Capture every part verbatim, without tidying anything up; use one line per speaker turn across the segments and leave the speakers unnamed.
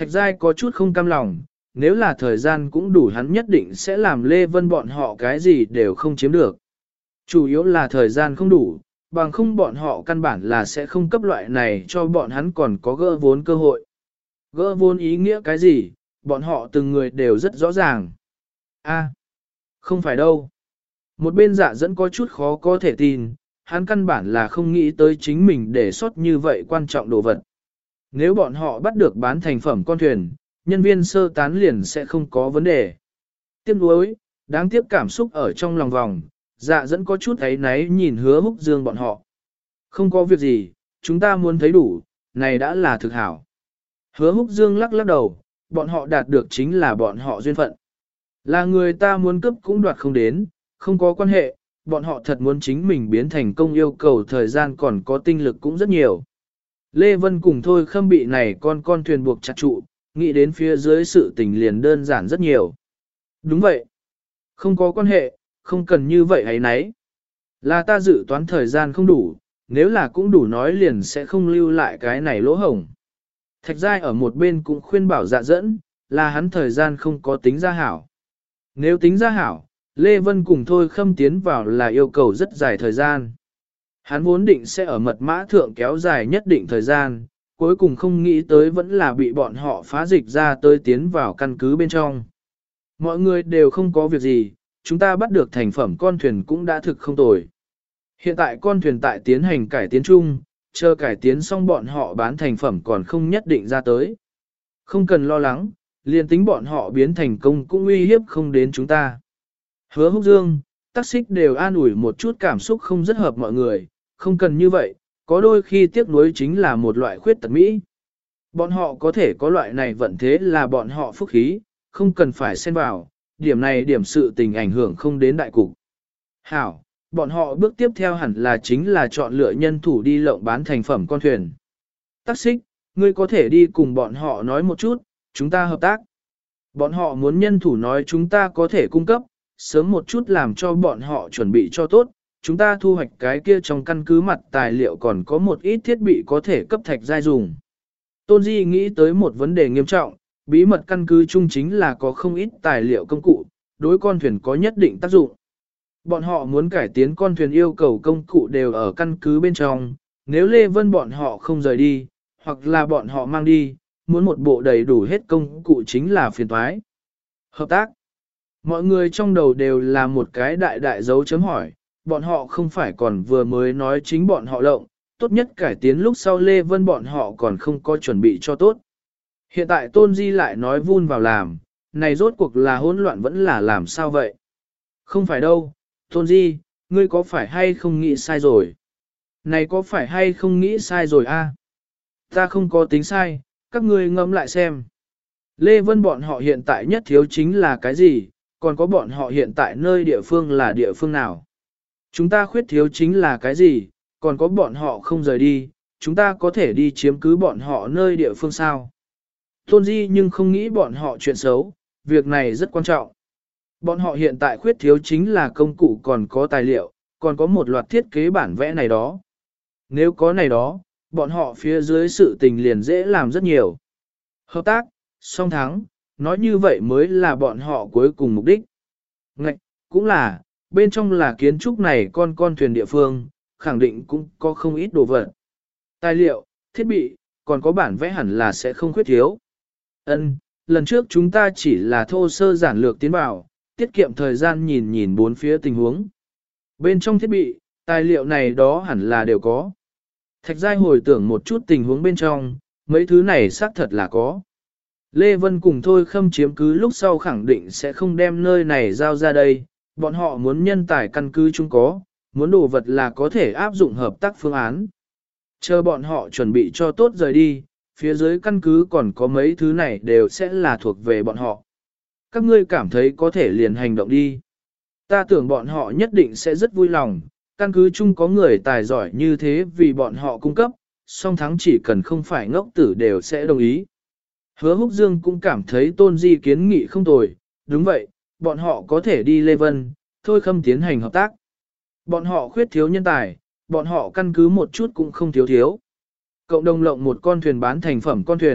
Thạch Giai có chút không cam lòng, nếu là thời gian cũng đủ hắn nhất định sẽ làm Lê Vân bọn họ cái gì đều không chiếm được. Chủ yếu là thời gian không đủ, bằng không bọn họ căn bản là sẽ không cấp loại này cho bọn hắn còn có gỡ vốn cơ hội. Gỡ vốn ý nghĩa cái gì, bọn họ từng người đều rất rõ ràng. A, không phải đâu. Một bên dạ dẫn có chút khó có thể tin, hắn căn bản là không nghĩ tới chính mình để sót như vậy quan trọng đồ vật. Nếu bọn họ bắt được bán thành phẩm con thuyền, nhân viên sơ tán liền sẽ không có vấn đề. Tiếc nuối, đáng tiếc cảm xúc ở trong lòng vòng, dạ dẫn có chút ấy náy nhìn Hứa Húc Dương bọn họ. Không có việc gì, chúng ta muốn thấy đủ, này đã là thực hảo. Hứa Húc Dương lắc lắc đầu, bọn họ đạt được chính là bọn họ duyên phận. Là người ta muốn cướp cũng đoạt không đến, không có quan hệ, bọn họ thật muốn chính mình biến thành công yêu cầu thời gian còn có tinh lực cũng rất nhiều. Lê Vân cùng Thôi Khâm bị này con con thuyền buộc chặt trụ, nghĩ đến phía dưới sự tình liền đơn giản rất nhiều. Đúng vậy. Không có quan hệ, không cần như vậy ấy nấy. Là ta dự toán thời gian không đủ, nếu là cũng đủ nói liền sẽ không lưu lại cái này lỗ hổng. Thạch Giai ở một bên cũng khuyên bảo dạ dẫn, là hắn thời gian không có tính ra hảo. Nếu tính ra hảo, Lê Vân cùng Thôi Khâm tiến vào là yêu cầu rất dài thời gian. Hắn vốn định sẽ ở mật mã thượng kéo dài nhất định thời gian, cuối cùng không nghĩ tới vẫn là bị bọn họ phá dịch ra tới tiến vào căn cứ bên trong. Mọi người đều không có việc gì, chúng ta bắt được thành phẩm con thuyền cũng đã thực không tồi. Hiện tại con thuyền tại tiến hành cải tiến chung, chờ cải tiến xong bọn họ bán thành phẩm còn không nhất định ra tới. Không cần lo lắng, liền tính bọn họ biến thành công cũng uy hiếp không đến chúng ta. Hứa Húc Dương, Tắc Xích đều an ủi một chút cảm xúc không rất hợp mọi người, không cần như vậy, có đôi khi tiếc nuối chính là một loại khuyết tật mỹ. Bọn họ có thể có loại này vận thế là bọn họ phúc khí, không cần phải xen vào, điểm này điểm sự tình ảnh hưởng không đến đại cục. Hảo, bọn họ bước tiếp theo hẳn là chính là chọn lựa nhân thủ đi lộng bán thành phẩm con thuyền. Tắc Xích, ngươi có thể đi cùng bọn họ nói một chút, chúng ta hợp tác. Bọn họ muốn nhân thủ nói chúng ta có thể cung cấp, sớm một chút làm cho bọn họ chuẩn bị cho tốt, chúng ta thu hoạch cái kia trong căn cứ mặt tài liệu còn có một ít thiết bị có thể cấp Thạch Giai dùng. Tôn Di nghĩ tới một vấn đề nghiêm trọng, bí mật căn cứ chung chính là có không ít tài liệu công cụ, đối con thuyền có nhất định tác dụng. Bọn họ muốn cải tiến con thuyền yêu cầu công cụ đều ở căn cứ bên trong, nếu Lê Vân bọn họ không rời đi, hoặc là bọn họ mang đi, muốn một bộ đầy đủ hết công cụ chính là phiền toái. Hợp tác. Mọi người trong đầu đều là một cái đại đại dấu chấm hỏi, bọn họ không phải còn vừa mới nói chính bọn họ lộng, tốt nhất cải tiến lúc sau Lê Vân bọn họ còn không có chuẩn bị cho tốt. Hiện tại Tôn Di lại nói vun vào làm, này rốt cuộc là hỗn loạn vẫn là làm sao vậy? Không phải đâu, Tôn Di, ngươi có phải hay không nghĩ sai rồi? Này có phải hay không nghĩ sai rồi a? Ta không có tính sai, các ngươi ngẫm lại xem. Lê Vân bọn họ hiện tại nhất thiếu chính là cái gì, còn có bọn họ hiện tại nơi địa phương là địa phương nào? Chúng ta khuyết thiếu chính là cái gì, còn có bọn họ không rời đi, chúng ta có thể đi chiếm cứ bọn họ nơi địa phương sao? Tôn Di nhưng không nghĩ bọn họ chuyện xấu, việc này rất quan trọng. Bọn họ hiện tại khuyết thiếu chính là công cụ còn có tài liệu, còn có một loạt thiết kế bản vẽ này đó. Nếu có này đó, bọn họ phía dưới sự tình liền dễ làm rất nhiều. Hợp tác, song thắng, nói như vậy mới là bọn họ cuối cùng mục đích. Ngạch, cũng là, bên trong là kiến trúc này con con thuyền địa phương, khẳng định cũng có không ít đồ vật. Tài liệu, thiết bị, còn có bản vẽ hẳn là sẽ không khuyết thiếu. Ân, lần trước chúng ta chỉ là thô sơ giản lược tiến vào, tiết kiệm thời gian nhìn nhìn bốn phía tình huống. Bên trong thiết bị, tài liệu này đó hẳn là đều có. Thạch Giai hồi tưởng một chút tình huống bên trong, mấy thứ này xác thật là có. Lê Vân cùng Thôi Khâm chiếm cứ lúc sau khẳng định sẽ không đem nơi này giao ra đây, bọn họ muốn nhân tài căn cứ chung có, muốn đồ vật là có thể áp dụng hợp tác phương án. Chờ bọn họ chuẩn bị cho tốt rời đi, phía dưới căn cứ còn có mấy thứ này đều sẽ là thuộc về bọn họ. Các ngươi cảm thấy có thể liền hành động đi. Ta tưởng bọn họ nhất định sẽ rất vui lòng, căn cứ chung có người tài giỏi như thế vì bọn họ cung cấp, song thắng chỉ cần không phải ngốc tử đều sẽ đồng ý. Hứa Húc Dương cũng cảm thấy Tôn Di kiến nghị không tồi, đúng vậy, bọn họ có thể đi Lê Vân, Thôi Khâm tiến hành hợp tác. Bọn họ khuyết thiếu nhân tài, bọn họ căn cứ một chút cũng không thiếu thiếu. Cộng đồng lộng một con thuyền bán thành phẩm con thuyền,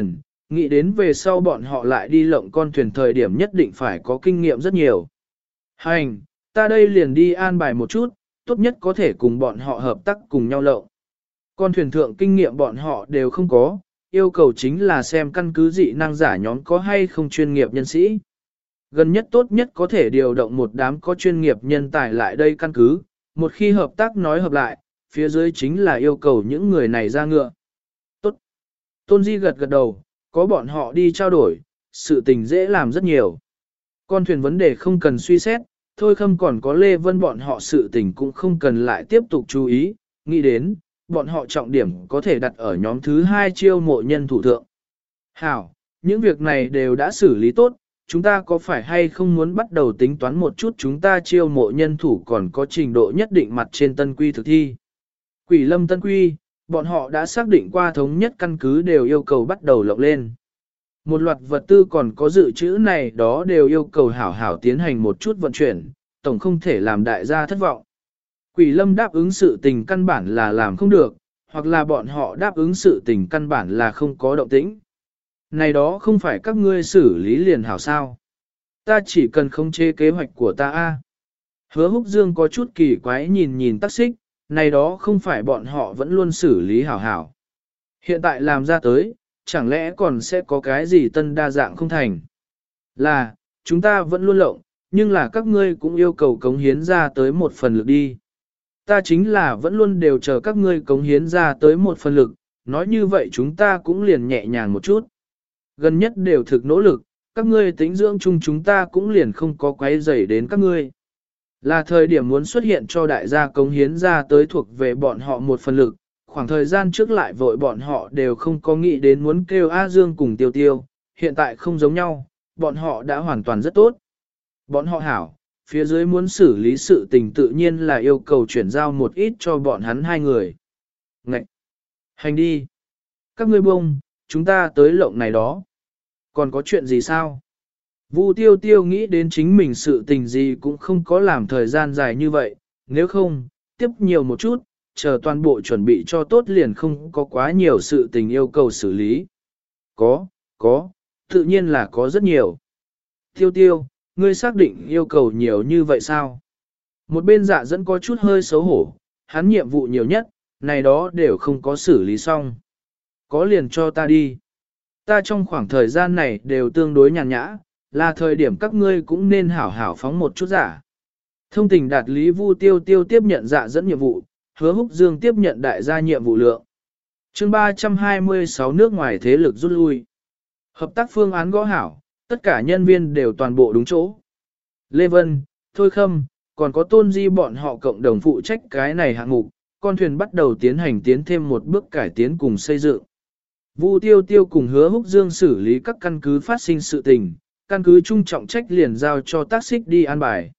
nghĩ đến về sau bọn họ lại đi lộng con thuyền thời điểm nhất định phải có kinh nghiệm rất nhiều. Hành, ta đây liền đi an bài một chút, tốt nhất có thể cùng bọn họ hợp tác cùng nhau lộng. Con thuyền thượng kinh nghiệm bọn họ đều không có, yêu cầu chính là xem căn cứ dị năng giả nhóm có hay không chuyên nghiệp nhân sĩ. Gần nhất tốt nhất có thể điều động một đám có chuyên nghiệp nhân tài lại đây căn cứ, một khi hợp tác nói hợp lại, phía dưới chính là yêu cầu những người này ra ngựa. Tốt. Tôn Di gật gật đầu, có bọn họ đi trao đổi, sự tình dễ làm rất nhiều. Con thuyền vấn đề không cần suy xét, thôi khâm còn có Lê Vân bọn họ sự tình cũng không cần lại tiếp tục chú ý, nghĩ đến, bọn họ trọng điểm có thể đặt ở nhóm thứ hai chiêu mộ nhân thủ thượng. Hảo, những việc này đều đã xử lý tốt, chúng ta có phải hay không muốn bắt đầu tính toán một chút chúng ta chiêu mộ nhân thủ còn có trình độ nhất định mặt trên tân quy thực thi. Quỷ lâm tân quy, bọn họ đã xác định qua thống nhất căn cứ đều yêu cầu bắt đầu lộng lên. Một loạt vật tư còn có dự trữ này đó đều yêu cầu hảo hảo tiến hành một chút vận chuyển, tổng không thể làm đại gia thất vọng. Quỷ lâm đáp ứng sự tình căn bản là làm không được, hoặc là bọn họ đáp ứng sự tình căn bản là không có động tĩnh. Này đó không phải các ngươi xử lý liền hảo sao. Ta chỉ cần khống chế kế hoạch của ta a. Hứa Húc Dương có chút kỳ quái nhìn nhìn Tắc Xích, này đó không phải bọn họ vẫn luôn xử lý hảo hảo. Hiện tại làm ra tới, chẳng lẽ còn sẽ có cái gì tân đa dạng không thành? Là, chúng ta vẫn luôn lộng, nhưng là các ngươi cũng yêu cầu cống hiến ra tới một phần lực đi. Ta chính là vẫn luôn đều chờ các ngươi cống hiến ra tới một phần lực, nói như vậy chúng ta cũng liền nhẹ nhàng một chút. Gần nhất đều thực nỗ lực, các ngươi tính dưỡng chung chúng ta cũng liền không có quấy rầy đến các ngươi. Là thời điểm muốn xuất hiện cho đại gia cống hiến ra tới thuộc về bọn họ một phần lực, khoảng thời gian trước lại vội bọn họ đều không có nghĩ đến muốn kêu A Dương cùng Tiêu Tiêu, hiện tại không giống nhau, bọn họ đã hoàn toàn rất tốt. Bọn họ hảo, phía dưới muốn xử lý sự tình tự nhiên là yêu cầu chuyển giao một ít cho bọn hắn hai người. Ngậy! Hành đi! Các ngươi bông, chúng ta tới lộng này đó. Còn có chuyện gì sao? Vu Tiêu Tiêu nghĩ đến chính mình sự tình gì cũng không có làm thời gian dài như vậy, nếu không, tiếp nhiều một chút, chờ toàn bộ chuẩn bị cho tốt liền không có quá nhiều sự tình yêu cầu xử lý. Có, có, tự nhiên là có rất nhiều. Tiêu Tiêu, ngươi xác định yêu cầu nhiều như vậy sao? Một bên dạ dẫn có chút hơi xấu hổ, hắn nhiệm vụ nhiều nhất, này đó đều không có xử lý xong. Có liền cho ta đi. Ta trong khoảng thời gian này đều tương đối nhàn nhã, là thời điểm các ngươi cũng nên hảo hảo phóng một chút giả. Thông tình đạt lý Vu Tiêu Tiêu tiếp nhận dạ dẫn nhiệm vụ, Hứa Húc Dương tiếp nhận đại gia nhiệm vụ lượng. chương ba trăm hai mươi sáu nước ngoài thế lực rút lui. Hợp tác phương án gõ hảo, tất cả nhân viên đều toàn bộ đúng chỗ. Lê Vân, Thôi Khâm, còn có Tôn Di bọn họ cộng đồng phụ trách cái này hạng mục, con thuyền bắt đầu tiến hành tiến thêm một bước cải tiến cùng xây dựng. Vu Tiêu Tiêu cùng Hứa Húc Dương xử lý các căn cứ phát sinh sự tình, căn cứ trung trọng trách liền giao cho Tác Xích đi an bài.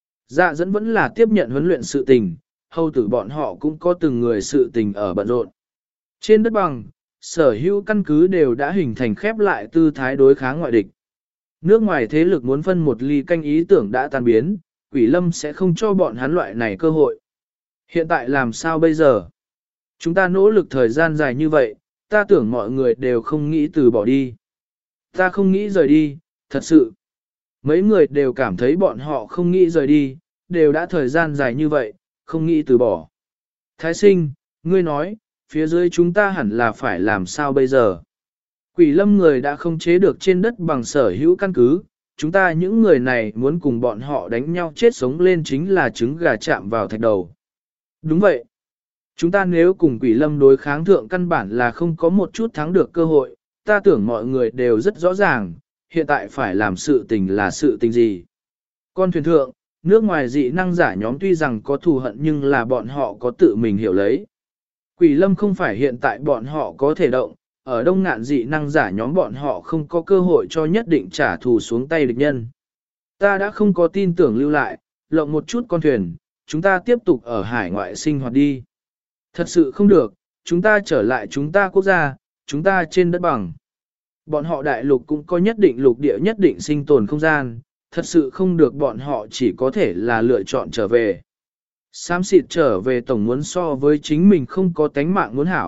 Dạ dẫn vẫn là tiếp nhận huấn luyện sự tình, hầu tử bọn họ cũng có từng người sự tình ở bận rộn. Trên đất bằng, sở hữu căn cứ đều đã hình thành khép lại tư thái đối kháng ngoại địch. Nước ngoài thế lực muốn phân một ly canh ý tưởng đã tan biến, Quỷ Lâm sẽ không cho bọn hắn loại này cơ hội. Hiện tại làm sao bây giờ? Chúng ta nỗ lực thời gian dài như vậy, ta tưởng mọi người đều không nghĩ từ bỏ đi. Ta không nghĩ rời đi, thật sự. Mấy người đều cảm thấy bọn họ không nghĩ rời đi, đều đã thời gian dài như vậy, không nghĩ từ bỏ. Thái sinh, ngươi nói, phía dưới chúng ta hẳn là phải làm sao bây giờ? Quỷ Lâm người đã không chế được trên đất bằng sở hữu căn cứ, chúng ta những người này muốn cùng bọn họ đánh nhau chết sống lên chính là trứng gà chạm vào thạch đầu. Đúng vậy. Chúng ta nếu cùng Quỷ Lâm đối kháng thượng căn bản là không có một chút thắng được cơ hội, ta tưởng mọi người đều rất rõ ràng, hiện tại phải làm sự tình là sự tình gì. Con thuyền thượng, nước ngoài dị năng giả nhóm tuy rằng có thù hận nhưng là bọn họ có tự mình hiểu lấy. Quỷ Lâm không phải hiện tại bọn họ có thể động, ở đông ngạn dị năng giả nhóm bọn họ không có cơ hội cho nhất định trả thù xuống tay địch nhân. Ta đã không có tin tưởng lưu lại, lộng một chút con thuyền, chúng ta tiếp tục ở hải ngoại sinh hoạt đi. Thật sự không được, chúng ta trở lại chúng ta quốc gia, chúng ta trên đất bằng. Bọn họ đại lục cũng có nhất định lục địa nhất định sinh tồn không gian, thật sự không được bọn họ chỉ có thể là lựa chọn trở về. Xám xịt trở về tổng muốn so với chính mình không có tánh mạng muốn hảo,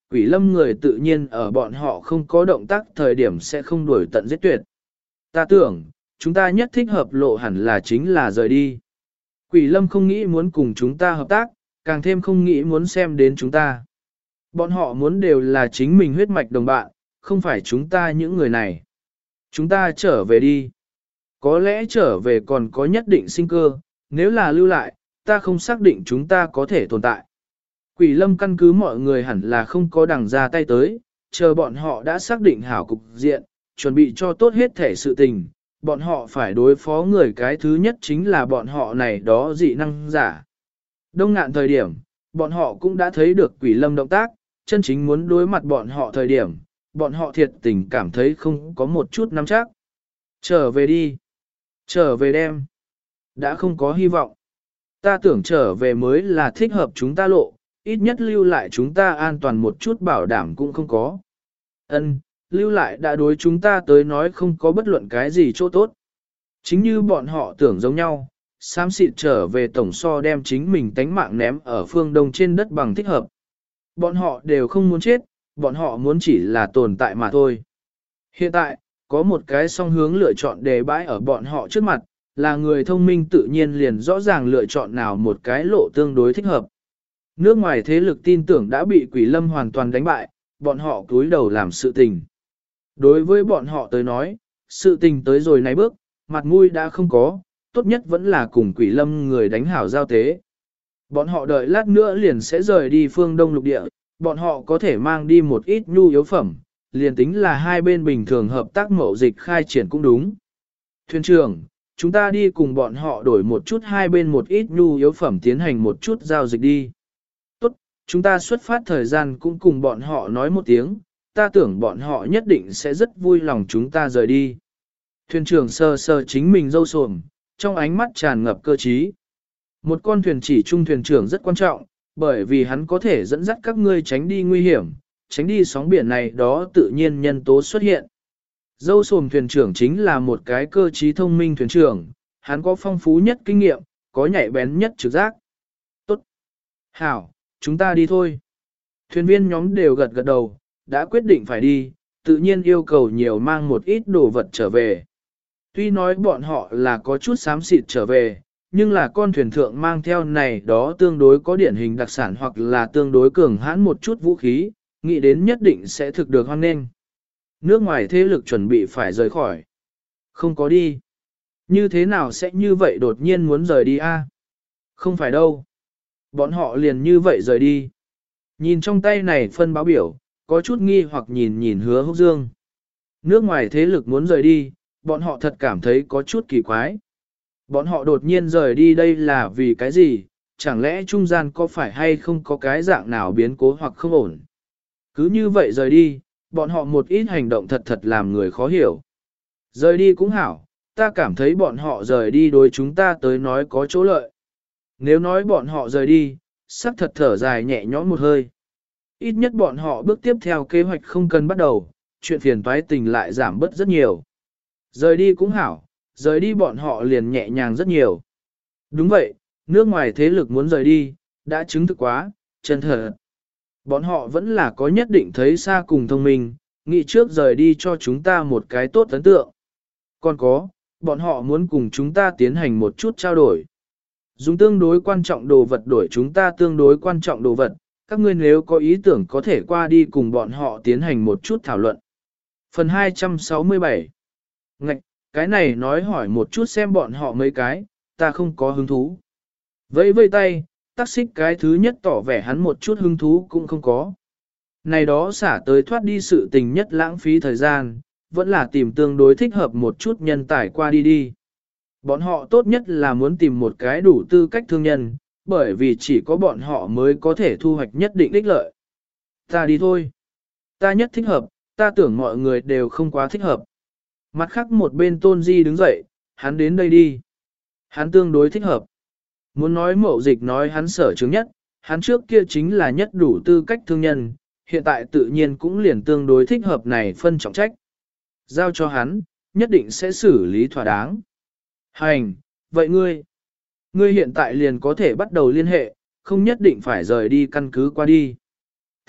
Quỷ lâm người tự nhiên ở bọn họ không có động tác thời điểm sẽ không đuổi tận giết tuyệt. Ta tưởng, chúng ta nhất thích hợp lộ hẳn là chính là rời đi. Quỷ lâm không nghĩ muốn cùng chúng ta hợp tác, càng thêm không nghĩ muốn xem đến chúng ta. Bọn họ muốn đều là chính mình huyết mạch đồng bạn, không phải chúng ta những người này. Chúng ta trở về đi. Có lẽ trở về còn có nhất định sinh cơ, nếu là lưu lại, ta không xác định chúng ta có thể tồn tại. Quỷ lâm căn cứ mọi người hẳn là không có đằng ra tay tới, chờ bọn họ đã xác định hảo cục diện, chuẩn bị cho tốt hết thể sự tình, bọn họ phải đối phó người cái thứ nhất chính là bọn họ này đó dị năng giả. Đông ngạn thời điểm, bọn họ cũng đã thấy được quỷ lâm động tác, chân chính muốn đối mặt bọn họ thời điểm, bọn họ thiệt tình cảm thấy không có một chút nắm chắc. Trở về đi. Trở về đem. Đã không có hy vọng. Ta tưởng trở về mới là thích hợp chúng ta lộ, ít nhất lưu lại chúng ta an toàn một chút bảo đảm cũng không có. Ân, lưu lại đã đối chúng ta tới nói không có bất luận cái gì chỗ tốt. Chính như bọn họ tưởng giống nhau, xám xịt trở về tổng so đem chính mình tánh mạng ném ở phương đông trên đất bằng thích hợp. Bọn họ đều không muốn chết, bọn họ muốn chỉ là tồn tại mà thôi. Hiện tại, có một cái song hướng lựa chọn đề bãi ở bọn họ trước mặt, là người thông minh tự nhiên liền rõ ràng lựa chọn nào một cái lộ tương đối thích hợp. Nước ngoài thế lực tin tưởng đã bị quỷ lâm hoàn toàn đánh bại, bọn họ cúi đầu làm sự tình. Đối với bọn họ tới nói, sự tình tới rồi này bước, mặt mũi đã không có, tốt nhất vẫn là cùng quỷ lâm người đánh hảo giao tế. Bọn họ đợi lát nữa liền sẽ rời đi phương đông lục địa, bọn họ có thể mang đi một ít nhu yếu phẩm, liền tính là hai bên bình thường hợp tác mậu dịch khai triển cũng đúng. Thuyền trưởng, chúng ta đi cùng bọn họ đổi một chút hai bên một ít nhu yếu phẩm tiến hành một chút giao dịch đi. Tốt, chúng ta xuất phát thời gian cũng cùng bọn họ nói một tiếng, ta tưởng bọn họ nhất định sẽ rất vui lòng chúng ta rời đi. Thuyền trưởng sờ sờ chính mình râu sồm, trong ánh mắt tràn ngập cơ trí. Một con thuyền chỉ trung thuyền trưởng rất quan trọng, bởi vì hắn có thể dẫn dắt các ngươi tránh đi nguy hiểm, tránh đi sóng biển này đó tự nhiên nhân tố xuất hiện. Dâu sồm thuyền trưởng chính là một cái cơ trí thông minh thuyền trưởng, hắn có phong phú nhất kinh nghiệm, có nhạy bén nhất trực giác. Tốt. Hảo, chúng ta đi thôi. Thuyền viên nhóm đều gật gật đầu, đã quyết định phải đi, tự nhiên yêu cầu nhiều mang một ít đồ vật trở về. Tuy nói bọn họ là có chút xám xịt trở về, nhưng là con thuyền thượng mang theo này đó tương đối có điển hình đặc sản hoặc là tương đối cường hãn một chút vũ khí, nghĩ đến nhất định sẽ thực được hoan nghênh. Nước ngoài thế lực chuẩn bị phải rời khỏi. Không có đi. Như thế nào sẽ như vậy đột nhiên muốn rời đi a? Không phải đâu. Bọn họ liền như vậy rời đi. Nhìn trong tay này phân báo biểu, có chút nghi hoặc nhìn nhìn Hứa Húc Dương. Nước ngoài thế lực muốn rời đi, bọn họ thật cảm thấy có chút kỳ quái. Bọn họ đột nhiên rời đi đây là vì cái gì, chẳng lẽ trung gian có phải hay không có cái dạng nào biến cố hoặc không ổn. Cứ như vậy rời đi, bọn họ một ít hành động thật thật làm người khó hiểu. Rời đi cũng hảo, ta cảm thấy bọn họ rời đi đối chúng ta tới nói có chỗ lợi. Nếu nói bọn họ rời đi, sắc thật thở dài nhẹ nhõm một hơi. Ít nhất bọn họ bước tiếp theo kế hoạch không cần bắt đầu, chuyện phiền toái tình lại giảm bớt rất nhiều. Rời đi cũng hảo, rời đi bọn họ liền nhẹ nhàng rất nhiều. Đúng vậy, nước ngoài thế lực muốn rời đi, đã chứng thực quá, chân thật. Bọn họ vẫn là có nhất định thấy xa cùng thông minh, nghĩ trước rời đi cho chúng ta một cái tốt ấn tượng. Còn có, bọn họ muốn cùng chúng ta tiến hành một chút trao đổi. Dùng tương đối quan trọng đồ vật đổi chúng ta tương đối quan trọng đồ vật, các ngươi nếu có ý tưởng có thể qua đi cùng bọn họ tiến hành một chút thảo luận. Phần hai trăm sáu mươi bảy. Ngạch, cái này nói hỏi một chút xem bọn họ mấy cái, ta không có hứng thú. Vẫy vây tay, tác xích cái thứ nhất tỏ vẻ hắn một chút hứng thú cũng không có. Này đó xả tới thoát đi sự tình nhất lãng phí thời gian, vẫn là tìm tương đối thích hợp một chút nhân tài qua đi đi. Bọn họ tốt nhất là muốn tìm một cái đủ tư cách thương nhân, bởi vì chỉ có bọn họ mới có thể thu hoạch nhất định ích lợi. Ta đi thôi. Ta nhất thích hợp, ta tưởng mọi người đều không quá thích hợp. Mặt khác một bên Tôn Di đứng dậy, hắn đến đây đi. Hắn tương đối thích hợp. Muốn nói mậu dịch nói hắn sở chứng nhất, hắn trước kia chính là nhất đủ tư cách thương nhân, hiện tại tự nhiên cũng liền tương đối thích hợp này phân trọng trách. Giao cho hắn, nhất định sẽ xử lý thỏa đáng. Hành, vậy ngươi, ngươi hiện tại liền có thể bắt đầu liên hệ, không nhất định phải rời đi căn cứ qua đi.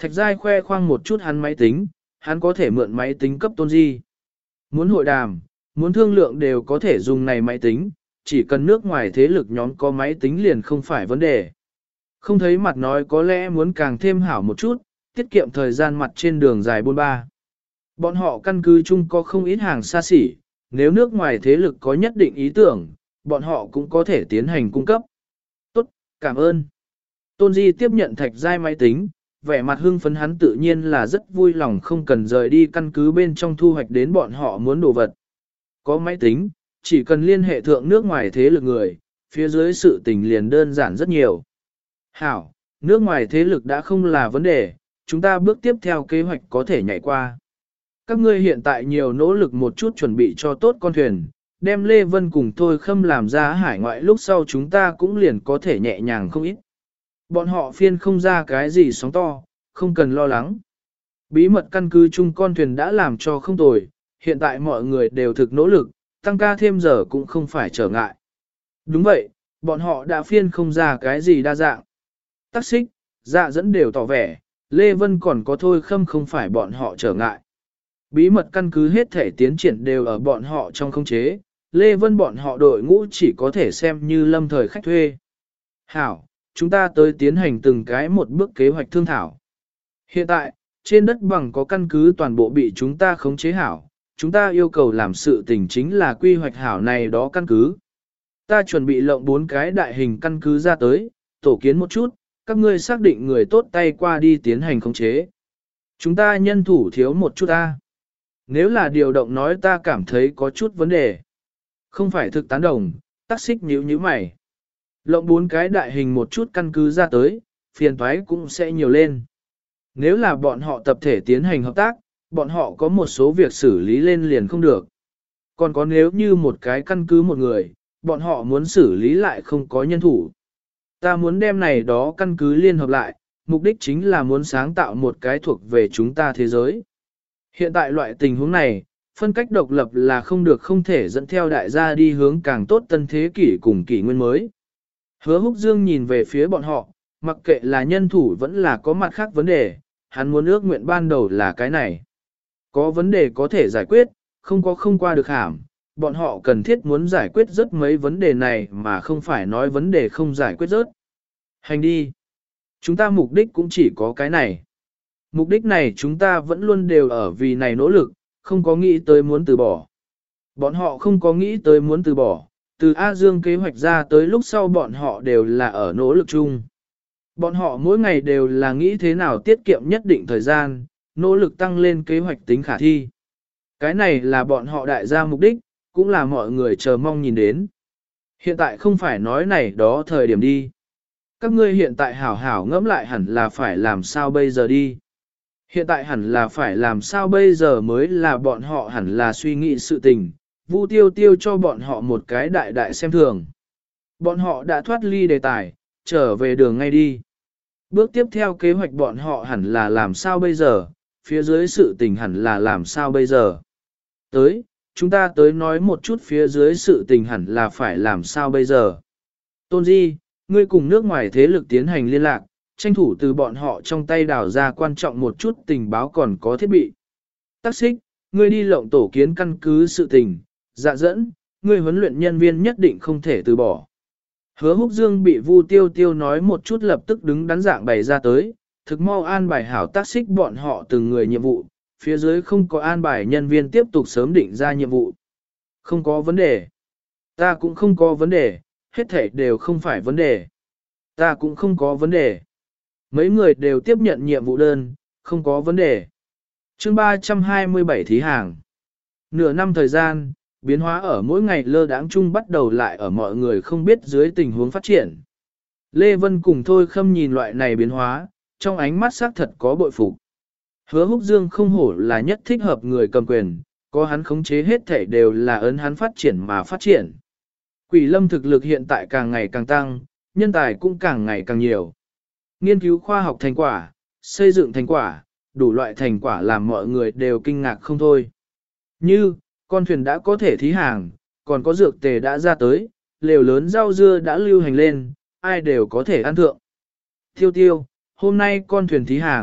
Thạch Giai khoe khoang một chút hắn máy tính, hắn có thể mượn máy tính cấp Tôn Di. Muốn hội đàm, muốn thương lượng đều có thể dùng này máy tính, chỉ cần nước ngoài thế lực nhóm có máy tính liền không phải vấn đề. Không thấy mặt nói có lẽ muốn càng thêm hảo một chút, tiết kiệm thời gian mặt trên đường dài buôn ba. Bọn họ căn cứ chung có không ít hàng xa xỉ, nếu nước ngoài thế lực có nhất định ý tưởng, bọn họ cũng có thể tiến hành cung cấp. Tốt, cảm ơn. Tôn Di tiếp nhận Thạch Giai máy tính, vẻ mặt hưng phấn hắn tự nhiên là rất vui lòng không cần rời đi căn cứ bên trong thu hoạch đến bọn họ muốn đồ vật. Có máy tính, chỉ cần liên hệ thượng nước ngoài thế lực người, phía dưới sự tình liền đơn giản rất nhiều. Hảo, nước ngoài thế lực đã không là vấn đề, chúng ta bước tiếp theo kế hoạch có thể nhảy qua. Các ngươi hiện tại nhiều nỗ lực một chút chuẩn bị cho tốt con thuyền, đem Lê Vân cùng Thôi Khâm làm ra hải ngoại lúc sau chúng ta cũng liền có thể nhẹ nhàng không ít. Bọn họ phiên không ra cái gì sóng to, không cần lo lắng. Bí mật căn cứ chung con thuyền đã làm cho không tồi, hiện tại mọi người đều thực nỗ lực, tăng ca thêm giờ cũng không phải trở ngại. Đúng vậy, bọn họ đã phiên không ra cái gì đa dạng. Tắc xích, dạ dẫn đều tỏ vẻ, Lê Vân còn có Thôi Khâm không phải bọn họ trở ngại. Bí mật căn cứ hết thể tiến triển đều ở bọn họ trong khống chế, Lê Vân bọn họ đội ngũ chỉ có thể xem như lâm thời khách thuê. Hảo, chúng ta tới tiến hành từng cái một bước kế hoạch thương thảo. Hiện tại, trên đất bằng có căn cứ toàn bộ bị chúng ta khống chế hảo, chúng ta yêu cầu làm sự tình chính là quy hoạch hảo này đó căn cứ. Ta chuẩn bị lộng bốn cái đại hình căn cứ ra tới, tổ kiến một chút, các ngươi xác định người tốt tay qua đi tiến hành khống chế. Chúng ta nhân thủ thiếu một chút ta. Nếu là điều động nói ta cảm thấy có chút vấn đề. Không phải thực tán đồng, tắc xích nhíu nhíu mày. Lộng bốn cái đại hình một chút căn cứ ra tới, phiền toái cũng sẽ nhiều lên. Nếu là bọn họ tập thể tiến hành hợp tác, bọn họ có một số việc xử lý lên liền không được. Còn có nếu như một cái căn cứ một người, bọn họ muốn xử lý lại không có nhân thủ. Ta muốn đem này đó căn cứ liên hợp lại, mục đích chính là muốn sáng tạo một cái thuộc về chúng ta thế giới. Hiện tại loại tình huống này, phân cách độc lập là không được không thể dẫn theo đại gia đi hướng càng tốt tân thế kỷ cùng kỷ nguyên mới. Hứa Húc Dương nhìn về phía bọn họ, mặc kệ là nhân thủ vẫn là có mặt khác vấn đề, hắn muốn ước nguyện ban đầu là cái này. Có vấn đề có thể giải quyết, không có không qua được hàm, bọn họ cần thiết muốn giải quyết rất mấy vấn đề này mà không phải nói vấn đề không giải quyết rớt. Hành đi. Chúng ta mục đích cũng chỉ có cái này. Mục đích này chúng ta vẫn luôn đều ở vì này nỗ lực, không có nghĩ tới muốn từ bỏ. Bọn họ không có nghĩ tới muốn từ bỏ, từ A Dương kế hoạch ra tới lúc sau bọn họ đều là ở nỗ lực chung. Bọn họ mỗi ngày đều là nghĩ thế nào tiết kiệm nhất định thời gian, nỗ lực tăng lên kế hoạch tính khả thi. Cái này là bọn họ đại gia mục đích, cũng là mọi người chờ mong nhìn đến. Hiện tại không phải nói này đó thời điểm đi. Các ngươi hiện tại hảo hảo ngẫm lại hẳn là phải làm sao bây giờ đi. Hiện tại hẳn là phải làm sao bây giờ mới là bọn họ hẳn là suy nghĩ sự tình, Vu Tiêu Tiêu cho bọn họ một cái đại đại xem thường. Bọn họ đã thoát ly đề tài, trở về đường ngay đi. Bước tiếp theo kế hoạch bọn họ hẳn là làm sao bây giờ, phía dưới sự tình hẳn là làm sao bây giờ. Tới, chúng ta tới nói một chút phía dưới sự tình hẳn là phải làm sao bây giờ. Tôn Di, ngươi cùng nước ngoài thế lực tiến hành liên lạc, tranh thủ từ bọn họ trong tay đào ra quan trọng một chút tình báo còn có thiết bị. Tắc xích, ngươi đi lộng tổ kiến căn cứ sự tình, dạ dẫn, ngươi huấn luyện nhân viên nhất định không thể từ bỏ. Hứa Húc Dương bị Vu Tiêu Tiêu nói một chút lập tức đứng đắn dạng bày ra tới, thực mau an bài hảo tác xích bọn họ từng người nhiệm vụ, phía dưới không có an bài nhân viên tiếp tục sớm định ra nhiệm vụ. Không có vấn đề. Ta cũng không có vấn đề, hết thảy đều không phải vấn đề. Ta cũng không có vấn đề. Mấy người đều tiếp nhận nhiệm vụ đơn, không có vấn đề. Chương ba trăm hai mươi bảy thí hàng. Nửa năm thời gian, biến hóa ở mỗi ngày lơ đãng chung bắt đầu lại ở mọi người không biết dưới tình huống phát triển. Lê Vân cùng Thôi Khâm nhìn loại này biến hóa, trong ánh mắt xác thật có bội phục. Hứa Húc Dương không hổ là nhất thích hợp người cầm quyền, có hắn khống chế hết thể đều là ấn hắn phát triển mà phát triển. Quỷ Lâm thực lực hiện tại càng ngày càng tăng, nhân tài cũng càng ngày càng nhiều. Nghiên cứu khoa học thành quả, xây dựng thành quả, đủ loại thành quả làm mọi người đều kinh ngạc không thôi. Như, con thuyền đã có thể thí hàng, còn có dược tề đã ra tới, lều lớn rau dưa đã lưu hành lên, ai đều có thể ăn thượng. Tiêu tiêu, hôm nay con thuyền thí hàng,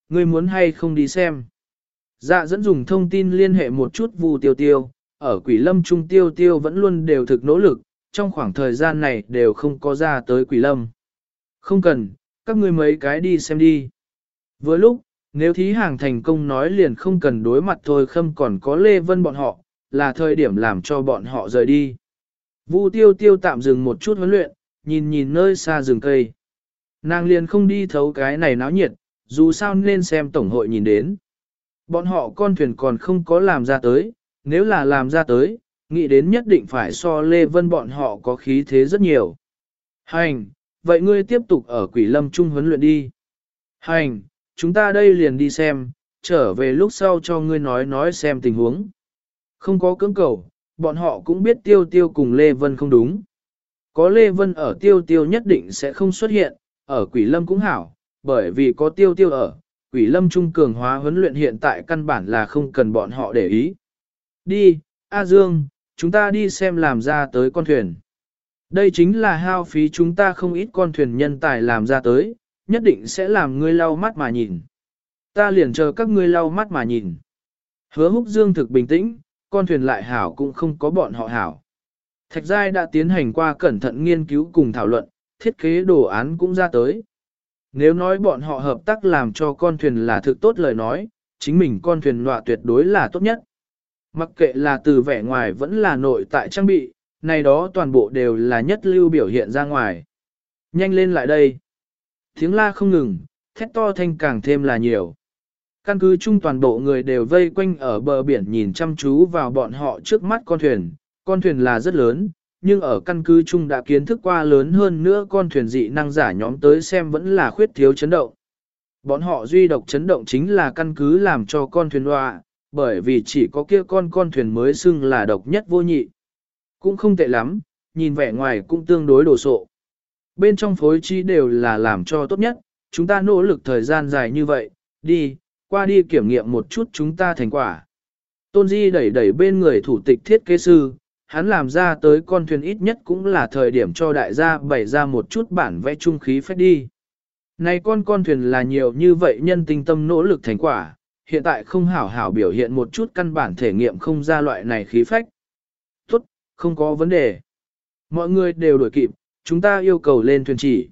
ngươi muốn hay không đi xem. Dạ dẫn dùng thông tin liên hệ một chút Vu Tiêu Tiêu, ở Quỷ Lâm Trung Tiêu Tiêu vẫn luôn đều thực nỗ lực, trong khoảng thời gian này đều không có ra tới Quỷ Lâm. Không cần, các ngươi mấy cái đi xem đi. Vừa lúc, nếu thí hàng thành công nói liền không cần đối mặt thôi khâm còn có Lê Vân bọn họ, là thời điểm làm cho bọn họ rời đi. Vu Tiêu Tiêu tạm dừng một chút huấn luyện, nhìn nhìn nơi xa rừng cây. Nàng liền không đi thấu cái này náo nhiệt, dù sao nên xem tổng hội nhìn đến. Bọn họ con thuyền còn không có làm ra tới, nếu là làm ra tới, nghĩ đến nhất định phải so Lê Vân bọn họ có khí thế rất nhiều. Hành, vậy ngươi tiếp tục ở Quỷ Lâm Trung huấn luyện đi. Hành, chúng ta đây liền đi xem, trở về lúc sau cho ngươi nói nói xem tình huống. Không có cưỡng cầu, bọn họ cũng biết Tiêu Tiêu cùng Lê Vân không đúng. Có Lê Vân ở Tiêu Tiêu nhất định sẽ không xuất hiện, ở Quỷ Lâm cũng hảo, bởi vì có Tiêu Tiêu ở, Quỷ Lâm Trung cường hóa huấn luyện hiện tại căn bản là không cần bọn họ để ý. Đi, A Dương, chúng ta đi xem làm ra tới con thuyền. Đây chính là hao phí chúng ta không ít con thuyền nhân tài làm ra tới, nhất định sẽ làm ngươi lau mắt mà nhìn. Ta liền chờ các ngươi lau mắt mà nhìn. Hứa Húc Dương thực bình tĩnh, con thuyền lại hảo cũng không có bọn họ hảo. Thạch Giai đã tiến hành qua cẩn thận nghiên cứu cùng thảo luận, thiết kế đồ án cũng ra tới. Nếu nói bọn họ hợp tác làm cho con thuyền là thực tốt lời nói, chính mình con thuyền nọa tuyệt đối là tốt nhất. Mặc kệ là từ vẻ ngoài vẫn là nội tại trang bị, này đó toàn bộ đều là nhất lưu biểu hiện ra ngoài. Nhanh lên lại đây. Tiếng la không ngừng, thét to thanh càng thêm là nhiều. Căn cứ chung toàn bộ người đều vây quanh ở bờ biển nhìn chăm chú vào bọn họ trước mắt con thuyền. Con thuyền là rất lớn, nhưng ở căn cứ chung đã kiến thức qua lớn hơn nữa con thuyền dị năng giả nhóm tới xem vẫn là khuyết thiếu chấn động. Bọn họ duy độc chấn động chính là căn cứ làm cho con thuyền hoa, bởi vì chỉ có kia con con thuyền mới xưng là độc nhất vô nhị. Cũng không tệ lắm, nhìn vẻ ngoài cũng tương đối đồ sộ. Bên trong phối trí đều là làm cho tốt nhất, chúng ta nỗ lực thời gian dài như vậy, đi, qua đi kiểm nghiệm một chút chúng ta thành quả. Tôn Di đẩy đẩy bên người thủ tịch thiết kế sư, hắn làm ra tới con thuyền ít nhất cũng là thời điểm cho đại gia bày ra một chút bản vẽ trung khí phách đi. Này con con thuyền là nhiều như vậy nhân tinh tâm nỗ lực thành quả, hiện tại không hảo hảo biểu hiện một chút căn bản thể nghiệm không ra loại này khí phách. Tốt, không có vấn đề. Mọi người đều đuổi kịp, chúng ta yêu cầu lên thuyền chỉ.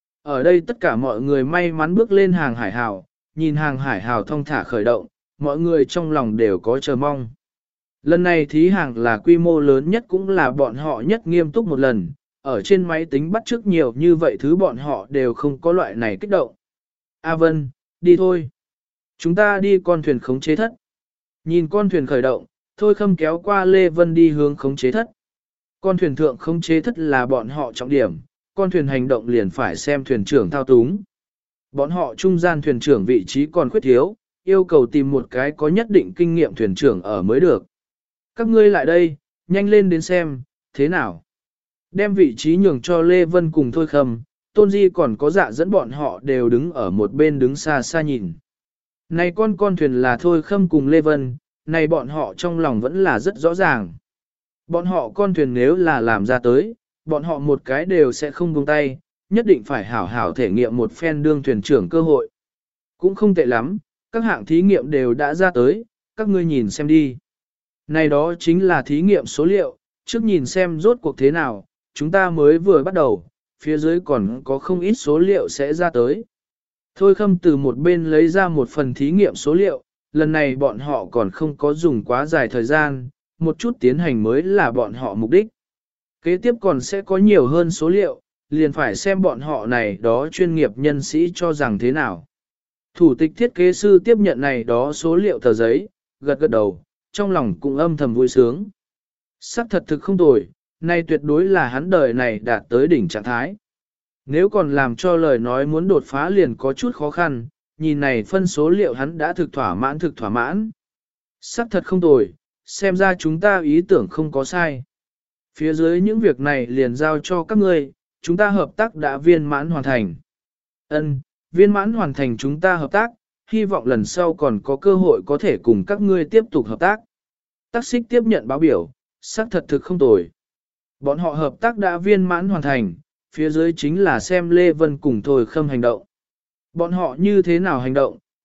Ở đây tất cả mọi người may mắn bước lên hàng hải hào, nhìn hàng hải hào thong thả khởi động, mọi người trong lòng đều có chờ mong. Lần này thí hàng là quy mô lớn nhất cũng là bọn họ nhất nghiêm túc một lần, ở trên máy tính bắt chước nhiều như vậy thứ bọn họ đều không có loại này kích động. A Vân, đi thôi. Chúng ta đi con thuyền khống chế thất. Nhìn con thuyền khởi động, Thôi Khâm kéo qua Lê Vân đi hướng khống chế thất. Con thuyền thượng khống chế thất là bọn họ trọng điểm, con thuyền hành động liền phải xem thuyền trưởng thao túng. Bọn họ trung gian thuyền trưởng vị trí còn khuyết thiếu, yêu cầu tìm một cái có nhất định kinh nghiệm thuyền trưởng ở mới được. Các ngươi lại đây, nhanh lên đến xem, thế nào? Đem vị trí nhường cho Lê Vân cùng Thôi Khâm, Tôn Di còn có dạ dẫn bọn họ đều đứng ở một bên đứng xa xa nhìn. Này con con thuyền là Thôi Khâm cùng Lê Vân, này bọn họ trong lòng vẫn là rất rõ ràng. Bọn họ con thuyền nếu là làm ra tới, bọn họ một cái đều sẽ không buông tay, nhất định phải hảo hảo thể nghiệm một phen đương thuyền trưởng cơ hội. Cũng không tệ lắm, các hạng thí nghiệm đều đã ra tới, các ngươi nhìn xem đi. Này đó chính là thí nghiệm số liệu, trước nhìn xem rốt cuộc thế nào, chúng ta mới vừa bắt đầu, phía dưới còn có không ít số liệu sẽ ra tới. Thôi Khâm từ một bên lấy ra một phần thí nghiệm số liệu, lần này bọn họ còn không có dùng quá dài thời gian, một chút tiến hành mới là bọn họ mục đích. Kế tiếp còn sẽ có nhiều hơn số liệu, liền phải xem bọn họ này đó chuyên nghiệp nhân sĩ cho rằng thế nào. Thủ tịch thiết kế sư tiếp nhận này đó số liệu tờ giấy, gật gật đầu, trong lòng cũng âm thầm vui sướng. Sắc thật thực không tồi, nay tuyệt đối là hắn đời này đạt tới đỉnh trạng thái. Nếu còn làm cho lời nói muốn đột phá liền có chút khó khăn, nhìn này phân số liệu hắn đã thực thỏa mãn thực thỏa mãn. Sắc thật không tồi, xem ra chúng ta ý tưởng không có sai. Phía dưới những việc này liền giao cho các ngươi, chúng ta hợp tác đã viên mãn hoàn thành. Ân, viên mãn hoàn thành chúng ta hợp tác, hy vọng lần sau còn có cơ hội có thể cùng các ngươi tiếp tục hợp tác. Tác xích tiếp nhận báo biểu, sắc thật thực không tồi. Bọn họ hợp tác đã viên mãn hoàn thành, phía dưới chính là xem Lê Vân cùng Thôi Khâm hành động. Bọn họ như thế nào hành động,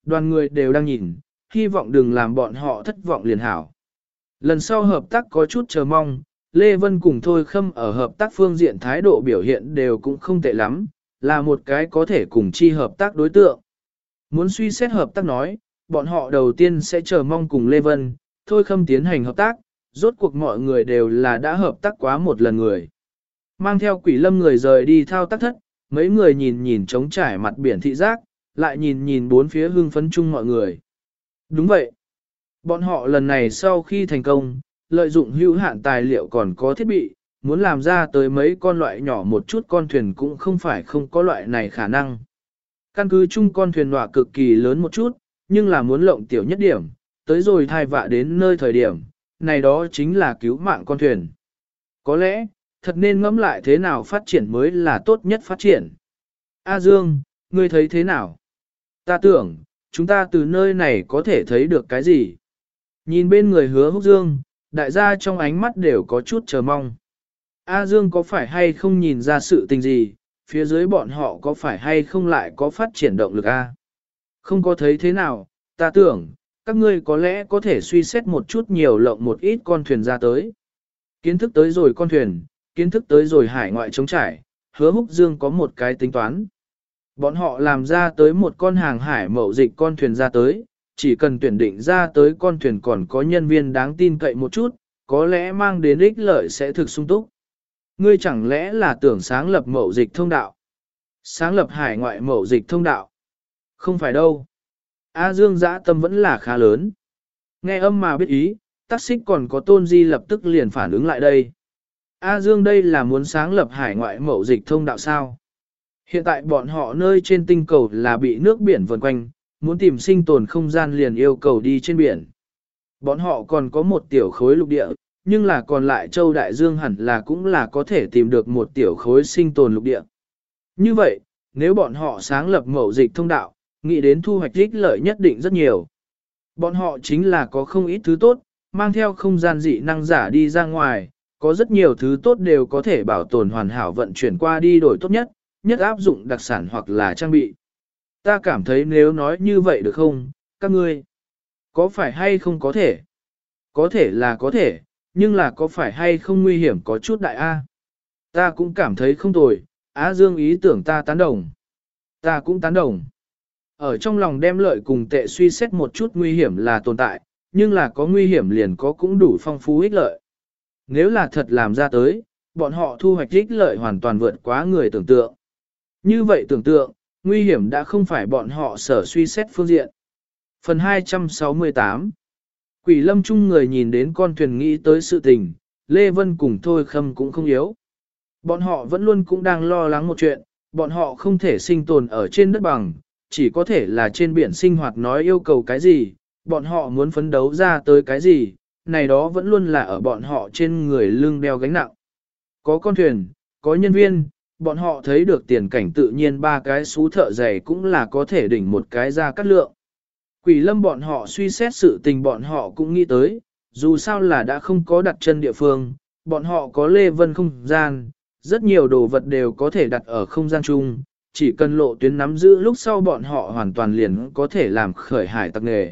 Đoàn người đều đang nhìn, hy vọng đừng làm bọn họ thất vọng liền hảo. Lần sau hợp tác có chút chờ mong, Lê Vân cùng Thôi Khâm ở hợp tác phương diện thái độ biểu hiện đều cũng không tệ lắm, là một cái có thể cùng chi hợp tác đối tượng. Muốn suy xét hợp tác nói, bọn họ đầu tiên sẽ chờ mong cùng Lê Vân, Thôi Khâm tiến hành hợp tác, rốt cuộc mọi người đều là đã hợp tác quá một lần người. Mang theo Quỷ Lâm người rời đi thao tác thất, mấy người nhìn nhìn trống trải mặt biển thị giác, lại nhìn nhìn bốn phía hưng phấn chung mọi người. Đúng vậy. Bọn họ lần này sau khi thành công, lợi dụng hữu hạn tài liệu còn có thiết bị, muốn làm ra tới mấy con loại nhỏ một chút con thuyền cũng không phải không có loại này khả năng. Căn cứ chung con thuyền nọa cực kỳ lớn một chút, nhưng là muốn lộng tiểu nhất điểm, tới rồi thai vạ đến nơi thời điểm, này đó chính là cứu mạng con thuyền. Có lẽ, thật nên ngẫm lại thế nào phát triển mới là tốt nhất phát triển. A Dương, ngươi thấy thế nào? Ta tưởng, chúng ta từ nơi này có thể thấy được cái gì? Nhìn bên người Hứa Húc Dương, đại gia trong ánh mắt đều có chút chờ mong. A Dương có phải hay không nhìn ra sự tình gì, phía dưới bọn họ có phải hay không lại có phát triển động lực A? Không có thấy thế nào, ta tưởng, các ngươi có lẽ có thể suy xét một chút nhiều lộng một ít con thuyền ra tới. Kiến thức tới rồi con thuyền, kiến thức tới rồi hải ngoại trống trải, Hứa Húc Dương có một cái tính toán. Bọn họ làm ra tới một con hàng hải mậu dịch con thuyền ra tới, chỉ cần tuyển định ra tới con thuyền còn có nhân viên đáng tin cậy một chút, có lẽ mang đến ích lợi sẽ thực sung túc. Ngươi chẳng lẽ là tưởng sáng lập mậu dịch thông đạo? Sáng lập hải ngoại mậu dịch thông đạo? Không phải đâu. A Dương dã tâm vẫn là khá lớn. Nghe âm mà biết ý, tác xích còn có Tôn Di lập tức liền phản ứng lại đây. A Dương đây là muốn sáng lập hải ngoại mậu dịch thông đạo sao? Hiện tại bọn họ nơi trên tinh cầu là bị nước biển vần quanh, muốn tìm sinh tồn không gian liền yêu cầu đi trên biển. Bọn họ còn có một tiểu khối lục địa, nhưng là còn lại châu đại dương hẳn là cũng là có thể tìm được một tiểu khối sinh tồn lục địa. Như vậy, nếu bọn họ sáng lập mậu dịch thông đạo, nghĩ đến thu hoạch ích lợi nhất định rất nhiều. Bọn họ chính là có không ít thứ tốt, mang theo không gian dị năng giả đi ra ngoài, có rất nhiều thứ tốt đều có thể bảo tồn hoàn hảo vận chuyển qua đi đổi tốt nhất, nhất áp dụng đặc sản hoặc là trang bị. Ta cảm thấy nếu nói như vậy được không, các ngươi? Có phải hay không có thể? Có thể là có thể, nhưng là có phải hay không nguy hiểm có chút đại A? Ta cũng cảm thấy không tồi, Á Dương ý tưởng ta tán đồng. Ta cũng tán đồng. Ở trong lòng đem lợi cùng tệ suy xét một chút nguy hiểm là tồn tại, nhưng là có nguy hiểm liền có cũng đủ phong phú ích lợi. Nếu là thật làm ra tới, bọn họ thu hoạch ích lợi hoàn toàn vượt quá người tưởng tượng. Như vậy tưởng tượng, nguy hiểm đã không phải bọn họ sở suy xét phương diện. Phần hai trăm sáu mươi tám Quỷ Lâm chung người nhìn đến con thuyền nghĩ tới sự tình, Lê Vân cùng Thôi Khâm cũng không yếu. Bọn họ vẫn luôn cũng đang lo lắng một chuyện, bọn họ không thể sinh tồn ở trên đất bằng, chỉ có thể là trên biển sinh hoạt nói yêu cầu cái gì, bọn họ muốn phấn đấu ra tới cái gì, này đó vẫn luôn là ở bọn họ trên người lưng đeo gánh nặng. Có con thuyền, có nhân viên, bọn họ thấy được tiền cảnh tự nhiên ba cái xú thợ giày cũng là có thể đỉnh một cái ra cắt lượng. Quỷ Lâm bọn họ suy xét sự tình bọn họ cũng nghĩ tới, dù sao là đã không có đặt chân địa phương, bọn họ có Lê Vân không gian, rất nhiều đồ vật đều có thể đặt ở không gian chung, chỉ cần lộ tuyến nắm giữ lúc sau bọn họ hoàn toàn liền có thể làm khởi hải tặc nghề.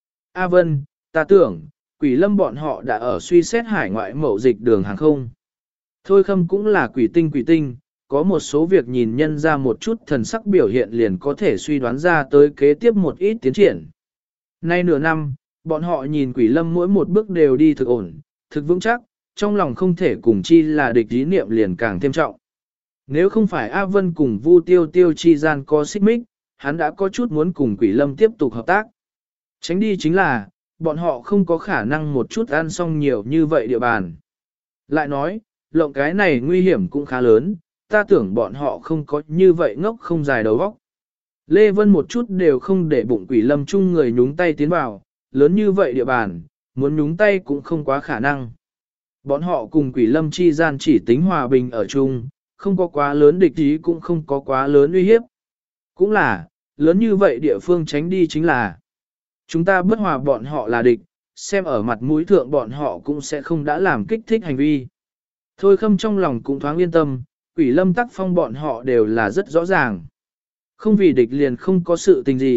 A Vân, ta tưởng, Quỷ Lâm bọn họ đã ở suy xét hải ngoại mậu dịch đường hàng không. Thôi Khâm cũng là quỷ tinh quỷ tinh, có một số việc nhìn nhân ra một chút thần sắc biểu hiện liền có thể suy đoán ra tới kế tiếp một ít tiến triển. Nay nửa năm, bọn họ nhìn Quỷ Lâm mỗi một bước đều đi thực ổn, thực vững chắc, trong lòng không thể cùng chi là địch ý niệm liền càng thêm trọng. Nếu không phải A Vân cùng Vu Tiêu Tiêu chi gian có xích mích, hắn đã có chút muốn cùng Quỷ Lâm tiếp tục hợp tác. Tránh đi chính là, bọn họ không có khả năng một chút ăn xong nhiều như vậy địa bàn. Lại nói, lộng cái này nguy hiểm cũng khá lớn, ta tưởng bọn họ không có như vậy ngốc không dài đầu óc. Lê Vân một chút đều không để bụng Quỷ Lâm chung người nhúng tay tiến vào, lớn như vậy địa bàn, muốn nhúng tay cũng không quá khả năng. Bọn họ cùng Quỷ Lâm chi gian chỉ tính hòa bình ở chung, không có quá lớn địch ý cũng không có quá lớn uy hiếp. Cũng là, lớn như vậy địa phương tránh đi chính là chúng ta bất hòa bọn họ là địch, xem ở mặt mũi thượng bọn họ cũng sẽ không đã làm kích thích hành vi. Thôi Khâm trong lòng cũng thoáng yên tâm, Quỷ Lâm tác phong bọn họ đều là rất rõ ràng. Không vì địch liền không có sự tình gì,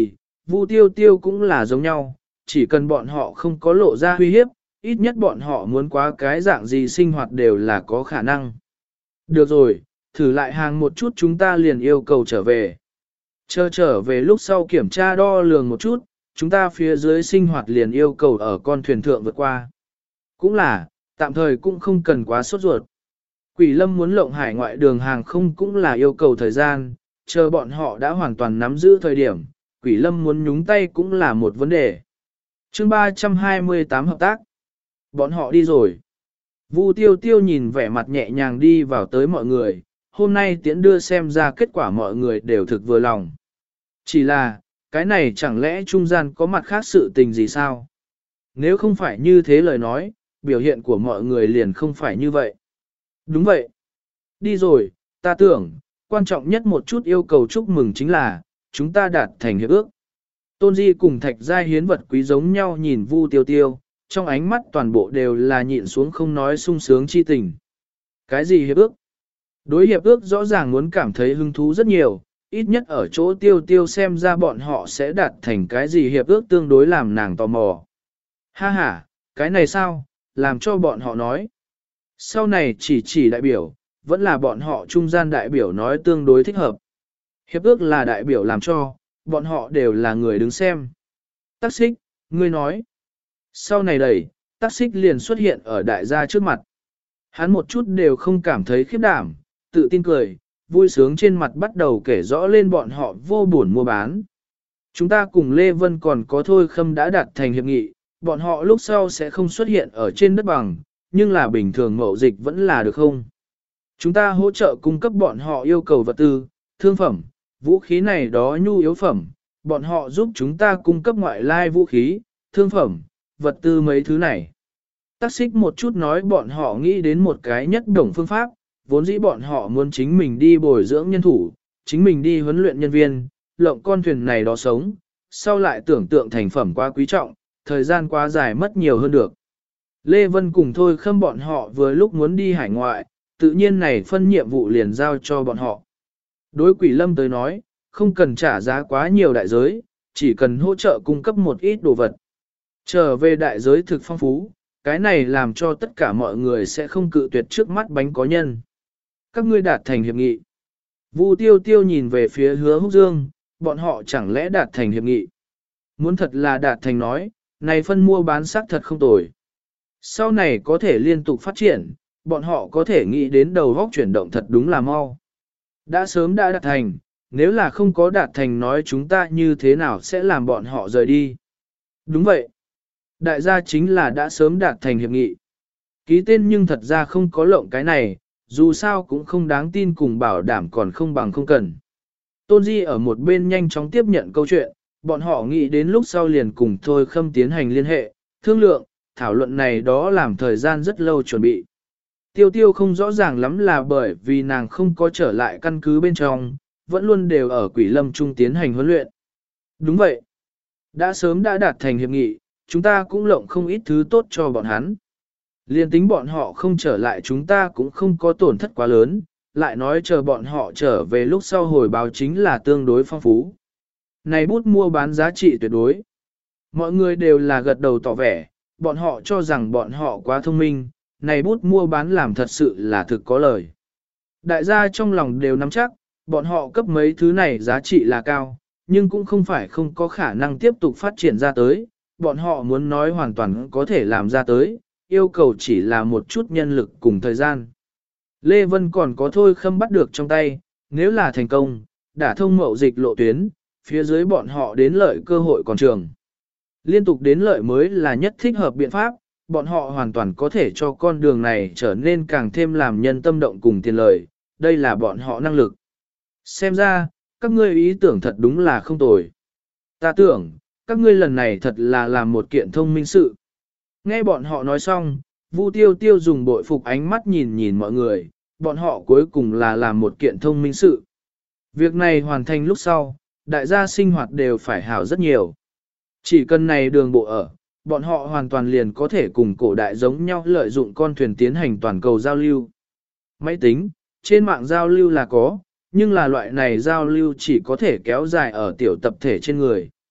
Vu Tiêu Tiêu cũng là giống nhau, chỉ cần bọn họ không có lộ ra uy hiếp, ít nhất bọn họ muốn quá cái dạng gì sinh hoạt đều là có khả năng. Được rồi, thử lại hàng một chút chúng ta liền yêu cầu trở về. Chờ trở về lúc sau kiểm tra đo lường một chút, chúng ta phía dưới sinh hoạt liền yêu cầu ở con thuyền thượng vượt qua. Cũng là, tạm thời cũng không cần quá sốt ruột. Quỷ Lâm muốn lộng hải ngoại đường hàng không cũng là yêu cầu thời gian, chờ bọn họ đã hoàn toàn nắm giữ thời điểm, Quỷ Lâm muốn nhúng tay cũng là một vấn đề. Chương ba trăm hai mươi tám hợp tác. Bọn họ đi rồi. Vu Tiêu Tiêu nhìn vẻ mặt nhẹ nhàng đi vào tới mọi người, hôm nay tiễn đưa xem ra kết quả mọi người đều thực vừa lòng. Chỉ là, cái này chẳng lẽ trung gian có mặt khác sự tình gì sao? Nếu không phải như thế lời nói, biểu hiện của mọi người liền không phải như vậy. Đúng vậy. Đi rồi, ta tưởng, quan trọng nhất một chút yêu cầu chúc mừng chính là, chúng ta đạt thành hiệp ước. Tôn Di cùng Thạch Giai hiến vật quý giống nhau nhìn Vu Tiêu Tiêu, trong ánh mắt toàn bộ đều là nhịn xuống không nói sung sướng chi tình. Cái gì hiệp ước? Đối hiệp ước rõ ràng muốn cảm thấy hứng thú rất nhiều, ít nhất ở chỗ Tiêu Tiêu xem ra bọn họ sẽ đạt thành cái gì hiệp ước tương đối làm nàng tò mò. Ha ha, cái này sao, làm cho bọn họ nói. Sau này chỉ chỉ đại biểu, vẫn là bọn họ trung gian đại biểu nói tương đối thích hợp. Hiệp ước là đại biểu làm cho, bọn họ đều là người đứng xem. Tắc xích, ngươi nói. Sau này đẩy, tắc xích liền xuất hiện ở đại gia trước mặt. Hắn một chút đều không cảm thấy khiếp đảm, tự tin cười, vui sướng trên mặt bắt đầu kể rõ lên bọn họ vô buồn mua bán. Chúng ta cùng Lê Vân còn có Thôi Khâm đã đạt thành hiệp nghị, bọn họ lúc sau sẽ không xuất hiện ở trên đất bằng, nhưng là bình thường mậu dịch vẫn là được không? Chúng ta hỗ trợ cung cấp bọn họ yêu cầu vật tư, thương phẩm, vũ khí này đó nhu yếu phẩm, bọn họ giúp chúng ta cung cấp ngoại lai vũ khí, thương phẩm, vật tư mấy thứ này. Tác xích một chút nói bọn họ nghĩ đến một cái nhất đồng phương pháp, vốn dĩ bọn họ muốn chính mình đi bồi dưỡng nhân thủ, chính mình đi huấn luyện nhân viên, lộng con thuyền này đó sống, sau lại tưởng tượng thành phẩm quá quý trọng, thời gian quá dài mất nhiều hơn được. Lê Vân cùng Thôi Khâm bọn họ vừa lúc muốn đi hải ngoại, tự nhiên này phân nhiệm vụ liền giao cho bọn họ. Đối Quỷ Lâm tới nói, không cần trả giá quá nhiều đại giới, chỉ cần hỗ trợ cung cấp một ít đồ vật. Trở về đại giới thực phong phú, cái này làm cho tất cả mọi người sẽ không cự tuyệt trước mắt bánh có nhân. Các ngươi đạt thành hiệp nghị. Vu Tiêu Tiêu nhìn về phía Hứa Húc Dương, bọn họ chẳng lẽ đạt thành hiệp nghị. Muốn thật là đạt thành nói, này phân mua bán xác thật không tồi. Sau này có thể liên tục phát triển, bọn họ có thể nghĩ đến đầu góc chuyển động thật đúng là mau. Đã sớm đã đạt thành, nếu là không có đạt thành nói chúng ta như thế nào sẽ làm bọn họ rời đi. Đúng vậy. Đại gia chính là đã sớm đạt thành hiệp nghị. Ký tên nhưng thật ra không có lộng cái này, dù sao cũng không đáng tin cùng bảo đảm còn không bằng không cần. Tôn Di ở một bên nhanh chóng tiếp nhận câu chuyện, bọn họ nghĩ đến lúc sau liền cùng Thôi Khâm tiến hành liên hệ, thương lượng, thảo luận này đó làm thời gian rất lâu chuẩn bị. Tiêu tiêu không rõ ràng lắm là bởi vì nàng không có trở lại căn cứ bên trong, vẫn luôn đều ở Quỷ Lâm Trung tiến hành huấn luyện. Đúng vậy. Đã sớm đã đạt thành hiệp nghị, chúng ta cũng lộng không ít thứ tốt cho bọn hắn. Liên tính bọn họ không trở lại chúng ta cũng không có tổn thất quá lớn, lại nói chờ bọn họ trở về lúc sau hồi báo chính là tương đối phong phú. Này bút mua bán giá trị tuyệt đối. Mọi người đều là gật đầu tỏ vẻ, bọn họ cho rằng bọn họ quá thông minh, này bút mua bán làm thật sự là thực có lời. Đại gia trong lòng đều nắm chắc, bọn họ cấp mấy thứ này giá trị là cao, nhưng cũng không phải không có khả năng tiếp tục phát triển ra tới, bọn họ muốn nói hoàn toàn có thể làm ra tới, yêu cầu chỉ là một chút nhân lực cùng thời gian. Lê Vân còn có Thôi Khâm bắt được trong tay, nếu là thành công, đã thông mậu dịch lộ tuyến, phía dưới bọn họ đến lợi cơ hội còn trường. Liên tục đến lợi mới là nhất thích hợp biện pháp, bọn họ hoàn toàn có thể cho con đường này trở nên càng thêm làm nhân tâm động cùng tiền lợi, đây là bọn họ năng lực. Xem ra, các ngươi ý tưởng thật đúng là không tồi. Ta tưởng, các ngươi lần này thật là làm một kiện thông minh sự. Nghe bọn họ nói xong, Vu Tiêu Tiêu dùng bội phục ánh mắt nhìn nhìn mọi người, bọn họ cuối cùng là làm một kiện thông minh sự. Việc này hoàn thành lúc sau, đại gia sinh hoạt đều phải hảo rất nhiều. Chỉ cần này đường bộ ở, bọn họ hoàn toàn liền có thể cùng cổ đại giống nhau lợi dụng con thuyền tiến hành toàn cầu giao lưu. Máy tính, trên mạng giao lưu là có, nhưng là loại này giao lưu chỉ có thể kéo dài ở tiểu tập thể trên người.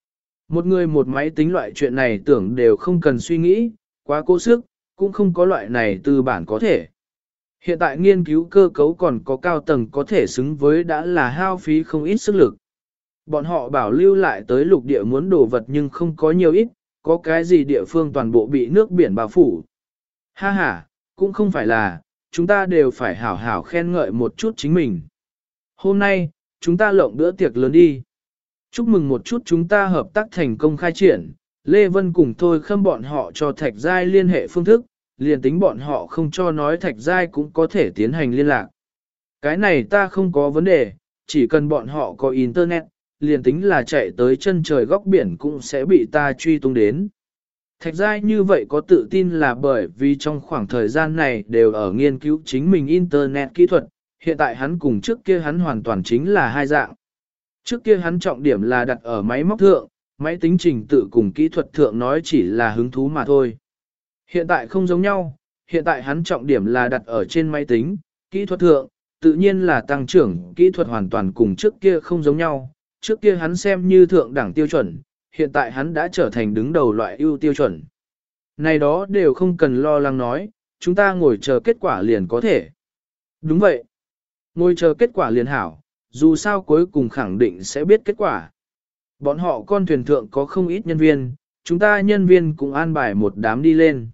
Một người một máy tính loại chuyện này tưởng đều không cần suy nghĩ, quá cố sức, cũng không có loại này tư bản có thể. Hiện tại nghiên cứu cơ cấu còn có cao tầng có thể xứng với đã là hao phí không ít sức lực. Bọn họ bảo lưu lại tới lục địa muốn đồ vật nhưng không có nhiều ít, có cái gì địa phương toàn bộ bị nước biển bao phủ. Ha ha, cũng không phải là, chúng ta đều phải hảo hảo khen ngợi một chút chính mình. Hôm nay, chúng ta lộng bữa tiệc lớn đi. Chúc mừng một chút chúng ta hợp tác thành công khai triển, Lê Vân cùng Thôi Khâm bọn họ cho Thạch Giai liên hệ phương thức, liền tính bọn họ không cho nói Thạch Giai cũng có thể tiến hành liên lạc. Cái này ta không có vấn đề, chỉ cần bọn họ có Internet, liền tính là chạy tới chân trời góc biển cũng sẽ bị ta truy tung đến. Thạch Giai như vậy có tự tin là bởi vì trong khoảng thời gian này đều ở nghiên cứu chính mình Internet kỹ thuật, hiện tại hắn cùng trước kia hắn hoàn toàn chính là hai dạng. Trước kia hắn trọng điểm là đặt ở máy móc thượng, máy tính trình tự cùng kỹ thuật thượng nói chỉ là hứng thú mà thôi. Hiện tại không giống nhau, hiện tại hắn trọng điểm là đặt ở trên máy tính, kỹ thuật thượng, tự nhiên là tăng trưởng kỹ thuật hoàn toàn cùng trước kia không giống nhau. Trước kia hắn xem như thượng đẳng tiêu chuẩn, hiện tại hắn đã trở thành đứng đầu loại ưu tiêu chuẩn. Này đó đều không cần lo lắng nói, chúng ta ngồi chờ kết quả liền có thể. Đúng vậy. Ngồi chờ kết quả liền hảo, dù sao cuối cùng khẳng định sẽ biết kết quả. Bọn họ con thuyền thượng có không ít nhân viên, chúng ta nhân viên cũng an bài một đám đi lên.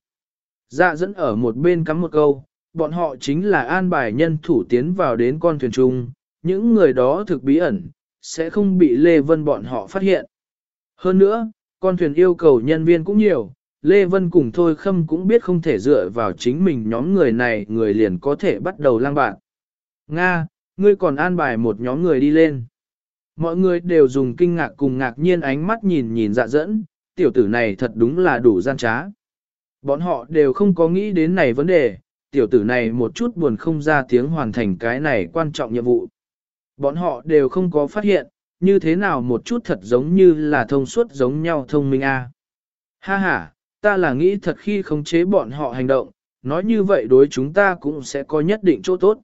Dạ dẫn ở một bên cắm một câu, bọn họ chính là an bài nhân thủ tiến vào đến con thuyền chung, những người đó thực bí ẩn, sẽ không bị Lê Vân bọn họ phát hiện. Hơn nữa, con thuyền yêu cầu nhân viên cũng nhiều, Lê Vân cùng Thôi Khâm cũng biết không thể dựa vào chính mình nhóm người này người liền có thể bắt đầu lang bạn. Nga, ngươi còn an bài một nhóm người đi lên. Mọi người đều dùng kinh ngạc cùng ngạc nhiên ánh mắt nhìn nhìn dạ dẫn, tiểu tử này thật đúng là đủ gian trá. Bọn họ đều không có nghĩ đến này vấn đề, tiểu tử này một chút buồn không ra tiếng hoàn thành cái này quan trọng nhiệm vụ. Bọn họ đều không có phát hiện, như thế nào một chút thật giống như là thông suốt giống nhau thông minh a. À. Ha ha, ta là nghĩ thật khi khống chế bọn họ hành động, nói như vậy đối chúng ta cũng sẽ có nhất định chỗ tốt.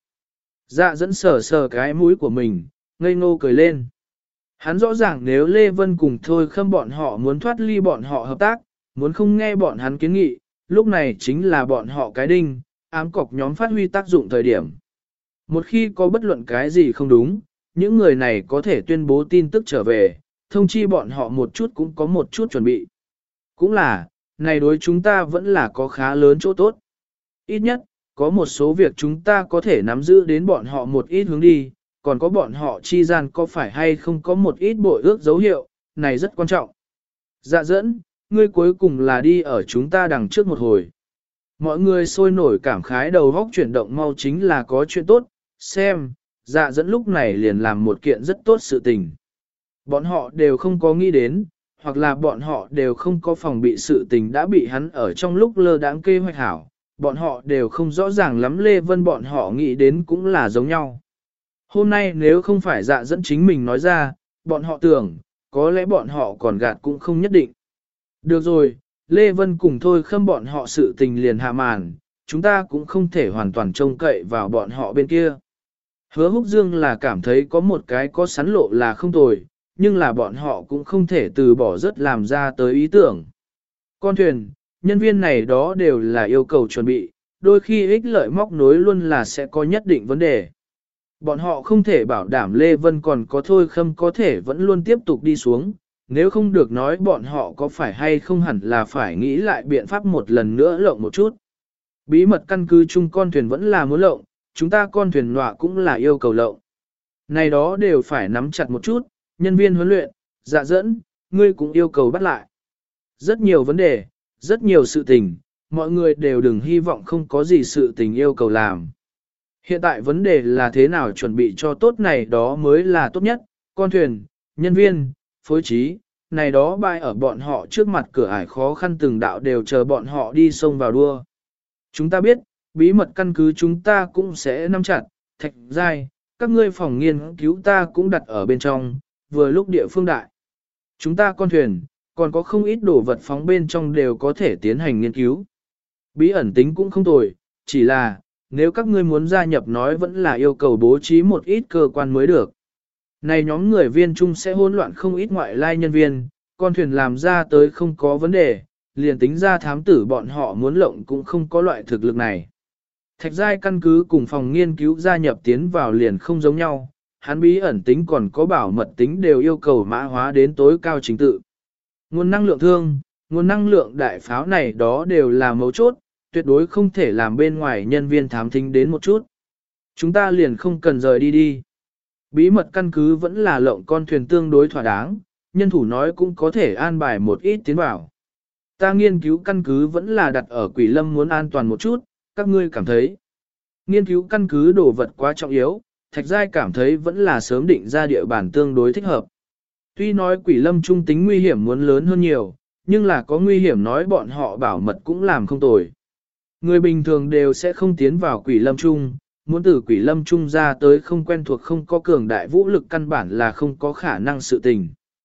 Dạ dẫn sờ sờ cái mũi của mình, ngây ngô cười lên. Hắn rõ ràng nếu Lê Vân cùng Thôi Khâm bọn họ muốn thoát ly bọn họ hợp tác, muốn không nghe bọn hắn kiến nghị, lúc này chính là bọn họ cái đinh, ám cọc nhóm phát huy tác dụng thời điểm. Một khi có bất luận cái gì không đúng, những người này có thể tuyên bố tin tức trở về, thông chi bọn họ một chút cũng có một chút chuẩn bị. Cũng là, này đối chúng ta vẫn là có khá lớn chỗ tốt. Ít nhất, có một số việc chúng ta có thể nắm giữ đến bọn họ một ít hướng đi, còn có bọn họ chi gian có phải hay không có một ít bội ước dấu hiệu, này rất quan trọng. Dạ dẫn, ngươi cuối cùng là đi ở chúng ta đằng trước một hồi. Mọi người sôi nổi cảm khái đầu góc chuyển động mau chính là có chuyện tốt, xem, dạ dẫn lúc này liền làm một kiện rất tốt sự tình. Bọn họ đều không có nghĩ đến, hoặc là bọn họ đều không có phòng bị sự tình đã bị hắn ở trong lúc lơ đãng kê hoạch hảo, bọn họ đều không rõ ràng lắm Lê Vân bọn họ nghĩ đến cũng là giống nhau. Hôm nay nếu không phải dạ dẫn chính mình nói ra, bọn họ tưởng, có lẽ bọn họ còn gạt cũng không nhất định. Được rồi, Lê Vân cùng Thôi Khâm bọn họ sự tình liền hạ màn, chúng ta cũng không thể hoàn toàn trông cậy vào bọn họ bên kia. Hứa Húc Dương là cảm thấy có một cái có sắn lộ là không tồi, nhưng là bọn họ cũng không thể từ bỏ rất làm ra tới ý tưởng. Con thuyền, nhân viên này đó đều là yêu cầu chuẩn bị, đôi khi ích lợi móc nối luôn là sẽ có nhất định vấn đề. Bọn họ không thể bảo đảm Lê Vân còn có Thôi Khâm có thể vẫn luôn tiếp tục đi xuống, nếu không được nói bọn họ có phải hay không hẳn là phải nghĩ lại biện pháp một lần nữa lộng một chút. Bí mật căn cứ chung con thuyền vẫn là muốn lộng, chúng ta con thuyền nọa cũng là yêu cầu lộng. Này đó đều phải nắm chặt một chút, nhân viên huấn luyện, dạ dẫn, ngươi cũng yêu cầu bắt lại. Rất nhiều vấn đề, rất nhiều sự tình, mọi người đều đừng hy vọng không có gì sự tình yêu cầu làm. Hiện tại vấn đề là thế nào chuẩn bị cho tốt này đó mới là tốt nhất, con thuyền, nhân viên, phối trí, này đó bại ở bọn họ trước mặt cửa ải khó khăn từng đạo đều chờ bọn họ đi sông vào đua. Chúng ta biết, bí mật căn cứ chúng ta cũng sẽ nắm chặt, Thạch Giai, các ngươi phòng nghiên cứu ta cũng đặt ở bên trong, vừa lúc địa phương đại. Chúng ta con thuyền, còn có không ít đồ vật phóng bên trong đều có thể tiến hành nghiên cứu. Bí ẩn tính cũng không tồi, chỉ là, nếu các ngươi muốn gia nhập nói vẫn là yêu cầu bố trí một ít cơ quan mới được. Này nhóm người viên chung sẽ hỗn loạn không ít ngoại lai nhân viên, con thuyền làm ra tới không có vấn đề, liền tính ra thám tử bọn họ muốn lộng cũng không có loại thực lực này. Thạch giai căn cứ cùng phòng nghiên cứu gia nhập tiến vào liền không giống nhau, hắn bí ẩn tính còn có bảo mật tính đều yêu cầu mã hóa đến tối cao trình tự. Nguồn năng lượng thương, nguồn năng lượng đại pháo này đó đều là mấu chốt, tuyệt đối không thể làm bên ngoài nhân viên thám thính đến một chút. Chúng ta liền không cần rời đi đi. Bí mật căn cứ vẫn là lộng con thuyền tương đối thỏa đáng, nhân thủ nói cũng có thể an bài một ít tiến vào. Ta nghiên cứu căn cứ vẫn là đặt ở Quỷ Lâm muốn an toàn một chút, các ngươi cảm thấy. Nghiên cứu căn cứ đồ vật quá trọng yếu, Thạch Giai cảm thấy vẫn là sớm định ra địa bàn tương đối thích hợp. Tuy nói Quỷ Lâm trung tính nguy hiểm muốn lớn hơn nhiều, nhưng là có nguy hiểm nói bọn họ bảo mật cũng làm không tồi. Người bình thường đều sẽ không tiến vào Quỷ Lâm trung, muốn từ Quỷ Lâm trung ra tới không quen thuộc không có cường đại vũ lực căn bản là không có khả năng sự tình.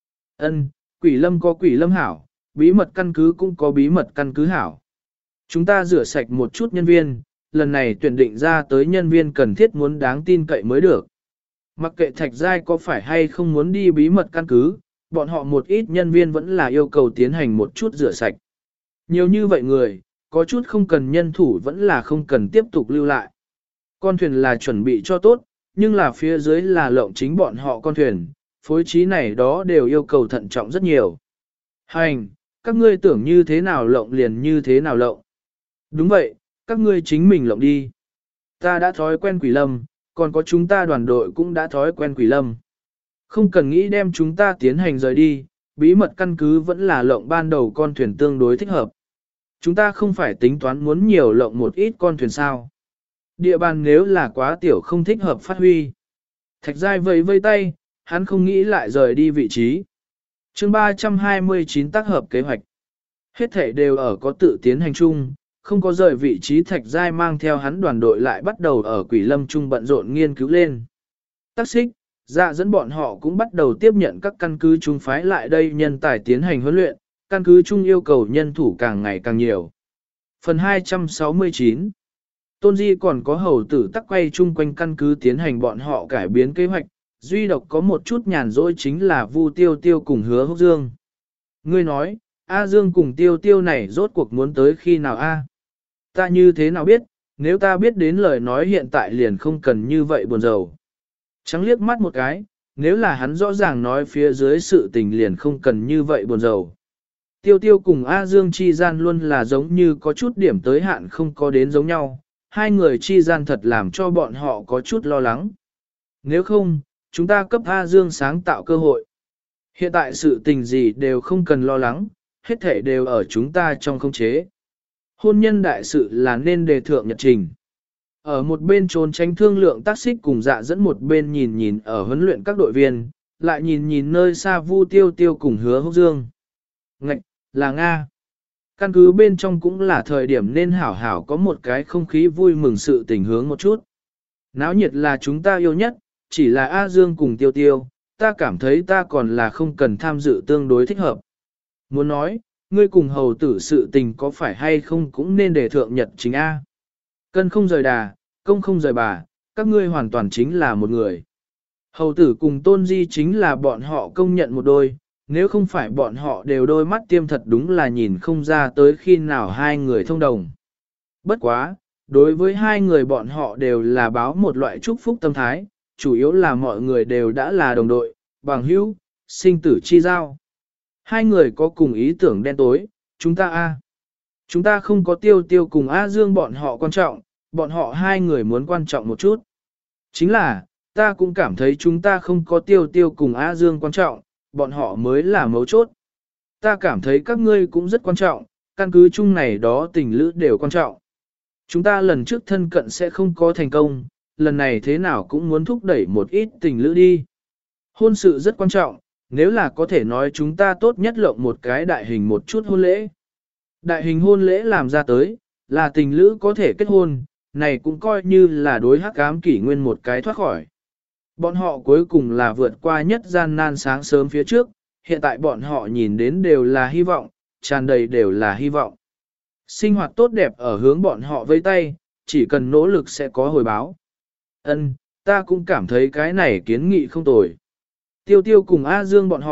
Ân, Quỷ Lâm có Quỷ Lâm hảo, bí mật căn cứ cũng có bí mật căn cứ hảo. Chúng ta rửa sạch một chút nhân viên, lần này tuyển định ra tới nhân viên cần thiết muốn đáng tin cậy mới được. Mặc kệ Thạch Giai có phải hay không muốn đi bí mật căn cứ, bọn họ một ít nhân viên vẫn là yêu cầu tiến hành một chút rửa sạch. Nhiều như vậy người, có chút không cần nhân thủ vẫn là không cần tiếp tục lưu lại. Con thuyền là chuẩn bị cho tốt, nhưng là phía dưới là lộng chính bọn họ con thuyền, phối trí này đó đều yêu cầu thận trọng rất nhiều. Hành, các ngươi tưởng như thế nào lộng liền như thế nào lộng. Đúng vậy, các ngươi chính mình lộng đi. Ta đã thói quen Quỷ Lâm, còn có chúng ta đoàn đội cũng đã thói quen Quỷ Lâm. Không cần nghĩ đem chúng ta tiến hành rời đi, bí mật căn cứ vẫn là lộng ban đầu con thuyền tương đối thích hợp. Chúng ta không phải tính toán muốn nhiều lộng một ít con thuyền sao. Địa bàn nếu là quá tiểu không thích hợp phát huy. Thạch Giai vẫy vây tay, hắn không nghĩ lại rời đi vị trí. chương ba trăm hai mươi chín tác hợp kế hoạch. Hết thể đều ở có tự tiến hành chung, không có rời vị trí Thạch Giai mang theo hắn đoàn đội lại bắt đầu ở Quỷ Lâm Trung bận rộn nghiên cứu lên. Tác xích, dạ dẫn bọn họ cũng bắt đầu tiếp nhận các căn cứ trung phái lại đây nhân tài tiến hành huấn luyện, căn cứ chung yêu cầu nhân thủ càng ngày càng nhiều. Phần hai trăm sáu mươi chín Tôn Di còn có hầu tử tắc quay chung quanh căn cứ tiến hành bọn họ cải biến kế hoạch, duy độc có một chút nhàn rỗi chính là Vu Tiêu Tiêu cùng Hứa Húc Dương. Ngươi nói, A Dương cùng Tiêu Tiêu này rốt cuộc muốn tới khi nào a? Ta như thế nào biết, nếu ta biết đến lời nói hiện tại liền không cần như vậy buồn rầu. Trắng liếc mắt một cái, nếu là hắn rõ ràng nói phía dưới sự tình liền không cần như vậy buồn rầu. Tiêu Tiêu cùng A Dương chi gian luôn là giống như có chút điểm tới hạn không có đến giống nhau, hai người chi gian thật làm cho bọn họ có chút lo lắng. Nếu không, chúng ta cấp A Dương sáng tạo cơ hội. Hiện tại sự tình gì đều không cần lo lắng, hết thể đều ở chúng ta trong khống chế. Hôn nhân đại sự là nên đề thượng nhật trình. Ở một bên trốn tránh thương lượng tác xích cùng dạ dẫn một bên nhìn nhìn ở huấn luyện các đội viên, lại nhìn nhìn nơi xa Vu Tiêu Tiêu cùng Hứa Húc Dương. Ngạch, là Nga. Căn cứ bên trong cũng là thời điểm nên hảo hảo có một cái không khí vui mừng sự tình hướng một chút. Náo nhiệt là chúng ta yêu nhất, chỉ là A Dương cùng Tiêu Tiêu, ta cảm thấy ta còn là không cần tham dự tương đối thích hợp. Muốn nói, ngươi cùng hầu tử sự tình có phải hay không cũng nên để thượng nhật chính A. Cân không rời đà, công không rời bà, các ngươi hoàn toàn chính là một người. Hầu tử cùng Tôn Di chính là bọn họ công nhận một đôi, nếu không phải bọn họ đều đôi mắt tiêm thật đúng là nhìn không ra tới khi nào hai người thông đồng. Bất quá, đối với hai người bọn họ đều là báo một loại chúc phúc tâm thái, chủ yếu là mọi người đều đã là đồng đội, bằng hữu, sinh tử chi giao. Hai người có cùng ý tưởng đen tối, chúng ta a, chúng ta không có Tiêu Tiêu cùng A Dương bọn họ quan trọng, bọn họ hai người muốn quan trọng một chút. Chính là, ta cũng cảm thấy chúng ta không có Tiêu Tiêu cùng A Dương quan trọng, bọn họ mới là mấu chốt. Ta cảm thấy các ngươi cũng rất quan trọng, căn cứ chung này đó tình lữ đều quan trọng. Chúng ta lần trước thân cận sẽ không có thành công, lần này thế nào cũng muốn thúc đẩy một ít tình lữ đi. Hôn sự rất quan trọng, nếu là có thể nói chúng ta tốt nhất lộng một cái đại hình một chút hôn lễ. Đại hình hôn lễ làm ra tới, là tình lữ có thể kết hôn, này cũng coi như là đối hắc ám kỷ nguyên một cái thoát khỏi. Bọn họ cuối cùng là vượt qua nhất gian nan sáng sớm phía trước, hiện tại bọn họ nhìn đến đều là hy vọng, tràn đầy đều là hy vọng. Sinh hoạt tốt đẹp ở hướng bọn họ vây tay, chỉ cần nỗ lực sẽ có hồi báo. Ân, ta cũng cảm thấy cái này kiến nghị không tồi. Tiêu Tiêu cùng A Dương bọn họ,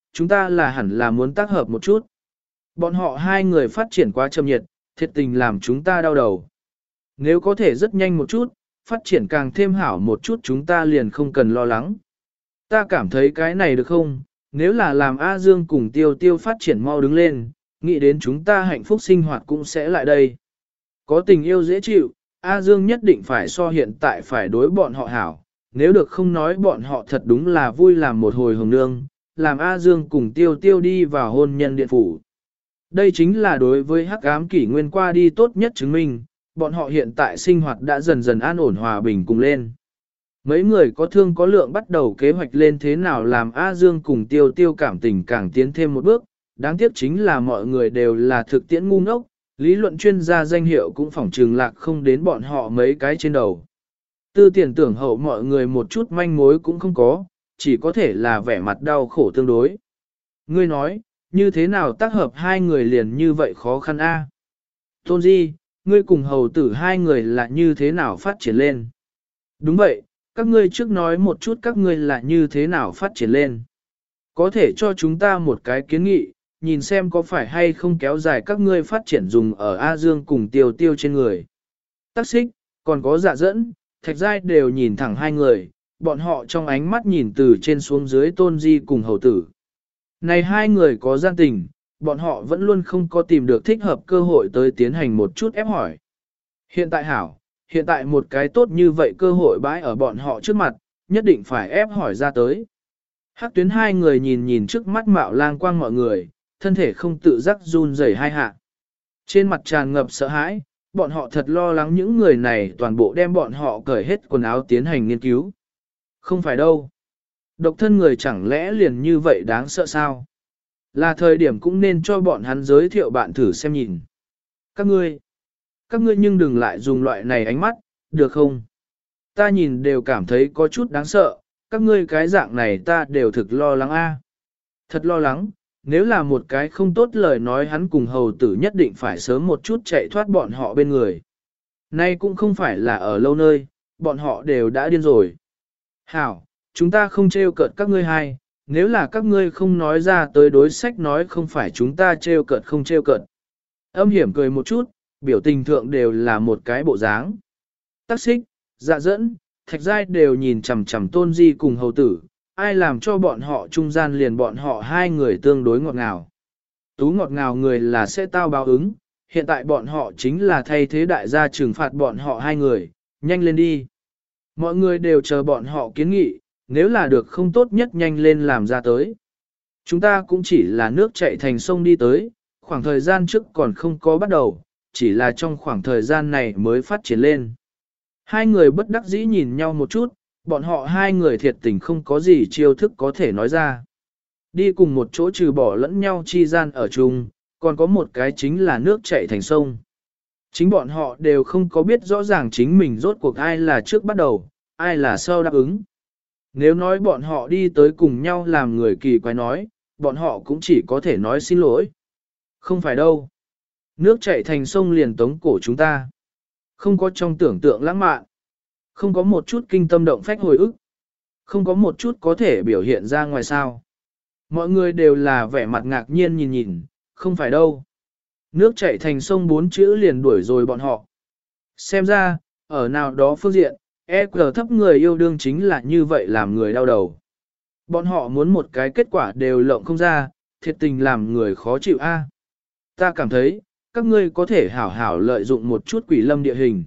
chúng ta là hẳn là muốn tác hợp một chút. Bọn họ hai người phát triển quá chậm nhiệt, thiệt tình làm chúng ta đau đầu. Nếu có thể rất nhanh một chút, phát triển càng thêm hảo một chút chúng ta liền không cần lo lắng. Ta cảm thấy cái này được không? Nếu là làm A Dương cùng Tiêu Tiêu phát triển mau đứng lên, nghĩ đến chúng ta hạnh phúc sinh hoạt cũng sẽ lại đây. Có tình yêu dễ chịu, A Dương nhất định phải so hiện tại phải đối bọn họ hảo. Nếu được không nói bọn họ thật đúng là vui làm một hồi hồng nương, làm A Dương cùng Tiêu Tiêu đi vào hôn nhân điện phủ. Đây chính là đối với hắc ám kỷ nguyên qua đi tốt nhất chứng minh, bọn họ hiện tại sinh hoạt đã dần dần an ổn hòa bình cùng lên. Mấy người có thương có lượng bắt đầu kế hoạch lên thế nào làm A Dương cùng Tiêu Tiêu cảm tình càng tiến thêm một bước, đáng tiếc chính là mọi người đều là thực tiễn ngu ngốc, lý luận chuyên gia danh hiệu cũng phỏng trường lạc không đến bọn họ mấy cái trên đầu. Tư tiền tưởng hậu mọi người một chút manh mối cũng không có, chỉ có thể là vẻ mặt đau khổ tương đối. Ngươi nói, như thế nào tác hợp hai người liền như vậy khó khăn a? Tôn Di, ngươi cùng hầu tử hai người là như thế nào phát triển lên? Đúng vậy, các ngươi trước nói một chút các ngươi là như thế nào phát triển lên. Có thể cho chúng ta một cái kiến nghị, nhìn xem có phải hay không kéo dài các ngươi phát triển dùng ở A Dương cùng Tiêu Tiêu trên người. Tắc xích, còn có dạ dẫn, thạch giai đều nhìn thẳng hai người, bọn họ trong ánh mắt nhìn từ trên xuống dưới Tôn Di cùng hầu tử. Này hai người có gian tình, bọn họ vẫn luôn không có tìm được thích hợp cơ hội tới tiến hành một chút ép hỏi. Hiện tại hảo, hiện tại một cái tốt như vậy cơ hội bãi ở bọn họ trước mặt, nhất định phải ép hỏi ra tới. Hắc tuyến hai người nhìn nhìn trước mắt mạo lang quang mọi người, thân thể không tự giác run rẩy hai hạ. Trên mặt tràn ngập sợ hãi, bọn họ thật lo lắng những người này toàn bộ đem bọn họ cởi hết quần áo tiến hành nghiên cứu. Không phải đâu. Độc thân người chẳng lẽ liền như vậy đáng sợ sao? Là thời điểm cũng nên cho bọn hắn giới thiệu bạn thử xem nhìn. Các ngươi, các ngươi nhưng đừng lại dùng loại này ánh mắt, được không? Ta nhìn đều cảm thấy có chút đáng sợ, các ngươi cái dạng này ta đều thực lo lắng a. Thật lo lắng, nếu là một cái không tốt lời nói hắn cùng hầu tử nhất định phải sớm một chút chạy thoát bọn họ bên người. Nay cũng không phải là ở lâu nơi, bọn họ đều đã điên rồi. Hảo, chúng ta không trêu cợt các ngươi hai, nếu là các ngươi không nói ra tới đối sách nói không phải chúng ta trêu cợt không trêu cợt. Âm hiểm cười một chút, biểu tình thượng đều là một cái bộ dáng. Tắc xích, dạ dẫn, thạch giai đều nhìn chằm chằm Tôn Di cùng hầu tử, ai làm cho bọn họ trung gian liền bọn họ hai người tương đối ngọt ngào. Tú ngọt ngào người là sẽ tao báo ứng, hiện tại bọn họ chính là thay thế đại gia trừng phạt bọn họ hai người, nhanh lên đi. Mọi người đều chờ bọn họ kiến nghị, nếu là được không tốt nhất nhanh lên làm ra tới. Chúng ta cũng chỉ là nước chảy thành sông đi tới, khoảng thời gian trước còn không có bắt đầu, chỉ là trong khoảng thời gian này mới phát triển lên. Hai người bất đắc dĩ nhìn nhau một chút, bọn họ hai người thiệt tình không có gì chiêu thức có thể nói ra. Đi cùng một chỗ trừ bỏ lẫn nhau chi gian ở chung, còn có một cái chính là nước chảy thành sông. Chính bọn họ đều không có biết rõ ràng chính mình rốt cuộc ai là trước bắt đầu, ai là sau đáp ứng. Nếu nói bọn họ đi tới cùng nhau làm người kỳ quái nói, bọn họ cũng chỉ có thể nói xin lỗi. Không phải đâu. Nước chảy thành sông liền tống cổ chúng ta. Không có trong tưởng tượng lãng mạn. Không có một chút kinh tâm động phách hồi ức. Không có một chút có thể biểu hiện ra ngoài sao. Mọi người đều là vẻ mặt ngạc nhiên nhìn nhìn, không phải đâu. Nước chảy thành sông bốn chữ liền đuổi rồi bọn họ. Xem ra, ở nào đó phương diện, e quy thấp người yêu đương chính là như vậy làm người đau đầu. Bọn họ muốn một cái kết quả đều lộng không ra, thiệt tình làm người khó chịu a. Ta cảm thấy, các ngươi có thể hảo hảo lợi dụng một chút quỷ lâm địa hình.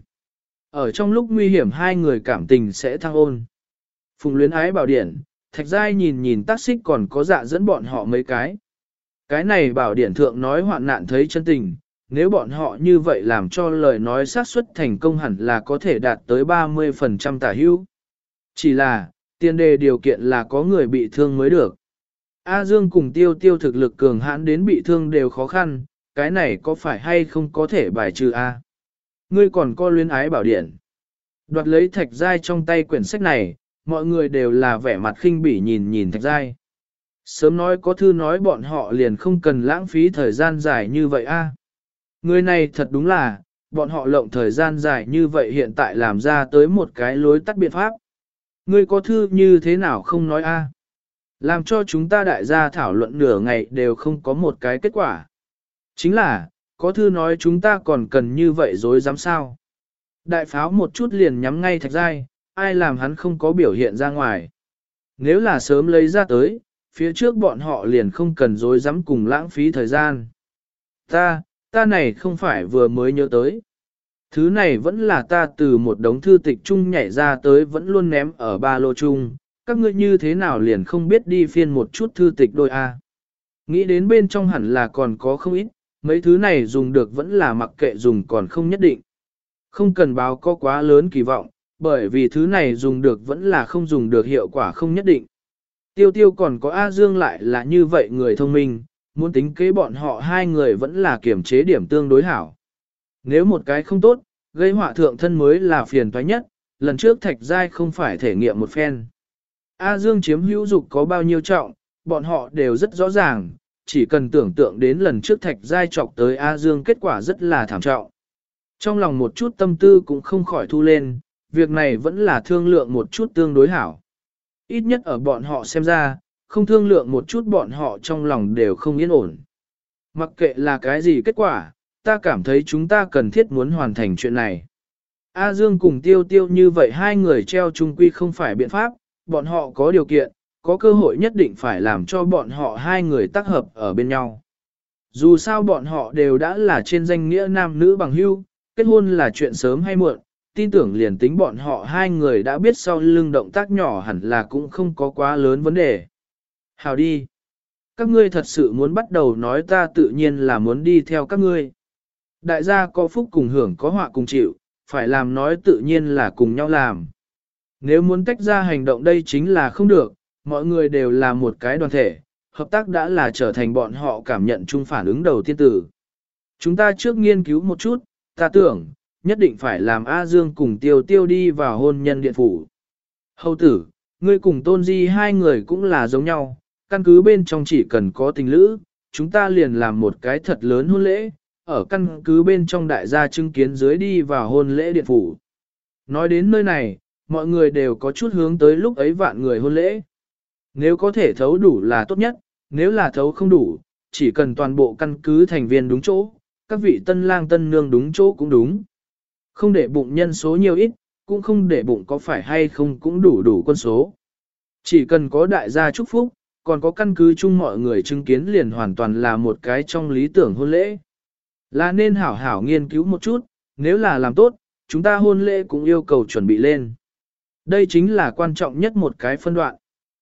Ở trong lúc nguy hiểm hai người cảm tình sẽ thăng ôn. Phùng luyến ái bảo điển, thạch giai nhìn nhìn tác xích còn có dạ dẫn bọn họ mấy cái. Cái này bảo điển thượng nói hoạn nạn thấy chân tình, nếu bọn họ như vậy làm cho lời nói xác suất thành công hẳn là có thể đạt tới ba mươi phần trăm tả hữu. Chỉ là, tiền đề điều kiện là có người bị thương mới được. A Dương cùng Tiêu Tiêu thực lực cường hãn đến bị thương đều khó khăn, cái này có phải hay không có thể bài trừ A. Ngươi còn có luyến ái bảo điển. Đoạt lấy thạch giai trong tay quyển sách này, mọi người đều là vẻ mặt khinh bỉ nhìn nhìn thạch giai. Sớm nói có thư nói bọn họ liền không cần lãng phí thời gian dài như vậy A. Người này thật đúng là, bọn họ lộng thời gian dài như vậy hiện tại làm ra tới một cái lối tắt biện pháp. Ngươi có thư như thế nào không nói A. Làm cho chúng ta đại gia thảo luận nửa ngày đều không có một cái kết quả. Chính là, có thư nói chúng ta còn cần như vậy dối dám sao. Đại pháo một chút liền nhắm ngay Thạch Giai, ai làm hắn không có biểu hiện ra ngoài. Nếu là sớm lấy ra tới, phía trước bọn họ liền không cần dối dám cùng lãng phí thời gian. Ta, ta này không phải vừa mới nhớ tới. Thứ này vẫn là ta từ một đống thư tịch chung nhảy ra tới vẫn luôn ném ở ba lô chung, các ngươi như thế nào liền không biết đi phiên một chút thư tịch đôi a. Nghĩ đến bên trong hẳn là còn có không ít, mấy thứ này dùng được vẫn là mặc kệ dùng còn không nhất định. Không cần báo có quá lớn kỳ vọng, bởi vì thứ này dùng được vẫn là không dùng được hiệu quả không nhất định. Tiêu tiêu còn có A Dương lại là như vậy người thông minh, muốn tính kế bọn họ hai người vẫn là kiểm chế điểm tương đối hảo. Nếu một cái không tốt, gây họa thượng thân mới là phiền toái nhất, lần trước Thạch Giai không phải thể nghiệm một phen. A Dương chiếm hữu dục có bao nhiêu trọng, bọn họ đều rất rõ ràng, chỉ cần tưởng tượng đến lần trước Thạch Giai chọc tới A Dương kết quả rất là thảm trọng. Trong lòng một chút tâm tư cũng không khỏi thu lên, việc này vẫn là thương lượng một chút tương đối hảo. Ít nhất ở bọn họ xem ra, không thương lượng một chút bọn họ trong lòng đều không yên ổn. Mặc kệ là cái gì kết quả, ta cảm thấy chúng ta cần thiết muốn hoàn thành chuyện này. A Dương cùng Tiêu Tiêu như vậy hai người treo chung quy không phải biện pháp, bọn họ có điều kiện, có cơ hội nhất định phải làm cho bọn họ hai người tác hợp ở bên nhau. Dù sao bọn họ đều đã là trên danh nghĩa nam nữ bằng hữu, kết hôn là chuyện sớm hay muộn, tin tưởng liền tính bọn họ hai người đã biết sau lưng động tác nhỏ hẳn là cũng không có quá lớn vấn đề. Hào đi! Các ngươi thật sự muốn bắt đầu nói ta tự nhiên là muốn đi theo các ngươi. Đại gia có phúc cùng hưởng có họa cùng chịu, phải làm nói tự nhiên là cùng nhau làm. Nếu muốn tách ra hành động đây chính là không được, mọi người đều là một cái đoàn thể, hợp tác đã là trở thành bọn họ cảm nhận chung phản ứng đầu tiên tử. Chúng ta trước nghiên cứu một chút, ta tưởng, nhất định phải làm A Dương cùng Tiêu Tiêu đi vào hôn nhân điện phủ. Hầu tử, ngươi cùng Tôn Di hai người cũng là giống nhau, căn cứ bên trong chỉ cần có tình lữ, chúng ta liền làm một cái thật lớn hôn lễ, ở căn cứ bên trong đại gia chứng kiến dưới đi vào hôn lễ điện phủ. Nói đến nơi này, mọi người đều có chút hướng tới lúc ấy vạn người hôn lễ. Nếu có thể thấu đủ là tốt nhất, nếu là thấu không đủ, chỉ cần toàn bộ căn cứ thành viên đúng chỗ, các vị tân lang tân nương đúng chỗ cũng đúng. Không để bụng nhân số nhiều ít, cũng không để bụng có phải hay không cũng đủ đủ quân số. Chỉ cần có đại gia chúc phúc, còn có căn cứ chung mọi người chứng kiến liền hoàn toàn là một cái trong lý tưởng hôn lễ. Là nên hảo hảo nghiên cứu một chút, nếu là làm tốt, chúng ta hôn lễ cũng yêu cầu chuẩn bị lên. Đây chính là quan trọng nhất một cái phân đoạn.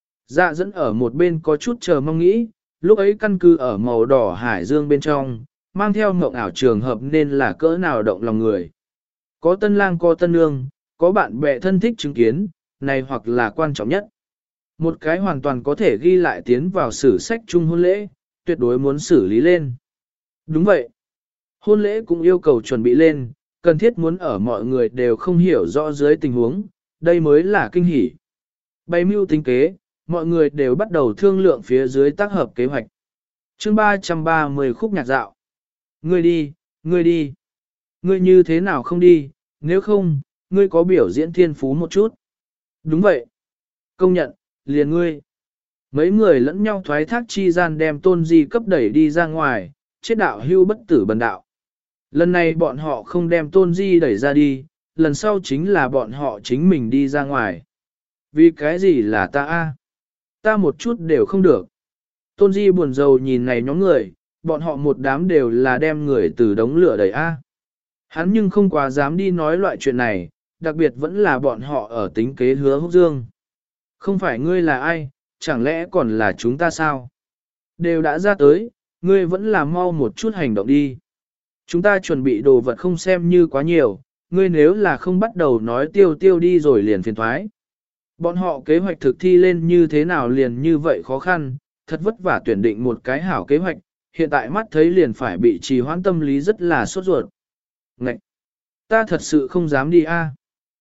Dạ dẫn ở một bên có chút chờ mong nghĩ, lúc ấy căn cứ ở màu đỏ hải dương bên trong, mang theo mộng ảo trường hợp nên là cỡ nào động lòng người. Có tân lang có tân nương, có bạn bè thân thích chứng kiến, này hoặc là quan trọng nhất. Một cái hoàn toàn có thể ghi lại tiến vào sử sách chung hôn lễ, tuyệt đối muốn xử lý lên. Đúng vậy. Hôn lễ cũng yêu cầu chuẩn bị lên, cần thiết muốn ở mọi người đều không hiểu rõ dưới tình huống, đây mới là kinh hỉ. Bày mưu tính kế, mọi người đều bắt đầu thương lượng phía dưới tác hợp kế hoạch. Chương ba trăm ba mươi khúc nhạc dạo. Ngươi đi, ngươi đi. Ngươi như thế nào không đi, nếu không, ngươi có biểu diễn thiên phú một chút. Đúng vậy. Công nhận, liền ngươi. Mấy người lẫn nhau thoái thác chi gian đem Tôn Di cấp đẩy đi ra ngoài, chết đạo hưu bất tử bần đạo. Lần này bọn họ không đem Tôn Di đẩy ra đi, lần sau chính là bọn họ chính mình đi ra ngoài. Vì cái gì là ta a? Ta một chút đều không được. Tôn Di buồn rầu nhìn này nhóm người, bọn họ một đám đều là đem người từ đống lửa đẩy a. Hắn nhưng không quá dám đi nói loại chuyện này, đặc biệt vẫn là bọn họ ở tính kế Hứa Húc Dương. Không phải ngươi là ai, chẳng lẽ còn là chúng ta sao? Đều đã ra tới, ngươi vẫn là mau một chút hành động đi. Chúng ta chuẩn bị đồ vật không xem như quá nhiều, ngươi nếu là không bắt đầu nói tiêu tiêu đi rồi liền phiền thoái. Bọn họ kế hoạch thực thi lên như thế nào liền như vậy khó khăn, thật vất vả tuyển định một cái hảo kế hoạch, hiện tại mắt thấy liền phải bị trì hoãn tâm lý rất là sốt ruột. Ngậy! Ta thật sự không dám đi a.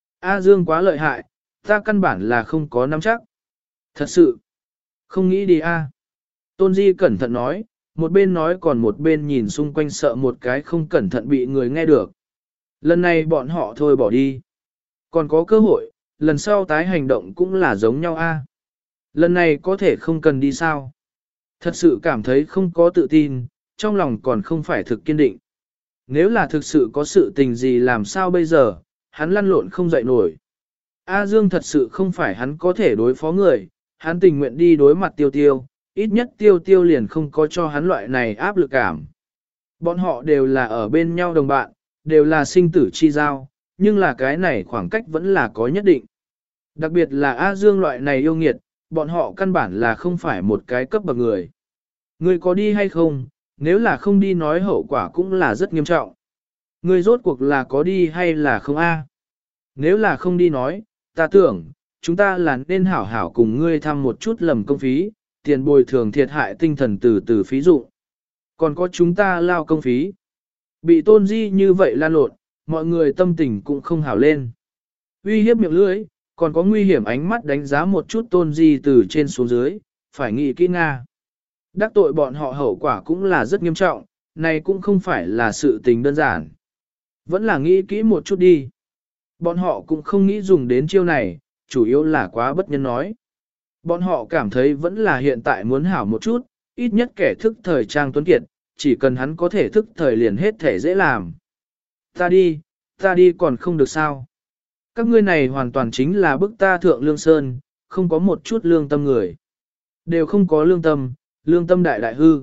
A Dương quá lợi hại, ta căn bản là không có nắm chắc. Thật sự! Không nghĩ đi a. Tôn Di cẩn thận nói, một bên nói còn một bên nhìn xung quanh sợ một cái không cẩn thận bị người nghe được. Lần này bọn họ thôi bỏ đi. Còn có cơ hội, lần sau tái hành động cũng là giống nhau a. Lần này có thể không cần đi sao? Thật sự cảm thấy không có tự tin, trong lòng còn không phải thực kiên định. Nếu là thực sự có sự tình gì làm sao bây giờ, hắn lăn lộn không dậy nổi. A Dương thật sự không phải hắn có thể đối phó người, hắn tình nguyện đi đối mặt tiêu tiêu, ít nhất tiêu tiêu liền không có cho hắn loại này áp lực cảm. Bọn họ đều là ở bên nhau đồng bạn, đều là sinh tử chi giao, nhưng là cái này khoảng cách vẫn là có nhất định. Đặc biệt là A Dương loại này yêu nghiệt, bọn họ căn bản là không phải một cái cấp bậc người. Người có đi hay không, nếu là không đi nói hậu quả cũng là rất nghiêm trọng. Người rốt cuộc là có đi hay là không A? Nếu là không đi nói, ta tưởng, chúng ta là nên hảo hảo cùng ngươi thăm một chút lầm công phí, tiền bồi thường thiệt hại tinh thần từ từ phí dụ. Còn có chúng ta lao công phí. Bị tôn di như vậy lan lộn, mọi người tâm tình cũng không hảo lên. Uy hiếp miệng lưỡi, còn có nguy hiểm ánh mắt đánh giá một chút tôn di từ trên xuống dưới, phải nghĩ kỹ Nga. Đắc tội bọn họ hậu quả cũng là rất nghiêm trọng, này cũng không phải là sự tình đơn giản. Vẫn là nghĩ kỹ một chút đi. Bọn họ cũng không nghĩ dùng đến chiêu này, chủ yếu là quá bất nhân nói. Bọn họ cảm thấy vẫn là hiện tại muốn hảo một chút, ít nhất kẻ thức thời Trang Tuấn Kiệt, chỉ cần hắn có thể thức thời liền hết thể dễ làm. Ta đi, ta đi còn không được sao. Các ngươi này hoàn toàn chính là bức ta thượng lương sơn, không có một chút lương tâm người. Đều không có lương tâm, lương tâm đại đại hư.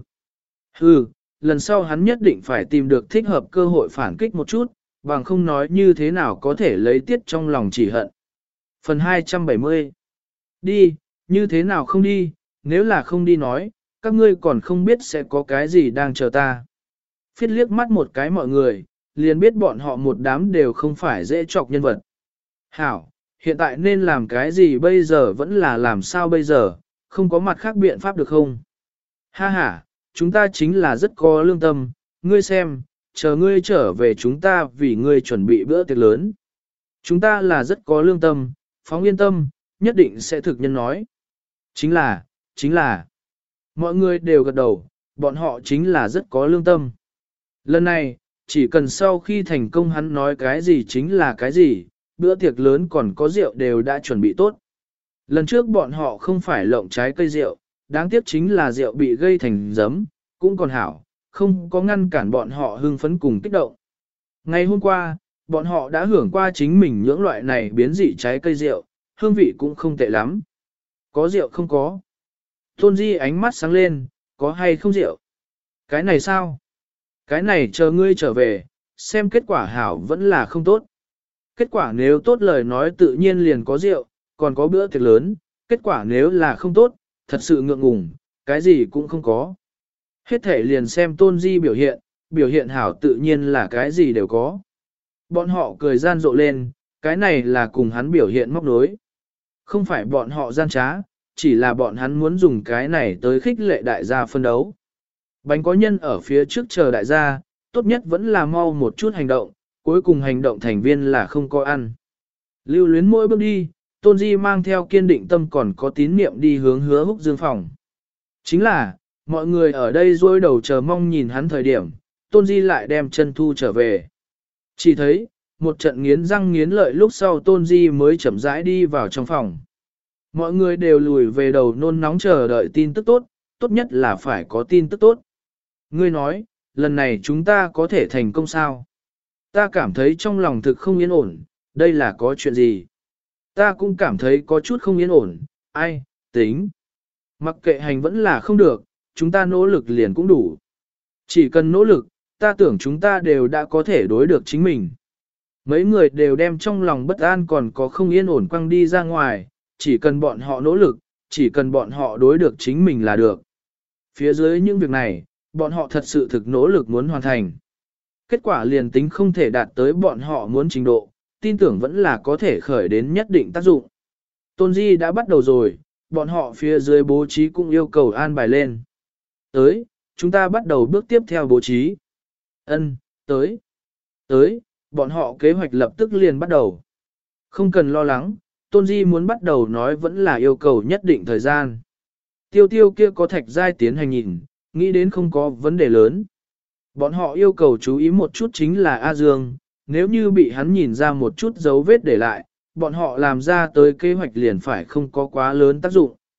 Hư, lần sau hắn nhất định phải tìm được thích hợp cơ hội phản kích một chút, bằng không nói như thế nào có thể lấy tiết trong lòng chỉ hận. Phần hai trăm bảy mươi. Đi, như thế nào không đi, nếu là không đi nói, các ngươi còn không biết sẽ có cái gì đang chờ ta. Phiết liếc mắt một cái mọi người, liền biết bọn họ một đám đều không phải dễ chọc nhân vật. Hảo, hiện tại nên làm cái gì bây giờ vẫn là làm sao bây giờ, không có mặt khác biện pháp được không? Ha ha, chúng ta chính là rất có lương tâm, ngươi xem, chờ ngươi trở về chúng ta vì ngươi chuẩn bị bữa tiệc lớn. Chúng ta là rất có lương tâm, phóng yên tâm, nhất định sẽ thực nhân nói. Chính là, chính là, mọi người đều gật đầu, bọn họ chính là rất có lương tâm. Lần này, chỉ cần sau khi thành công hắn nói cái gì chính là cái gì, bữa tiệc lớn còn có rượu đều đã chuẩn bị tốt. Lần trước bọn họ không phải lộng trái cây rượu, đáng tiếc chính là rượu bị gây thành giấm, cũng còn hảo, không có ngăn cản bọn họ hưng phấn cùng kích động. Ngày hôm qua, bọn họ đã hưởng qua chính mình những loại này biến dị trái cây rượu, hương vị cũng không tệ lắm. Có rượu không có. Tôn Di ánh mắt sáng lên, có hay không rượu? Cái này sao? Cái này chờ ngươi trở về, xem kết quả hảo vẫn là không tốt. Kết quả nếu tốt lời nói tự nhiên liền có rượu, còn có bữa tiệc lớn, kết quả nếu là không tốt, thật sự ngượng ngùng, cái gì cũng không có. Hết thể liền xem Tôn Di biểu hiện, biểu hiện hảo tự nhiên là cái gì đều có. Bọn họ cười gian rộ lên, cái này là cùng hắn biểu hiện móc nối. Không phải bọn họ gian trá, chỉ là bọn hắn muốn dùng cái này tới khích lệ đại gia phân đấu. Bánh có nhân ở phía trước chờ đại gia, tốt nhất vẫn là mau một chút hành động, cuối cùng hành động thành viên là không có ăn. Lưu luyến mỗi bước đi, Tôn Di mang theo kiên định tâm còn có tín niệm đi hướng Hứa Húc Dương phòng. Chính là, mọi người ở đây rôi đầu chờ mong nhìn hắn thời điểm, Tôn Di lại đem chân thu trở về. Chỉ thấy, một trận nghiến răng nghiến lợi lúc sau Tôn Di mới chậm rãi đi vào trong phòng. Mọi người đều lùi về đầu nôn nóng chờ đợi tin tức tốt, tốt nhất là phải có tin tức tốt. Ngươi nói, lần này chúng ta có thể thành công sao? Ta cảm thấy trong lòng thực không yên ổn, đây là có chuyện gì? Ta cũng cảm thấy có chút không yên ổn, ai, tính. Mặc kệ hành vẫn là không được, chúng ta nỗ lực liền cũng đủ. Chỉ cần nỗ lực, ta tưởng chúng ta đều đã có thể đối được chính mình. Mấy người đều đem trong lòng bất an còn có không yên ổn quăng đi ra ngoài, chỉ cần bọn họ nỗ lực, chỉ cần bọn họ đối được chính mình là được. Phía dưới những việc này, bọn họ thật sự thực nỗ lực muốn hoàn thành. Kết quả liền tính không thể đạt tới bọn họ muốn trình độ, tin tưởng vẫn là có thể khởi đến nhất định tác dụng. Tôn Di đã bắt đầu rồi, bọn họ phía dưới bố trí cũng yêu cầu an bài lên. Tới, chúng ta bắt đầu bước tiếp theo bố trí. Ân, tới. Tới, bọn họ kế hoạch lập tức liền bắt đầu. Không cần lo lắng, Tôn Di muốn bắt đầu nói vẫn là yêu cầu nhất định thời gian. Tiêu tiêu kia có thạch giai tiến hành nhìn, nghĩ đến không có vấn đề lớn. Bọn họ yêu cầu chú ý một chút chính là A Dương, nếu như bị hắn nhìn ra một chút dấu vết để lại, bọn họ làm ra tới kế hoạch liền phải không có quá lớn tác dụng.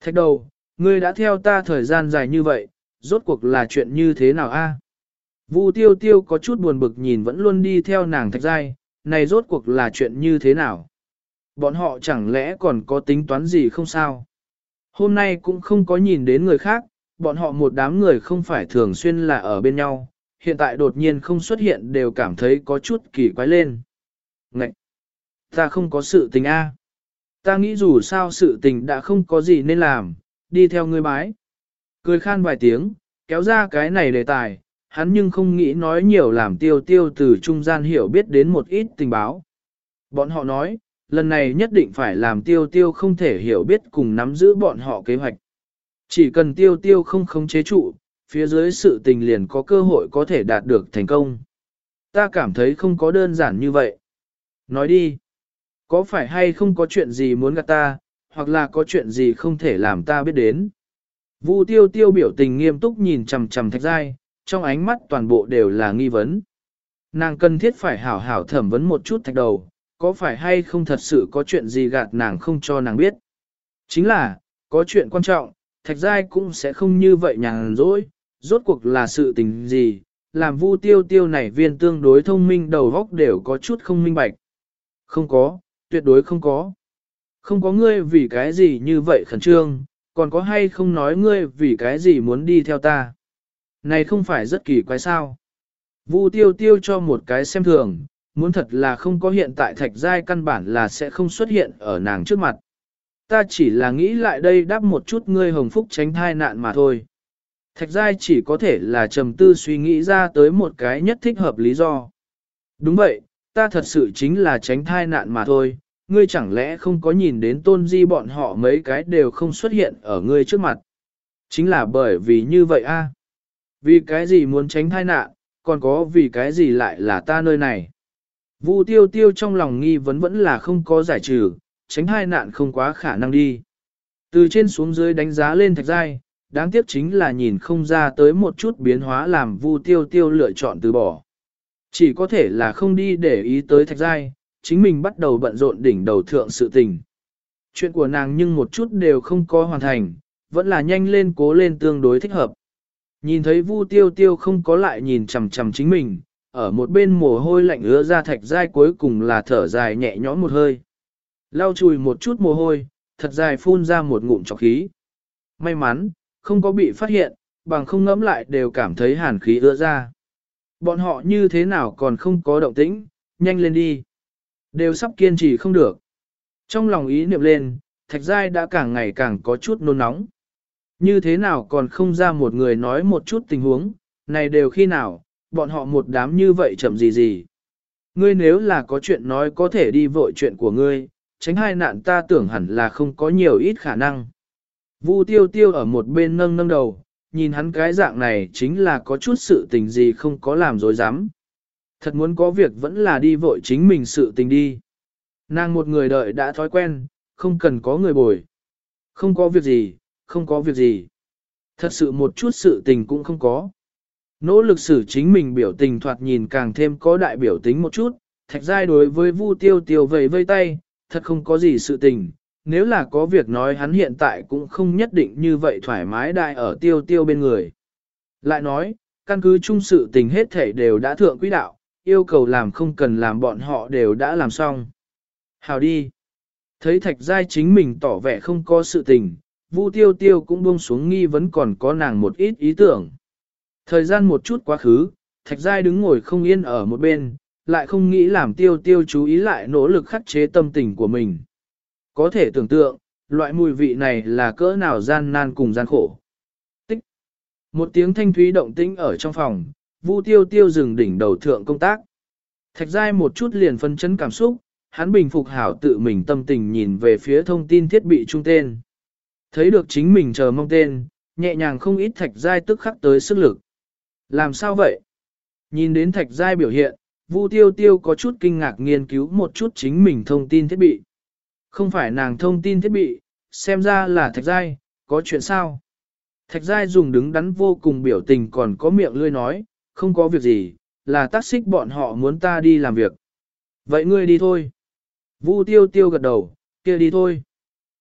Thạch đầu, ngươi đã theo ta thời gian dài như vậy, rốt cuộc là chuyện như thế nào a? Vu tiêu tiêu có chút buồn bực nhìn vẫn luôn đi theo nàng thạch giai, này rốt cuộc là chuyện như thế nào? Bọn họ chẳng lẽ còn có tính toán gì không sao? Hôm nay cũng không có nhìn đến người khác, bọn họ một đám người không phải thường xuyên là ở bên nhau, hiện tại đột nhiên không xuất hiện đều cảm thấy có chút kỳ quái lên. Ngậy! Ta không có sự tình a. Ta nghĩ dù sao sự tình đã không có gì nên làm, đi theo ngươi bái. Cười khan vài tiếng, kéo ra cái này đề tài, hắn nhưng không nghĩ nói nhiều làm tiêu tiêu từ trung gian hiểu biết đến một ít tình báo. Bọn họ nói, lần này nhất định phải làm tiêu tiêu không thể hiểu biết cùng nắm giữ bọn họ kế hoạch. Chỉ cần tiêu tiêu không khống chế trụ, phía dưới sự tình liền có cơ hội có thể đạt được thành công. Ta cảm thấy không có đơn giản như vậy. Nói đi, có phải hay không có chuyện gì muốn gạt ta, hoặc là có chuyện gì không thể làm ta biết đến. Vu tiêu tiêu biểu tình nghiêm túc nhìn chằm chằm thạch giai, trong ánh mắt toàn bộ đều là nghi vấn. Nàng cần thiết phải hảo hảo thẩm vấn một chút thạch đầu, có phải hay không thật sự có chuyện gì gạt nàng không cho nàng biết. Chính là, có chuyện quan trọng, thạch giai cũng sẽ không như vậy nhàn rỗi, rốt cuộc là sự tình gì, làm vu tiêu tiêu này viên tương đối thông minh đầu góc đều có chút không minh bạch. Không có, tuyệt đối không có. Không có ngươi vì cái gì như vậy khẩn trương, còn có hay không nói ngươi vì cái gì muốn đi theo ta. Này không phải rất kỳ quái sao. Vu tiêu tiêu cho một cái xem thường, muốn thật là không có hiện tại thạch giai căn bản là sẽ không xuất hiện ở nàng trước mặt. Ta chỉ là nghĩ lại đây đáp một chút ngươi hồng phúc tránh thai nạn mà thôi. Thạch giai chỉ có thể là trầm tư suy nghĩ ra tới một cái nhất thích hợp lý do. Đúng vậy, ta thật sự chính là tránh thai nạn mà thôi, ngươi chẳng lẽ không có nhìn đến tôn di bọn họ mấy cái đều không xuất hiện ở ngươi trước mặt. Chính là bởi vì như vậy a. Vì cái gì muốn tránh thai nạn, còn có vì cái gì lại là ta nơi này. Vu tiêu tiêu trong lòng nghi vấn vẫn là không có giải trừ, tránh thai nạn không quá khả năng đi. Từ trên xuống dưới đánh giá lên thạch giai, đáng tiếc chính là nhìn không ra tới một chút biến hóa làm Vu tiêu tiêu lựa chọn từ bỏ. Chỉ có thể là không đi để ý tới thạch giai, chính mình bắt đầu bận rộn đỉnh đầu thượng sự tình. Chuyện của nàng nhưng một chút đều không có hoàn thành, vẫn là nhanh lên cố lên tương đối thích hợp. Nhìn thấy Vu tiêu tiêu không có lại nhìn chằm chằm chính mình, ở một bên mồ hôi lạnh ứa ra thạch giai cuối cùng là thở dài nhẹ nhõm một hơi. Lau chùi một chút mồ hôi, thật dài phun ra một ngụm trọc khí. May mắn, không có bị phát hiện, bằng không ngẫm lại đều cảm thấy hàn khí ứa ra. Bọn họ như thế nào còn không có động tĩnh, nhanh lên đi. Đều sắp kiên trì không được. Trong lòng ý niệm lên, thạch giai đã càng ngày càng có chút nôn nóng. Như thế nào còn không ra một người nói một chút tình huống, này đều khi nào, bọn họ một đám như vậy chậm gì gì. Ngươi nếu là có chuyện nói có thể đi vội chuyện của ngươi, tránh hai nạn ta tưởng hẳn là không có nhiều ít khả năng. Vu tiêu tiêu ở một bên nâng nâng đầu, nhìn hắn cái dạng này chính là có chút sự tình gì không có làm dối dám. Thật muốn có việc vẫn là đi vội chính mình sự tình đi. Nàng một người đợi đã thói quen, không cần có người bồi. Không có việc gì, không có việc gì. Thật sự một chút sự tình cũng không có. Nỗ lực xử chính mình biểu tình thoạt nhìn càng thêm có đại biểu tính một chút, thạch giai đối với Vu tiêu tiêu vầy vây tay, thật không có gì sự tình. Nếu là có việc nói hắn hiện tại cũng không nhất định như vậy thoải mái đại ở tiêu tiêu bên người. Lại nói, căn cứ chung sự tình hết thể đều đã thượng quỹ đạo, yêu cầu làm không cần làm bọn họ đều đã làm xong. Hào đi. Thấy thạch giai chính mình tỏ vẻ không có sự tình, Vu tiêu tiêu cũng buông xuống nghi vấn còn có nàng một ít ý tưởng. Thời gian một chút quá khứ, thạch giai đứng ngồi không yên ở một bên, lại không nghĩ làm tiêu tiêu chú ý lại nỗ lực khắc chế tâm tình của mình. Có thể tưởng tượng, loại mùi vị này là cỡ nào gian nan cùng gian khổ. Tích. Một tiếng thanh thúy động tĩnh ở trong phòng, Vu tiêu tiêu dừng đỉnh đầu thượng công tác. Thạch giai một chút liền phân chấn cảm xúc, hắn bình phục hảo tự mình tâm tình nhìn về phía thông tin thiết bị trung tên. Thấy được chính mình chờ mong tên, nhẹ nhàng không ít thạch giai tức khắc tới sức lực. Làm sao vậy? Nhìn đến thạch giai biểu hiện, Vu tiêu tiêu có chút kinh ngạc nghiên cứu một chút chính mình thông tin thiết bị. Không phải nàng thông tin thiết bị, xem ra là thạch giai, có chuyện sao? Thạch giai dùng đứng đắn vô cùng biểu tình còn có miệng lươi nói, không có việc gì, là tác xích bọn họ muốn ta đi làm việc. Vậy ngươi đi thôi. Vu tiêu tiêu gật đầu, kia đi thôi.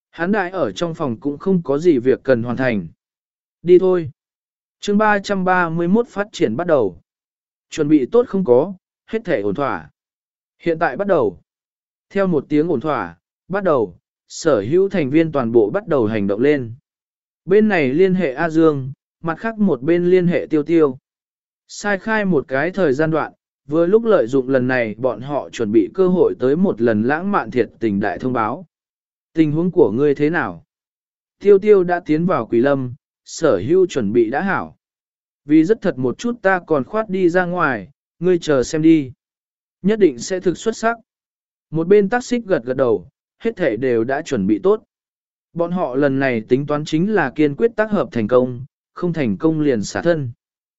Hắn đại ở trong phòng cũng không có gì việc cần hoàn thành. Đi thôi. chương ba trăm ba mươi mốt phát triển bắt đầu. Chuẩn bị tốt không có, hết thể ổn thỏa. Hiện tại bắt đầu. Theo một tiếng ổn thỏa, bắt đầu, sở hữu thành viên toàn bộ bắt đầu hành động lên. Bên này liên hệ A Dương, mặt khác một bên liên hệ Tiêu Tiêu. Sai khai một cái thời gian đoạn, vừa lúc lợi dụng lần này bọn họ chuẩn bị cơ hội tới một lần lãng mạn thiệt tình đại thông báo. Tình huống của ngươi thế nào? Tiêu Tiêu đã tiến vào Quỷ Lâm, sở hữu chuẩn bị đã hảo. Vì rất thật một chút ta còn khoát đi ra ngoài, ngươi chờ xem đi. Nhất định sẽ thực xuất sắc. Một bên tác xích gật gật đầu, hết thể đều đã chuẩn bị tốt. Bọn họ lần này tính toán chính là kiên quyết tác hợp thành công, không thành công liền xả thân.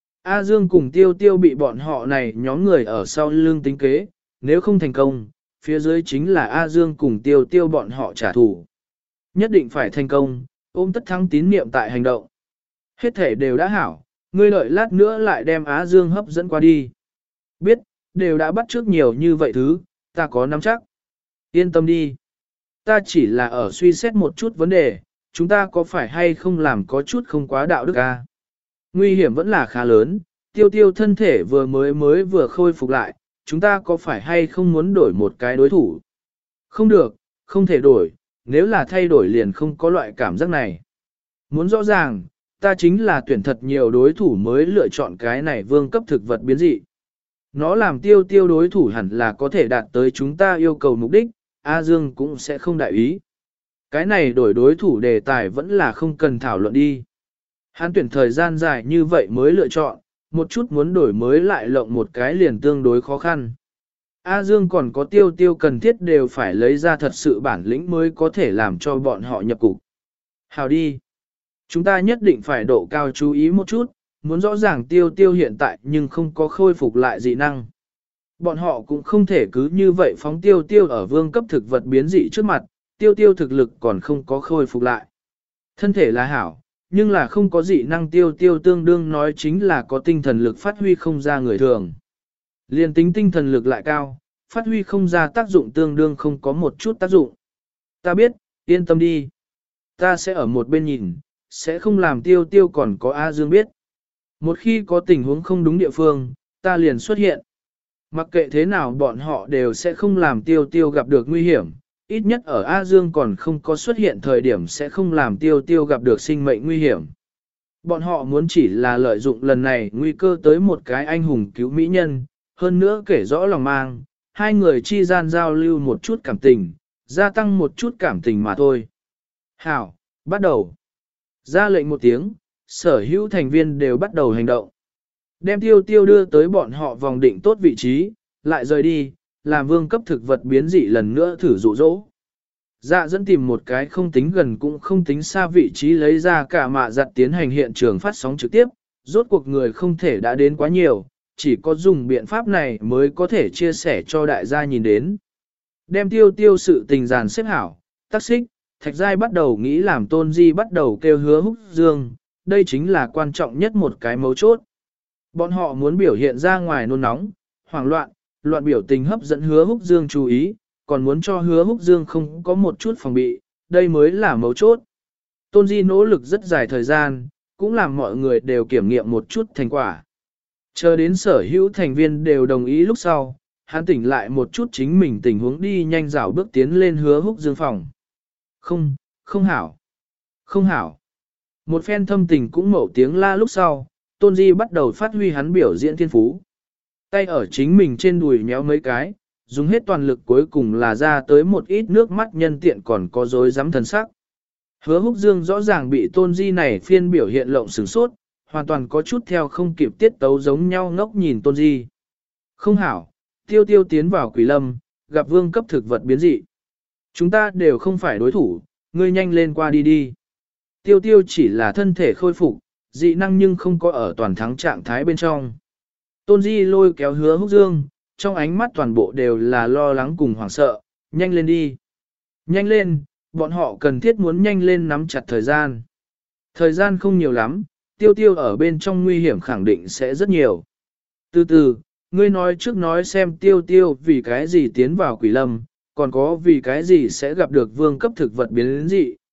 A Dương cùng Tiêu Tiêu bị bọn họ này nhóm người ở sau lưng tính kế, nếu không thành công, phía dưới chính là A Dương cùng Tiêu Tiêu bọn họ trả thù. Nhất định phải thành công, ôm tất thắng tín niệm tại hành động. Hết thể đều đã hảo, ngươi đợi lát nữa lại đem A Dương hấp dẫn qua đi. Biết, đều đã bắt trước nhiều như vậy thứ, ta có nắm chắc. Yên tâm đi. Ta chỉ là ở suy xét một chút vấn đề, chúng ta có phải hay không làm có chút không quá đạo đức a? Nguy hiểm vẫn là khá lớn, Tiêu Tiêu thân thể vừa mới mới vừa khôi phục lại, chúng ta có phải hay không muốn đổi một cái đối thủ? Không được, không thể đổi, nếu là thay đổi liền không có loại cảm giác này. Muốn rõ ràng, ta chính là tuyển thật nhiều đối thủ mới lựa chọn cái này vương cấp thực vật biến dị. Nó làm Tiêu Tiêu đối thủ hẳn là có thể đạt tới chúng ta yêu cầu mục đích, A Dương cũng sẽ không đại ý. Cái này đổi đối thủ đề tài vẫn là không cần thảo luận đi. Hắn tuyển thời gian dài như vậy mới lựa chọn, một chút muốn đổi mới lại lộng một cái liền tương đối khó khăn. A Dương còn có Tiêu Tiêu cần thiết đều phải lấy ra thật sự bản lĩnh mới có thể làm cho bọn họ nhập cục. Hào đi. Chúng ta nhất định phải độ cao chú ý một chút, muốn rõ ràng Tiêu Tiêu hiện tại nhưng không có khôi phục lại dị năng. Bọn họ cũng không thể cứ như vậy phóng Tiêu Tiêu ở vương cấp thực vật biến dị trước mặt, Tiêu Tiêu thực lực còn không có khôi phục lại. Thân thể là hảo, nhưng là không có dị năng Tiêu Tiêu tương đương nói chính là có tinh thần lực phát huy không ra người thường. Liên tính tinh thần lực lại cao, phát huy không ra tác dụng tương đương không có một chút tác dụng. Ta biết, yên tâm đi. Ta sẽ ở một bên nhìn, sẽ không làm Tiêu Tiêu còn có A Dương biết. Một khi có tình huống không đúng địa phương, ta liền xuất hiện. Mặc kệ thế nào bọn họ đều sẽ không làm Tiêu Tiêu gặp được nguy hiểm, ít nhất ở A Dương còn không có xuất hiện thời điểm sẽ không làm Tiêu Tiêu gặp được sinh mệnh nguy hiểm. Bọn họ muốn chỉ là lợi dụng lần này nguy cơ tới một cái anh hùng cứu mỹ nhân, hơn nữa kể rõ lòng mang, hai người chi gian giao lưu một chút cảm tình, gia tăng một chút cảm tình mà thôi. Hảo, bắt đầu. Ra lệnh một tiếng, sở hữu thành viên đều bắt đầu hành động. Đem Tiêu Tiêu đưa tới bọn họ vòng định tốt vị trí, lại rời đi, làm vương cấp thực vật biến dị lần nữa thử dụ dỗ. Dạ dẫn tìm một cái không tính gần cũng không tính xa vị trí lấy ra cả mạ giặt tiến hành hiện trường phát sóng trực tiếp, rốt cuộc người không thể đã đến quá nhiều, chỉ có dùng biện pháp này mới có thể chia sẻ cho đại gia nhìn đến. Đem Tiêu Tiêu sự tình dàn xếp hảo, tác xích, Thạch Giai bắt đầu nghĩ làm Tôn Di bắt đầu kêu Hứa Húc Dương, đây chính là quan trọng nhất một cái mấu chốt. Bọn họ muốn biểu hiện ra ngoài nôn nóng, hoảng loạn, loạn biểu tình hấp dẫn Hứa Húc Dương chú ý, còn muốn cho Hứa Húc Dương không có một chút phòng bị, đây mới là mấu chốt. Tôn Di nỗ lực rất dài thời gian, cũng làm mọi người đều kiểm nghiệm một chút thành quả. Chờ đến sở hữu thành viên đều đồng ý lúc sau, hắn tỉnh lại một chút chính mình tình huống đi nhanh dạo bước tiến lên Hứa Húc Dương phòng. Không, không hảo, không hảo. Một phen thâm tình cũng mẩu tiếng la lúc sau, Tôn Di bắt đầu phát huy hắn biểu diễn thiên phú. Tay ở chính mình trên đùi nhéo mấy cái, dùng hết toàn lực cuối cùng là ra tới một ít nước mắt nhân tiện còn có dối dám thần sắc. Hứa Húc Dương rõ ràng bị Tôn Di này phiên biểu hiện lộng sửng sốt, hoàn toàn có chút theo không kịp tiết tấu giống nhau ngốc nhìn Tôn Di. Không hảo, Tiêu Tiêu tiến vào Quỷ Lâm, gặp vương cấp thực vật biến dị. Chúng ta đều không phải đối thủ, ngươi nhanh lên qua đi đi. Tiêu Tiêu chỉ là thân thể khôi phục, dị năng nhưng không có ở toàn thắng trạng thái bên trong. Tôn Di lôi kéo Hứa Húc Dương, trong ánh mắt toàn bộ đều là lo lắng cùng hoảng sợ, nhanh lên đi. Nhanh lên, bọn họ cần thiết muốn nhanh lên nắm chặt thời gian. Thời gian không nhiều lắm, Tiêu Tiêu ở bên trong nguy hiểm khẳng định sẽ rất nhiều. Từ từ, ngươi nói trước nói xem Tiêu Tiêu vì cái gì tiến vào Quỷ Lâm, còn có vì cái gì sẽ gặp được vương cấp thực vật biến dị,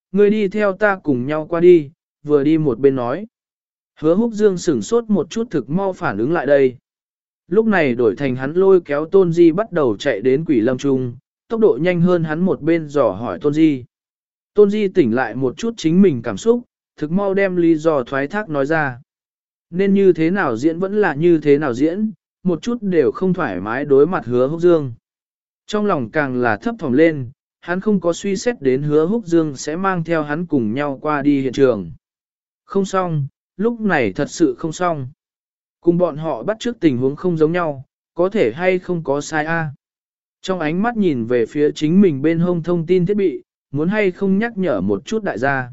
ngươi đi theo ta cùng nhau qua đi, vừa đi một bên nói. Hứa húc dương sửng sốt một chút thực mau phản ứng lại đây. Lúc này đổi thành hắn lôi kéo Tôn Di bắt đầu chạy đến Quỷ Lâm Trung, tốc độ nhanh hơn hắn một bên dò hỏi Tôn Di. Tôn Di tỉnh lại một chút chính mình cảm xúc, thực mau đem lý do thoái thác nói ra. Nên như thế nào diễn vẫn là như thế nào diễn, một chút đều không thoải mái đối mặt Hứa Húc Dương. Trong lòng càng là thấp thỏm lên, hắn không có suy xét đến Hứa Húc Dương sẽ mang theo hắn cùng nhau qua đi hiện trường. Không xong, lúc này thật sự không xong. Cùng bọn họ bắt trước tình huống không giống nhau, có thể hay không có sai a. Trong ánh mắt nhìn về phía chính mình bên hông thông tin thiết bị, muốn hay không nhắc nhở một chút đại gia.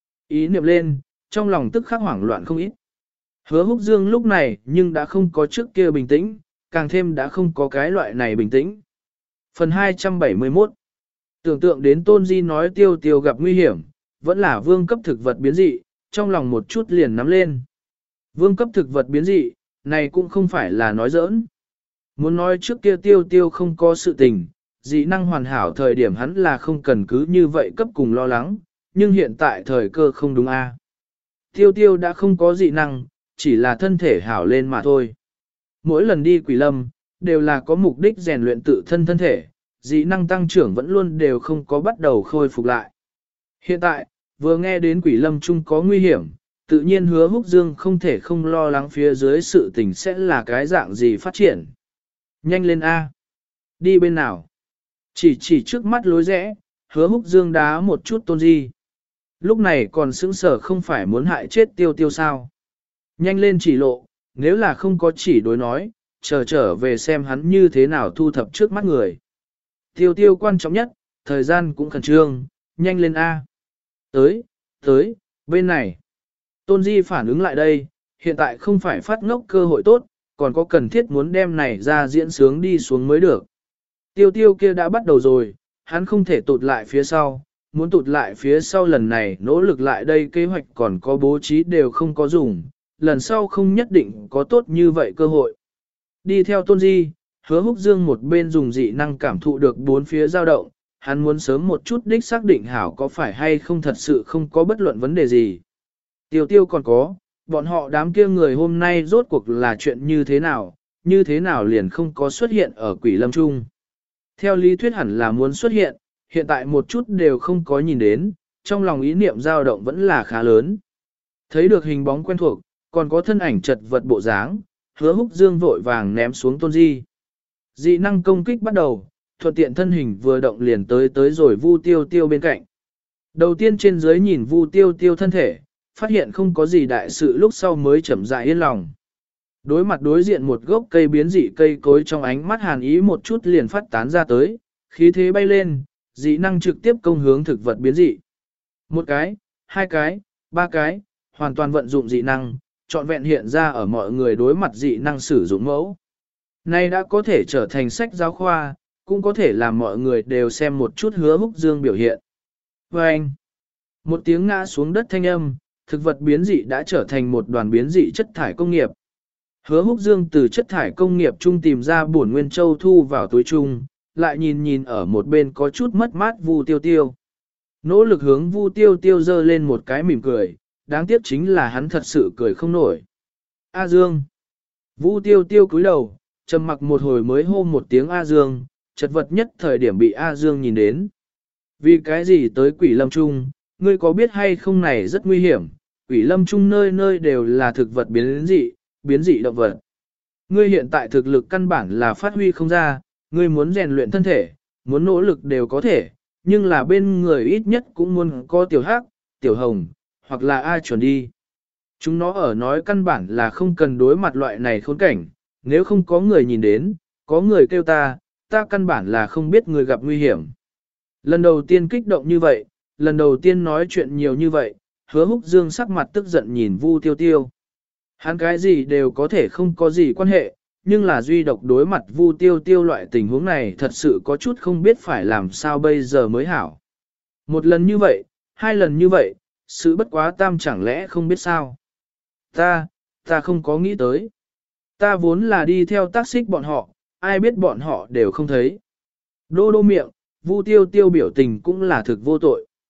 Ý niệm lên, trong lòng tức khắc hoảng loạn không ít. Hứa Húc Dương lúc này nhưng đã không có trước kia bình tĩnh, càng thêm đã không có cái loại này bình tĩnh. Phần hai trăm bảy mươi mốt. Tưởng tượng đến Tôn Di nói tiêu tiêu gặp nguy hiểm, vẫn là vương cấp thực vật biến dị, trong lòng một chút liền nắm lên. Vương cấp thực vật biến dị, này cũng không phải là nói giỡn. Muốn nói trước kia tiêu tiêu không có sự tình, dị năng hoàn hảo thời điểm hắn là không cần cứ như vậy cấp cùng lo lắng, nhưng hiện tại thời cơ không đúng a. Tiêu tiêu đã không có dị năng, chỉ là thân thể hảo lên mà thôi. Mỗi lần đi Quỷ Lâm, đều là có mục đích rèn luyện tự thân thân thể, dị năng tăng trưởng vẫn luôn đều không có bắt đầu khôi phục lại. Hiện tại, vừa nghe đến Quỷ Lâm chung có nguy hiểm, tự nhiên Hứa Húc Dương không thể không lo lắng phía dưới sự tình sẽ là cái dạng gì phát triển. Nhanh lên A. Đi bên nào? Chỉ chỉ trước mắt lối rẽ, Hứa Húc Dương đá một chút Tôn Di. Lúc này còn sững sờ không phải muốn hại chết tiêu tiêu sao. Nhanh lên chỉ lộ, nếu là không có chỉ đối nói, chờ trở về xem hắn như thế nào thu thập trước mắt người. Tiêu tiêu quan trọng nhất, thời gian cũng khẩn trương, nhanh lên A. Tới, tới, bên này. Tôn Di phản ứng lại đây, hiện tại không phải phát ngốc cơ hội tốt, còn có cần thiết muốn đem này ra diễn sướng đi xuống mới được. Tiêu tiêu kia đã bắt đầu rồi, hắn không thể tụt lại phía sau, muốn tụt lại phía sau lần này nỗ lực lại đây kế hoạch còn có bố trí đều không có dùng, lần sau không nhất định có tốt như vậy cơ hội. Đi theo Tôn Di, Hứa Húc Dương một bên dùng dị năng cảm thụ được bốn phía dao động, hắn muốn sớm một chút đích xác định hảo có phải hay không thật sự không có bất luận vấn đề gì. Tiêu tiêu còn có, bọn họ đám kia người hôm nay rốt cuộc là chuyện như thế nào, như thế nào liền không có xuất hiện ở Quỷ Lâm Trung. Theo lý thuyết hẳn là muốn xuất hiện, hiện tại một chút đều không có nhìn đến, trong lòng ý niệm dao động vẫn là khá lớn. Thấy được hình bóng quen thuộc, còn có thân ảnh chật vật bộ dáng, Hứa Húc Dương vội vàng ném xuống Tôn Di. Dị năng công kích bắt đầu, thuận tiện thân hình vừa động liền tới tới rồi Vu Tiêu Tiêu bên cạnh. Đầu tiên trên dưới nhìn Vu Tiêu Tiêu thân thể, phát hiện không có gì đại sự lúc sau mới chậm rãi yên lòng. Đối mặt đối diện một gốc cây biến dị cây cối trong ánh mắt hàn ý một chút liền phát tán ra tới, khí thế bay lên, dị năng trực tiếp công hướng thực vật biến dị. Một cái, hai cái, ba cái, hoàn toàn vận dụng dị năng, trọn vẹn hiện ra ở mọi người đối mặt dị năng sử dụng mẫu. Nay đã có thể trở thành sách giáo khoa, cũng có thể làm mọi người đều xem một chút Hứa Húc Dương biểu hiện. Và anh, một tiếng ngã xuống đất thanh âm, thực vật biến dị đã trở thành một đoàn biến dị chất thải công nghiệp. Hứa Húc Dương từ chất thải công nghiệp trung tìm ra bổn nguyên châu thu vào túi chung, lại nhìn nhìn ở một bên có chút mất mát Vu Tiêu Tiêu. Nỗ lực hướng Vu Tiêu Tiêu giơ lên một cái mỉm cười, đáng tiếc chính là hắn thật sự cười không nổi. A Dương. Vu Tiêu Tiêu cúi đầu, trầm mặc một hồi mới hô một tiếng A Dương, chật vật nhất thời điểm bị A Dương nhìn đến. Vì cái gì tới Quỷ Lâm Trung, ngươi có biết hay không này rất nguy hiểm, Quỷ Lâm Trung nơi nơi đều là thực vật biến dị, biến dị động vật. Ngươi hiện tại thực lực căn bản là phát huy không ra, ngươi muốn rèn luyện thân thể, muốn nỗ lực đều có thể, nhưng là bên người ít nhất cũng muốn có tiểu hắc, tiểu hồng, hoặc là ai chuẩn đi. Chúng nó ở nói căn bản là không cần đối mặt loại này khốn cảnh, nếu không có người nhìn đến, có người kêu ta, ta căn bản là không biết người gặp nguy hiểm. Lần đầu tiên kích động như vậy, lần đầu tiên nói chuyện nhiều như vậy, Hứa Húc Dương sắc mặt tức giận nhìn Vu Tiêu Tiêu. Hắn cái gì đều có thể không có gì quan hệ, nhưng là duy độc đối mặt Vu Tiêu Tiêu loại tình huống này thật sự có chút không biết phải làm sao bây giờ mới hảo. Một lần như vậy, hai lần như vậy, sự bất quá tam chẳng lẽ không biết sao. Ta, ta không có nghĩ tới. Ta vốn là đi theo tác xích bọn họ, ai biết bọn họ đều không thấy. Đô đô miệng, Vu Tiêu Tiêu biểu tình cũng là thực vô tội.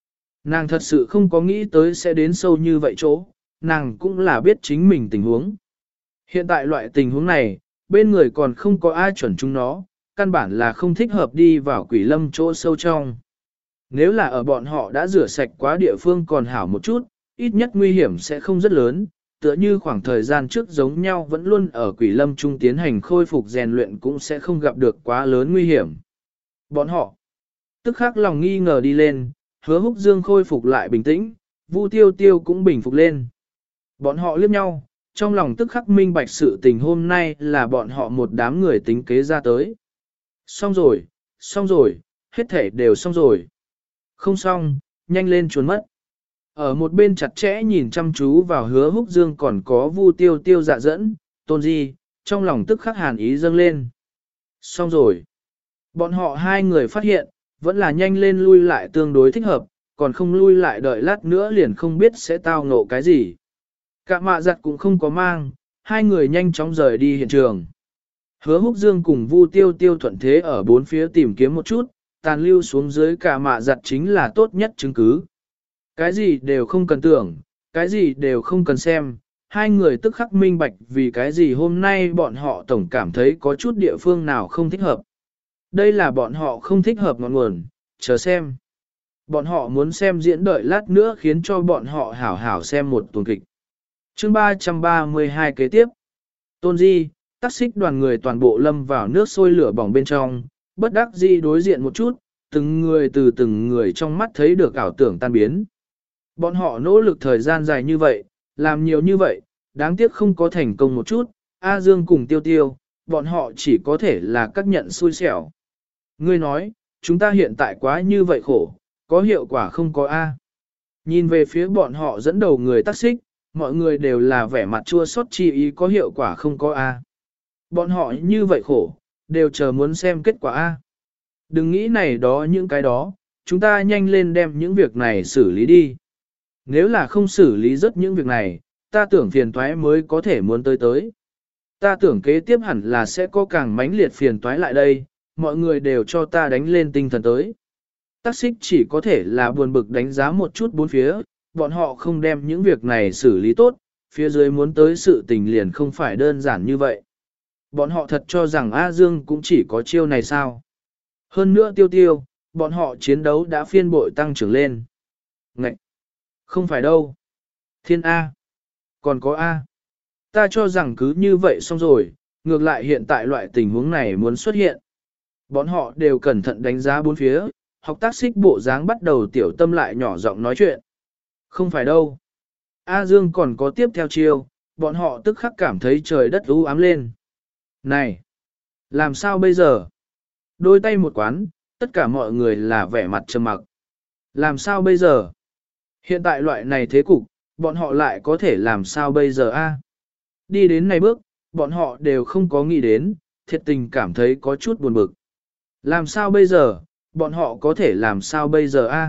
Nàng thật sự không có nghĩ tới sẽ đến sâu như vậy chỗ, nàng cũng là biết chính mình tình huống. Hiện tại loại tình huống này, bên người còn không có ai chuẩn chúng nó, căn bản là không thích hợp đi vào quỷ lâm chỗ sâu trong. Nếu là ở bọn họ đã rửa sạch quá địa phương còn hảo một chút, ít nhất nguy hiểm sẽ không rất lớn, tựa như khoảng thời gian trước giống nhau vẫn luôn ở quỷ lâm trung tiến hành khôi phục rèn luyện cũng sẽ không gặp được quá lớn nguy hiểm. Bọn họ tức khắc lòng nghi ngờ đi lên, Hứa Húc Dương khôi phục lại bình tĩnh, Vu Tiêu Tiêu cũng bình phục lên. Bọn họ liếc nhau, trong lòng tức khắc minh bạch sự tình hôm nay là bọn họ một đám người tính kế ra tới. Xong rồi, xong rồi, hết thể đều xong rồi. Không xong, nhanh lên trốn mất. Ở một bên chặt chẽ nhìn chăm chú vào Hứa Húc Dương còn có Vu Tiêu Tiêu dạ dẫn, Tôn Di, trong lòng tức khắc hàn ý dâng lên. Xong rồi. Bọn họ hai người phát hiện, vẫn là nhanh lên lui lại tương đối thích hợp, còn không lui lại đợi lát nữa liền không biết sẽ tao ngộ cái gì. Cả mạ giặt cũng không có mang, hai người nhanh chóng rời đi hiện trường. Hứa Húc Dương cùng Vu Tiêu Tiêu thuận thế ở bốn phía tìm kiếm một chút, tàn lưu xuống dưới cả mạ giặt chính là tốt nhất chứng cứ. Cái gì đều không cần tưởng, cái gì đều không cần xem, hai người tức khắc minh bạch vì cái gì hôm nay bọn họ tổng cảm thấy có chút địa phương nào không thích hợp. Đây là bọn họ không thích hợp ngọn nguồn, chờ xem. Bọn họ muốn xem diễn đợi lát nữa khiến cho bọn họ hảo hảo xem một tuần kịch. Chương ba trăm ba mươi hai kế tiếp. Tôn Di, tác xích đoàn người toàn bộ lâm vào nước sôi lửa bỏng bên trong, bất đắc dĩ đối diện một chút, từng người từ từng người trong mắt thấy được ảo tưởng tan biến. Bọn họ nỗ lực thời gian dài như vậy, làm nhiều như vậy, đáng tiếc không có thành công một chút, A Dương cùng Tiêu Tiêu, bọn họ chỉ có thể là các nhận xui xẻo. Ngươi nói, chúng ta hiện tại quá như vậy khổ, có hiệu quả không có A. Nhìn về phía bọn họ dẫn đầu người tác xích, mọi người đều là vẻ mặt chua xót chi ý có hiệu quả không có A. Bọn họ như vậy khổ, đều chờ muốn xem kết quả A. Đừng nghĩ này đó những cái đó, chúng ta nhanh lên đem những việc này xử lý đi. Nếu là không xử lý rất những việc này, ta tưởng phiền toái mới có thể muốn tới tới. Ta tưởng kế tiếp hẳn là sẽ có càng mãnh liệt phiền toái lại đây, mọi người đều cho ta đánh lên tinh thần tới. Tác xích chỉ có thể là buồn bực đánh giá một chút bốn phía, bọn họ không đem những việc này xử lý tốt, phía dưới muốn tới sự tình liền không phải đơn giản như vậy. Bọn họ thật cho rằng A Dương cũng chỉ có chiêu này sao. Hơn nữa Tiêu Tiêu, bọn họ chiến đấu đã phiên bội tăng trưởng lên. Ngậy! Không phải đâu. Thiên A. Còn có A. Ta cho rằng cứ như vậy xong rồi, ngược lại hiện tại loại tình huống này muốn xuất hiện. Bọn họ đều cẩn thận đánh giá bốn phía, học tác xích bộ dáng bắt đầu tiểu tâm lại nhỏ giọng nói chuyện. Không phải đâu. A Dương còn có tiếp theo chiêu, bọn họ tức khắc cảm thấy trời đất u ám lên. Này! Làm sao bây giờ? Đôi tay một quán, tất cả mọi người là vẻ mặt trầm mặc. Làm sao bây giờ? Hiện tại loại này thế cục, bọn họ lại có thể làm sao bây giờ a? Đi đến này bước, bọn họ đều không có nghĩ đến, thiệt tình cảm thấy có chút buồn bực. Làm sao bây giờ, bọn họ có thể làm sao bây giờ a?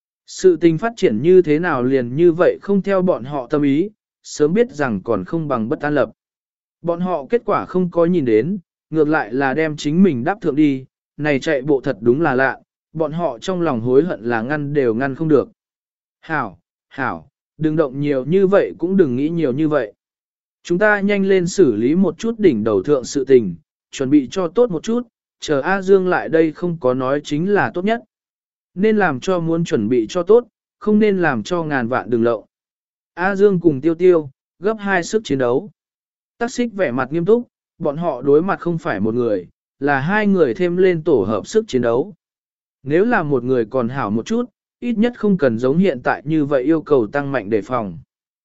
Sự tình phát triển như thế nào liền như vậy không theo bọn họ tâm ý, sớm biết rằng còn không bằng bất an lập. Bọn họ kết quả không có nhìn đến, ngược lại là đem chính mình đáp thượng đi, này chạy bộ thật đúng là lạ, bọn họ trong lòng hối hận là ngăn đều ngăn không được. Hảo, hảo, đừng động nhiều như vậy cũng đừng nghĩ nhiều như vậy. Chúng ta nhanh lên xử lý một chút đỉnh đầu thượng sự tình, chuẩn bị cho tốt một chút, chờ A Dương lại đây không có nói chính là tốt nhất. Nên làm cho muốn chuẩn bị cho tốt, không nên làm cho ngàn vạn đường lậu. A Dương cùng Tiêu Tiêu, gấp hai sức chiến đấu. Tác xích vẻ mặt nghiêm túc, bọn họ đối mặt không phải một người, là hai người thêm lên tổ hợp sức chiến đấu. Nếu là một người còn hảo một chút, ít nhất không cần giống hiện tại như vậy yêu cầu tăng mạnh đề phòng.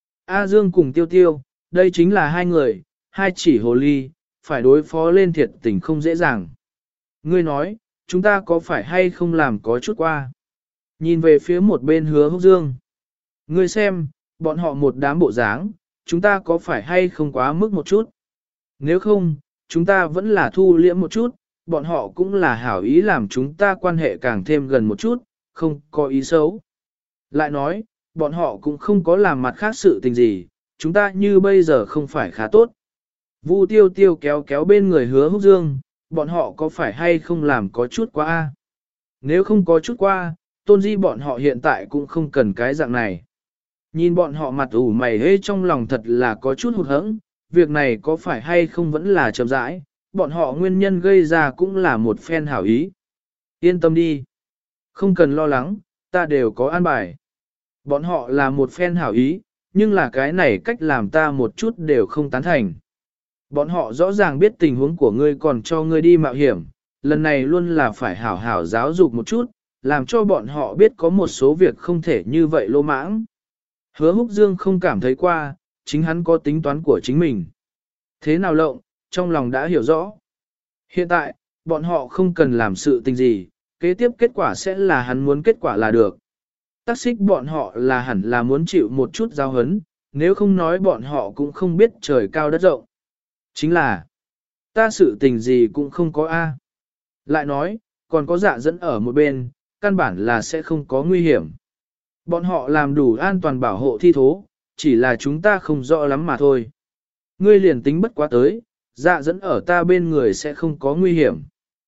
A Dương cùng Tiêu Tiêu, đây chính là hai người, hai chỉ hồ ly, phải đối phó lên thiệt tình không dễ dàng. Ngươi nói, chúng ta có phải hay không làm có chút qua? Nhìn về phía một bên Hứa Húc Dương. Ngươi xem, bọn họ một đám bộ dáng, chúng ta có phải hay không quá mức một chút? Nếu không, chúng ta vẫn là thu liễm một chút, bọn họ cũng là hảo ý làm chúng ta quan hệ càng thêm gần một chút, không có ý xấu. Lại nói, bọn họ cũng không có làm mặt khác sự tình gì, chúng ta như bây giờ không phải khá tốt. Vu Tiêu Tiêu kéo kéo bên người Hứa Húc Dương, bọn họ có phải hay không làm có chút quá a? Nếu không có chút qua, tôn di bọn họ hiện tại cũng không cần cái dạng này. Nhìn bọn họ mặt ủ mày hê trong lòng thật là có chút hụt hẫng, việc này có phải hay không vẫn là chậm rãi, bọn họ nguyên nhân gây ra cũng là một phen hảo ý. Yên tâm đi. Không cần lo lắng, ta đều có an bài. Bọn họ là một phen hảo ý, nhưng là cái này cách làm ta một chút đều không tán thành. Bọn họ rõ ràng biết tình huống của ngươi còn cho ngươi đi mạo hiểm, lần này luôn là phải hảo hảo giáo dục một chút, làm cho bọn họ biết có một số việc không thể như vậy lô mãng. Hứa Húc Dương không cảm thấy qua, chính hắn có tính toán của chính mình. Thế nào lộng, trong lòng đã hiểu rõ. Hiện tại, bọn họ không cần làm sự tình gì, kế tiếp kết quả sẽ là hắn muốn kết quả là được. Tác xích bọn họ là hẳn là muốn chịu một chút giao hấn, nếu không nói bọn họ cũng không biết trời cao đất rộng. Chính là, ta sự tình gì cũng không có A. Lại nói, còn có dạ dẫn ở một bên, căn bản là sẽ không có nguy hiểm. Bọn họ làm đủ an toàn bảo hộ thi thố, chỉ là chúng ta không rõ lắm mà thôi. Ngươi liền tính bất quá tới, dạ dẫn ở ta bên người sẽ không có nguy hiểm.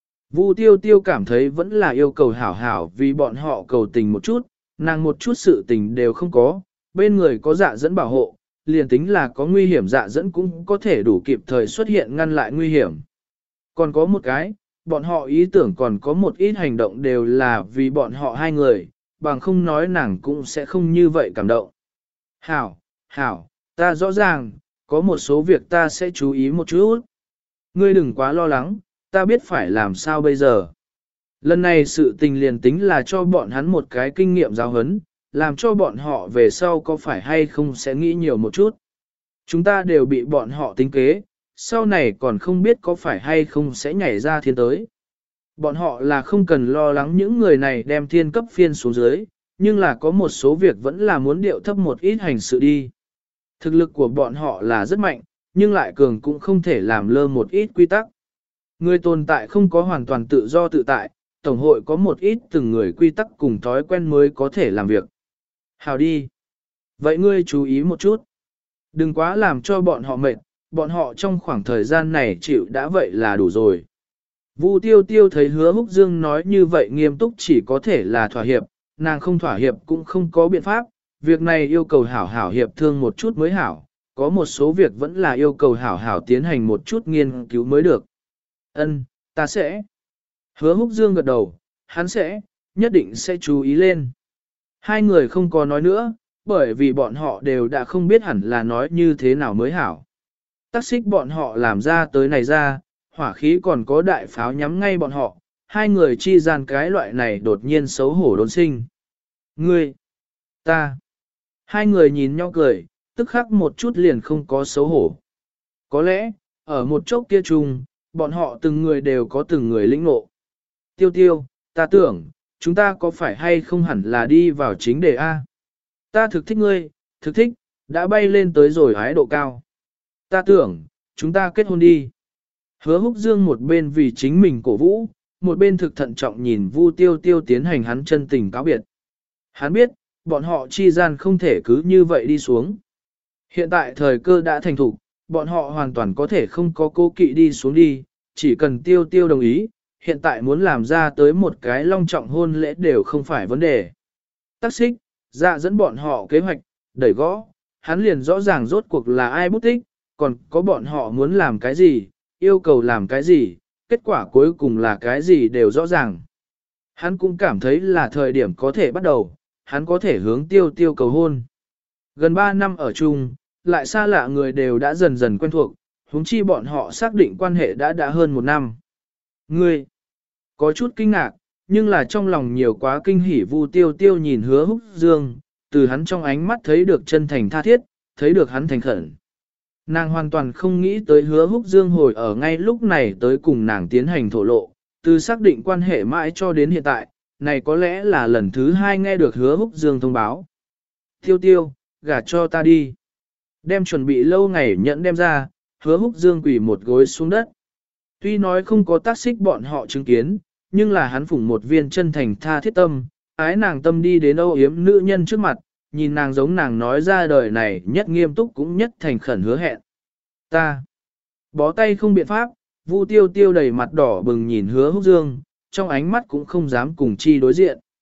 Vu tiêu tiêu cảm thấy vẫn là yêu cầu hảo hảo vì bọn họ cầu tình một chút, nàng một chút sự tình đều không có, bên người có dạ dẫn bảo hộ, liền tính là có nguy hiểm dạ dẫn cũng có thể đủ kịp thời xuất hiện ngăn lại nguy hiểm. Còn có một cái, bọn họ ý tưởng còn có một ít hành động đều là vì bọn họ hai người, bằng không nói nàng cũng sẽ không như vậy cảm động. Hảo, hảo, ta rõ ràng, có một số việc ta sẽ chú ý một chút. Ngươi đừng quá lo lắng, ta biết phải làm sao bây giờ. Lần này sự tình liền tính là cho bọn hắn một cái kinh nghiệm giáo huấn, làm cho bọn họ về sau có phải hay không sẽ nghĩ nhiều một chút. Chúng ta đều bị bọn họ tính kế, sau này còn không biết có phải hay không sẽ nhảy ra thiên tới. Bọn họ là không cần lo lắng những người này đem thiên cấp phiên xuống dưới, nhưng là có một số việc vẫn là muốn điệu thấp một ít hành sự đi. Thực lực của bọn họ là rất mạnh, nhưng lại cường cũng không thể làm lơ một ít quy tắc. Người tồn tại không có hoàn toàn tự do tự tại, Tổng hội có một ít từng người quy tắc cùng thói quen mới có thể làm việc. Hào đi. Vậy ngươi chú ý một chút. Đừng quá làm cho bọn họ mệt, bọn họ trong khoảng thời gian này chịu đã vậy là đủ rồi. Vu tiêu tiêu thấy hứa Húc Dương nói như vậy nghiêm túc chỉ có thể là thỏa hiệp, nàng không thỏa hiệp cũng không có biện pháp, việc này yêu cầu hảo hảo hiệp thương một chút mới hảo, có một số việc vẫn là yêu cầu hảo hảo tiến hành một chút nghiên cứu mới được. Ân, ta sẽ. Hứa Húc Dương gật đầu, hắn sẽ, nhất định sẽ chú ý lên. Hai người không có nói nữa, bởi vì bọn họ đều đã không biết hẳn là nói như thế nào mới hảo. Tác xích bọn họ làm ra tới này ra, hỏa khí còn có đại pháo nhắm ngay bọn họ, hai người chi gian cái loại này đột nhiên xấu hổ đốn sinh. Ngươi, ta, hai người nhìn nhau cười, tức khắc một chút liền không có xấu hổ. Có lẽ, ở một chốc kia chung, bọn họ từng người đều có từng người lĩnh ngộ. Tiêu tiêu, ta tưởng, chúng ta có phải hay không hẳn là đi vào chính đề A. Ta thực thích ngươi, thực thích, đã bay lên tới rồi hái độ cao. Ta tưởng, chúng ta kết hôn đi. Hứa Húc Dương một bên vì chính mình cổ vũ, một bên thực thận trọng nhìn Vu Tiêu Tiêu tiến hành hắn chân tình cáo biệt. Hắn biết, bọn họ chi gian không thể cứ như vậy đi xuống. Hiện tại thời cơ đã thành thục, bọn họ hoàn toàn có thể không có cố kỵ đi xuống đi, chỉ cần Tiêu Tiêu đồng ý, hiện tại muốn làm ra tới một cái long trọng hôn lễ đều không phải vấn đề. Tác xích, dạ dẫn bọn họ kế hoạch, đẩy gõ, hắn liền rõ ràng rốt cuộc là ai bút tích, còn có bọn họ muốn làm cái gì, yêu cầu làm cái gì, kết quả cuối cùng là cái gì đều rõ ràng. Hắn cũng cảm thấy là thời điểm có thể bắt đầu, hắn có thể hướng tiêu tiêu cầu hôn. Gần ba năm ở chung, lại xa lạ người đều đã dần dần quen thuộc, huống chi bọn họ xác định quan hệ đã đã hơn một năm. Ngươi, có chút kinh ngạc, nhưng là trong lòng nhiều quá kinh hỉ. Vu Tiêu Tiêu nhìn Hứa Húc Dương, từ hắn trong ánh mắt thấy được chân thành tha thiết, thấy được hắn thành khẩn. Nàng hoàn toàn không nghĩ tới Hứa Húc Dương hồi ở ngay lúc này tới cùng nàng tiến hành thổ lộ, từ xác định quan hệ mãi cho đến hiện tại, này có lẽ là lần thứ hai nghe được Hứa Húc Dương thông báo. Tiêu Tiêu, gả cho ta đi. Đem chuẩn bị lâu ngày nhẫn đem ra, Hứa Húc Dương quỳ một gối xuống đất. Tuy nói không có tác xích bọn họ chứng kiến, nhưng là hắn phủng một viên chân thành tha thiết tâm, ái nàng tâm đi đến âu yếm nữ nhân trước mặt, nhìn nàng giống nàng nói ra đời này nhất nghiêm túc cũng nhất thành khẩn hứa hẹn. Ta, bó tay không biện pháp, Vu Tiêu Tiêu đầy mặt đỏ bừng nhìn Hứa Húc Dương, trong ánh mắt cũng không dám cùng chi đối diện.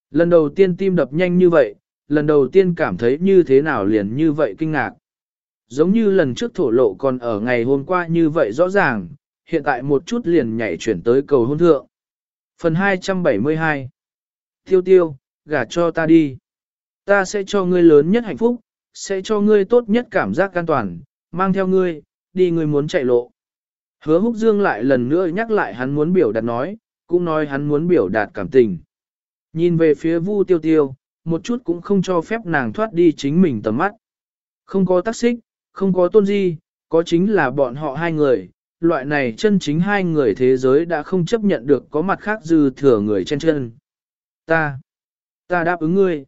Lần đầu tiên tim đập nhanh như vậy, lần đầu tiên cảm thấy như thế nào liền như vậy kinh ngạc. Giống như lần trước thổ lộ còn ở ngày hôm qua như vậy rõ ràng, hiện tại một chút liền nhảy chuyển tới cầu hôn thượng. Phần hai trăm bảy mươi hai. Tiêu tiêu, gả cho ta đi. Ta sẽ cho ngươi lớn nhất hạnh phúc, sẽ cho ngươi tốt nhất cảm giác an toàn, mang theo ngươi, đi ngươi muốn chạy lộ. Hứa Húc Dương lại lần nữa nhắc lại hắn muốn biểu đạt nói, cũng nói hắn muốn biểu đạt cảm tình. Nhìn về phía Vu Tiêu Tiêu, một chút cũng không cho phép nàng thoát đi chính mình tầm mắt. Không có tác xích, không có tôn di, có chính là bọn họ hai người, loại này chân chính hai người thế giới đã không chấp nhận được có mặt khác dư thừa người trên chân. Ta, ta đáp ứng ngươi.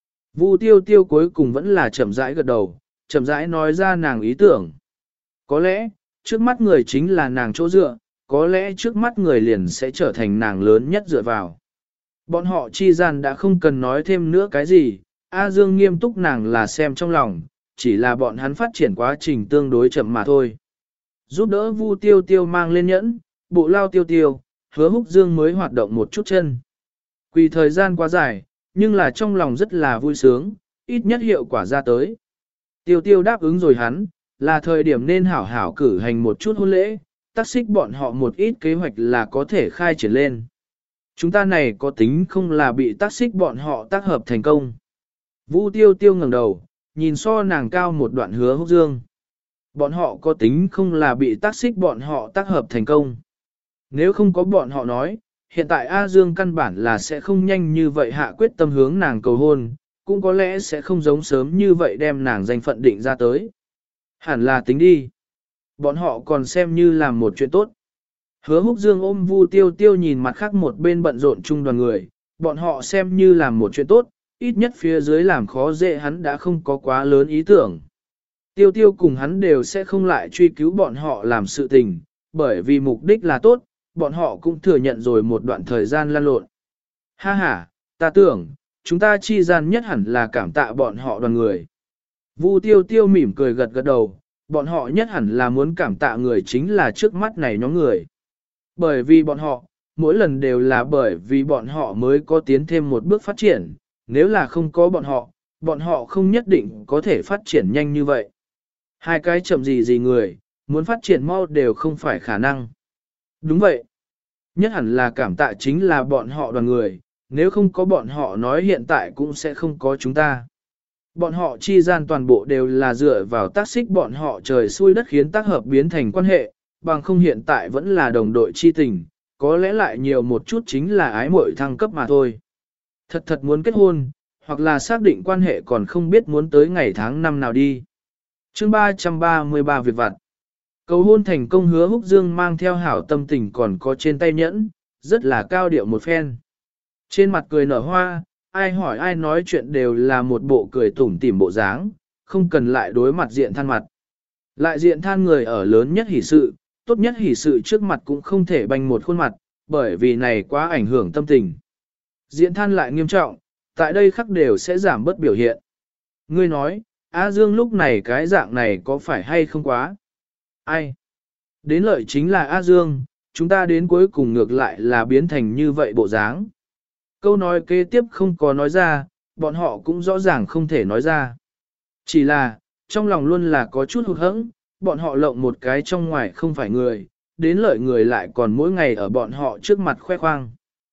Vu Tiêu Tiêu cuối cùng vẫn là chậm rãi gật đầu, chậm rãi nói ra nàng ý tưởng. Có lẽ, trước mắt người chính là nàng chỗ dựa, có lẽ trước mắt người liền sẽ trở thành nàng lớn nhất dựa vào. Bọn họ chi gian đã không cần nói thêm nữa cái gì, A Dương nghiêm túc nàng là xem trong lòng, chỉ là bọn hắn phát triển quá trình tương đối chậm mà thôi. Giúp đỡ Vu Tiêu Tiêu mang lên nhẫn, bộ lao Tiêu Tiêu, Hứa Húc Dương mới hoạt động một chút chân. Quỳ thời gian quá dài, nhưng là trong lòng rất là vui sướng, ít nhất hiệu quả ra tới. Tiêu Tiêu đáp ứng rồi hắn, là thời điểm nên hảo hảo cử hành một chút hôn lễ, tác xích bọn họ một ít kế hoạch là có thể khai triển lên. Chúng ta này có tính không là bị tác xích bọn họ tác hợp thành công. Vu Tiêu Tiêu ngẩng đầu, nhìn so nàng cao một đoạn Hứa Húc Dương. Bọn họ có tính không là bị tác xích bọn họ tác hợp thành công. Nếu không có bọn họ nói, hiện tại A Dương căn bản là sẽ không nhanh như vậy hạ quyết tâm hướng nàng cầu hôn, cũng có lẽ sẽ không giống sớm như vậy đem nàng danh phận định ra tới. Hẳn là tính đi. Bọn họ còn xem như làm một chuyện tốt. Hứa Húc Dương ôm Vu Tiêu Tiêu nhìn mặt khác một bên bận rộn chung đoàn người, bọn họ xem như làm một chuyện tốt, ít nhất phía dưới làm khó dễ hắn đã không có quá lớn ý tưởng. Tiêu Tiêu cùng hắn đều sẽ không lại truy cứu bọn họ làm sự tình, bởi vì mục đích là tốt, bọn họ cũng thừa nhận rồi một đoạn thời gian lan lộn. Ha ha, ta tưởng, chúng ta chi gian nhất hẳn là cảm tạ bọn họ đoàn người. Vu Tiêu Tiêu mỉm cười gật gật đầu, bọn họ nhất hẳn là muốn cảm tạ người chính là trước mắt này nhóm người. Bởi vì bọn họ, mỗi lần đều là bởi vì bọn họ mới có tiến thêm một bước phát triển, nếu là không có bọn họ, bọn họ không nhất định có thể phát triển nhanh như vậy. Hai cái chậm gì gì người, muốn phát triển mau đều không phải khả năng. Đúng vậy. Nhất hẳn là cảm tạ chính là bọn họ đoàn người, nếu không có bọn họ nói hiện tại cũng sẽ không có chúng ta. Bọn họ chi gian toàn bộ đều là dựa vào tác xích bọn họ trời xui đất khiến tác hợp biến thành quan hệ, bằng không hiện tại vẫn là đồng đội chi tình, có lẽ lại nhiều một chút chính là ái muội thăng cấp mà thôi. Thật thật muốn kết hôn, hoặc là xác định quan hệ còn không biết muốn tới ngày tháng năm nào đi. Chương ba trăm ba mươi ba việc vặt. Cầu hôn thành công, Hứa Húc Dương mang theo hảo tâm tình còn có trên tay nhẫn, rất là cao điệu một phen. Trên mặt cười nở hoa, ai hỏi ai nói chuyện đều là một bộ cười tủm tỉm bộ dáng, không cần lại đối mặt diện than mặt. Lại diện than người ở lớn nhất hỷ sự, tốt nhất hỷ sự trước mặt cũng không thể banh một khuôn mặt, bởi vì này quá ảnh hưởng tâm tình. Diện than lại nghiêm trọng, tại đây khắc đều sẽ giảm bớt biểu hiện. Ngươi nói, A Dương lúc này cái dạng này có phải hay không quá? Ai? Đến lợi chính là A Dương, chúng ta đến cuối cùng ngược lại là biến thành như vậy bộ dáng. Câu nói kế tiếp không có nói ra, bọn họ cũng rõ ràng không thể nói ra. Chỉ là, trong lòng luôn là có chút hụt hẫng, bọn họ lộng một cái trong ngoài không phải người, đến lợi người lại còn mỗi ngày ở bọn họ trước mặt khoe khoang.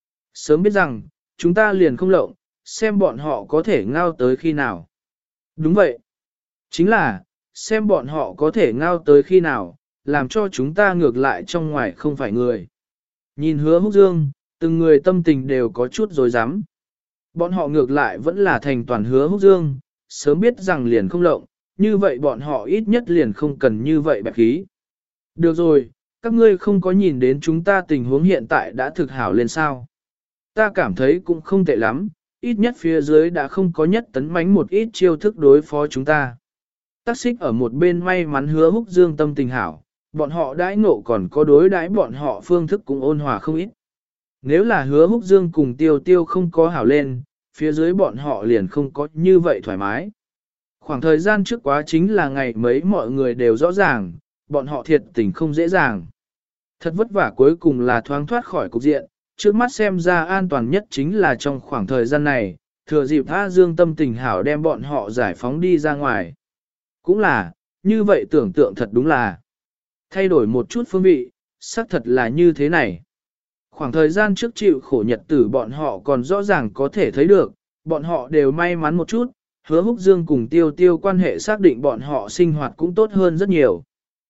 Sớm biết rằng, chúng ta liền không lộng, xem bọn họ có thể ngao tới khi nào. Đúng vậy. Chính là, xem bọn họ có thể ngao tới khi nào, làm cho chúng ta ngược lại trong ngoài không phải người. Nhìn Hứa Húc Dương, từng người tâm tình đều có chút rối rắm. Bọn họ ngược lại vẫn là thành toàn Hứa Húc Dương, sớm biết rằng liền không lộng, như vậy bọn họ ít nhất liền không cần như vậy bẹp khí. Được rồi, các ngươi không có nhìn đến chúng ta tình huống hiện tại đã thực hảo lên sao. Ta cảm thấy cũng không tệ lắm, ít nhất phía dưới đã không có nhất tấn mánh một ít chiêu thức đối phó chúng ta. Tác xích ở một bên may mắn Hứa Húc Dương tâm tình hảo, bọn họ đãi ngộ còn có đối đãi bọn họ phương thức cũng ôn hòa không ít. Nếu là Hứa Húc Dương cùng Tiêu Tiêu không có hảo lên, phía dưới bọn họ liền không có như vậy thoải mái. Khoảng thời gian trước quá chính là ngày mấy mọi người đều rõ ràng, bọn họ thiệt tình không dễ dàng. Thật vất vả cuối cùng là thoáng thoát khỏi cục diện, Trước mắt xem ra an toàn nhất chính là trong khoảng thời gian này, thừa dịp A Dương tâm tình hảo đem bọn họ giải phóng đi ra ngoài. Cũng là, như vậy tưởng tượng thật đúng là thay đổi một chút phương vị, xác thật là như thế này. Khoảng thời gian trước chịu khổ nhật tử bọn họ còn rõ ràng có thể thấy được, bọn họ đều may mắn một chút, Hứa Húc Dương cùng Tiêu Tiêu quan hệ xác định bọn họ sinh hoạt cũng tốt hơn rất nhiều.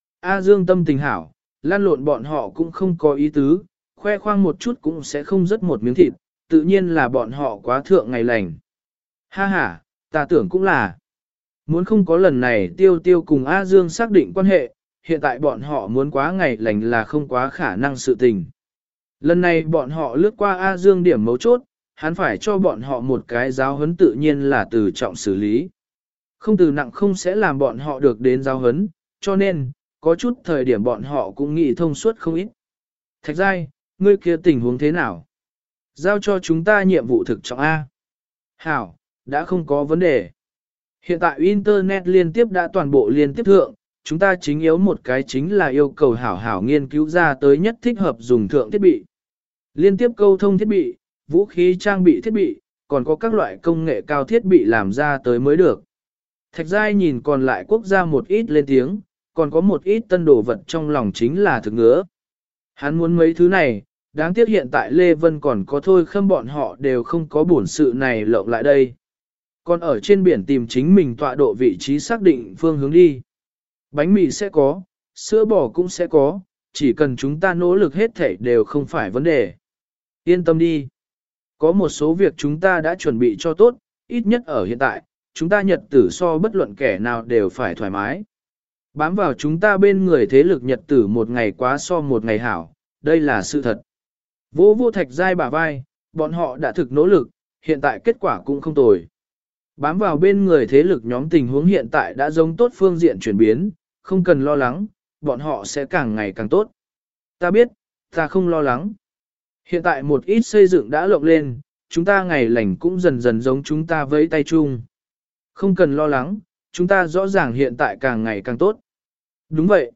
A Dương tâm tình hảo, lan lộn bọn họ cũng không có ý tứ, khoe khoang một chút cũng sẽ không rớt một miếng thịt, tự nhiên là bọn họ quá thượng ngày lành. Ha ha, ta tưởng cũng là. Muốn không có lần này Tiêu Tiêu cùng A Dương xác định quan hệ, hiện tại bọn họ muốn quá ngày lành là không quá khả năng sự tình. Lần này bọn họ lướt qua A Dương điểm mấu chốt, hắn phải cho bọn họ một cái giáo huấn tự nhiên là từ trọng xử lý. Không từ nặng không sẽ làm bọn họ được đến giáo huấn, cho nên, có chút thời điểm bọn họ cũng nghĩ thông suốt không ít. Thạch giai, ngươi kia tình huống thế nào? Giao cho chúng ta nhiệm vụ thực trọng A. Hảo, đã không có vấn đề. Hiện tại Internet liên tiếp đã toàn bộ liên tiếp thượng, chúng ta chính yếu một cái chính là yêu cầu hảo hảo nghiên cứu ra tới nhất thích hợp dùng thượng thiết bị. Liên tiếp câu thông thiết bị, vũ khí trang bị thiết bị, còn có các loại công nghệ cao thiết bị làm ra tới mới được. Thạch giai nhìn còn lại quốc gia một ít lên tiếng, còn có một ít tân đồ vật trong lòng chính là thực ngứa. Hắn muốn mấy thứ này, đáng tiếc hiện tại Lê Vân còn có thôi khâm bọn họ đều không có bổn sự này lộng lại đây. Còn ở trên biển tìm chính mình tọa độ vị trí xác định phương hướng đi. Bánh mì sẽ có, sữa bò cũng sẽ có, chỉ cần chúng ta nỗ lực hết thảy đều không phải vấn đề. Yên tâm đi. Có một số việc chúng ta đã chuẩn bị cho tốt, ít nhất ở hiện tại, chúng ta nhật tử so bất luận kẻ nào đều phải thoải mái. Bám vào chúng ta bên người thế lực nhật tử một ngày quá so một ngày hảo, đây là sự thật. Vô vô thạch giai bả vai, bọn họ đã thực nỗ lực, hiện tại kết quả cũng không tồi. Bám vào bên người thế lực nhóm tình huống hiện tại đã giống tốt phương diện chuyển biến, không cần lo lắng, bọn họ sẽ càng ngày càng tốt. Ta biết, ta không lo lắng. Hiện tại một ít xây dựng đã lộng lên, chúng ta ngày lành cũng dần dần giống chúng ta với tay chung. Không cần lo lắng, chúng ta rõ ràng hiện tại càng ngày càng tốt. Đúng vậy,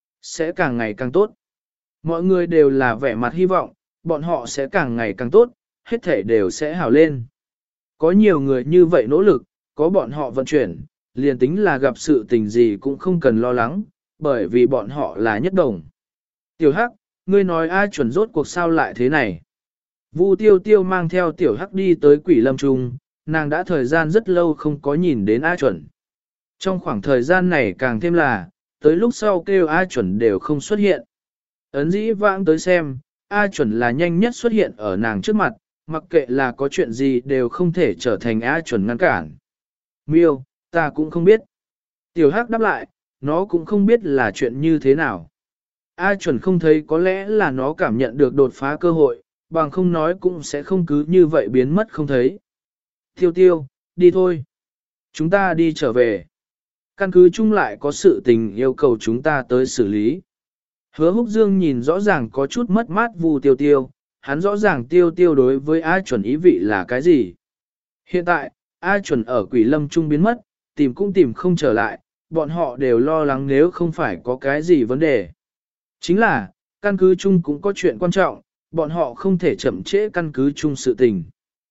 sẽ càng ngày càng tốt. Mọi người đều là vẻ mặt hy vọng, bọn họ sẽ càng ngày càng tốt, hết thể đều sẽ hảo lên. Có nhiều người như vậy nỗ lực, có bọn họ vận chuyển, liền tính là gặp sự tình gì cũng không cần lo lắng, bởi vì bọn họ là nhất đồng. Tiểu Hắc, ngươi nói ai chuẩn rốt cuộc sao lại thế này? Vu Tiêu Tiêu mang theo Tiểu Hắc đi tới Quỷ Lâm Trung, nàng đã thời gian rất lâu không có nhìn đến A chuẩn. Trong khoảng thời gian này càng thêm là, tới lúc sau kêu A chuẩn đều không xuất hiện. Ấn dĩ vãng tới xem, A chuẩn là nhanh nhất xuất hiện ở nàng trước mặt, mặc kệ là có chuyện gì đều không thể trở thành A chuẩn ngăn cản. Miêu, ta cũng không biết. Tiểu Hắc đáp lại, nó cũng không biết là chuyện như thế nào. A chuẩn không thấy có lẽ là nó cảm nhận được đột phá cơ hội, bằng không nói cũng sẽ không cứ như vậy biến mất không thấy. Tiêu tiêu, đi thôi. Chúng ta đi trở về. Căn cứ chung lại có sự tình yêu cầu chúng ta tới xử lý. Hứa Húc Dương nhìn rõ ràng có chút mất mát Vu Tiêu Tiêu, hắn rõ ràng Tiêu Tiêu đối với A chuẩn ý vị là cái gì. Hiện tại, A chuẩn ở Quỷ Lâm Trung biến mất, tìm cũng tìm không trở lại, bọn họ đều lo lắng nếu không phải có cái gì vấn đề. Chính là, căn cứ chung cũng có chuyện quan trọng, bọn họ không thể chậm trễ căn cứ chung sự tình.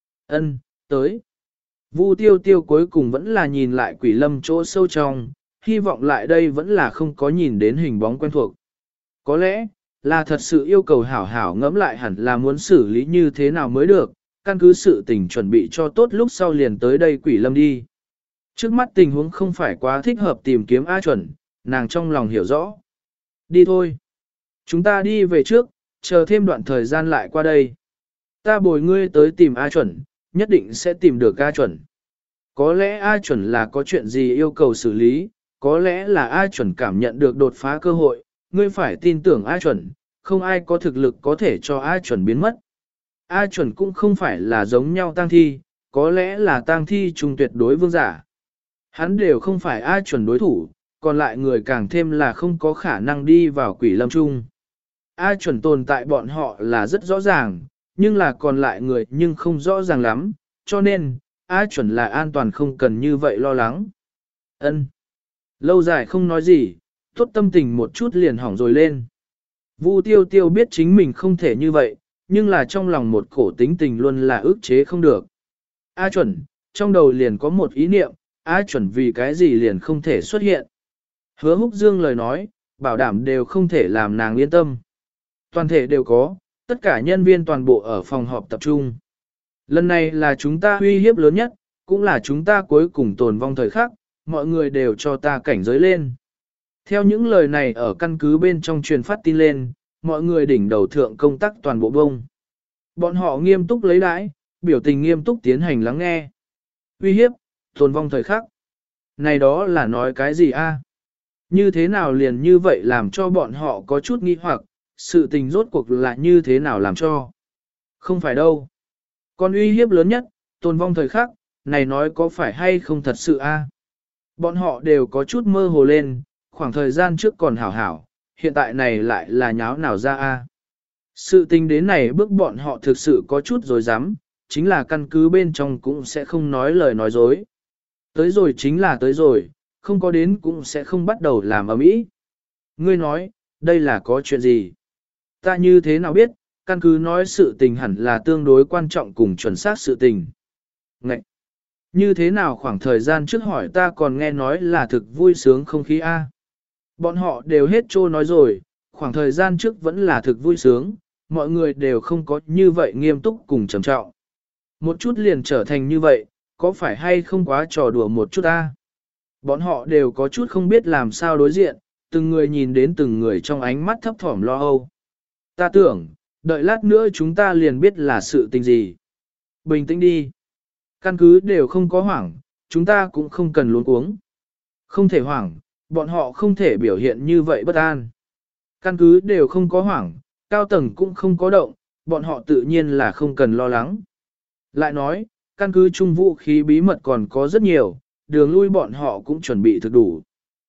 Ân, tới. Vu Tiêu Tiêu cuối cùng vẫn là nhìn lại Quỷ Lâm chỗ sâu trong, hy vọng lại đây vẫn là không có nhìn đến hình bóng quen thuộc. Có lẽ, là thật sự yêu cầu hảo hảo ngẫm lại hẳn là muốn xử lý như thế nào mới được, căn cứ sự tình chuẩn bị cho tốt lúc sau liền tới đây Quỷ Lâm đi. Trước mắt tình huống không phải quá thích hợp tìm kiếm A chuẩn, nàng trong lòng hiểu rõ. Đi thôi. Chúng ta đi về trước, chờ thêm đoạn thời gian lại qua đây. Ta bồi ngươi tới tìm A chuẩn, nhất định sẽ tìm được A chuẩn. Có lẽ A chuẩn là có chuyện gì yêu cầu xử lý, có lẽ là A chuẩn cảm nhận được đột phá cơ hội, ngươi phải tin tưởng A chuẩn, không ai có thực lực có thể cho A chuẩn biến mất. A chuẩn cũng không phải là giống nhau tang thi, có lẽ là tang thi trung tuyệt đối vương giả. Hắn đều không phải A chuẩn đối thủ, còn lại người càng thêm là không có khả năng đi vào Quỷ Lâm Trung. A chuẩn tồn tại bọn họ là rất rõ ràng, nhưng là còn lại người nhưng không rõ ràng lắm, cho nên, A chuẩn là an toàn không cần như vậy lo lắng. Ân. Lâu dài không nói gì, tốt tâm tình một chút liền hỏng rồi lên. Vu Tiêu Tiêu biết chính mình không thể như vậy, nhưng là trong lòng một cổ tính tình luôn là ức chế không được. A chuẩn, trong đầu liền có một ý niệm, A chuẩn vì cái gì liền không thể xuất hiện. Hứa Húc Dương lời nói, bảo đảm đều không thể làm nàng yên tâm. Toàn thể đều có, tất cả nhân viên toàn bộ ở phòng họp tập trung. Lần này là chúng ta uy hiếp lớn nhất, cũng là chúng ta cuối cùng tồn vong thời khắc, mọi người đều cho ta cảnh giới lên. Theo những lời này ở căn cứ bên trong truyền phát tin lên, mọi người đỉnh đầu thượng công tác toàn bộ bông. Bọn họ nghiêm túc lấy đãi, biểu tình nghiêm túc tiến hành lắng nghe. Uy hiếp, tồn vong thời khắc. Này đó là nói cái gì a? Như thế nào liền như vậy làm cho bọn họ có chút nghi hoặc, sự tình rốt cuộc là như thế nào làm cho? Không phải đâu. Còn uy hiếp lớn nhất, tồn vong thời khắc, này nói có phải hay không thật sự a? Bọn họ đều có chút mơ hồ lên, khoảng thời gian trước còn hảo hảo, hiện tại này lại là nháo nào ra a? Sự tình đến này bước bọn họ thực sự có chút dối dám, chính là căn cứ bên trong cũng sẽ không nói lời nói dối. Tới rồi chính là tới rồi, không có đến cũng sẽ không bắt đầu làm ầm ĩ. Ngươi nói, đây là có chuyện gì? Ta như thế nào biết, căn cứ nói sự tình hẳn là tương đối quan trọng cùng chuẩn xác sự tình. Ngậy! Như thế nào khoảng thời gian trước hỏi ta còn nghe nói là thực vui sướng không khí A. Bọn họ đều hết trô nói rồi, khoảng thời gian trước vẫn là thực vui sướng, mọi người đều không có như vậy nghiêm túc cùng trầm trọng. Một chút liền trở thành như vậy, có phải hay không quá trò đùa một chút A. Bọn họ đều có chút không biết làm sao đối diện, từng người nhìn đến từng người trong ánh mắt thấp thỏm lo âu. Ta tưởng, đợi lát nữa chúng ta liền biết là sự tình gì. Bình tĩnh đi. Căn cứ đều không có hoảng, chúng ta cũng không cần luống cuống. Không thể hoảng, bọn họ không thể biểu hiện như vậy bất an. Căn cứ đều không có hoảng, cao tầng cũng không có động, bọn họ tự nhiên là không cần lo lắng. Lại nói, căn cứ chung vũ khí bí mật còn có rất nhiều, đường lui bọn họ cũng chuẩn bị thực đủ.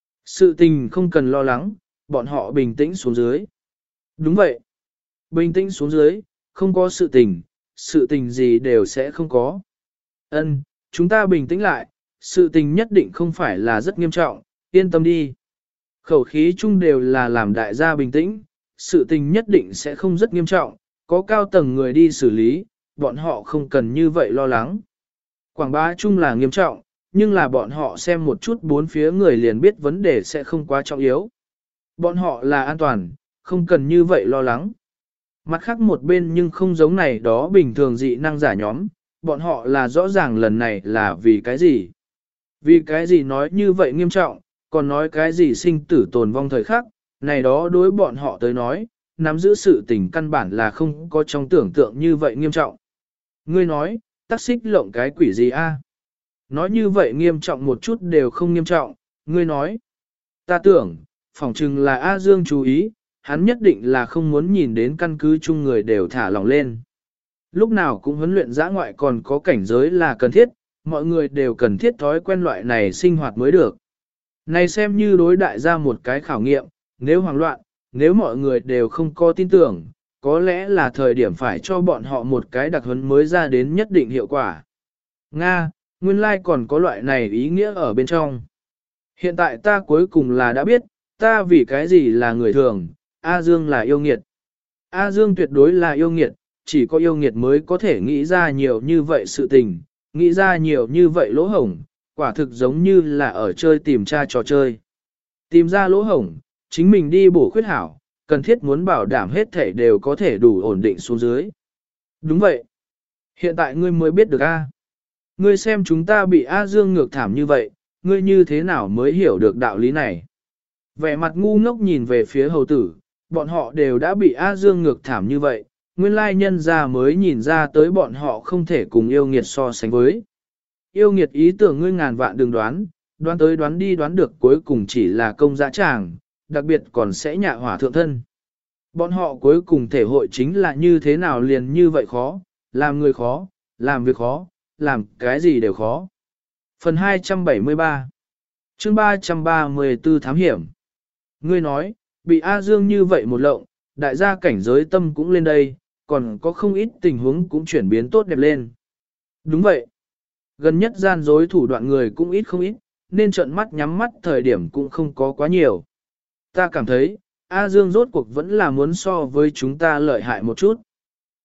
Sự tình không cần lo lắng, bọn họ bình tĩnh xuống dưới. Đúng vậy. Bình tĩnh xuống dưới, không có sự tình, sự tình gì đều sẽ không có. Ân, chúng ta bình tĩnh lại, sự tình nhất định không phải là rất nghiêm trọng, yên tâm đi. Khẩu khí chung đều là làm đại gia bình tĩnh, sự tình nhất định sẽ không rất nghiêm trọng, có cao tầng người đi xử lý, bọn họ không cần như vậy lo lắng. Quảng bá chung là nghiêm trọng, nhưng là bọn họ xem một chút bốn phía người liền biết vấn đề sẽ không quá trọng yếu. Bọn họ là an toàn, không cần như vậy lo lắng. Mặt khác một bên nhưng không giống này đó bình thường dị năng giả nhóm, bọn họ là rõ ràng lần này là vì cái gì. Vì cái gì nói như vậy nghiêm trọng, còn nói cái gì sinh tử tồn vong thời khắc, này đó đối bọn họ tới nói, nắm giữ sự tình căn bản là không có trong tưởng tượng như vậy nghiêm trọng. Ngươi nói, tắc xích lộng cái quỷ gì a? Nói như vậy nghiêm trọng một chút đều không nghiêm trọng, ngươi nói. Ta tưởng, phỏng chừng là A Dương chú ý, hắn nhất định là không muốn nhìn đến căn cứ chung người đều thả lỏng lên. Lúc nào cũng huấn luyện giã ngoại còn có cảnh giới là cần thiết, mọi người đều cần thiết thói quen loại này sinh hoạt mới được. Này xem như đối đại ra một cái khảo nghiệm, nếu hoảng loạn, nếu mọi người đều không có tin tưởng, có lẽ là thời điểm phải cho bọn họ một cái đặc huấn mới ra đến nhất định hiệu quả. Nga, nguyên lai like còn có loại này ý nghĩa ở bên trong. Hiện tại ta cuối cùng là đã biết, ta vì cái gì là người thường, A Dương là yêu nghiệt. A Dương tuyệt đối là yêu nghiệt, chỉ có yêu nghiệt mới có thể nghĩ ra nhiều như vậy sự tình, nghĩ ra nhiều như vậy lỗ hổng, quả thực giống như là ở chơi tìm tra trò chơi. Tìm ra lỗ hổng, chính mình đi bổ khuyết hảo, cần thiết muốn bảo đảm hết thể đều có thể đủ ổn định xuống dưới. Đúng vậy. Hiện tại ngươi mới biết được A. Ngươi xem chúng ta bị A Dương ngược thảm như vậy, ngươi như thế nào mới hiểu được đạo lý này. Vẻ mặt ngu ngốc nhìn về phía hầu tử, bọn họ đều đã bị A Dương ngược thảm như vậy, nguyên lai nhân ra mới nhìn ra tới bọn họ không thể cùng yêu nghiệt so sánh với. Yêu nghiệt ý tưởng ngươi ngàn vạn đừng đoán, đoán tới đoán đi đoán được cuối cùng chỉ là công dã tràng, đặc biệt còn sẽ nhạ hỏa thượng thân. Bọn họ cuối cùng thể hội chính là như thế nào liền như vậy khó, làm người khó, làm việc khó, làm cái gì đều khó. Phần hai trăm bảy mươi ba chương ba trăm ba mươi tư thám hiểm. Ngươi nói, bị A Dương như vậy một lộng, đại gia cảnh giới tâm cũng lên đây, còn có không ít tình huống cũng chuyển biến tốt đẹp lên. Đúng vậy. Gần nhất gian dối thủ đoạn người cũng ít không ít, nên trợn mắt nhắm mắt thời điểm cũng không có quá nhiều. Ta cảm thấy, A Dương rốt cuộc vẫn là muốn so với chúng ta lợi hại một chút.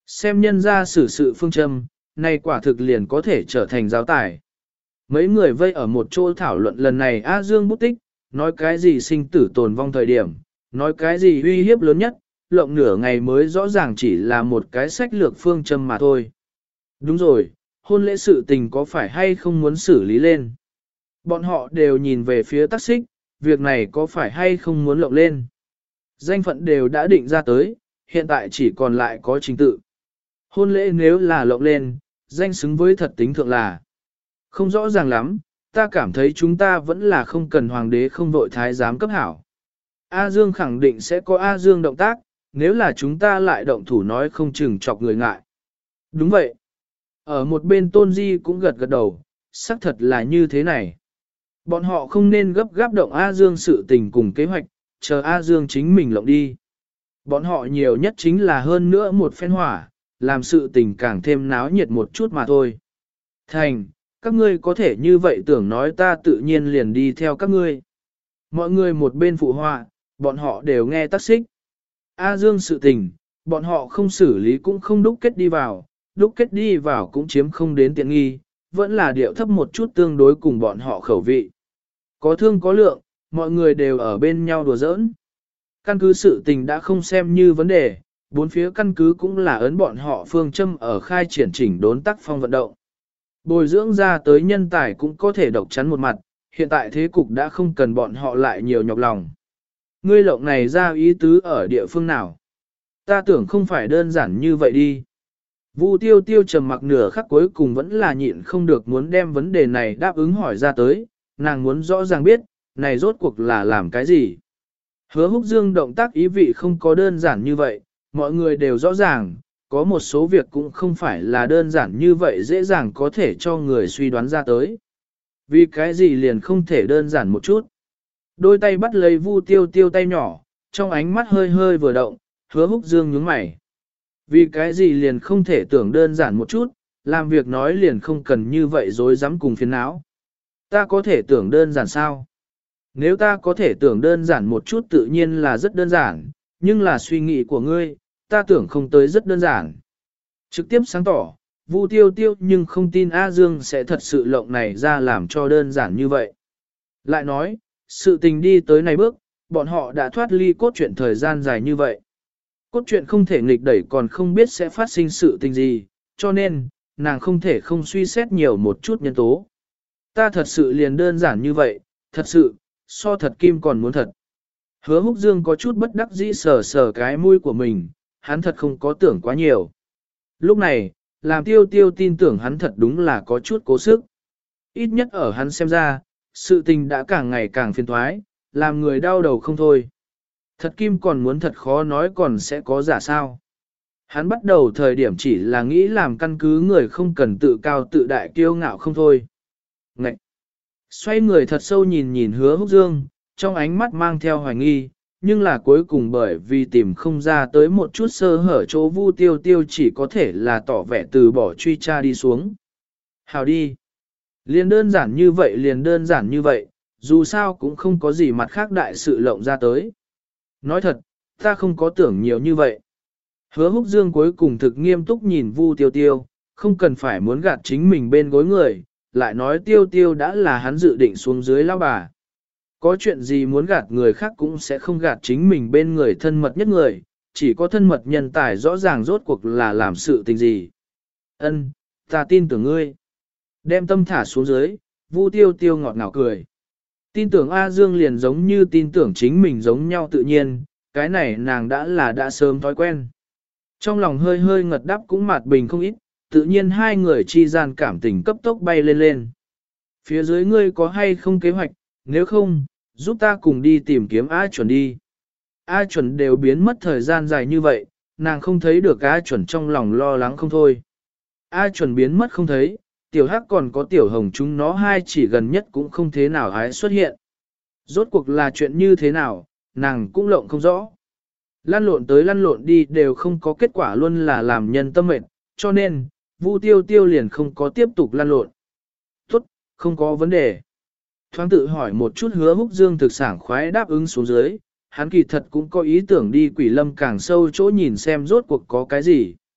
Xem nhân ra xử sự phương châm, này quả thực liền có thể trở thành giáo tài. Mấy người vây ở một chỗ thảo luận lần này A Dương bút tích, nói cái gì sinh tử tồn vong thời điểm, nói cái gì uy hiếp lớn nhất, lộng nửa ngày mới rõ ràng chỉ là một cái sách lược phương châm mà thôi. Đúng rồi, hôn lễ sự tình có phải hay không muốn xử lý lên? Bọn họ đều nhìn về phía tác xích, việc này có phải hay không muốn lộng lên? Danh phận đều đã định ra tới, hiện tại chỉ còn lại có trình tự. Hôn lễ nếu là lộng lên, danh xứng với thật tính thượng là. Không rõ ràng lắm, ta cảm thấy chúng ta vẫn là không cần hoàng đế không vội thái giám cấp hảo. A Dương khẳng định sẽ có A Dương động tác, nếu là chúng ta lại động thủ nói không chừng chọc người ngại. Đúng vậy. Ở một bên Tôn Di cũng gật gật đầu, xác thật là như thế này. Bọn họ không nên gấp gáp động A Dương sự tình cùng kế hoạch, chờ A Dương chính mình lộng đi. Bọn họ nhiều nhất chính là hơn nữa một phen hỏa, làm sự tình càng thêm náo nhiệt một chút mà thôi. Thành, các ngươi có thể như vậy tưởng nói ta tự nhiên liền đi theo các ngươi. Mọi người một bên phụ họa, bọn họ đều nghe tác xích. A Dương sự tình, bọn họ không xử lý cũng không đúc kết đi vào, đúc kết đi vào cũng chiếm không đến tiện nghi, vẫn là điệu thấp một chút tương đối cùng bọn họ khẩu vị. Có thương có lượng, mọi người đều ở bên nhau đùa giỡn. Căn cứ sự tình đã không xem như vấn đề, bốn phía căn cứ cũng là ấn bọn họ phương châm ở khai triển chỉnh đốn tác phong vận động. Bồi dưỡng ra tới nhân tài cũng có thể độc chắn một mặt, hiện tại thế cục đã không cần bọn họ lại nhiều nhọc lòng. Ngươi lộng này ra ý tứ ở địa phương nào? Ta tưởng không phải đơn giản như vậy đi. Vu tiêu tiêu trầm mặc nửa khắc cuối cùng vẫn là nhịn không được muốn đem vấn đề này đáp ứng hỏi ra tới, nàng muốn rõ ràng biết, này rốt cuộc là làm cái gì. Hứa Húc Dương động tác ý vị không có đơn giản như vậy, mọi người đều rõ ràng, có một số việc cũng không phải là đơn giản như vậy dễ dàng có thể cho người suy đoán ra tới. Vì cái gì liền không thể đơn giản một chút. Đôi tay bắt lấy Vu tiêu tiêu tay nhỏ, trong ánh mắt hơi hơi vừa động, Hứa Húc Dương nhướng mày. Vì cái gì liền không thể tưởng đơn giản một chút, làm việc nói liền không cần như vậy dối dám cùng phiền não. Ta có thể tưởng đơn giản sao? Nếu ta có thể tưởng đơn giản một chút tự nhiên là rất đơn giản, nhưng là suy nghĩ của ngươi, ta tưởng không tới rất đơn giản. Trực tiếp sáng tỏ, Vu tiêu tiêu nhưng không tin A Dương sẽ thật sự lộng này ra làm cho đơn giản như vậy. Lại nói, sự tình đi tới này bước, bọn họ đã thoát ly cốt truyện thời gian dài như vậy. Cốt truyện không thể nghịch đẩy còn không biết sẽ phát sinh sự tình gì, cho nên, nàng không thể không suy xét nhiều một chút nhân tố. Ta thật sự liền đơn giản như vậy, thật sự, so thật kim còn muốn thật. Hứa Húc Dương có chút bất đắc dĩ sờ sờ cái mũi của mình, hắn thật không có tưởng quá nhiều. Lúc này, làm tiêu tiêu tin tưởng hắn thật đúng là có chút cố sức. Ít nhất ở hắn xem ra, sự tình đã càng ngày càng phiền thoái, làm người đau đầu không thôi. Thật kim còn muốn thật khó nói còn sẽ có giả sao. Hắn bắt đầu thời điểm chỉ là nghĩ làm căn cứ người không cần tự cao tự đại kiêu ngạo không thôi. Ngậy! Xoay người thật sâu nhìn nhìn Hứa Húc Dương, trong ánh mắt mang theo hoài nghi, nhưng là cuối cùng bởi vì tìm không ra tới một chút sơ hở chỗ Vu tiêu tiêu chỉ có thể là tỏ vẻ từ bỏ truy tra đi xuống. Hào đi! Liền đơn giản như vậy liền đơn giản như vậy, dù sao cũng không có gì mặt khác đại sự lộng ra tới. Nói thật, ta không có tưởng nhiều như vậy. Hứa Húc Dương cuối cùng thực nghiêm túc nhìn Vu tiêu tiêu, không cần phải muốn gạt chính mình bên gối người, lại nói tiêu tiêu đã là hắn dự định xuống dưới lao bà. Có chuyện gì muốn gạt người khác cũng sẽ không gạt chính mình bên người thân mật nhất người, chỉ có thân mật nhân tài rõ ràng rốt cuộc là làm sự tình gì. Ân, ta tin tưởng ngươi. Đem tâm thả xuống dưới, Vu tiêu tiêu ngọt ngào cười. Tin tưởng A Dương liền giống như tin tưởng chính mình giống nhau tự nhiên, cái này nàng đã là đã sớm thói quen. Trong lòng hơi hơi ngật đắp cũng mạt bình không ít, tự nhiên hai người chi gian cảm tình cấp tốc bay lên lên. Phía dưới ngươi có hay không kế hoạch, nếu không, giúp ta cùng đi tìm kiếm A chuẩn đi. A chuẩn đều biến mất thời gian dài như vậy, nàng không thấy được A chuẩn trong lòng lo lắng không thôi. A chuẩn biến mất không thấy, tiểu hắc còn có tiểu hồng chúng nó hai chỉ gần nhất cũng không thế nào hái xuất hiện. Rốt cuộc là chuyện như thế nào, nàng cũng lộng không rõ. Lăn lộn tới lăn lộn đi đều không có kết quả luôn là làm nhân tâm mệt, cho nên, Vu tiêu tiêu liền không có tiếp tục lăn lộn. Tốt, không có vấn đề. Thoáng tự hỏi một chút Hứa Húc Dương thực sảng khoái đáp ứng xuống dưới, hắn kỳ thật cũng có ý tưởng đi Quỷ Lâm càng sâu chỗ nhìn xem rốt cuộc có cái gì.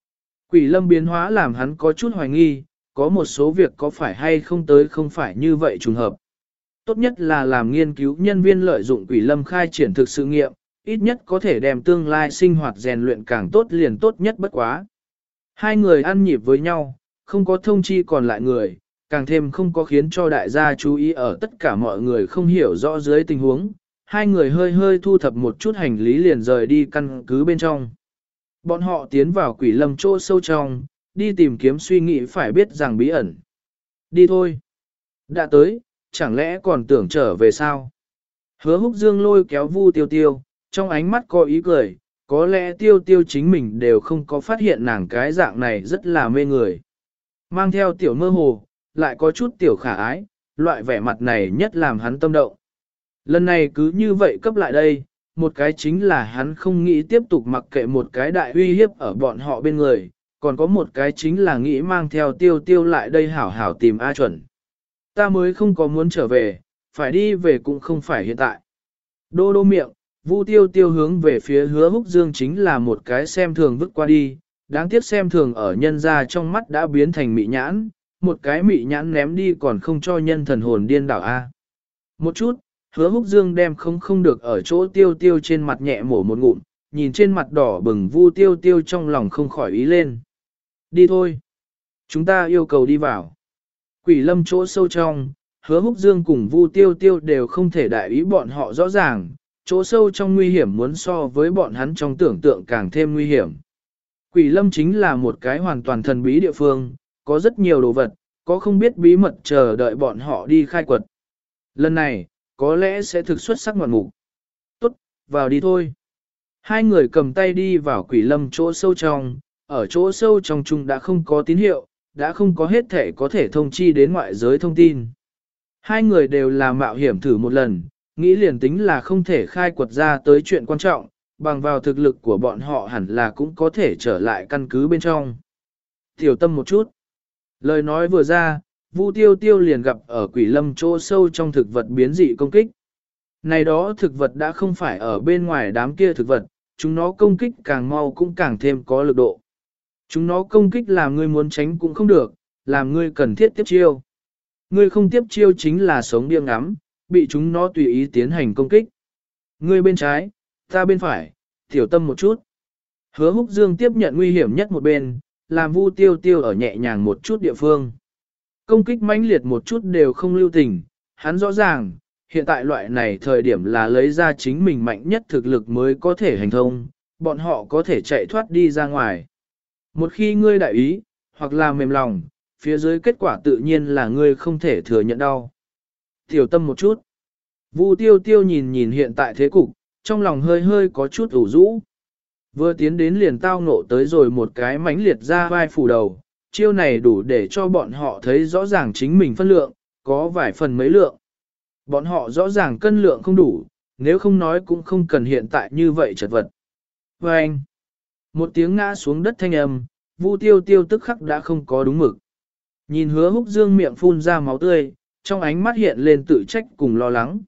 Quỷ lâm biến hóa làm hắn có chút hoài nghi, có một số việc có phải hay không tới không phải như vậy trùng hợp. Tốt nhất là làm nghiên cứu nhân viên lợi dụng quỷ lâm khai triển thực sự nghiệm, ít nhất có thể đem tương lai sinh hoạt rèn luyện càng tốt liền tốt nhất bất quá. Hai người ăn nhịp với nhau, không có thông chi còn lại người, càng thêm không có khiến cho đại gia chú ý ở tất cả mọi người không hiểu rõ dưới tình huống. Hai người hơi hơi thu thập một chút hành lý liền rời đi căn cứ bên trong. Bọn họ tiến vào quỷ lâm chỗ sâu trong, đi tìm kiếm suy nghĩ phải biết rằng bí ẩn. Đi thôi. Đã tới, chẳng lẽ còn tưởng trở về sao? Hứa húc dương lôi kéo Vu Tiêu Tiêu, trong ánh mắt có ý cười, có lẽ Tiêu Tiêu chính mình đều không có phát hiện nàng cái dạng này rất là mê người. Mang theo tiểu mơ hồ, lại có chút tiểu khả ái, loại vẻ mặt này nhất làm hắn tâm động. Lần này cứ như vậy cấp lại đây, một cái chính là hắn không nghĩ tiếp tục mặc kệ một cái đại uy hiếp ở bọn họ bên người, còn có một cái chính là nghĩ mang theo Tiêu Tiêu lại đây hảo hảo tìm A chuẩn. Ta mới không có muốn trở về, phải đi về cũng không phải hiện tại. Đô đô miệng, Vu Tiêu Tiêu hướng về phía Hứa Húc Dương chính là một cái xem thường vứt qua đi, đáng tiếc xem thường ở nhân ra trong mắt đã biến thành mị nhãn, một cái mị nhãn ném đi còn không cho nhân thần hồn điên đảo A. Một chút, Hứa Húc Dương đem không không được ở chỗ Tiêu Tiêu trên mặt nhẹ mổ một ngụm, nhìn trên mặt đỏ bừng Vu Tiêu Tiêu trong lòng không khỏi ý lên. Đi thôi. Chúng ta yêu cầu đi vào. Quỷ lâm chỗ sâu trong, Hứa Húc Dương cùng Vu Tiêu Tiêu đều không thể đại ý bọn họ rõ ràng, chỗ sâu trong nguy hiểm muốn so với bọn hắn trong tưởng tượng càng thêm nguy hiểm. Quỷ lâm chính là một cái hoàn toàn thần bí địa phương, có rất nhiều đồ vật, có không biết bí mật chờ đợi bọn họ đi khai quật. Lần này, có lẽ sẽ thực xuất sắc ngoạn mục. Tốt, vào đi thôi. Hai người cầm tay đi vào quỷ lâm chỗ sâu trong, ở chỗ sâu trong chung đã không có tín hiệu, đã không có hết thể có thể thông chi đến ngoại giới thông tin. Hai người đều là mạo hiểm thử một lần, nghĩ liền tính là không thể khai quật ra tới chuyện quan trọng, bằng vào thực lực của bọn họ hẳn là cũng có thể trở lại căn cứ bên trong. Tiểu tâm một chút. Lời nói vừa ra, Vu Tiêu Tiêu liền gặp ở quỷ lâm chỗ sâu trong thực vật biến dị công kích. Này đó thực vật đã không phải ở bên ngoài đám kia thực vật, chúng nó công kích càng mau cũng càng thêm có lực độ. Chúng nó công kích làm ngươi muốn tránh cũng không được, làm ngươi cần thiết tiếp chiêu. Ngươi không tiếp chiêu chính là sống điên ngắm, bị chúng nó tùy ý tiến hành công kích. Ngươi bên trái, ta bên phải, tiểu tâm một chút. Hứa Húc Dương tiếp nhận nguy hiểm nhất một bên, làm Vu Tiêu Tiêu ở nhẹ nhàng một chút địa phương. Công kích mãnh liệt một chút đều không lưu tình, hắn rõ ràng, hiện tại loại này thời điểm là lấy ra chính mình mạnh nhất thực lực mới có thể hành thông, bọn họ có thể chạy thoát đi ra ngoài. Một khi ngươi đại ý, hoặc là mềm lòng, phía dưới kết quả tự nhiên là ngươi không thể thừa nhận đau. Tiểu tâm một chút. Vu Tiêu Tiêu nhìn nhìn hiện tại thế cục, trong lòng hơi hơi có chút ủ rũ. Vừa tiến đến liền tao ngộ tới rồi một cái mãnh liệt ra vai phủ đầu, chiêu này đủ để cho bọn họ thấy rõ ràng chính mình phân lượng, có vài phần mấy lượng. Bọn họ rõ ràng cân lượng không đủ, nếu không nói cũng không cần hiện tại như vậy chật vật. Và anh, một tiếng ngã xuống đất thanh âm, Vu Tiêu Tiêu tức khắc đã không có đúng mực. Nhìn Hứa Húc Dương miệng phun ra máu tươi, trong ánh mắt hiện lên tự trách cùng lo lắng.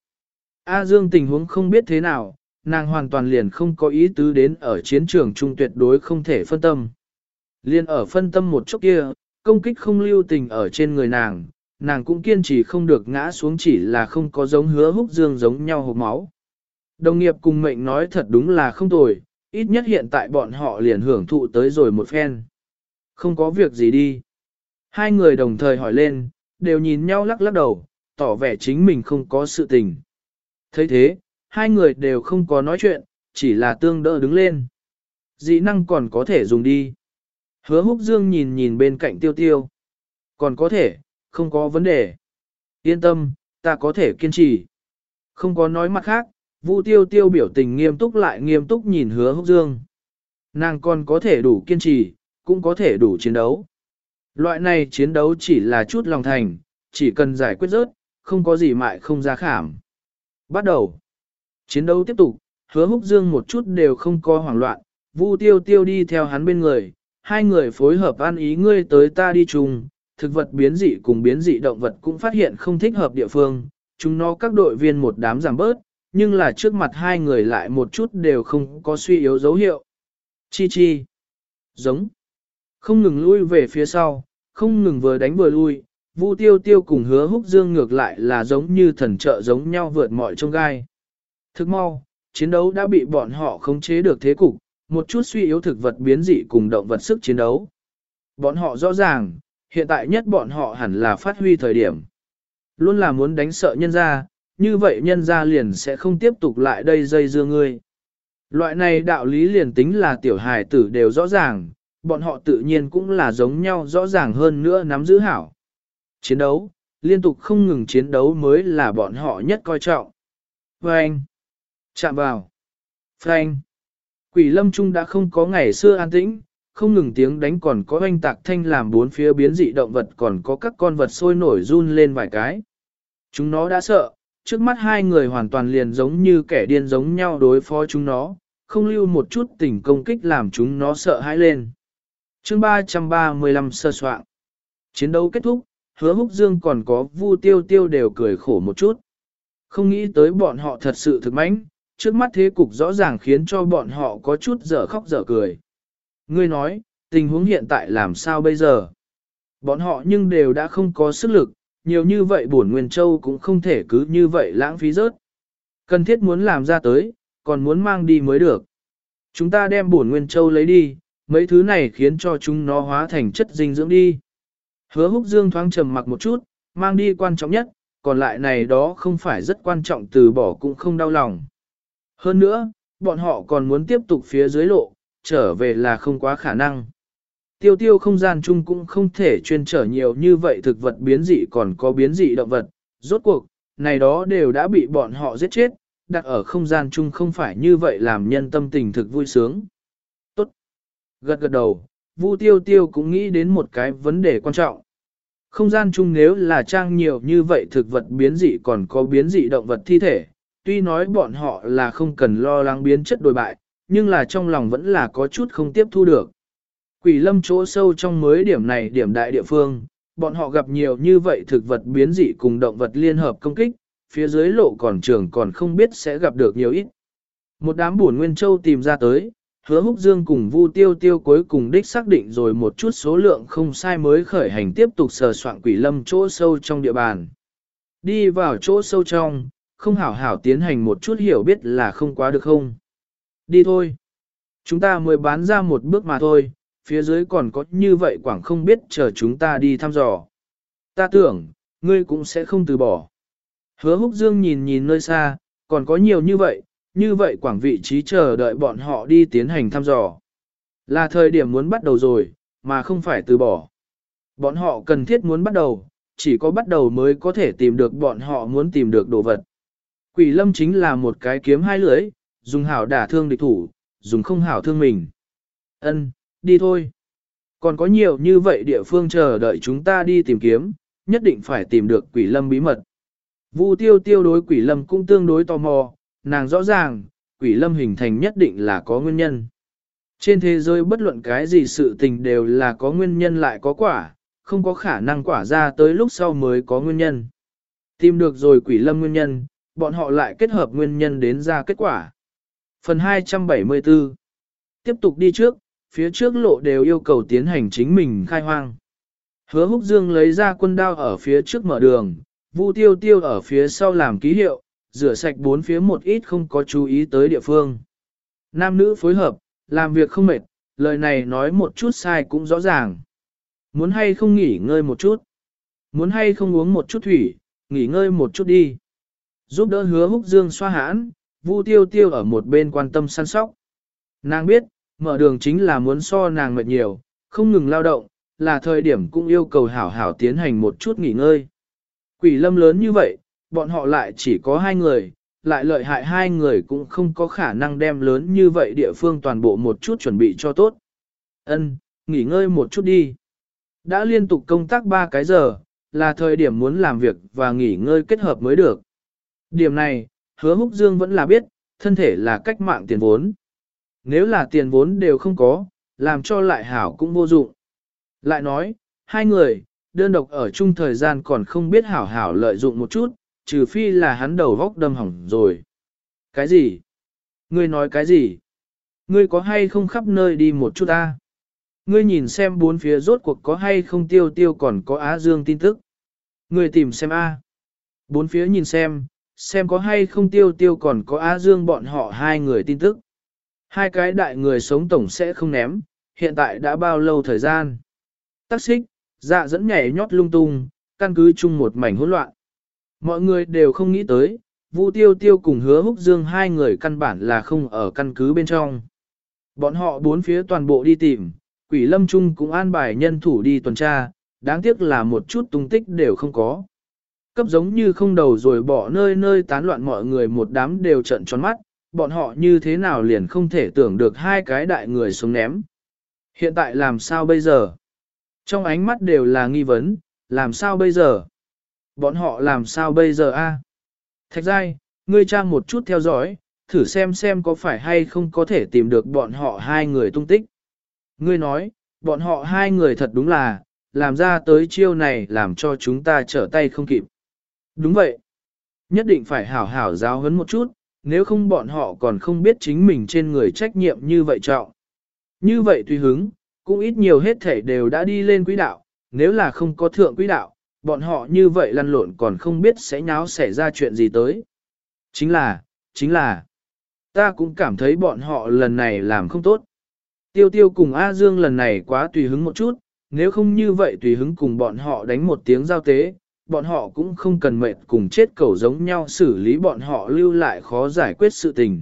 A Dương tình huống không biết thế nào, nàng hoàn toàn liền không có ý tứ đến ở chiến trường chung tuyệt đối không thể phân tâm. Liên ở phân tâm một chốc kia, công kích không lưu tình ở trên người nàng, nàng cũng kiên trì không được ngã xuống chỉ là không có giống Hứa Húc Dương giống nhau hộp máu. Đồng nghiệp cùng mệnh nói thật đúng là không tồi, ít nhất hiện tại bọn họ liền hưởng thụ tới rồi một phen. Không có việc gì đi. Hai người đồng thời hỏi lên, đều nhìn nhau lắc lắc đầu, tỏ vẻ chính mình không có sự tình. thấy thế, hai người đều không có nói chuyện, chỉ là tương đỡ đứng lên. Dị năng còn có thể dùng đi. Hứa Húc Dương nhìn nhìn bên cạnh Tiêu Tiêu. Còn có thể, không có vấn đề. Yên tâm, ta có thể kiên trì. Không có nói mặt khác, Vu Tiêu Tiêu biểu tình nghiêm túc lại nghiêm túc nhìn Hứa Húc Dương. Nàng còn có thể đủ kiên trì, cũng có thể đủ chiến đấu. Loại này chiến đấu chỉ là chút lòng thành, chỉ cần giải quyết rớt, không có gì mại không ra khảm. Bắt đầu. Chiến đấu tiếp tục, Hứa Húc Dương một chút đều không có hoảng loạn, Vu Tiêu Tiêu đi theo hắn bên người, hai người phối hợp ăn ý ngươi tới ta đi chung, thực vật biến dị cùng biến dị động vật cũng phát hiện không thích hợp địa phương, chúng nó các đội viên một đám giảm bớt, nhưng là trước mặt hai người lại một chút đều không có suy yếu dấu hiệu. Chi chi. Giống. Không ngừng lui về phía sau, không ngừng vừa đánh vừa lui, Vu Tiêu Tiêu cùng Hứa Húc Dương ngược lại là giống như thần trợ giống nhau vượt mọi chông gai. Thức mau, chiến đấu đã bị bọn họ khống chế được thế cục, một chút suy yếu thực vật biến dị cùng động vật sức chiến đấu. Bọn họ rõ ràng, hiện tại nhất bọn họ hẳn là phát huy thời điểm. Luôn là muốn đánh sợ nhân ra, như vậy nhân ra liền sẽ không tiếp tục lại đây dây dưa ngươi. Loại này đạo lý liền tính là tiểu hài tử đều rõ ràng, bọn họ tự nhiên cũng là giống nhau rõ ràng hơn nữa nắm giữ hảo. Chiến đấu, liên tục không ngừng chiến đấu mới là bọn họ nhất coi trọng. Frank! Chạm vào! Frank! Quỷ lâm trung đã không có ngày xưa an tĩnh, không ngừng tiếng đánh còn có oanh tạc thanh làm bốn phía biến dị động vật còn có các con vật sôi nổi run lên vài cái. Chúng nó đã sợ, trước mắt hai người hoàn toàn liền giống như kẻ điên giống nhau đối phó chúng nó, không lưu một chút tình công kích làm chúng nó sợ hãi lên. Chương ba trăm ba mươi lăm sơ soạn. Chiến đấu kết thúc, Hứa Húc Dương còn có Vu Tiêu Tiêu đều cười khổ một chút. Không nghĩ tới bọn họ thật sự thực mãnh, trước mắt thế cục rõ ràng khiến cho bọn họ có chút dở khóc dở cười. Ngươi nói, tình huống hiện tại làm sao bây giờ? Bọn họ nhưng đều đã không có sức lực, nhiều như vậy bổn Nguyên Châu cũng không thể cứ như vậy lãng phí rớt. Cần thiết muốn làm ra tới, còn muốn mang đi mới được. Chúng ta đem bổn Nguyên Châu lấy đi, mấy thứ này khiến cho chúng nó hóa thành chất dinh dưỡng đi. Hứa Húc Dương thoáng trầm mặc một chút, mang đi quan trọng nhất, còn lại này đó không phải rất quan trọng từ bỏ cũng không đau lòng. Hơn nữa, bọn họ còn muốn tiếp tục phía dưới lộ, trở về là không quá khả năng. Tiêu tiêu không gian chung cũng không thể chuyên trở nhiều như vậy thực vật biến dị còn có biến dị động vật. Rốt cuộc, này đó đều đã bị bọn họ giết chết, đặt ở không gian chung không phải như vậy làm nhân tâm tình thực vui sướng. Tốt. Gật gật đầu, Vu Tiêu Tiêu cũng nghĩ đến một cái vấn đề quan trọng. Không gian chung nếu là trang nhiều như vậy thực vật biến dị còn có biến dị động vật thi thể, tuy nói bọn họ là không cần lo lắng biến chất đổi bại, nhưng là trong lòng vẫn là có chút không tiếp thu được. Quỷ lâm chỗ sâu trong mới điểm này điểm đại địa phương, bọn họ gặp nhiều như vậy thực vật biến dị cùng động vật liên hợp công kích, phía dưới lộ còn trường còn không biết sẽ gặp được nhiều ít. Một đám buồn Nguyên Châu tìm ra tới, Hứa Húc Dương cùng Vu Tiêu Tiêu cuối cùng đích xác định rồi một chút số lượng không sai mới khởi hành tiếp tục sờ soạn quỷ lâm chỗ sâu trong địa bàn. Đi vào chỗ sâu trong, không hảo hảo tiến hành một chút hiểu biết là không quá được không. Đi thôi. Chúng ta mới bán ra một bước mà thôi, phía dưới còn có như vậy quảng không biết chờ chúng ta đi thăm dò. Ta tưởng, ngươi cũng sẽ không từ bỏ. Hứa Húc Dương nhìn nhìn nơi xa, còn có nhiều như vậy, như vậy quảng vị trí chờ đợi bọn họ đi tiến hành thăm dò. Là thời điểm muốn bắt đầu rồi, mà không phải từ bỏ. Bọn họ cần thiết muốn bắt đầu, chỉ có bắt đầu mới có thể tìm được bọn họ muốn tìm được đồ vật. Quỷ lâm chính là một cái kiếm hai lưỡi, dùng hảo đả thương địch thủ, dùng không hảo thương mình. Ân, đi thôi. Còn có nhiều như vậy địa phương chờ đợi chúng ta đi tìm kiếm, nhất định phải tìm được quỷ lâm bí mật. Vu Tiêu Tiêu đối quỷ lâm cũng tương đối tò mò, nàng rõ ràng, quỷ lâm hình thành nhất định là có nguyên nhân. Trên thế giới bất luận cái gì sự tình đều là có nguyên nhân lại có quả, không có khả năng quả ra tới lúc sau mới có nguyên nhân. Tìm được rồi quỷ lâm nguyên nhân, bọn họ lại kết hợp nguyên nhân đến ra kết quả. Phần hai trăm bảy mươi tư. Tiếp tục đi trước, phía trước lộ đều yêu cầu tiến hành chính mình khai hoang. Hứa Húc Dương lấy ra quân đao ở phía trước mở đường, Vu Tiêu Tiêu ở phía sau làm ký hiệu, rửa sạch bốn phía một ít không có chú ý tới địa phương. Nam nữ phối hợp, làm việc không mệt, lời này nói một chút sai cũng rõ ràng. Muốn hay không nghỉ ngơi một chút? Muốn hay không uống một chút thủy, nghỉ ngơi một chút đi. Giúp đỡ Hứa Húc Dương xoa hãn, Vu Tiêu Tiêu ở một bên quan tâm săn sóc. Nàng biết, mở đường chính là muốn so nàng mệt nhiều, không ngừng lao động, là thời điểm cũng yêu cầu hảo hảo tiến hành một chút nghỉ ngơi. Quỷ lâm lớn như vậy, bọn họ lại chỉ có hai người, lại lợi hại hai người cũng không có khả năng đem lớn như vậy địa phương toàn bộ một chút chuẩn bị cho tốt. Ân, nghỉ ngơi một chút đi. Đã liên tục công tác ba cái giờ, là thời điểm muốn làm việc và nghỉ ngơi kết hợp mới được. Điểm này, Hứa Húc Dương vẫn là biết, thân thể là cách mạng tiền vốn. Nếu là tiền vốn đều không có, làm cho lại hảo cũng vô dụng. Lại nói, hai người, đơn độc ở chung thời gian còn không biết hảo hảo lợi dụng một chút, trừ phi là hắn đầu góc đâm hỏng rồi. Cái gì? Ngươi nói cái gì? Ngươi có hay không khắp nơi đi một chút ta? Ngươi nhìn xem bốn phía rốt cuộc có hay không tiêu tiêu còn có Á Dương tin tức. Ngươi tìm xem A. Bốn phía nhìn xem, xem có hay không tiêu tiêu còn có Á Dương bọn họ hai người tin tức. Hai cái đại người sống tổng sẽ không ném, hiện tại đã bao lâu thời gian. Tắc xích, dạ dẫn nhảy nhót lung tung, căn cứ chung một mảnh hỗn loạn. Mọi người đều không nghĩ tới, Vu Tiêu Tiêu cùng Hứa Húc Dương hai người căn bản là không ở căn cứ bên trong. Bọn họ bốn phía toàn bộ đi tìm, Quỷ Lâm Trung cũng an bài nhân thủ đi tuần tra, đáng tiếc là một chút tung tích đều không có. Cấp giống như không đầu rồi bỏ nơi nơi tán loạn mọi người một đám đều trợn tròn mắt, bọn họ như thế nào liền không thể tưởng được hai cái đại người xuống ném. Hiện tại làm sao bây giờ? Trong ánh mắt đều là nghi vấn, làm sao bây giờ? Bọn họ làm sao bây giờ a? Thạch giai, ngươi trang một chút theo dõi, thử xem xem có phải hay không có thể tìm được bọn họ hai người tung tích. Ngươi nói, bọn họ hai người thật đúng là, làm ra tới chiêu này làm cho chúng ta trở tay không kịp. Đúng vậy. Nhất định phải hảo hảo giáo huấn một chút, nếu không bọn họ còn không biết chính mình trên người trách nhiệm như vậy trọng. Như vậy tùy hứng, cũng ít nhiều hết thể đều đã đi lên quỹ đạo, nếu là không có thượng quỹ đạo, bọn họ như vậy lăn lộn còn không biết sẽ nháo xảy ra chuyện gì tới. Chính là, chính là, ta cũng cảm thấy bọn họ lần này làm không tốt. Tiêu tiêu cùng A Dương lần này quá tùy hứng một chút, nếu không như vậy tùy hứng cùng bọn họ đánh một tiếng giao tế, bọn họ cũng không cần mệt cùng chết cẩu giống nhau xử lý bọn họ lưu lại khó giải quyết sự tình.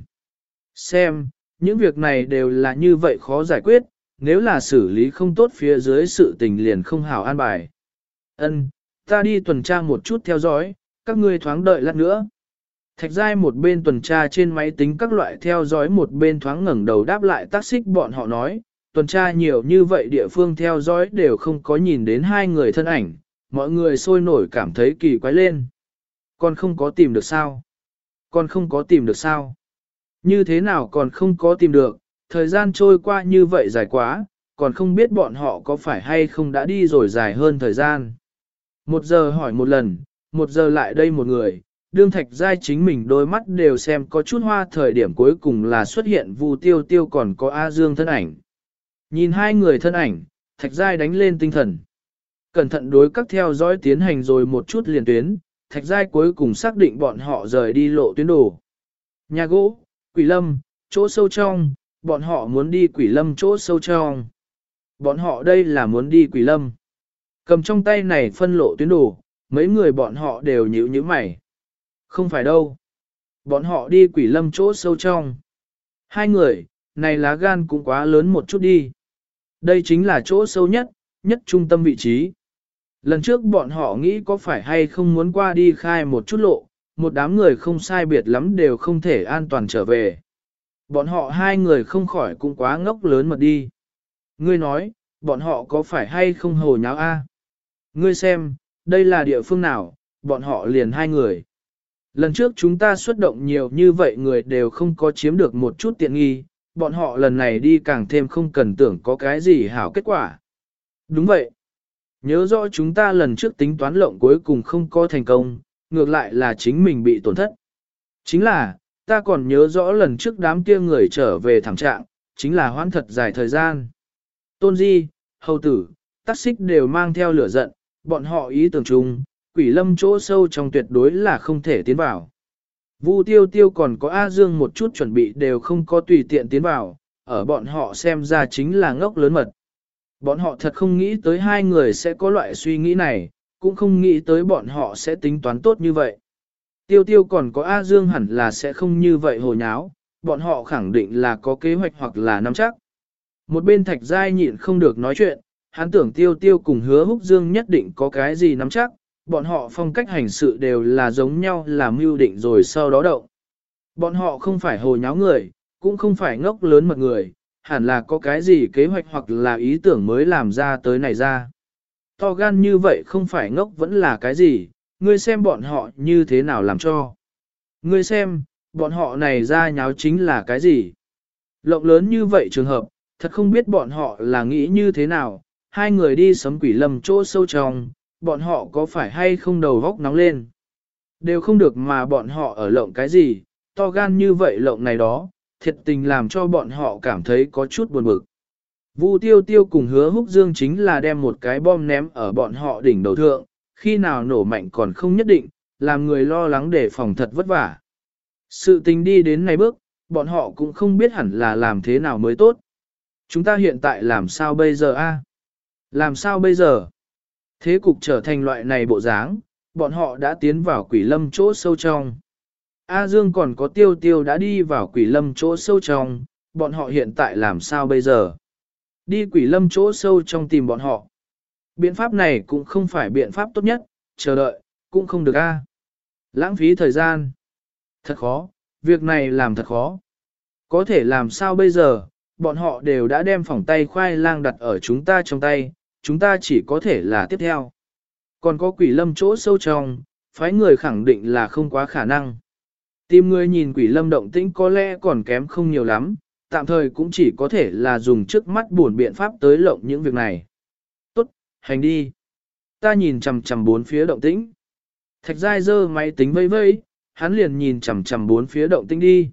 Xem, những việc này đều là như vậy khó giải quyết, nếu là xử lý không tốt phía dưới sự tình liền không hảo an bài. Ân, ta đi tuần tra một chút theo dõi, các ngươi thoáng đợi lát nữa. Thạch giai một bên tuần tra trên máy tính các loại theo dõi một bên thoáng ngẩng đầu đáp lại tác xích bọn họ nói, tuần tra nhiều như vậy địa phương theo dõi đều không có nhìn đến hai người thân ảnh, mọi người sôi nổi cảm thấy kỳ quái lên. Còn không có tìm được sao? Còn không có tìm được sao? Như thế nào còn không có tìm được, thời gian trôi qua như vậy dài quá, còn không biết bọn họ có phải hay không đã đi rồi dài hơn thời gian. Một giờ hỏi một lần, một giờ lại đây một người, đương thạch giai chính mình đôi mắt đều xem có chút hoa thời điểm cuối cùng là xuất hiện Vu Tiêu Tiêu còn có A Dương thân ảnh. Nhìn hai người thân ảnh, thạch giai đánh lên tinh thần. Cẩn thận đối các theo dõi tiến hành rồi một chút liền tuyến, thạch giai cuối cùng xác định bọn họ rời đi lộ tuyến đồ. Nhà gỗ, Quỷ Lâm, chỗ sâu trong, bọn họ muốn đi Quỷ Lâm chỗ sâu trong. Bọn họ đây là muốn đi Quỷ Lâm. Cầm trong tay này phân lộ tuyến đồ, mấy người bọn họ đều nhíu nhíu mày. Không phải đâu. Bọn họ đi Quỷ Lâm chỗ sâu trong. Hai người, này lá gan cũng quá lớn một chút đi. Đây chính là chỗ sâu nhất, nhất trung tâm vị trí. Lần trước bọn họ nghĩ có phải hay không muốn qua đi khai một chút lộ, một đám người không sai biệt lắm đều không thể an toàn trở về. Bọn họ hai người không khỏi cũng quá ngốc lớn mật đi. Ngươi nói, bọn họ có phải hay không hồ nháo a? Ngươi xem, đây là địa phương nào, bọn họ liền hai người. Lần trước chúng ta xuất động nhiều như vậy người đều không có chiếm được một chút tiện nghi, bọn họ lần này đi càng thêm không cần tưởng có cái gì hảo kết quả. Đúng vậy. Nhớ rõ chúng ta lần trước tính toán lộng cuối cùng không có thành công, ngược lại là chính mình bị tổn thất. Chính là, ta còn nhớ rõ lần trước đám kia người trở về thẳng trạng, chính là hoãn thật dài thời gian. Tôn Di, Hầu Tử, Tắc Xích đều mang theo lửa giận, bọn họ ý tưởng chung, Quỷ Lâm chỗ sâu trong tuyệt đối là không thể tiến vào. Vu Tiêu Tiêu còn có A Dương một chút chuẩn bị đều không có tùy tiện tiến vào, ở bọn họ xem ra chính là ngốc lớn mật. Bọn họ thật không nghĩ tới hai người sẽ có loại suy nghĩ này, cũng không nghĩ tới bọn họ sẽ tính toán tốt như vậy. Tiêu Tiêu còn có A Dương hẳn là sẽ không như vậy hồ nháo, bọn họ khẳng định là có kế hoạch hoặc là nắm chắc. Một bên Thạch Giai nhịn không được nói chuyện, hắn tưởng Tiêu Tiêu cùng Hứa Húc Dương nhất định có cái gì nắm chắc, bọn họ phong cách hành sự đều là giống nhau là mưu định rồi sau đó động. Bọn họ không phải hồ nháo người, cũng không phải ngốc lớn mật người, hẳn là có cái gì kế hoạch hoặc là ý tưởng mới làm ra tới này ra. To gan như vậy không phải ngốc vẫn là cái gì, ngươi xem bọn họ như thế nào làm cho. Ngươi xem, bọn họ này ra nháo chính là cái gì. Lộng lớn như vậy trường hợp, thật không biết bọn họ là nghĩ như thế nào, hai người đi sấm Quỷ Lâm chỗ sâu trong, bọn họ có phải hay không đầu góc nóng lên. Đều không được mà bọn họ ở lộng cái gì, to gan như vậy lộng này đó, thiệt tình làm cho bọn họ cảm thấy có chút buồn bực. Vu Tiêu Tiêu cùng Hứa Húc Dương chính là đem một cái bom ném ở bọn họ đỉnh đầu thượng, khi nào nổ mạnh còn không nhất định, làm người lo lắng để phòng thật vất vả. Sự tình đi đến này bước, bọn họ cũng không biết hẳn là làm thế nào mới tốt. Chúng ta hiện tại làm sao bây giờ a? Làm sao bây giờ? Thế cục trở thành loại này bộ dáng, bọn họ đã tiến vào quỷ lâm chỗ sâu trong. A Dương còn có Tiêu Tiêu đã đi vào quỷ lâm chỗ sâu trong, bọn họ hiện tại làm sao bây giờ? Đi quỷ lâm chỗ sâu trong tìm bọn họ. Biện pháp này cũng không phải biện pháp tốt nhất, chờ đợi, cũng không được a. Lãng phí thời gian. Thật khó, việc này làm thật khó. Có thể làm sao bây giờ, bọn họ đều đã đem phỏng tay khoai lang đặt ở chúng ta trong tay, chúng ta chỉ có thể là tiếp theo. Còn có quỷ lâm chỗ sâu trong, phái người khẳng định là không quá khả năng. Tìm người nhìn quỷ lâm động tĩnh có lẽ còn kém không nhiều lắm, tạm thời cũng chỉ có thể là dùng trước mắt buồn biện pháp tới lộng những việc này. Tốt, hành đi. Ta nhìn chằm chằm bốn phía động tĩnh. Thạch Giai giơ máy tính vây vây, hắn liền nhìn chằm chằm bốn phía động tĩnh đi.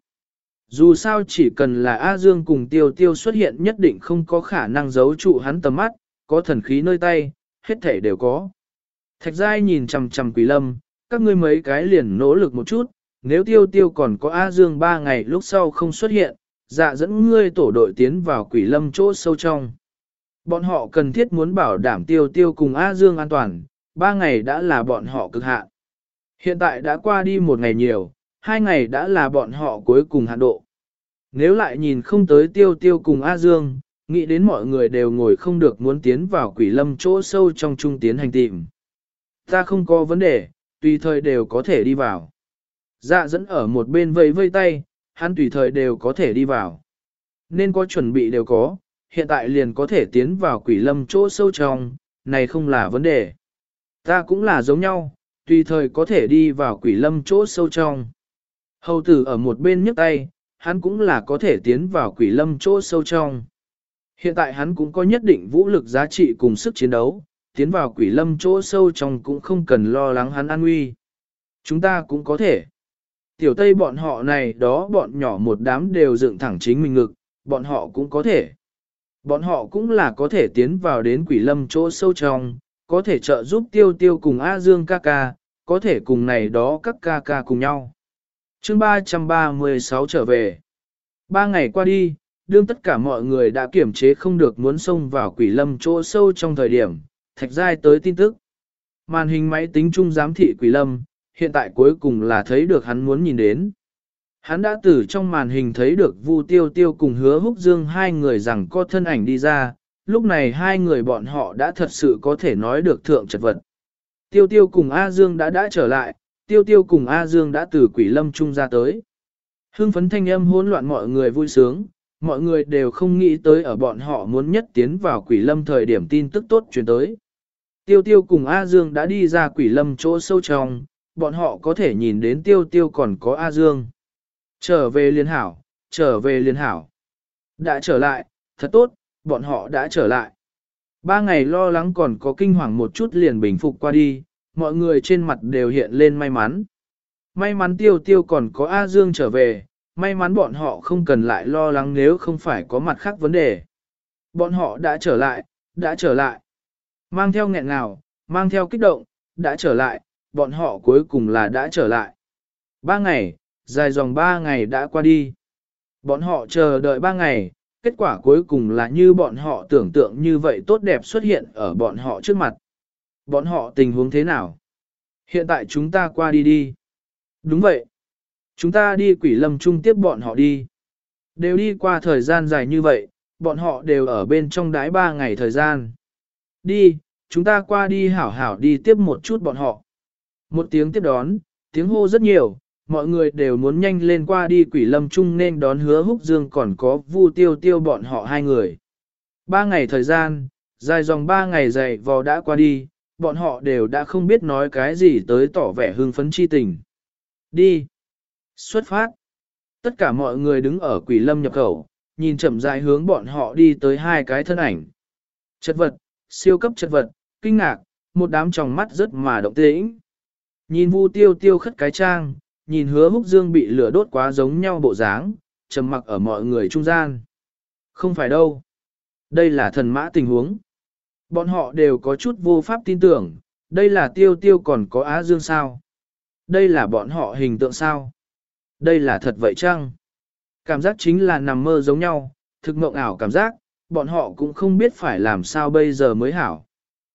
Dù sao chỉ cần là A Dương cùng Tiêu Tiêu xuất hiện nhất định không có khả năng giấu trụ hắn tầm mắt, có thần khí nơi tay, hết thể đều có. Thạch Giai nhìn chằm chằm Quỷ Lâm, các ngươi mấy cái liền nỗ lực một chút, nếu Tiêu Tiêu còn có A Dương ba ngày lúc sau không xuất hiện, dạ dẫn ngươi tổ đội tiến vào Quỷ Lâm chỗ sâu trong. Bọn họ cần thiết muốn bảo đảm Tiêu Tiêu cùng A Dương an toàn, ba ngày đã là bọn họ cực hạn. Hiện tại đã qua đi một ngày nhiều, hai ngày đã là bọn họ cuối cùng hạn độ. Nếu lại nhìn không tới Tiêu Tiêu cùng A Dương, nghĩ đến mọi người đều ngồi không được muốn tiến vào Quỷ Lâm chỗ sâu trong trung tiến hành tìm. Ta không có vấn đề, tùy thời đều có thể đi vào. Dạ dẫn ở một bên vây vây tay, hắn tùy thời đều có thể đi vào. Nên có chuẩn bị đều có, hiện tại liền có thể tiến vào Quỷ Lâm chỗ sâu trong, này không là vấn đề. Ta cũng là giống nhau, tùy thời có thể đi vào Quỷ Lâm chỗ sâu trong. Hầu tử ở một bên nhấc tay, hắn cũng là có thể tiến vào Quỷ Lâm chỗ sâu trong. Hiện tại hắn cũng có nhất định vũ lực giá trị cùng sức chiến đấu, tiến vào Quỷ Lâm chỗ sâu trong cũng không cần lo lắng hắn an nguy. Chúng ta cũng có thể. Tiểu Tây bọn họ này đó bọn nhỏ một đám đều dựng thẳng chính mình ngực, bọn họ cũng có thể. Bọn họ cũng là có thể tiến vào đến Quỷ Lâm chỗ sâu trong, có thể trợ giúp Tiêu Tiêu cùng A Dương ca ca, có thể cùng này đó các ca ca cùng nhau. Chương ba trăm ba mươi sáu trở về. Ba ngày qua đi, đương tất cả mọi người đã kiểm chế không được muốn xông vào Quỷ Lâm chỗ sâu trong thời điểm, Thạch Giai tới tin tức. Màn hình máy tính trung giám thị Quỷ Lâm, hiện tại cuối cùng là thấy được hắn muốn nhìn đến. Hắn đã từ trong màn hình thấy được Vu Tiêu Tiêu cùng Hứa Húc Dương hai người rằng có thân ảnh đi ra, lúc này hai người bọn họ đã thật sự có thể nói được thượng chật vật. Tiêu Tiêu cùng A Dương đã đã trở lại, Tiêu Tiêu cùng A Dương đã từ Quỷ Lâm trung ra tới. Hưng phấn thanh âm hỗn loạn mọi người vui sướng, mọi người đều không nghĩ tới ở bọn họ muốn nhất tiến vào Quỷ Lâm thời điểm tin tức tốt truyền tới. Tiêu Tiêu cùng A Dương đã đi ra Quỷ Lâm chỗ sâu trong, bọn họ có thể nhìn đến Tiêu Tiêu còn có A Dương. Trở về liên hảo, trở về liên hảo. Đã trở lại, thật tốt, bọn họ đã trở lại. Ba ngày lo lắng còn có kinh hoàng một chút liền bình phục qua đi, mọi người trên mặt đều hiện lên may mắn. May mắn Tiêu Tiêu còn có A Dương trở về, may mắn bọn họ không cần lại lo lắng nếu không phải có mặt khác vấn đề. Bọn họ đã trở lại, đã trở lại. Mang theo nghẹn ngào, mang theo kích động, đã trở lại, bọn họ cuối cùng là đã trở lại. Ba ngày, dài dòng ba ngày đã qua đi. Bọn họ chờ đợi ba ngày, kết quả cuối cùng là như bọn họ tưởng tượng như vậy tốt đẹp xuất hiện ở bọn họ trước mặt. Bọn họ tình huống thế nào? Hiện tại chúng ta qua đi đi. Đúng vậy. Chúng ta đi Quỷ Lâm trung tiếp bọn họ đi. Đều đi qua thời gian dài như vậy, bọn họ đều ở bên trong đái ba ngày thời gian. Đi, chúng ta qua đi hảo hảo đi tiếp một chút bọn họ. Một tiếng tiếp đón, tiếng hô rất nhiều, mọi người đều muốn nhanh lên qua đi Quỷ Lâm trung nên đón Hứa Húc Dương còn có Vu Tiêu Tiêu bọn họ hai người. Ba ngày thời gian, dài dòng ba ngày dày vò đã qua đi, bọn họ đều đã không biết nói cái gì tới tỏ vẻ hưng phấn chi tình. Đi. Xuất phát. Tất cả mọi người đứng ở Quỷ Lâm nhập khẩu, nhìn chậm rãi hướng bọn họ đi tới hai cái thân ảnh. Chật vật, siêu cấp chật vật, kinh ngạc, một đám tròng mắt rất mà động tĩnh. Nhìn Vu Tiêu Tiêu khất cái trang, nhìn Hứa Húc Dương bị lửa đốt quá giống nhau bộ dáng, trầm mặc ở mọi người trung gian. Không phải đâu. Đây là thần mã tình huống. Bọn họ đều có chút vô pháp tin tưởng, đây là tiêu tiêu còn có Á Dương sao? Đây là bọn họ hình tượng sao? Đây là thật vậy chăng? Cảm giác chính là nằm mơ giống nhau, thực mộng ảo cảm giác, bọn họ cũng không biết phải làm sao bây giờ mới hảo.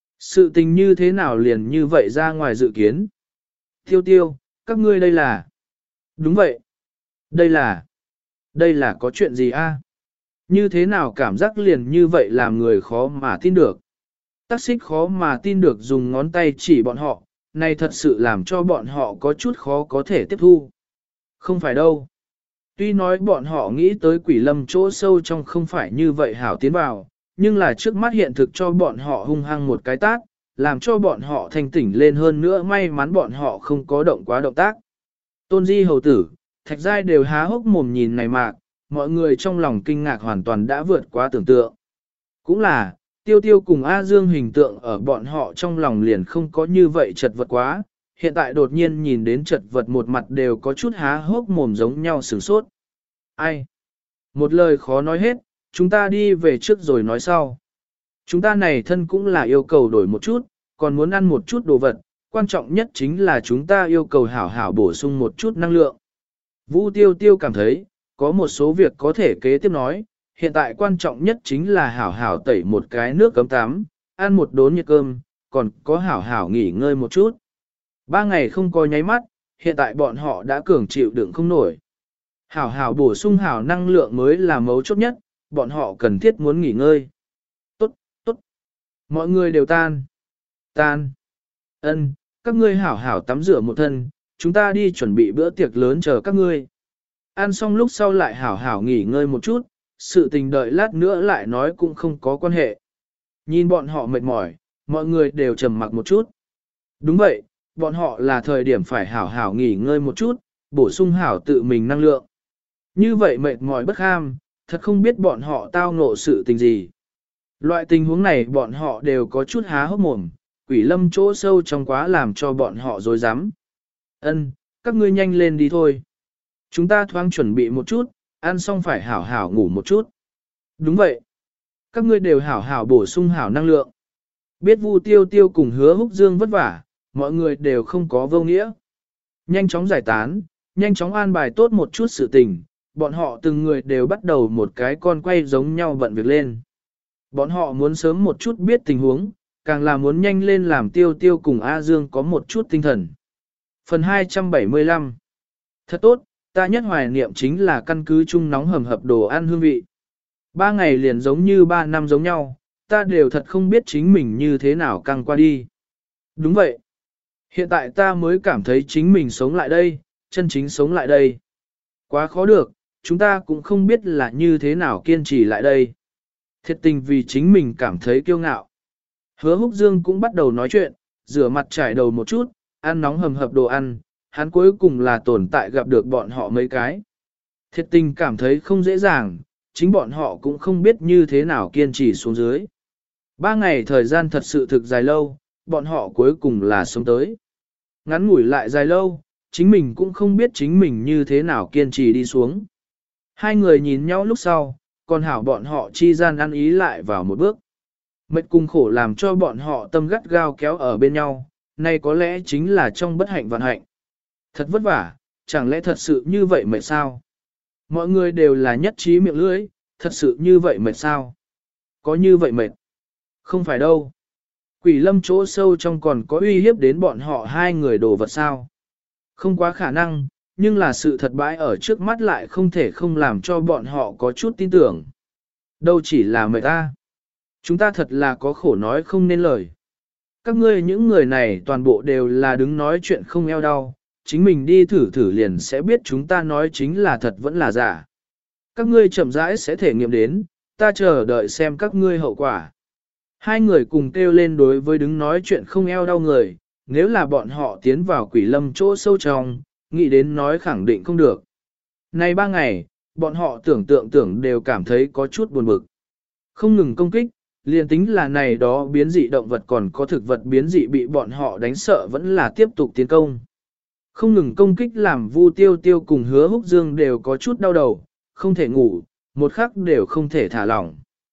Sự tình như thế nào liền như vậy ra ngoài dự kiến. Tiêu tiêu, các ngươi đây là... Đúng vậy. Đây là... Đây là có chuyện gì a? Như thế nào cảm giác liền như vậy làm người khó mà tin được. Tác xích khó mà tin được dùng ngón tay chỉ bọn họ, này thật sự làm cho bọn họ có chút khó có thể tiếp thu. Không phải đâu. Tuy nói bọn họ nghĩ tới quỷ lâm chỗ sâu trong không phải như vậy hảo tiến vào, nhưng là trước mắt hiện thực cho bọn họ hung hăng một cái tát, làm cho bọn họ thanh tỉnh lên hơn nữa may mắn bọn họ không có động quá động tác. Tôn Di hầu tử, Thạch Giai đều há hốc mồm nhìn này mạc, mọi người trong lòng kinh ngạc hoàn toàn đã vượt quá tưởng tượng. Cũng là, Tiêu Tiêu cùng A Dương hình tượng ở bọn họ trong lòng liền không có như vậy chật vật quá, hiện tại đột nhiên nhìn đến chật vật một mặt đều có chút há hốc mồm giống nhau sửng sốt. Ai? Một lời khó nói hết, chúng ta đi về trước rồi nói sau. Chúng ta này thân cũng là yêu cầu đổi một chút, còn muốn ăn một chút đồ vật, quan trọng nhất chính là chúng ta yêu cầu hảo hảo bổ sung một chút năng lượng. Vũ Tiêu Tiêu cảm thấy, có một số việc có thể kế tiếp nói, hiện tại quan trọng nhất chính là hảo hảo tẩy một cái nước cấm tắm, ăn một đốn nhiệt cơm, còn có hảo hảo nghỉ ngơi một chút. Ba ngày không có nháy mắt, hiện tại bọn họ đã cường chịu đựng không nổi. Hảo hảo bổ sung hảo năng lượng mới là mấu chốt nhất, bọn họ cần thiết muốn nghỉ ngơi. Tốt, tốt. Mọi người đều tan. Tan. Ân, các ngươi hảo hảo tắm rửa một thân, chúng ta đi chuẩn bị bữa tiệc lớn chờ các ngươi. Ăn xong lúc sau lại hảo hảo nghỉ ngơi một chút, sự tình đợi lát nữa lại nói cũng không có quan hệ. Nhìn bọn họ mệt mỏi, mọi người đều trầm mặc một chút. Đúng vậy, bọn họ là thời điểm phải hảo hảo nghỉ ngơi một chút, bổ sung hảo tự mình năng lượng. Như vậy mệt mỏi bất ham, thật không biết bọn họ tao ngộ sự tình gì. Loại tình huống này bọn họ đều có chút há hốc mồm, quỷ lâm chỗ sâu trong quá làm cho bọn họ dối rắm. Ân, các ngươi nhanh lên đi thôi. Chúng ta thoáng chuẩn bị một chút, ăn xong phải hảo hảo ngủ một chút. Đúng vậy. Các ngươi đều hảo hảo bổ sung hảo năng lượng. Biết Vu Tiêu Tiêu cùng Hứa Húc Dương vất vả, mọi người đều không có vô nghĩa. Nhanh chóng giải tán, nhanh chóng an bài tốt một chút sự tình, bọn họ từng người đều bắt đầu một cái con quay giống nhau bận việc lên. Bọn họ muốn sớm một chút biết tình huống, càng là muốn nhanh lên làm Tiêu Tiêu cùng A Dương có một chút tinh thần. Phần hai trăm bảy mươi lăm. Thật tốt, ta nhất hoài niệm chính là căn cứ chung nóng hầm hập đồ ăn hương vị. Ba ngày liền giống như ba năm giống nhau, ta đều thật không biết chính mình như thế nào căng qua đi. Đúng vậy. Hiện tại ta mới cảm thấy chính mình sống lại đây, chân chính sống lại đây. Quá khó được, chúng ta cũng không biết là như thế nào kiên trì lại đây. Thiệt tình vì chính mình cảm thấy kiêu ngạo. Hứa Húc Dương cũng bắt đầu nói chuyện, rửa mặt trải đầu một chút, ăn nóng hầm hập đồ ăn, hắn cuối cùng là tồn tại gặp được bọn họ mấy cái. Thiệt tình cảm thấy không dễ dàng, chính bọn họ cũng không biết như thế nào kiên trì xuống dưới. Ba ngày thời gian thật sự thực dài lâu, bọn họ cuối cùng là sống tới. Ngắn ngủi lại dài lâu, chính mình cũng không biết chính mình như thế nào kiên trì đi xuống. Hai người nhìn nhau lúc sau, còn hảo bọn họ chi gian ăn ý lại vào một bước. Mệt cùng khổ làm cho bọn họ tâm gắt gao kéo ở bên nhau, này có lẽ chính là trong bất hạnh vạn hạnh. Thật vất vả, chẳng lẽ thật sự như vậy mệt sao? Mọi người đều là nhất trí miệng lưỡi, thật sự như vậy mệt sao? Có như vậy mệt? Không phải đâu. Quỷ lâm chỗ sâu trong còn có uy hiếp đến bọn họ hai người đồ vật sao? Không quá khả năng, nhưng là sự thật bãi ở trước mắt lại không thể không làm cho bọn họ có chút tin tưởng. Đâu chỉ là mệt ta. Chúng ta thật là có khổ nói không nên lời. Các ngươi những người này toàn bộ đều là đứng nói chuyện không eo đau, chính mình đi thử thử liền sẽ biết chúng ta nói chính là thật vẫn là giả. Các ngươi chậm rãi sẽ thể nghiệm đến, ta chờ đợi xem các ngươi hậu quả. Hai người cùng kêu lên đối với đứng nói chuyện không eo đau người, nếu là bọn họ tiến vào quỷ lâm chỗ sâu trong, nghĩ đến nói khẳng định không được. Nay ba ngày, bọn họ tưởng tượng tưởng đều cảm thấy có chút buồn bực. Không ngừng công kích, liền tính là này đó biến dị động vật còn có thực vật biến dị bị bọn họ đánh sợ vẫn là tiếp tục tiến công. Không ngừng công kích làm Vu Tiêu Tiêu cùng Hứa Húc Dương đều có chút đau đầu, không thể ngủ, một khắc đều không thể thả lỏng.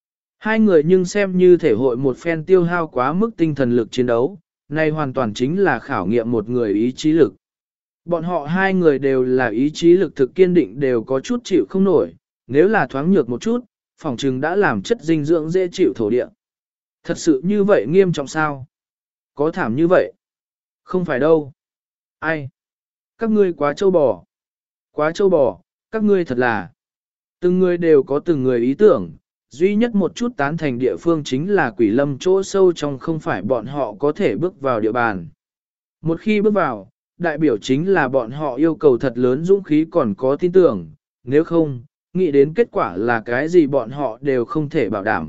Hai người nhưng xem như thể hội một phen tiêu hao quá mức tinh thần lực chiến đấu, này hoàn toàn chính là khảo nghiệm một người ý chí lực. Bọn họ hai người đều là ý chí lực thực kiên định, đều có chút chịu không nổi, nếu là thoáng nhược một chút, phỏng chừng đã làm chất dinh dưỡng dễ chịu thổ địa. Thật sự như vậy nghiêm trọng sao? Có thảm như vậy? Không phải đâu. Ai? Các ngươi quá trâu bò. Quá trâu bò, các ngươi thật là. Từng người đều có từng người ý tưởng, duy nhất một chút tán thành địa phương chính là quỷ lâm chỗ sâu trong không phải bọn họ có thể bước vào địa bàn. Một khi bước vào, đại biểu chính là bọn họ yêu cầu thật lớn dũng khí còn có tin tưởng, nếu không, nghĩ đến kết quả là cái gì bọn họ đều không thể bảo đảm.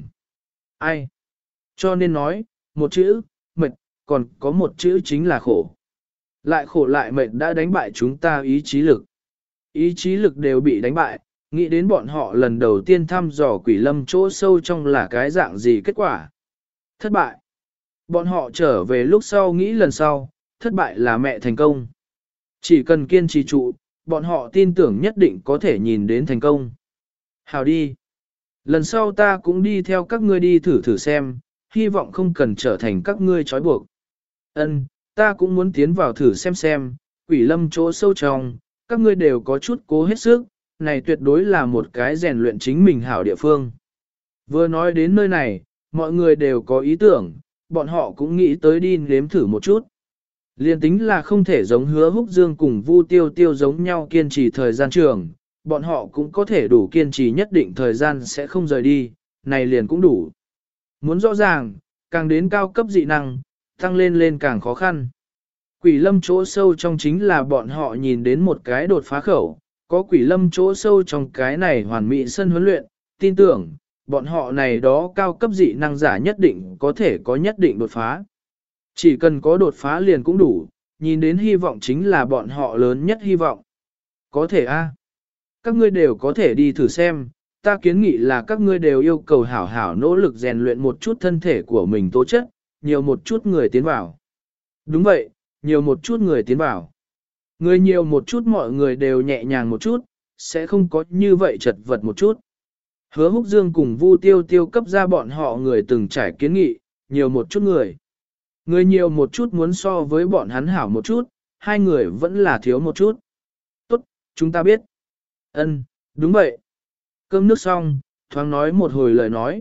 Ai? Cho nên nói, một chữ, mệt, còn có một chữ chính là khổ. Lại khổ lại mệt đã đánh bại chúng ta ý chí lực. Ý chí lực đều bị đánh bại, nghĩ đến bọn họ lần đầu tiên thăm dò quỷ lâm chỗ sâu trong là cái dạng gì kết quả. Thất bại. Bọn họ trở về lúc sau nghĩ lần sau, thất bại là mẹ thành công. Chỉ cần kiên trì trụ, bọn họ tin tưởng nhất định có thể nhìn đến thành công. Hào đi. Lần sau ta cũng đi theo các ngươi đi thử thử xem, hy vọng không cần trở thành các ngươi trói buộc. Ân, ta cũng muốn tiến vào thử xem xem, quỷ lâm chỗ sâu trong, các ngươi đều có chút cố hết sức, này tuyệt đối là một cái rèn luyện chính mình hảo địa phương. Vừa nói đến nơi này, mọi người đều có ý tưởng, bọn họ cũng nghĩ tới đi nếm thử một chút. Liên tính là không thể giống Hứa Húc Dương cùng Vu Tiêu Tiêu giống nhau kiên trì thời gian trường, bọn họ cũng có thể đủ kiên trì nhất định thời gian sẽ không rời đi, này liền cũng đủ. Muốn rõ ràng, càng đến cao cấp dị năng, tăng lên lên càng khó khăn. Quỷ lâm chỗ sâu trong chính là bọn họ nhìn đến một cái đột phá khẩu, có quỷ lâm chỗ sâu trong cái này hoàn mỹ sân huấn luyện, tin tưởng, bọn họ này đó cao cấp dị năng giả nhất định có thể có nhất định đột phá. Chỉ cần có đột phá liền cũng đủ, nhìn đến hy vọng chính là bọn họ lớn nhất hy vọng. Có thể a, các ngươi đều có thể đi thử xem, ta kiến nghị là các ngươi đều yêu cầu hảo hảo nỗ lực rèn luyện một chút thân thể của mình tố chất, nhiều một chút người tiến vào. Đúng vậy, nhiều một chút người tiến vào. Người nhiều một chút mọi người đều nhẹ nhàng một chút, sẽ không có như vậy chật vật một chút. Hứa Húc Dương cùng Vu Tiêu Tiêu cấp ra bọn họ người từng trải kiến nghị, nhiều một chút người. Người nhiều một chút muốn so với bọn hắn hảo một chút, hai người vẫn là thiếu một chút. Tốt, chúng ta biết. Ân, đúng vậy. Cơm nước xong, thoáng nói một hồi lời nói.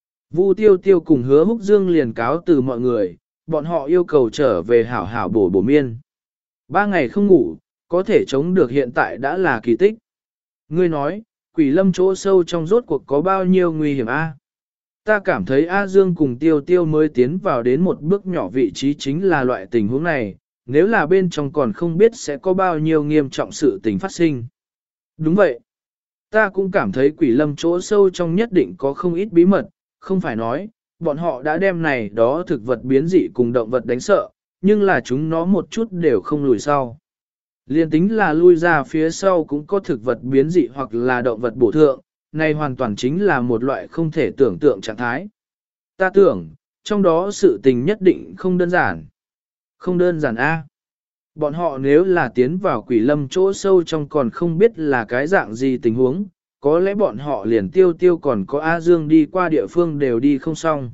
Vu Tiêu Tiêu cùng Hứa Húc Dương liền cáo từ mọi người, bọn họ yêu cầu trở về hảo hảo bổ bổ miên. Ba ngày không ngủ, có thể chống được hiện tại đã là kỳ tích. Ngươi nói, quỷ lâm chỗ sâu trong rốt cuộc có bao nhiêu nguy hiểm a? Ta cảm thấy A Dương cùng Tiêu Tiêu mới tiến vào đến một bước nhỏ vị trí chính là loại tình huống này, nếu là bên trong còn không biết sẽ có bao nhiêu nghiêm trọng sự tình phát sinh. Đúng vậy. Ta cũng cảm thấy quỷ lâm chỗ sâu trong nhất định có không ít bí mật, không phải nói, bọn họ đã đem này đó thực vật biến dị cùng động vật đánh sợ, nhưng là chúng nó một chút đều không lùi sau. Liên tính là lui ra phía sau cũng có thực vật biến dị hoặc là động vật bổ thượng, này hoàn toàn chính là một loại không thể tưởng tượng trạng thái. Ta tưởng, trong đó sự tình nhất định không đơn giản. Không đơn giản a. Bọn họ nếu là tiến vào quỷ lâm chỗ sâu trong còn không biết là cái dạng gì tình huống, có lẽ bọn họ liền Tiêu Tiêu còn có A Dương đi qua địa phương đều đi không xong.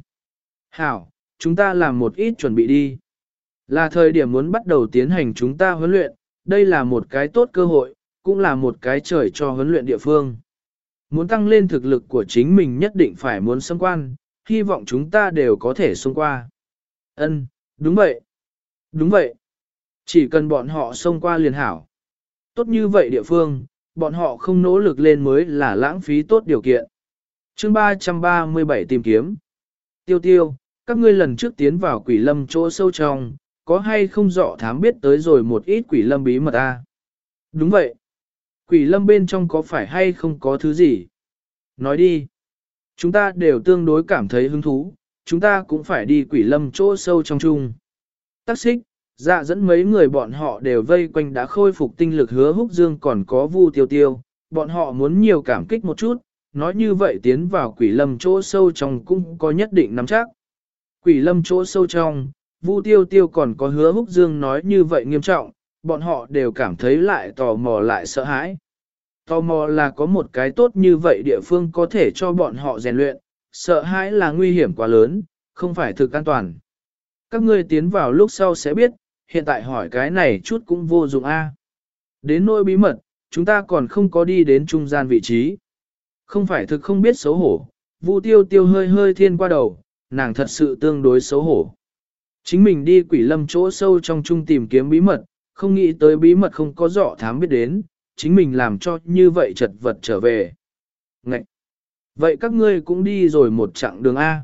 Hảo, chúng ta làm một ít chuẩn bị đi. Là thời điểm muốn bắt đầu tiến hành chúng ta huấn luyện, đây là một cái tốt cơ hội, cũng là một cái trời cho huấn luyện địa phương. Muốn tăng lên thực lực của chính mình nhất định phải muốn xâm quan, hy vọng chúng ta đều có thể xông qua. Ân, đúng vậy. Đúng vậy. Chỉ cần bọn họ xông qua liền hảo. Tốt như vậy địa phương, bọn họ không nỗ lực lên mới là lãng phí tốt điều kiện. Chương ba trăm ba mươi bảy tìm kiếm. Tiêu Tiêu, các ngươi lần trước tiến vào quỷ lâm chỗ sâu trong, có hay không rõ thám biết tới rồi một ít quỷ lâm bí mật a? Đúng vậy. Quỷ lâm bên trong có phải hay không có thứ gì? Nói đi. Chúng ta đều tương đối cảm thấy hứng thú, chúng ta cũng phải đi quỷ lâm chỗ sâu trong chung. Tắc xích, dạ dẫn mấy người bọn họ đều vây quanh đã khôi phục tinh lực Hứa Húc Dương còn có Vu Tiêu Tiêu, bọn họ muốn nhiều cảm kích một chút, nói như vậy tiến vào quỷ lâm chỗ sâu trong cũng có nhất định nắm chắc. Quỷ lâm chỗ sâu trong, Vu Tiêu Tiêu còn có Hứa Húc Dương nói như vậy nghiêm trọng, bọn họ đều cảm thấy lại tò mò lại sợ hãi. Tò mò là có một cái tốt như vậy địa phương có thể cho bọn họ rèn luyện, sợ hãi là nguy hiểm quá lớn, không phải thực an toàn. Các ngươi tiến vào lúc sau sẽ biết, hiện tại hỏi cái này chút cũng vô dụng a. Đến nỗi bí mật, chúng ta còn không có đi đến trung gian vị trí. Không phải thực không biết xấu hổ, Vu Tiêu Tiêu hơi hơi thiên qua đầu, nàng thật sự tương đối xấu hổ. Chính mình đi quỷ lâm chỗ sâu trong trung tìm kiếm bí mật, không nghĩ tới bí mật không có dọ thám biết đến, chính mình làm cho như vậy chật vật trở về. Ngậy! Vậy các ngươi cũng đi rồi một chặng đường A.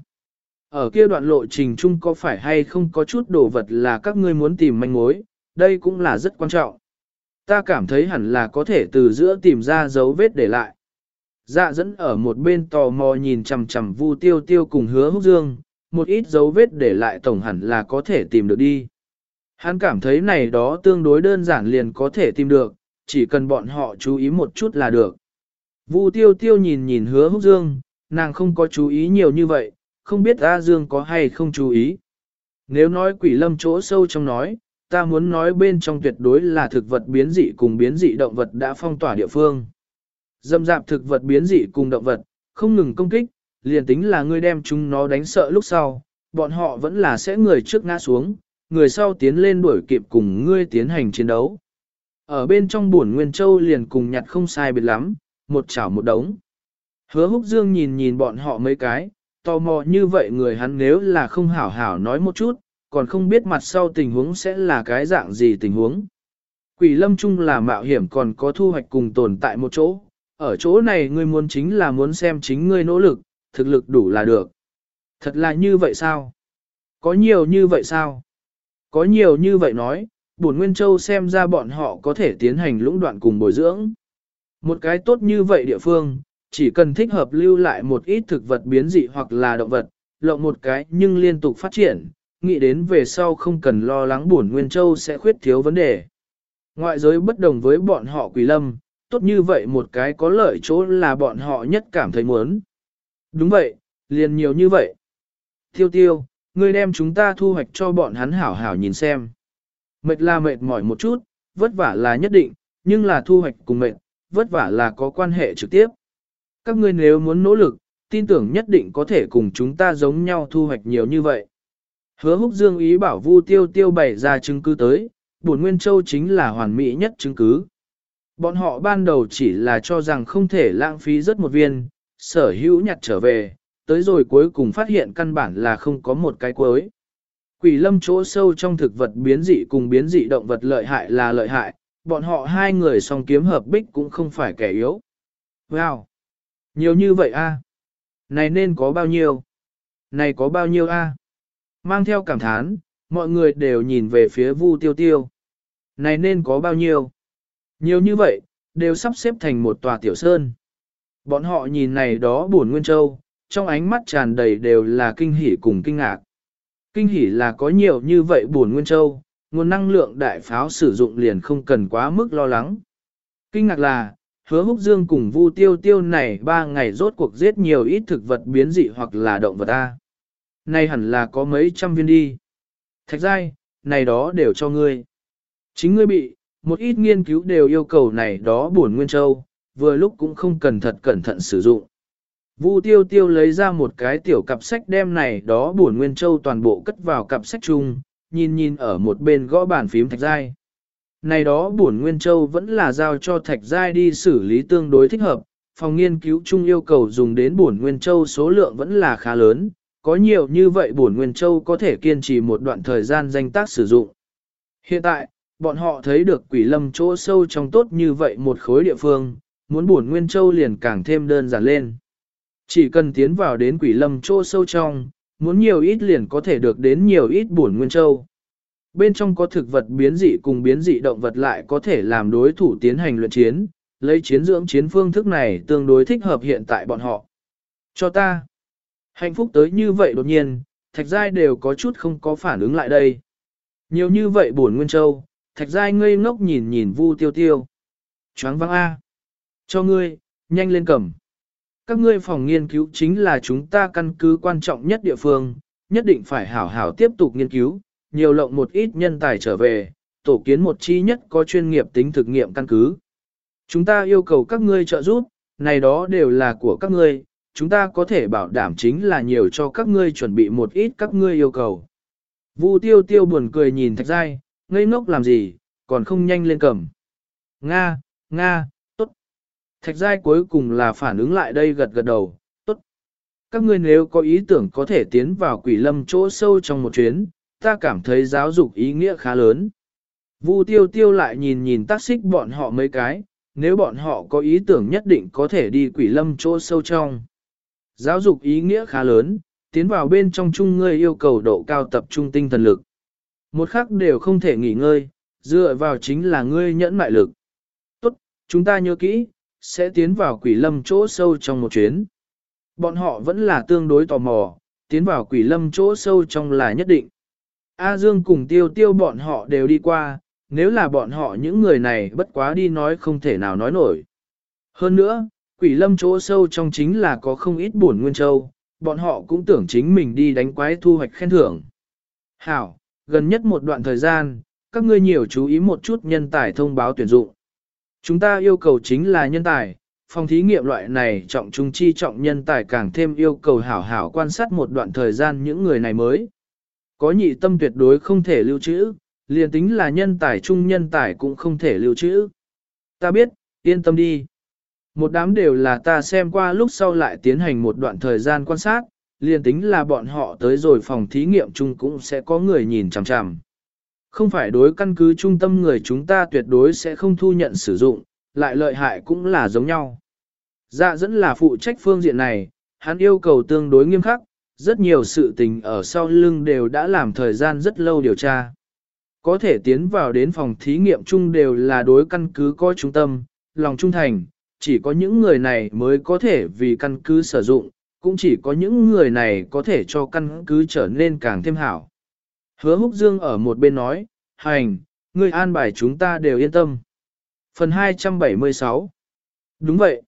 Ở kia đoạn lộ trình chung có phải hay không có chút đồ vật là các ngươi muốn tìm manh mối, đây cũng là rất quan trọng. Ta cảm thấy hẳn là có thể từ giữa tìm ra dấu vết để lại. Dạ dẫn ở một bên tò mò nhìn chằm chằm Vu Tiêu Tiêu cùng Hứa Húc Dương, một ít dấu vết để lại tổng hẳn là có thể tìm được đi. Hắn cảm thấy này đó tương đối đơn giản liền có thể tìm được, chỉ cần bọn họ chú ý một chút là được. Vu Tiêu Tiêu nhìn nhìn Hứa Húc Dương, nàng không có chú ý nhiều như vậy, không biết A Dương có hay không chú ý. Nếu nói quỷ lâm chỗ sâu trong nói, ta muốn nói bên trong tuyệt đối là thực vật biến dị cùng biến dị động vật đã phong tỏa địa phương. Dâm dạp thực vật biến dị cùng động vật, không ngừng công kích, liền tính là ngươi đem chúng nó đánh sợ lúc sau, bọn họ vẫn là sẽ người trước ngã xuống, người sau tiến lên đuổi kịp cùng ngươi tiến hành chiến đấu. Ở bên trong buồn Nguyên Châu liền cùng nhặt không sai biệt lắm, một chảo một đống. Hứa Húc Dương nhìn nhìn bọn họ mấy cái, tò mò như vậy người hắn nếu là không hảo hảo nói một chút, còn không biết mặt sau tình huống sẽ là cái dạng gì tình huống. Quỷ lâm chung là mạo hiểm còn có thu hoạch cùng tồn tại một chỗ, ở chỗ này ngươi muốn chính là muốn xem chính ngươi nỗ lực, thực lực đủ là được. Thật là như vậy sao? Có nhiều như vậy sao? Có nhiều như vậy nói, Bổn Nguyên Châu xem ra bọn họ có thể tiến hành lũng đoạn cùng bồi dưỡng. Một cái tốt như vậy địa phương, chỉ cần thích hợp lưu lại một ít thực vật biến dị hoặc là động vật, lộng một cái nhưng liên tục phát triển, nghĩ đến về sau không cần lo lắng Bổn Nguyên Châu sẽ khuyết thiếu vấn đề. Ngoại giới bất đồng với bọn họ Quỷ Lâm, tốt như vậy một cái có lợi chỗ là bọn họ nhất cảm thấy muốn. Đúng vậy, liền nhiều như vậy. Tiêu tiêu, ngươi đem chúng ta thu hoạch cho bọn hắn hảo hảo nhìn xem. Mệt là mệt mỏi một chút, vất vả là nhất định, nhưng là thu hoạch cùng mệt, vất vả là có quan hệ trực tiếp. Các ngươi nếu muốn nỗ lực, tin tưởng nhất định có thể cùng chúng ta giống nhau thu hoạch nhiều như vậy. Hứa Húc Dương ý bảo Vu Tiêu Tiêu bày ra chứng cứ tới, Bổn Nguyên Châu chính là hoàn mỹ nhất chứng cứ. Bọn họ ban đầu chỉ là cho rằng không thể lãng phí rất một viên, sở hữu nhặt trở về, tới rồi cuối cùng phát hiện căn bản là không có một cái cuối. Quỷ lâm chỗ sâu trong thực vật biến dị cùng biến dị động vật lợi hại là lợi hại, bọn họ hai người song kiếm hợp bích cũng không phải kẻ yếu. Wow! Nhiều như vậy a? Này nên có bao nhiêu? Này có bao nhiêu a? Mang theo cảm thán, mọi người đều nhìn về phía Vu Tiêu Tiêu. Này nên có bao nhiêu? Nhiều như vậy, đều sắp xếp thành một tòa tiểu sơn. Bọn họ nhìn này đó Bổn Nguyên Châu, trong ánh mắt tràn đầy đều là kinh hỉ cùng kinh ngạc. Kinh hỉ là có nhiều như vậy Bổn Nguyên Châu, nguồn năng lượng đại pháo sử dụng liền không cần quá mức lo lắng. Kinh ngạc là, Hứa Húc Dương cùng Vu Tiêu Tiêu này ba ngày rốt cuộc giết nhiều ít thực vật biến dị hoặc là động vật A. Này hẳn là có mấy trăm viên đi. Thạch giai, này đó đều cho ngươi. Chính ngươi bị, một ít nghiên cứu đều yêu cầu này đó Bổn Nguyên Châu, vừa lúc cũng không cần thật cẩn thận sử dụng. Vu Tiêu Tiêu lấy ra một cái tiểu cặp sách đem này đó Bổn Nguyên Châu toàn bộ cất vào cặp sách chung, nhìn nhìn ở một bên gõ bàn phím Thạch giai. Này đó Bổn Nguyên Châu vẫn là giao cho Thạch giai đi xử lý tương đối thích hợp, phòng nghiên cứu chung yêu cầu dùng đến Bổn Nguyên Châu số lượng vẫn là khá lớn, có nhiều như vậy Bổn Nguyên Châu có thể kiên trì một đoạn thời gian danh tác sử dụng. Hiện tại, bọn họ thấy được Quỷ Lâm chỗ sâu trong tốt như vậy một khối địa phương, muốn Bổn Nguyên Châu liền càng thêm đơn giản lên. Chỉ cần tiến vào đến Quỷ Lâm chỗ sâu trong, muốn nhiều ít liền có thể được đến nhiều ít Bổn Nguyên Châu. Bên trong có thực vật biến dị cùng biến dị động vật lại có thể làm đối thủ tiến hành luyện chiến, lấy chiến dưỡng chiến phương thức này tương đối thích hợp hiện tại bọn họ. Cho ta, hạnh phúc tới như vậy đột nhiên, Thạch giai đều có chút không có phản ứng lại đây. Nhiều như vậy Bổn Nguyên Châu, Thạch giai ngây ngốc nhìn nhìn Vu Tiêu Tiêu. Choáng váng A. Cho ngươi, nhanh lên cầm. Các ngươi phòng nghiên cứu chính là chúng ta căn cứ quan trọng nhất địa phương, nhất định phải hảo hảo tiếp tục nghiên cứu, nhiều lộng một ít nhân tài trở về, tổ kiến một chi nhất có chuyên nghiệp tính thực nghiệm căn cứ. Chúng ta yêu cầu các ngươi trợ giúp, này đó đều là của các ngươi, chúng ta có thể bảo đảm chính là nhiều cho các ngươi chuẩn bị một ít các ngươi yêu cầu. Vu tiêu tiêu buồn cười nhìn Thạch Giai, ngây ngốc làm gì, còn không nhanh lên cầm. Nga, Nga, tốt. Thạch Giai cuối cùng là phản ứng lại đây gật gật đầu, tốt. Các ngươi nếu có ý tưởng có thể tiến vào quỷ lâm chỗ sâu trong một chuyến, ta cảm thấy giáo dục ý nghĩa khá lớn. Vu tiêu tiêu lại nhìn nhìn tác xích bọn họ mấy cái, nếu bọn họ có ý tưởng nhất định có thể đi quỷ lâm chỗ sâu trong. Giáo dục ý nghĩa khá lớn, tiến vào bên trong chung ngươi yêu cầu độ cao tập trung tinh thần lực. Một khắc đều không thể nghỉ ngơi, dựa vào chính là ngươi nhẫn mại lực. Tốt, chúng ta nhớ kỹ, sẽ tiến vào quỷ lâm chỗ sâu trong một chuyến. Bọn họ vẫn là tương đối tò mò, tiến vào quỷ lâm chỗ sâu trong là nhất định. A Dương cùng tiêu tiêu bọn họ đều đi qua, nếu là bọn họ những người này bất quá đi nói không thể nào nói nổi. Hơn nữa, quỷ lâm chỗ sâu trong chính là có không ít buồn nguyên châu, bọn họ cũng tưởng chính mình đi đánh quái thu hoạch khen thưởng. Hảo, gần nhất một đoạn thời gian, các ngươi nhiều chú ý một chút nhân tài thông báo tuyển dụng. Chúng ta yêu cầu chính là nhân tài, phòng thí nghiệm loại này trọng trung chi trọng nhân tài càng thêm yêu cầu hảo hảo quan sát một đoạn thời gian những người này mới. Có nhị tâm tuyệt đối không thể lưu trữ, liền tính là nhân tài chung nhân tài cũng không thể lưu trữ. Ta biết, yên tâm đi. Một đám đều là ta xem qua lúc sau lại tiến hành một đoạn thời gian quan sát, liền tính là bọn họ tới rồi phòng thí nghiệm chung cũng sẽ có người nhìn chằm chằm. Không phải đối căn cứ trung tâm người chúng ta tuyệt đối sẽ không thu nhận sử dụng, lại lợi hại cũng là giống nhau. Dạ dẫn là phụ trách phương diện này, hắn yêu cầu tương đối nghiêm khắc, rất nhiều sự tình ở sau lưng đều đã làm thời gian rất lâu điều tra. Có thể tiến vào đến phòng thí nghiệm chung đều là đối căn cứ có trung tâm, lòng trung thành, chỉ có những người này mới có thể vì căn cứ sử dụng, cũng chỉ có những người này có thể cho căn cứ trở nên càng thêm hảo. Hứa Húc Dương ở một bên nói, hành, ngươi an bài chúng ta đều yên tâm. Phần hai trăm bảy mươi sáu. Đúng vậy.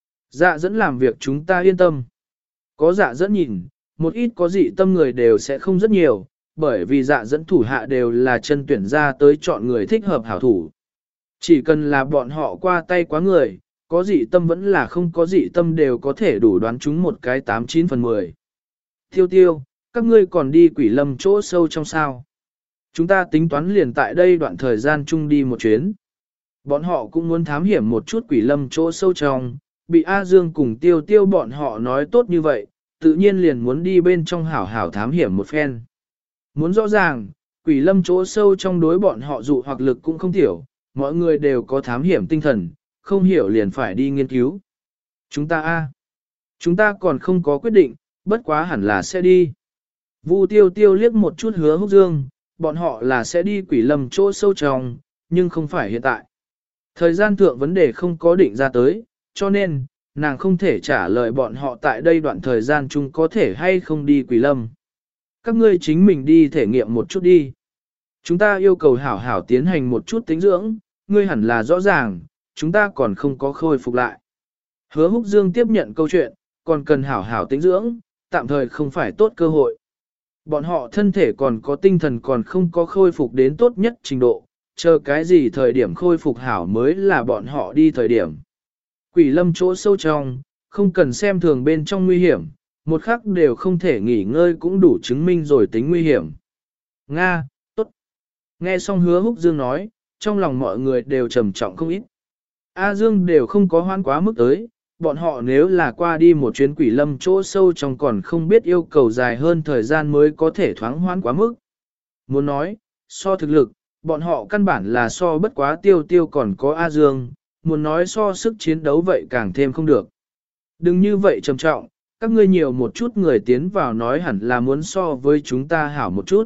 Dạ dẫn làm việc chúng ta yên tâm. Có dạ dẫn nhìn, một ít có dị tâm người đều sẽ không rất nhiều, bởi vì dạ dẫn thủ hạ đều là chân tuyển ra tới chọn người thích hợp hảo thủ. Chỉ cần là bọn họ qua tay quá người, có dị tâm vẫn là không có dị tâm đều có thể đủ đoán chúng một cái tám chín phần mười. Tiêu tiêu, các ngươi còn đi quỷ lâm chỗ sâu trong sao. Chúng ta tính toán liền tại đây đoạn thời gian chung đi một chuyến. Bọn họ cũng muốn thám hiểm một chút quỷ lâm chỗ sâu trong, bị A Dương cùng tiêu tiêu bọn họ nói tốt như vậy, tự nhiên liền muốn đi bên trong hảo hảo thám hiểm một phen. Muốn rõ ràng, quỷ lâm chỗ sâu trong đối bọn họ dụ hoặc lực cũng không thiểu, mọi người đều có thám hiểm tinh thần, không hiểu liền phải đi nghiên cứu. Chúng ta a, chúng ta còn không có quyết định, bất quá hẳn là sẽ đi. Vu tiêu tiêu liếc một chút Hứa Húc Dương, bọn họ là sẽ đi quỷ lâm chỗ sâu trong, nhưng không phải hiện tại. Thời gian thượng vấn đề không có định ra tới, cho nên, nàng không thể trả lời bọn họ tại đây đoạn thời gian chung có thể hay không đi quỷ lâm. Các ngươi chính mình đi thể nghiệm một chút đi. Chúng ta yêu cầu hảo hảo tiến hành một chút tính dưỡng, ngươi hẳn là rõ ràng, chúng ta còn không có khôi phục lại. Hứa Húc Dương tiếp nhận câu chuyện, còn cần hảo hảo tính dưỡng, tạm thời không phải tốt cơ hội. Bọn họ thân thể còn có tinh thần còn không có khôi phục đến tốt nhất trình độ, chờ cái gì thời điểm khôi phục hảo mới là bọn họ đi thời điểm. Quỷ lâm chỗ sâu trong, không cần xem thường bên trong nguy hiểm, một khắc đều không thể nghỉ ngơi cũng đủ chứng minh rồi tính nguy hiểm. Nga, tốt. Nghe xong Hứa Húc Dương nói, trong lòng mọi người đều trầm trọng không ít. A Dương đều không có hoãn quá mức tới, bọn họ nếu là qua đi một chuyến quỷ lâm chỗ sâu trong còn không biết yêu cầu dài hơn thời gian mới có thể thoáng hoãn quá mức. Muốn nói, so thực lực, bọn họ căn bản là so bất quá tiêu tiêu còn có A Dương, muốn nói so sức chiến đấu vậy càng thêm không được. Đừng như vậy trầm trọng, các ngươi nhiều một chút người tiến vào nói hẳn là muốn so với chúng ta hảo một chút.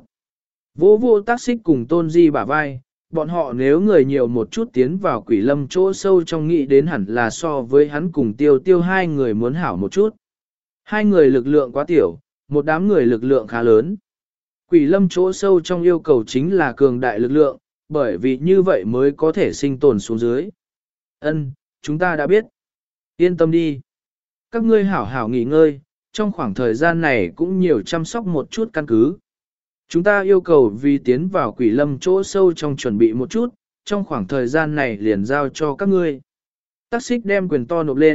Vô vô tác xích cùng tôn di bả vai, bọn họ nếu người nhiều một chút tiến vào quỷ lâm chỗ sâu trong nghĩ đến hẳn là so với hắn cùng tiêu tiêu hai người muốn hảo một chút. Hai người lực lượng quá tiểu, một đám người lực lượng khá lớn. Quỷ lâm chỗ sâu trong yêu cầu chính là cường đại lực lượng, bởi vì như vậy mới có thể sinh tồn xuống dưới. Ân, chúng ta đã biết. Yên tâm đi. Các ngươi hảo hảo nghỉ ngơi, trong khoảng thời gian này cũng nhiều chăm sóc một chút căn cứ. Chúng ta yêu cầu vì tiến vào quỷ lâm chỗ sâu trong chuẩn bị một chút, trong khoảng thời gian này liền giao cho các ngươi. Tác xích đem quyền to nộp lên,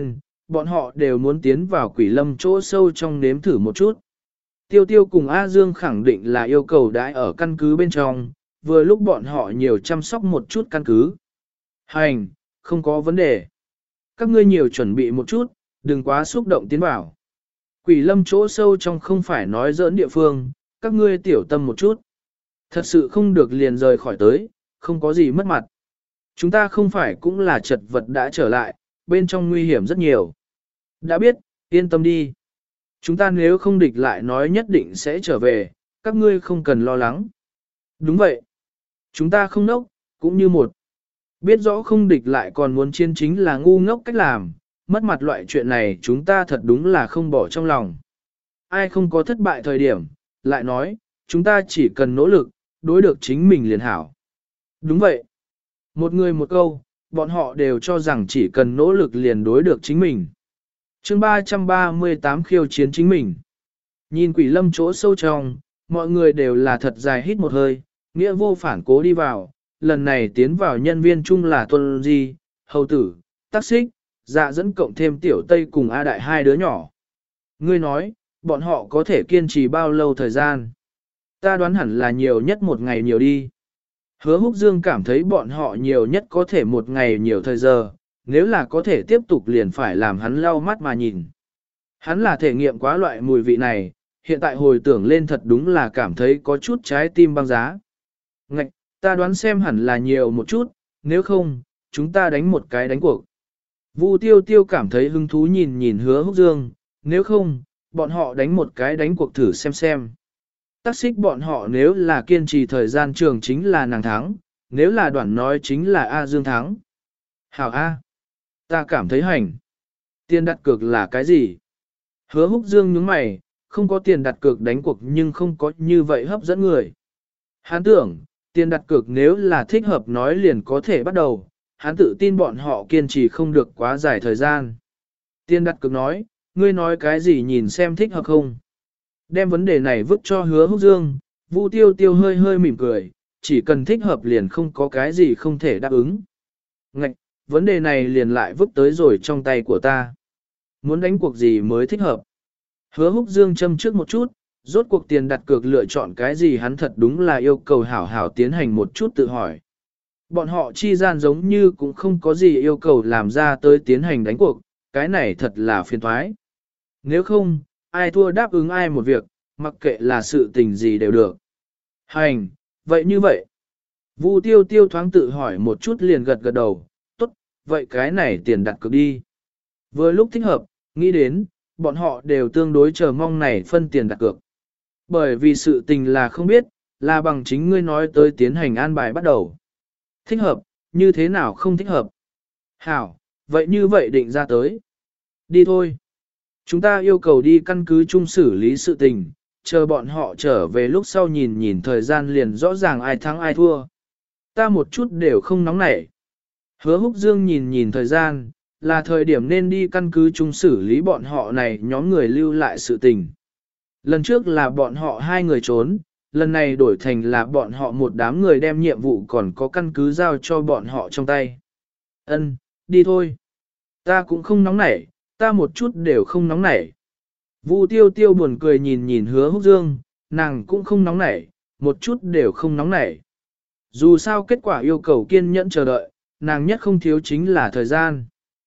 bọn họ đều muốn tiến vào quỷ lâm chỗ sâu trong nếm thử một chút. Tiêu tiêu cùng A Dương khẳng định là yêu cầu đãi ở căn cứ bên trong, vừa lúc bọn họ nhiều chăm sóc một chút căn cứ. Hành, không có vấn đề. Các ngươi nhiều chuẩn bị một chút, đừng quá xúc động tiến vào. Quỷ lâm chỗ sâu trong không phải nói giỡn địa phương, các ngươi tiểu tâm một chút. Thật sự không được liền rời khỏi tới, không có gì mất mặt. Chúng ta không phải cũng là chật vật đã trở lại, bên trong nguy hiểm rất nhiều. Đã biết, yên tâm đi. Chúng ta nếu không địch lại nói nhất định sẽ trở về, các ngươi không cần lo lắng. Đúng vậy. Chúng ta không nốc, cũng như một. Biết rõ không địch lại còn muốn chiến chính là ngu ngốc cách làm, mất mặt loại chuyện này chúng ta thật đúng là không bỏ trong lòng. Ai không có thất bại thời điểm, lại nói, chúng ta chỉ cần nỗ lực, đối được chính mình liền hảo. Đúng vậy. Một người một câu, bọn họ đều cho rằng chỉ cần nỗ lực liền đối được chính mình. chương ba trăm ba mươi tám khiêu chiến chính mình. Nhìn quỷ lâm chỗ sâu trong, mọi người đều là thật dài hít một hơi, nghĩa vô phản cố đi vào. Lần này tiến vào nhân viên chung là Tuân Di, Hầu Tử, Tắc Xích, Dạ dẫn cộng thêm Tiểu Tây cùng A Đại hai đứa nhỏ. Ngươi nói, bọn họ có thể kiên trì bao lâu thời gian? Ta đoán hẳn là nhiều nhất một ngày nhiều đi. Hứa Húc Dương cảm thấy bọn họ nhiều nhất có thể một ngày nhiều thời giờ, nếu là có thể tiếp tục liền phải làm hắn lau mắt mà nhìn. Hắn là thể nghiệm quá loại mùi vị này, hiện tại hồi tưởng lên thật đúng là cảm thấy có chút trái tim băng giá. Ngạch, ta đoán xem hẳn là nhiều một chút, nếu không, chúng ta đánh một cái đánh cuộc. Vu Tiêu Tiêu cảm thấy hứng thú nhìn nhìn Hứa Húc Dương, nếu không, bọn họ đánh một cái đánh cuộc thử xem xem. Tắc xích bọn họ nếu là kiên trì thời gian trường chính là nàng thắng, nếu là đoạn nói chính là A Dương thắng. Hảo A. Ta cảm thấy hành. Tiền đặt cược là cái gì? Hứa Húc Dương nhướng mày, không có tiền đặt cược đánh cuộc nhưng không có như vậy hấp dẫn người. Hắn tưởng, tiền đặt cược nếu là thích hợp nói liền có thể bắt đầu, hắn tự tin bọn họ kiên trì không được quá dài thời gian. Tiền đặt cược nói, ngươi nói cái gì nhìn xem thích hợp không? Đem vấn đề này vứt cho Hứa Húc Dương, Vu Tiêu Tiêu hơi hơi mỉm cười, chỉ cần thích hợp liền không có cái gì không thể đáp ứng. Ngạch, vấn đề này liền lại vứt tới rồi trong tay của ta. Muốn đánh cuộc gì mới thích hợp? Hứa Húc Dương châm trước một chút, rốt cuộc tiền đặt cược lựa chọn cái gì hắn thật đúng là yêu cầu hảo hảo tiến hành một chút tự hỏi. Bọn họ chi gian giống như cũng không có gì yêu cầu làm ra tới tiến hành đánh cuộc, cái này thật là phiền toái. Nếu không, ai thua đáp ứng ai một việc, mặc kệ là sự tình gì đều được. Hành, vậy như vậy. Vu Tiêu Tiêu thoáng tự hỏi một chút liền gật gật đầu, tốt, vậy cái này tiền đặt cược đi. Vừa lúc thích hợp, nghĩ đến, bọn họ đều tương đối chờ mong này phân tiền đặt cược. Bởi vì sự tình là không biết, là bằng chính ngươi nói tới tiến hành an bài bắt đầu. Thích hợp, như thế nào không thích hợp? Hảo, vậy như vậy định ra tới. Đi thôi. Chúng ta yêu cầu đi căn cứ chung xử lý sự tình, chờ bọn họ trở về lúc sau nhìn nhìn thời gian liền rõ ràng ai thắng ai thua. Ta một chút đều không nóng nảy. Hứa Húc Dương nhìn nhìn thời gian, là thời điểm nên đi căn cứ chung xử lý bọn họ này nhóm người lưu lại sự tình. Lần trước là bọn họ hai người trốn, lần này đổi thành là bọn họ một đám người đem nhiệm vụ còn có căn cứ giao cho bọn họ trong tay. Ân, đi thôi. Ta cũng không nóng nảy, ta một chút đều không nóng nảy. Vu Tiêu Tiêu buồn cười nhìn nhìn Hứa Húc Dương, nàng cũng không nóng nảy, một chút đều không nóng nảy. Dù sao kết quả yêu cầu kiên nhẫn chờ đợi, nàng nhất không thiếu chính là thời gian.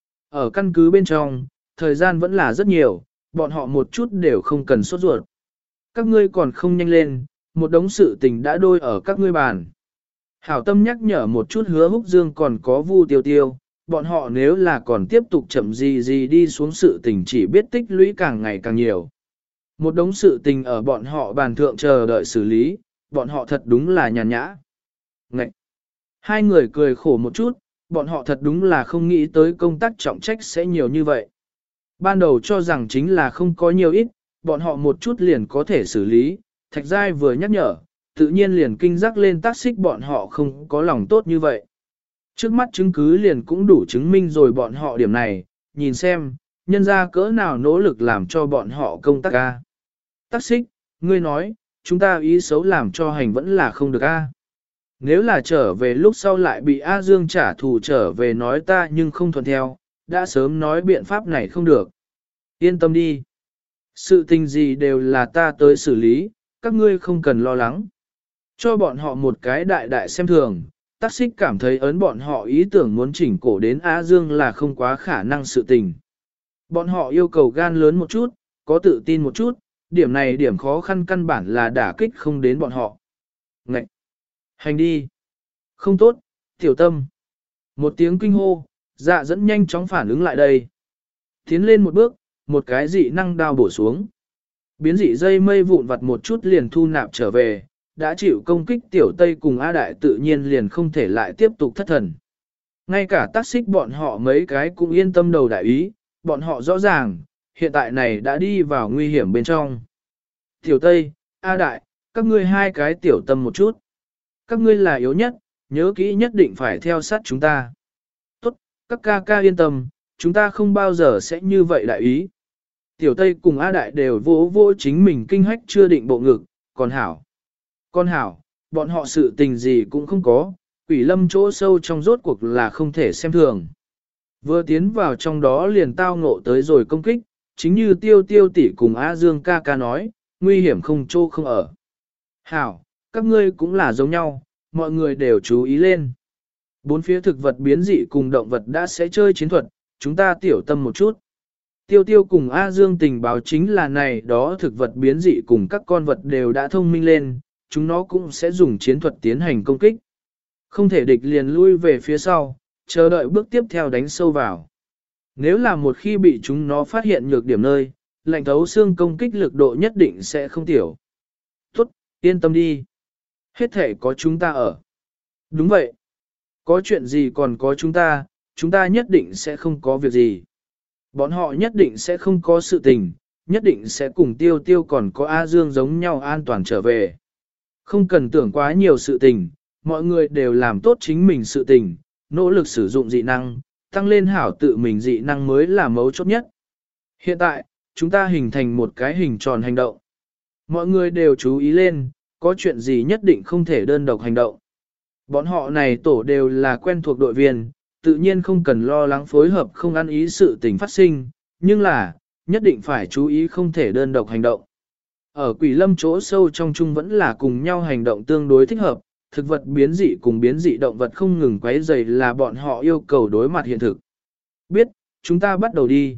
Ở căn cứ bên trong, thời gian vẫn là rất nhiều, bọn họ một chút đều không cần sốt ruột. Các ngươi còn không nhanh lên, một đống sự tình đã đôi ở các ngươi bàn. Hảo tâm nhắc nhở một chút Hứa Húc Dương còn có Vu Tiêu Tiêu, bọn họ nếu là còn tiếp tục chậm gì gì đi xuống sự tình chỉ biết tích lũy càng ngày càng nhiều. Một đống sự tình ở bọn họ bàn thượng chờ đợi xử lý, bọn họ thật đúng là nhàn nhã. Ngậy! Hai người cười khổ một chút, bọn họ thật đúng là không nghĩ tới công tác trọng trách sẽ nhiều như vậy. Ban đầu cho rằng chính là không có nhiều ít, bọn họ một chút liền có thể xử lý, Thạch Giai vừa nhắc nhở, tự nhiên liền kinh giác lên tác xích bọn họ không có lòng tốt như vậy. Trước mắt chứng cứ liền cũng đủ chứng minh rồi bọn họ điểm này, nhìn xem, nhân ra cỡ nào nỗ lực làm cho bọn họ công tác ca. Tác xích, ngươi nói, chúng ta ý xấu làm cho hành vẫn là không được a. Nếu là trở về lúc sau lại bị A Dương trả thù trở về nói ta nhưng không thuận theo, đã sớm nói biện pháp này không được. Yên tâm đi. Sự tình gì đều là ta tới xử lý, các ngươi không cần lo lắng. Cho bọn họ một cái đại đại xem thường, Tắc Xích cảm thấy ấn bọn họ ý tưởng muốn chỉnh cổ đến Á Dương là không quá khả năng sự tình. Bọn họ yêu cầu gan lớn một chút, có tự tin một chút, điểm này điểm khó khăn căn bản là đả kích không đến bọn họ. Ngậy! Hành đi! Không tốt, tiểu tâm! Một tiếng kinh hô, Dạ dẫn nhanh chóng phản ứng lại đây. Tiến lên một bước, một cái dị năng đao bổ xuống. Biến dị dây mây vụn vặt một chút liền thu nạp trở về, đã chịu công kích tiểu Tây cùng A Đại tự nhiên liền không thể lại tiếp tục thất thần. Ngay cả Tắc Xích bọn họ mấy cái cũng yên tâm đầu đại ý, bọn họ rõ ràng, hiện tại này đã đi vào nguy hiểm bên trong. Tiểu Tây, A Đại, các ngươi hai cái tiểu tâm một chút. Các ngươi là yếu nhất, nhớ kỹ nhất định phải theo sát chúng ta. Tốt, các ca ca yên tâm, chúng ta không bao giờ sẽ như vậy đại ý. Tiểu Tây cùng A Đại đều vỗ vỗ chính mình kinh hách chưa định bộ ngực, còn hảo. Con hảo, bọn họ sự tình gì cũng không có, quỷ lâm chỗ sâu trong rốt cuộc là không thể xem thường. Vừa tiến vào trong đó liền tao ngộ tới rồi công kích, chính như tiêu tiêu tỷ cùng A Dương ca ca nói, nguy hiểm không chỗ không ở. Hảo, các ngươi cũng là giống nhau, mọi người đều chú ý lên. Bốn phía thực vật biến dị cùng động vật đã sẽ chơi chiến thuật, chúng ta tiểu tâm một chút. Tiêu tiêu cùng A Dương tình báo chính là này đó thực vật biến dị cùng các con vật đều đã thông minh lên, chúng nó cũng sẽ dùng chiến thuật tiến hành công kích. Không thể địch liền lui về phía sau, chờ đợi bước tiếp theo đánh sâu vào. Nếu là một khi bị chúng nó phát hiện nhược điểm nơi, lạnh thấu xương công kích lực độ nhất định sẽ không tiểu. Tốt, yên tâm đi. Hết thể có chúng ta ở. Đúng vậy. Có chuyện gì còn có chúng ta, chúng ta nhất định sẽ không có việc gì. Bọn họ nhất định sẽ không có sự tình, nhất định sẽ cùng tiêu tiêu còn có A Dương giống nhau an toàn trở về. Không cần tưởng quá nhiều sự tình, mọi người đều làm tốt chính mình sự tình, nỗ lực sử dụng dị năng, tăng lên hảo tự mình dị năng mới là mấu chốt nhất. Hiện tại, chúng ta hình thành một cái hình tròn hành động. Mọi người đều chú ý lên, có chuyện gì nhất định không thể đơn độc hành động. Bọn họ này tổ đều là quen thuộc đội viên, tự nhiên không cần lo lắng phối hợp không ăn ý sự tình phát sinh, nhưng là, nhất định phải chú ý không thể đơn độc hành động. Ở quỷ lâm chỗ sâu trong chung vẫn là cùng nhau hành động tương đối thích hợp, thực vật biến dị cùng biến dị động vật không ngừng quấy rầy là bọn họ yêu cầu đối mặt hiện thực. Biết, chúng ta bắt đầu đi.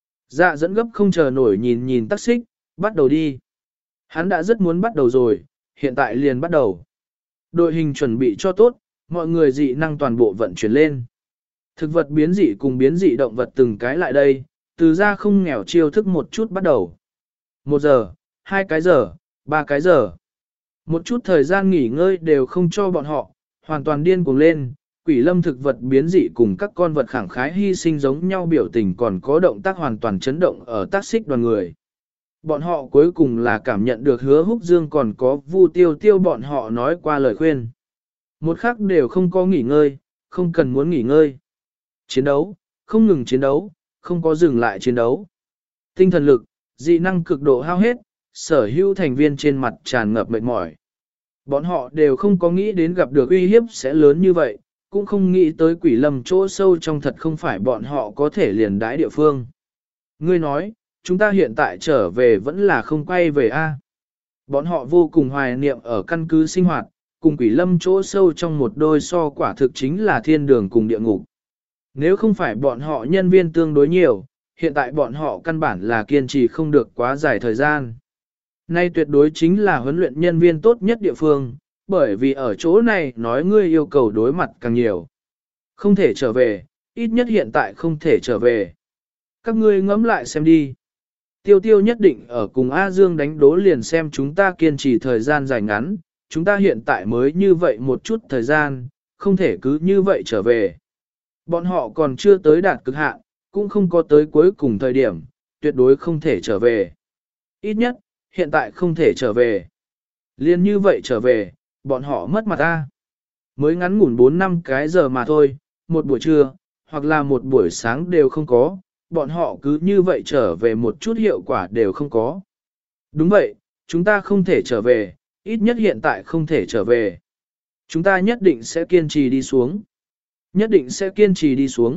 Dạ dẫn gấp không chờ nổi nhìn nhìn Tắc Xích, bắt đầu đi. Hắn đã rất muốn bắt đầu rồi, hiện tại liền bắt đầu. Đội hình chuẩn bị cho tốt, mọi người dị năng toàn bộ vận chuyển lên. Thực vật biến dị cùng biến dị động vật từng cái lại đây, từ ra không nghèo chiêu thức một chút bắt đầu. Một giờ, hai cái giờ, ba cái giờ. Một chút thời gian nghỉ ngơi đều không cho bọn họ, hoàn toàn điên cuồng lên, quỷ lâm thực vật biến dị cùng các con vật khẳng khái hy sinh giống nhau biểu tình còn có động tác hoàn toàn chấn động ở Tắc Xích đoàn người. Bọn họ cuối cùng là cảm nhận được Hứa Húc Dương còn có Vu Tiêu Tiêu bọn họ nói qua lời khuyên. Một khắc đều không có nghỉ ngơi, không cần muốn nghỉ ngơi. Chiến đấu, không ngừng chiến đấu, không có dừng lại chiến đấu. Tinh thần lực, dị năng cực độ hao hết, sở hữu thành viên trên mặt tràn ngập mệt mỏi. Bọn họ đều không có nghĩ đến gặp được uy hiếp sẽ lớn như vậy, cũng không nghĩ tới quỷ lâm chỗ sâu trong thật không phải bọn họ có thể liền đái địa phương. Ngươi nói, chúng ta hiện tại trở về vẫn là không quay về a? Bọn họ vô cùng hoài niệm ở căn cứ sinh hoạt, cùng quỷ lâm chỗ sâu trong một đôi so quả thực chính là thiên đường cùng địa ngục. Nếu không phải bọn họ nhân viên tương đối nhiều, hiện tại bọn họ căn bản là kiên trì không được quá dài thời gian. Nay tuyệt đối chính là huấn luyện nhân viên tốt nhất địa phương, bởi vì ở chỗ này nói ngươi yêu cầu đối mặt càng nhiều. Không thể trở về, ít nhất hiện tại không thể trở về. Các ngươi ngẫm lại xem đi. Tiêu tiêu nhất định ở cùng A Dương đánh đố liền xem chúng ta kiên trì thời gian dài ngắn, chúng ta hiện tại mới như vậy một chút thời gian, không thể cứ như vậy trở về. Bọn họ còn chưa tới đạt cực hạn, cũng không có tới cuối cùng thời điểm, tuyệt đối không thể trở về. Ít nhất, hiện tại không thể trở về. Liên như vậy trở về, bọn họ mất mặt ta. Mới ngắn ngủn bốn năm cái giờ mà thôi, một buổi trưa, hoặc là một buổi sáng đều không có, bọn họ cứ như vậy trở về một chút hiệu quả đều không có. Đúng vậy, chúng ta không thể trở về, ít nhất hiện tại không thể trở về. Chúng ta nhất định sẽ kiên trì đi xuống. Nhất định sẽ kiên trì đi xuống,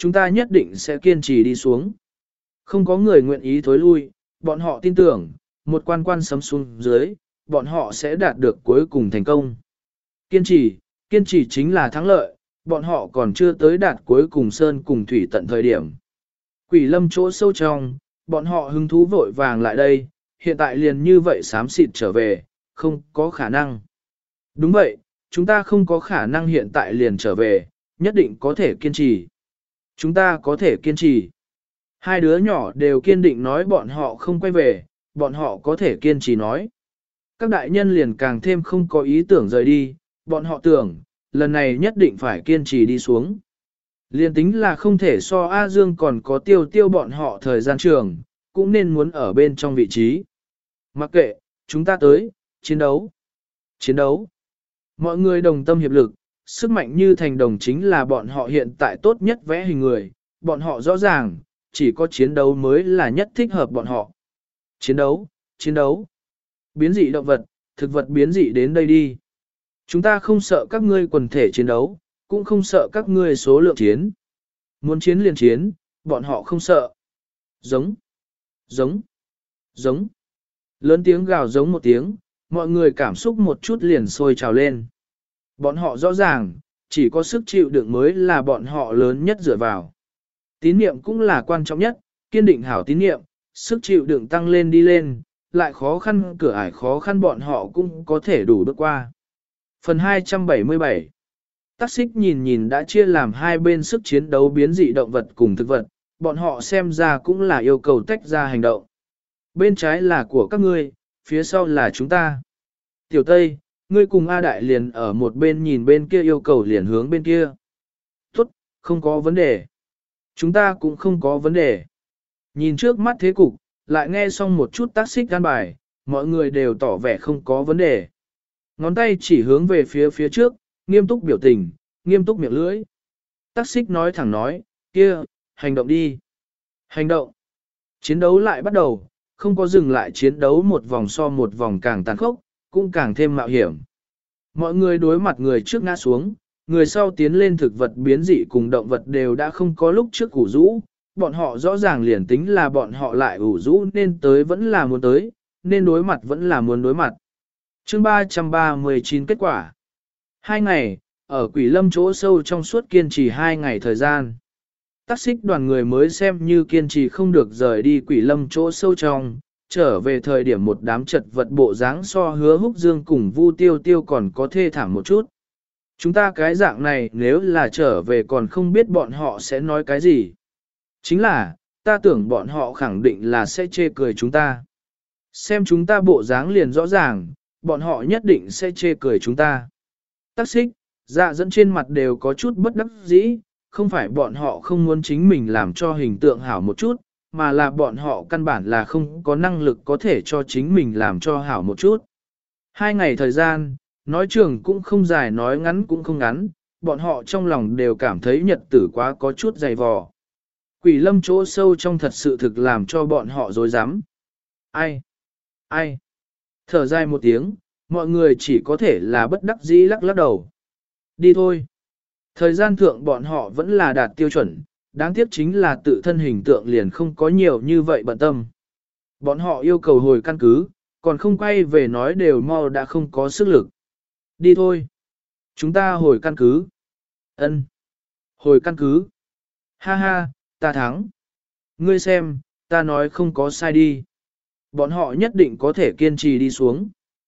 chúng ta nhất định sẽ kiên trì đi xuống. Không có người nguyện ý thối lui, bọn họ tin tưởng, một quan quan sấm xuống dưới, bọn họ sẽ đạt được cuối cùng thành công. Kiên trì, kiên trì chính là thắng lợi, bọn họ còn chưa tới đạt cuối cùng sơn cùng thủy tận thời điểm. Quỷ lâm chỗ sâu trong, bọn họ hứng thú vội vàng lại đây, hiện tại liền như vậy xám xịt trở về, không có khả năng. Đúng vậy, chúng ta không có khả năng hiện tại liền trở về, nhất định có thể kiên trì. Chúng ta có thể kiên trì. Hai đứa nhỏ đều kiên định nói bọn họ không quay về, bọn họ có thể kiên trì nói. Các đại nhân liền càng thêm không có ý tưởng rời đi, bọn họ tưởng, lần này nhất định phải kiên trì đi xuống. Liên tính là không thể so A Dương còn có tiêu tiêu bọn họ thời gian trường, cũng nên muốn ở bên trong vị trí. Mặc kệ, chúng ta tới, chiến đấu. Chiến đấu. Mọi người đồng tâm hiệp lực, sức mạnh như thành đồng chính là bọn họ hiện tại tốt nhất vẽ hình người, bọn họ rõ ràng, chỉ có chiến đấu mới là nhất thích hợp bọn họ. Chiến đấu, chiến đấu. Biến dị động vật, thực vật biến dị đến đây đi. Chúng ta không sợ các ngươi quần thể chiến đấu, cũng không sợ các ngươi số lượng chiến. Muốn chiến liền chiến, bọn họ không sợ. Giống, giống, giống. Lớn tiếng gào giống một tiếng, mọi người cảm xúc một chút liền sôi trào lên. Bọn họ rõ ràng, chỉ có sức chịu đựng mới là bọn họ lớn nhất dựa vào. Tín niệm cũng là quan trọng nhất, kiên định hảo tín niệm, sức chịu đựng tăng lên đi lên, lại khó khăn cửa ải khó khăn bọn họ cũng có thể đủ bước qua. Phần hai trăm bảy mươi bảy. Tắc xích nhìn nhìn đã chia làm hai bên sức chiến đấu biến dị động vật cùng thực vật, bọn họ xem ra cũng là yêu cầu tách ra hành động. Bên trái là của các ngươi, phía sau là chúng ta. Tiểu Tây, ngươi cùng A Đại liền ở một bên nhìn bên kia yêu cầu liền hướng bên kia. Tốt, không có vấn đề. Chúng ta cũng không có vấn đề. Nhìn trước mắt thế cục, lại nghe xong một chút tác xích gan bài, mọi người đều tỏ vẻ không có vấn đề. Ngón tay chỉ hướng về phía phía trước, nghiêm túc biểu tình, nghiêm túc miệng lưỡi. Tác xích nói thẳng nói, kia, hành động đi. Hành động. Chiến đấu lại bắt đầu, không có dừng lại chiến đấu một vòng so một vòng càng tàn khốc, cũng càng thêm mạo hiểm. Mọi người đối mặt người trước ngã xuống, người sau tiến lên thực vật biến dị cùng động vật đều đã không có lúc trước ủ rũ, bọn họ rõ ràng liền tính là bọn họ lại ủ rũ nên tới vẫn là muốn tới, nên đối mặt vẫn là muốn đối mặt. Chương ba trăm ba mươi chín kết quả. Hai ngày, ở Quỷ Lâm chỗ sâu trong suốt kiên trì hai ngày thời gian. Tác xích đoàn người mới xem như kiên trì không được rời đi Quỷ Lâm chỗ sâu trong, trở về thời điểm một đám chật vật bộ dáng so Hứa Húc Dương cùng Vu Tiêu Tiêu còn có thê thảm một chút. Chúng ta cái dạng này nếu là trở về còn không biết bọn họ sẽ nói cái gì. Chính là, ta tưởng bọn họ khẳng định là sẽ chê cười chúng ta. Xem chúng ta bộ dáng liền rõ ràng, bọn họ nhất định sẽ chê cười chúng ta. Tắc xích, dạ dẫn trên mặt đều có chút bất đắc dĩ, không phải bọn họ không muốn chính mình làm cho hình tượng hảo một chút, mà là bọn họ căn bản là không có năng lực có thể cho chính mình làm cho hảo một chút. Hai ngày thời gian, nói trường cũng không dài nói ngắn cũng không ngắn, bọn họ trong lòng đều cảm thấy nhật tử quá có chút dày vò. Quỷ lâm chỗ sâu trong thật sự thực làm cho bọn họ dối rắm. Ai? Ai? Thở dài một tiếng, mọi người chỉ có thể là bất đắc dĩ lắc lắc đầu. Đi thôi. Thời gian thượng bọn họ vẫn là đạt tiêu chuẩn, đáng tiếc chính là tự thân hình tượng liền không có nhiều như vậy bận tâm. Bọn họ yêu cầu hồi căn cứ, còn không quay về nói đều mau đã không có sức lực. Đi thôi. Chúng ta hồi căn cứ. Ân. Hồi căn cứ. Ha ha, ta thắng. Ngươi xem, ta nói không có sai đi. Bọn họ nhất định có thể kiên trì đi xuống.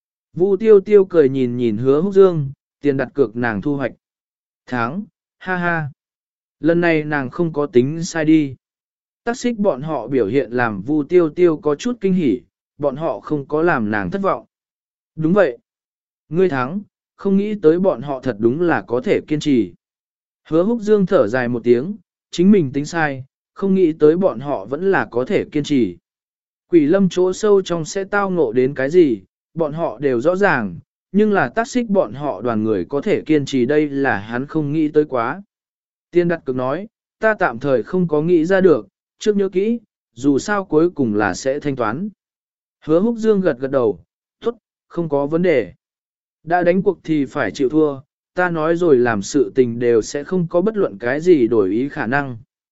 Vu tiêu tiêu cười nhìn nhìn Hứa Húc Dương, tiền đặt cược nàng thu hoạch. Thắng, ha ha. Lần này nàng không có tính sai đi. Tác xích bọn họ biểu hiện làm Vu tiêu tiêu có chút kinh hỉ, bọn họ không có làm nàng thất vọng. Đúng vậy. Ngươi thắng, không nghĩ tới bọn họ thật đúng là có thể kiên trì. Hứa Húc Dương thở dài một tiếng, chính mình tính sai, không nghĩ tới bọn họ vẫn là có thể kiên trì. Quỷ lâm chỗ sâu trong sẽ tao ngộ đến cái gì, bọn họ đều rõ ràng, nhưng là tác xích bọn họ đoàn người có thể kiên trì đây là hắn không nghĩ tới quá. Tiên đặt cực nói, ta tạm thời không có nghĩ ra được, trước nhớ kỹ, dù sao cuối cùng là sẽ thanh toán. Hứa Húc Dương gật gật đầu, tốt, không có vấn đề. Đã đánh cuộc thì phải chịu thua, ta nói rồi làm sự tình đều sẽ không có bất luận cái gì đổi ý khả năng.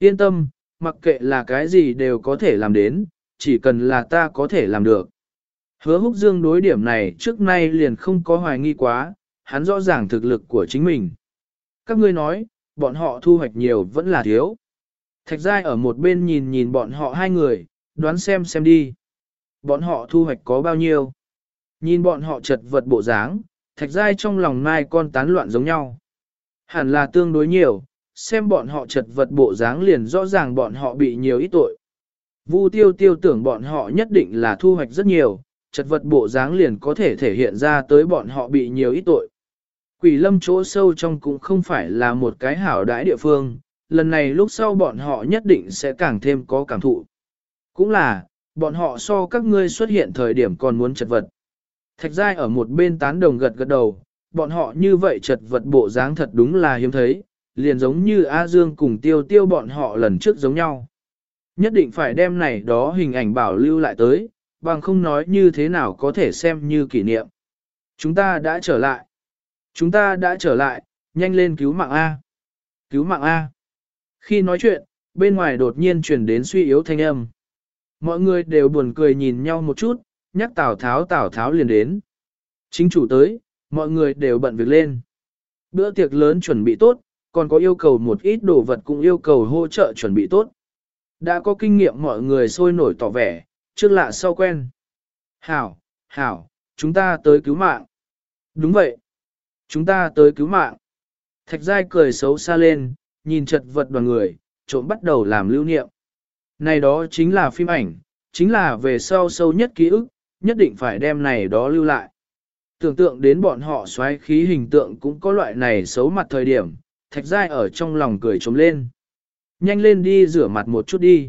Yên tâm, mặc kệ là cái gì đều có thể làm đến, chỉ cần là ta có thể làm được. Hứa Húc Dương đối điểm này trước nay liền không có hoài nghi quá, hắn rõ ràng thực lực của chính mình. Các ngươi nói, bọn họ thu hoạch nhiều vẫn là thiếu. Thạch Giai ở một bên nhìn nhìn bọn họ hai người, đoán xem xem đi. Bọn họ thu hoạch có bao nhiêu? Nhìn bọn họ chật vật bộ dáng, Thạch Giai trong lòng mai con tán loạn giống nhau. Hẳn là tương đối nhiều, xem bọn họ chật vật bộ dáng liền rõ ràng bọn họ bị nhiều ít tội. Vu Tiêu Tiêu tưởng bọn họ nhất định là thu hoạch rất nhiều, chật vật bộ dáng liền có thể thể hiện ra tới bọn họ bị nhiều ít tội. Quỷ lâm chỗ sâu trong cũng không phải là một cái hảo đãi địa phương, lần này lúc sau bọn họ nhất định sẽ càng thêm có cảm thụ. Cũng là, bọn họ so các ngươi xuất hiện thời điểm còn muốn chật vật. Thạch Giai ở một bên tán đồng gật gật đầu, bọn họ như vậy chật vật bộ dáng thật đúng là hiếm thấy, liền giống như A Dương cùng Tiêu Tiêu bọn họ lần trước giống nhau. Nhất định phải đem này đó hình ảnh bảo lưu lại tới, bằng không nói như thế nào có thể xem như kỷ niệm. Chúng ta đã trở lại. Chúng ta đã trở lại, nhanh lên cứu mạng A. Cứu mạng A. Khi nói chuyện, bên ngoài đột nhiên truyền đến suy yếu thanh âm. Mọi người đều buồn cười nhìn nhau một chút, nhắc Tào Tháo Tào Tháo liền đến. Chính chủ tới, mọi người đều bận việc lên. Bữa tiệc lớn chuẩn bị tốt, còn có yêu cầu một ít đồ vật cũng yêu cầu hỗ trợ chuẩn bị tốt. Đã có kinh nghiệm mọi người sôi nổi tỏ vẻ, trước lạ sau quen. Hảo, hảo, chúng ta tới cứu mạng. Đúng vậy. Chúng ta tới cứu mạng. Thạch Giai cười xấu xa lên, nhìn chật vật đoàn người, trộm bắt đầu làm lưu niệm. Này đó chính là phim ảnh, chính là về sau sâu nhất ký ức, nhất định phải đem này đó lưu lại. Tưởng tượng đến bọn họ xoáy khí hình tượng cũng có loại này xấu mặt thời điểm, Thạch Giai ở trong lòng cười trống lên. Nhanh lên đi rửa mặt một chút đi.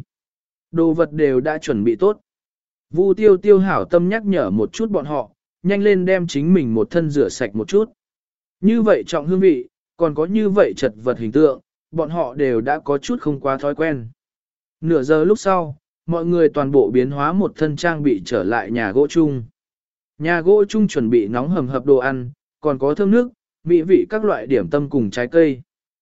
Đồ vật đều đã chuẩn bị tốt. Vu Tiêu Tiêu hảo tâm nhắc nhở một chút bọn họ, nhanh lên đem chính mình một thân rửa sạch một chút. Như vậy trọng hương vị, còn có như vậy chật vật hình tượng, bọn họ đều đã có chút không quá thói quen. Nửa giờ lúc sau, mọi người toàn bộ biến hóa một thân trang bị trở lại nhà gỗ chung. Nhà gỗ chung chuẩn bị nóng hầm hập đồ ăn, còn có thơm nước, mỹ vị các loại điểm tâm cùng trái cây.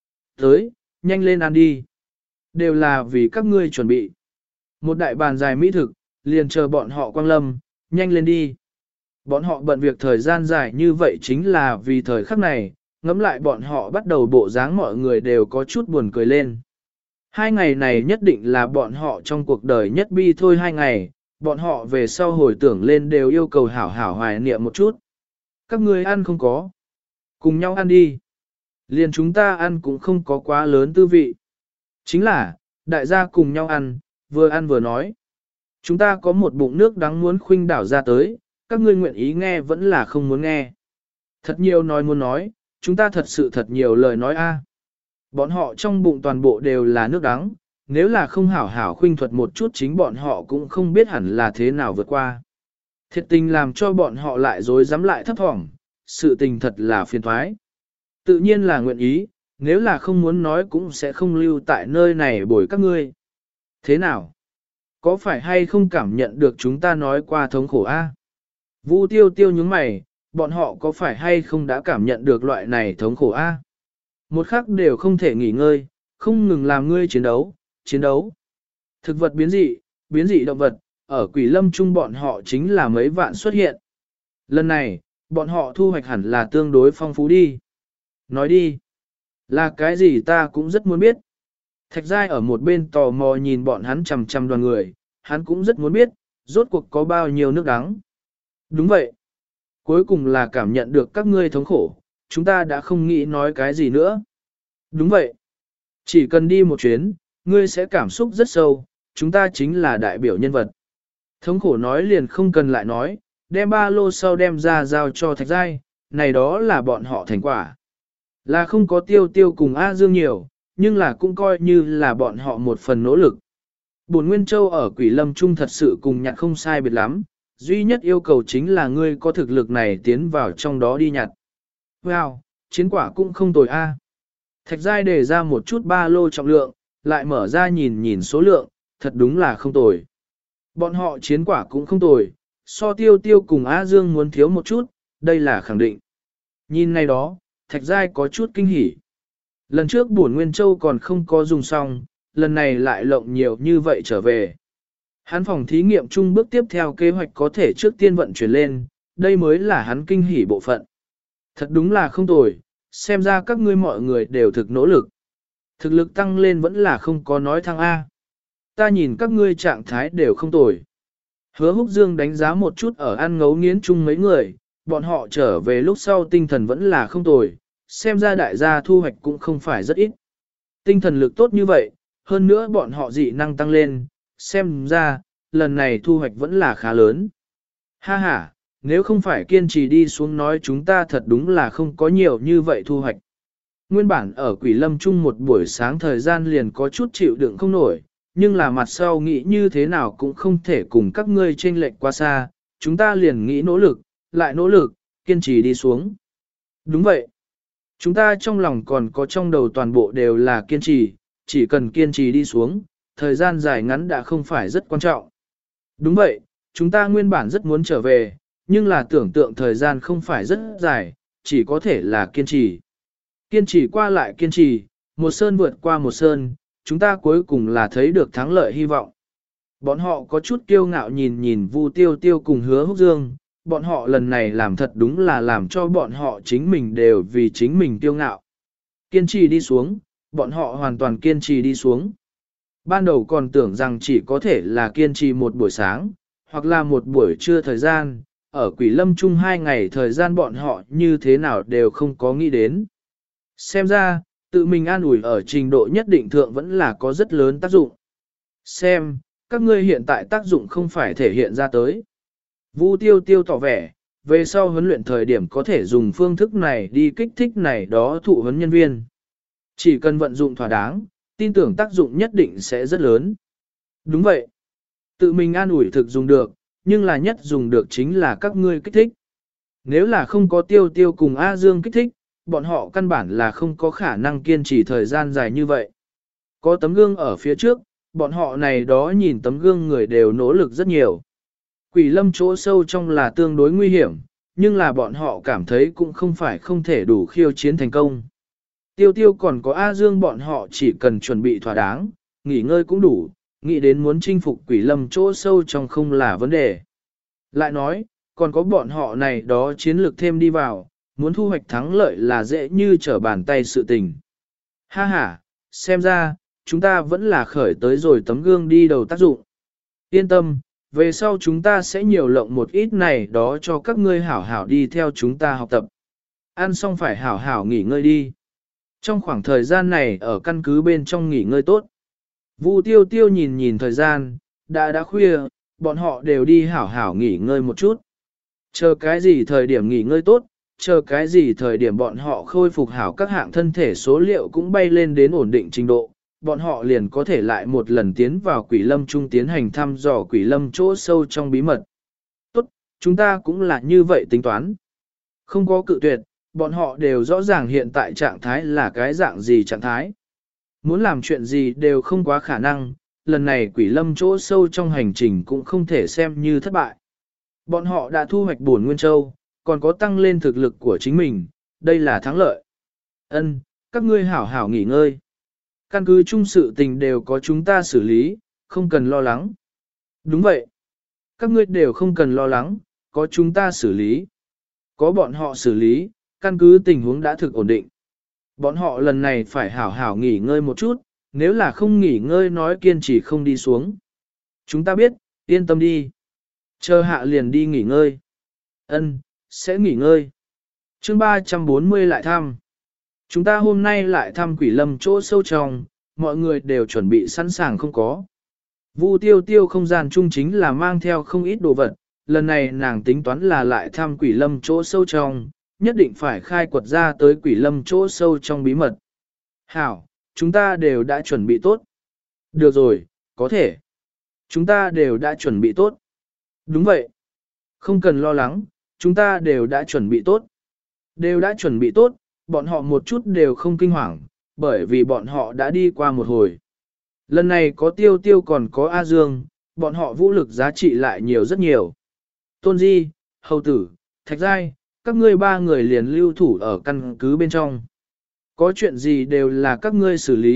Tới, nhanh lên ăn đi. Đều là vì các ngươi chuẩn bị. Một đại bàn dài mỹ thực, liền chờ bọn họ quang lâm, nhanh lên đi. Bọn họ bận việc thời gian dài như vậy chính là vì thời khắc này, ngẫm lại bọn họ bắt đầu bộ dáng mọi người đều có chút buồn cười lên. Hai ngày này nhất định là bọn họ trong cuộc đời nhất bi thôi hai ngày, bọn họ về sau hồi tưởng lên đều yêu cầu hảo hảo hoài niệm một chút. Các ngươi ăn không có. Cùng nhau ăn đi. Liền chúng ta ăn cũng không có quá lớn tư vị. Chính là, đại gia cùng nhau ăn, vừa ăn vừa nói. Chúng ta có một bụng nước đắng muốn khuynh đảo ra tới, các ngươi nguyện ý nghe vẫn là không muốn nghe. Thật nhiều nói muốn nói, chúng ta thật sự thật nhiều lời nói a. Bọn họ trong bụng toàn bộ đều là nước đắng, nếu là không hảo hảo khuynh thuật một chút chính bọn họ cũng không biết hẳn là thế nào vượt qua. Thiệt tình làm cho bọn họ lại dối dám lại thấp thỏm, sự tình thật là phiền thoái. Tự nhiên là nguyện ý, nếu là không muốn nói cũng sẽ không lưu tại nơi này bồi các ngươi. Thế nào? Có phải hay không cảm nhận được chúng ta nói qua thống khổ a? Vu Tiêu Tiêu nhướng mày, bọn họ có phải hay không đã cảm nhận được loại này thống khổ a? Một khắc đều không thể nghỉ ngơi, không ngừng làm ngươi chiến đấu, chiến đấu. Thực vật biến dị, biến dị động vật, ở quỷ lâm trung bọn họ chính là mấy vạn xuất hiện. Lần này, bọn họ thu hoạch hẳn là tương đối phong phú đi. Nói đi, là cái gì ta cũng rất muốn biết. Thạch Giai ở một bên tò mò nhìn bọn hắn chằm chằm đoàn người, hắn cũng rất muốn biết, rốt cuộc có bao nhiêu nước đắng. Đúng vậy. Cuối cùng là cảm nhận được các ngươi thống khổ, chúng ta đã không nghĩ nói cái gì nữa. Đúng vậy. Chỉ cần đi một chuyến, ngươi sẽ cảm xúc rất sâu, chúng ta chính là đại biểu nhân vật. Thống khổ nói liền không cần lại nói, đem ba lô sau đem ra giao cho Thạch Giai, này đó là bọn họ thành quả. Là không có Tiêu Tiêu cùng A Dương nhiều, nhưng là cũng coi như là bọn họ một phần nỗ lực. Bổn Nguyên Châu ở Quỷ Lâm Trung thật sự cùng nhặt không sai biệt lắm, duy nhất yêu cầu chính là ngươi có thực lực này tiến vào trong đó đi nhặt. Wow, chiến quả cũng không tồi a. Thạch Giai đề ra một chút ba lô trọng lượng, lại mở ra nhìn nhìn số lượng, thật đúng là không tồi. Bọn họ chiến quả cũng không tồi, so Tiêu Tiêu cùng A Dương muốn thiếu một chút, đây là khẳng định. Nhìn này đó, Thạch Giai có chút kinh hỉ. Lần trước bổn Nguyên Châu còn không có dùng xong, lần này lại lộng nhiều như vậy trở về. Hắn phòng thí nghiệm chung bước tiếp theo kế hoạch có thể trước tiên vận chuyển lên, đây mới là hắn kinh hỉ bộ phận. Thật đúng là không tồi, xem ra các ngươi mọi người đều thực nỗ lực. Thực lực tăng lên vẫn là không có nói thăng A. Ta nhìn các ngươi trạng thái đều không tồi. Hứa Húc Dương đánh giá một chút ở ăn ngấu nghiến chung mấy người, bọn họ trở về lúc sau tinh thần vẫn là không tồi, xem ra đại gia thu hoạch cũng không phải rất ít. Tinh thần lực tốt như vậy, hơn nữa bọn họ dị năng tăng lên, xem ra, lần này thu hoạch vẫn là khá lớn. Ha ha, nếu không phải kiên trì đi xuống nói chúng ta thật đúng là không có nhiều như vậy thu hoạch. Nguyên bản ở Quỷ Lâm Trung một buổi sáng thời gian liền có chút chịu đựng không nổi, nhưng là mặt sau nghĩ như thế nào cũng không thể cùng các ngươi chênh lệch quá xa, chúng ta liền nghĩ nỗ lực, lại nỗ lực, kiên trì đi xuống. Đúng vậy. Chúng ta trong lòng còn có trong đầu toàn bộ đều là kiên trì, chỉ cần kiên trì đi xuống, thời gian dài ngắn đã không phải rất quan trọng. Đúng vậy, chúng ta nguyên bản rất muốn trở về, nhưng là tưởng tượng thời gian không phải rất dài, chỉ có thể là kiên trì. Kiên trì qua lại kiên trì, một sơn vượt qua một sơn, chúng ta cuối cùng là thấy được thắng lợi hy vọng. Bọn họ có chút kiêu ngạo nhìn nhìn Vu Tiêu Tiêu cùng Hứa Húc Dương, bọn họ lần này làm thật đúng là làm cho bọn họ chính mình đều vì chính mình kiêu ngạo. Kiên trì đi xuống, bọn họ hoàn toàn kiên trì đi xuống. Ban đầu còn tưởng rằng chỉ có thể là kiên trì một buổi sáng, hoặc là một buổi trưa thời gian, ở Quỷ Lâm Trung hai ngày thời gian bọn họ như thế nào đều không có nghĩ đến. Xem ra, tự mình an ủi ở trình độ nhất định thượng vẫn là có rất lớn tác dụng. Xem, các ngươi hiện tại tác dụng không phải thể hiện ra tới. Vu Tiêu Tiêu tỏ vẻ, về sau huấn luyện thời điểm có thể dùng phương thức này đi kích thích này đó thụ huấn nhân viên. Chỉ cần vận dụng thỏa đáng, tin tưởng tác dụng nhất định sẽ rất lớn. Đúng vậy. Tự mình an ủi thực dùng được, nhưng là nhất dùng được chính là các ngươi kích thích. Nếu là không có Tiêu Tiêu cùng A Dương kích thích, bọn họ căn bản là không có khả năng kiên trì thời gian dài như vậy. Có tấm gương ở phía trước, bọn họ này đó nhìn tấm gương người đều nỗ lực rất nhiều. Quỷ lâm chỗ sâu trong là tương đối nguy hiểm, nhưng là bọn họ cảm thấy cũng không phải không thể đủ khiêu chiến thành công. Tiêu Tiêu còn có A Dương bọn họ chỉ cần chuẩn bị thỏa đáng, nghỉ ngơi cũng đủ, nghĩ đến muốn chinh phục quỷ lâm chỗ sâu trong không là vấn đề. Lại nói, còn có bọn họ này đó chiến lược thêm đi vào, muốn thu hoạch thắng lợi là dễ như trở bàn tay sự tình. Ha ha, xem ra, chúng ta vẫn là khởi tới rồi tấm gương đi đầu tác dụng. Yên tâm, về sau chúng ta sẽ nhiều lộng một ít này đó cho các ngươi hảo hảo đi theo chúng ta học tập. Ăn xong phải hảo hảo nghỉ ngơi đi. Trong khoảng thời gian này ở căn cứ bên trong nghỉ ngơi tốt. Vu Tiêu Tiêu nhìn nhìn thời gian, đã đã khuya, bọn họ đều đi hảo hảo nghỉ ngơi một chút. Chờ cái gì thời điểm nghỉ ngơi tốt, chờ cái gì thời điểm bọn họ khôi phục hảo các hạng thân thể số liệu cũng bay lên đến ổn định trình độ, bọn họ liền có thể lại một lần tiến vào quỷ lâm trung tiến hành thăm dò quỷ lâm chỗ sâu trong bí mật. Tốt, chúng ta cũng là như vậy tính toán. Không có cự tuyệt, bọn họ đều rõ ràng hiện tại trạng thái là cái dạng gì trạng thái. Muốn làm chuyện gì đều không quá khả năng, lần này quỷ lâm chỗ sâu trong hành trình cũng không thể xem như thất bại. Bọn họ đã thu hoạch bổn nguyên châu, còn có tăng lên thực lực của chính mình, đây là thắng lợi. Ân, các ngươi hảo hảo nghỉ ngơi. Căn cứ chung sự tình đều có chúng ta xử lý, không cần lo lắng. Đúng vậy. Các ngươi đều không cần lo lắng, có chúng ta xử lý. Có bọn họ xử lý, căn cứ tình huống đã thực ổn định. Bọn họ lần này phải hảo hảo nghỉ ngơi một chút, nếu là không nghỉ ngơi nói kiên trì không đi xuống. Chúng ta biết, yên tâm đi. Chờ hạ liền đi nghỉ ngơi. Ân, sẽ nghỉ ngơi. Chương ba trăm bốn mươi lại thăm. Chúng ta hôm nay lại thăm quỷ lâm chỗ sâu trong, mọi người đều chuẩn bị sẵn sàng không có. Vu Tiêu Tiêu không gian chung chính là mang theo không ít đồ vật, lần này nàng tính toán là lại thăm quỷ lâm chỗ sâu trong, nhất định phải khai quật ra tới quỷ lâm chỗ sâu trong bí mật. Hảo, chúng ta đều đã chuẩn bị tốt. Được rồi, có thể. Chúng ta đều đã chuẩn bị tốt. Đúng vậy. Không cần lo lắng, chúng ta đều đã chuẩn bị tốt. Đều đã chuẩn bị tốt, bọn họ một chút đều không kinh hoàng, bởi vì bọn họ đã đi qua một hồi. Lần này có Tiêu Tiêu còn có A Dương, bọn họ vũ lực giá trị lại nhiều rất nhiều. Tôn Di, Hầu Tử, Thạch Giai, các ngươi ba người liền lưu thủ ở căn cứ bên trong. Có chuyện gì đều là các ngươi xử lý,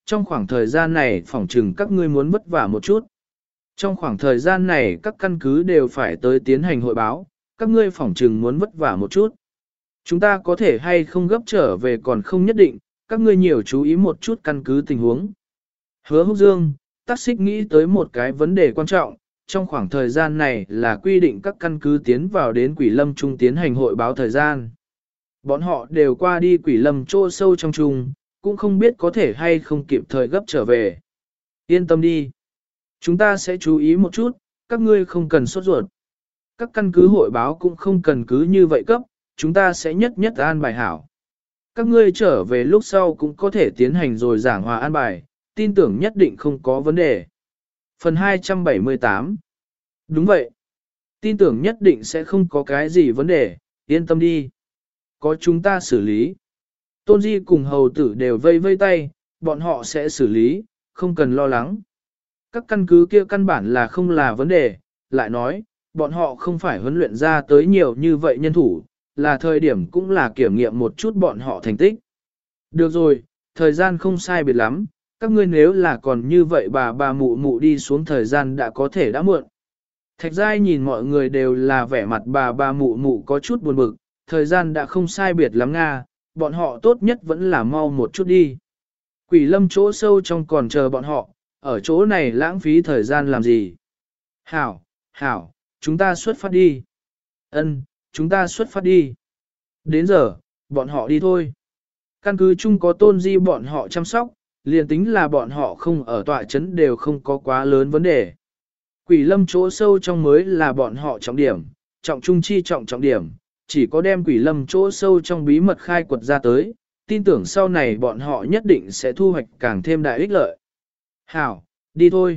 trong khoảng thời gian này phỏng chừng các ngươi muốn vất vả một chút. Trong khoảng thời gian này các căn cứ đều phải tới tiến hành hội báo, các ngươi phỏng chừng muốn vất vả một chút. Chúng ta có thể hay không gấp trở về còn không nhất định, các ngươi nhiều chú ý một chút căn cứ tình huống. Hứa Húc Dương, Tắc Xích nghĩ tới một cái vấn đề quan trọng, trong khoảng thời gian này là quy định các căn cứ tiến vào đến Quỷ Lâm Trung tiến hành hội báo thời gian. Bọn họ đều qua đi Quỷ Lâm chỗ sâu trong Trung, cũng không biết có thể hay không kịp thời gấp trở về. Yên tâm đi. Chúng ta sẽ chú ý một chút, các ngươi không cần sốt ruột. Các căn cứ hội báo cũng không cần cứ như vậy cấp, chúng ta sẽ nhất nhất an bài hảo. Các ngươi trở về lúc sau cũng có thể tiến hành rồi giảng hòa an bài, tin tưởng nhất định không có vấn đề. Phần hai trăm bảy mươi tám. Đúng vậy. Tin tưởng nhất định sẽ không có cái gì vấn đề, yên tâm đi. Có chúng ta xử lý. Tôn Di cùng hầu tử đều vây vây tay, bọn họ sẽ xử lý, không cần lo lắng. Các căn cứ kia căn bản là không là vấn đề, lại nói, bọn họ không phải huấn luyện ra tới nhiều như vậy nhân thủ, là thời điểm cũng là kiểm nghiệm một chút bọn họ thành tích. Được rồi, thời gian không sai biệt lắm, các ngươi nếu là còn như vậy bà bà mụ mụ đi xuống thời gian đã có thể đã muộn. Thạch Giai nhìn mọi người đều là vẻ mặt bà bà mụ mụ có chút buồn bực, thời gian đã không sai biệt lắm Nga, bọn họ tốt nhất vẫn là mau một chút đi. Quỷ Lâm chỗ sâu trong còn chờ bọn họ, ở chỗ này lãng phí thời gian làm gì? Hảo, hảo, chúng ta xuất phát đi. Ân, chúng ta xuất phát đi. Đến giờ, bọn họ đi thôi. Căn cứ chung có Tôn Di bọn họ chăm sóc, liền tính là bọn họ không ở tọa chấn đều không có quá lớn vấn đề. Quỷ Lâm chỗ sâu trong mới là bọn họ trọng điểm, trọng trung chi trọng trọng điểm, chỉ có đem Quỷ Lâm chỗ sâu trong bí mật khai quật ra tới, tin tưởng sau này bọn họ nhất định sẽ thu hoạch càng thêm đại ích lợi. Hảo, đi thôi.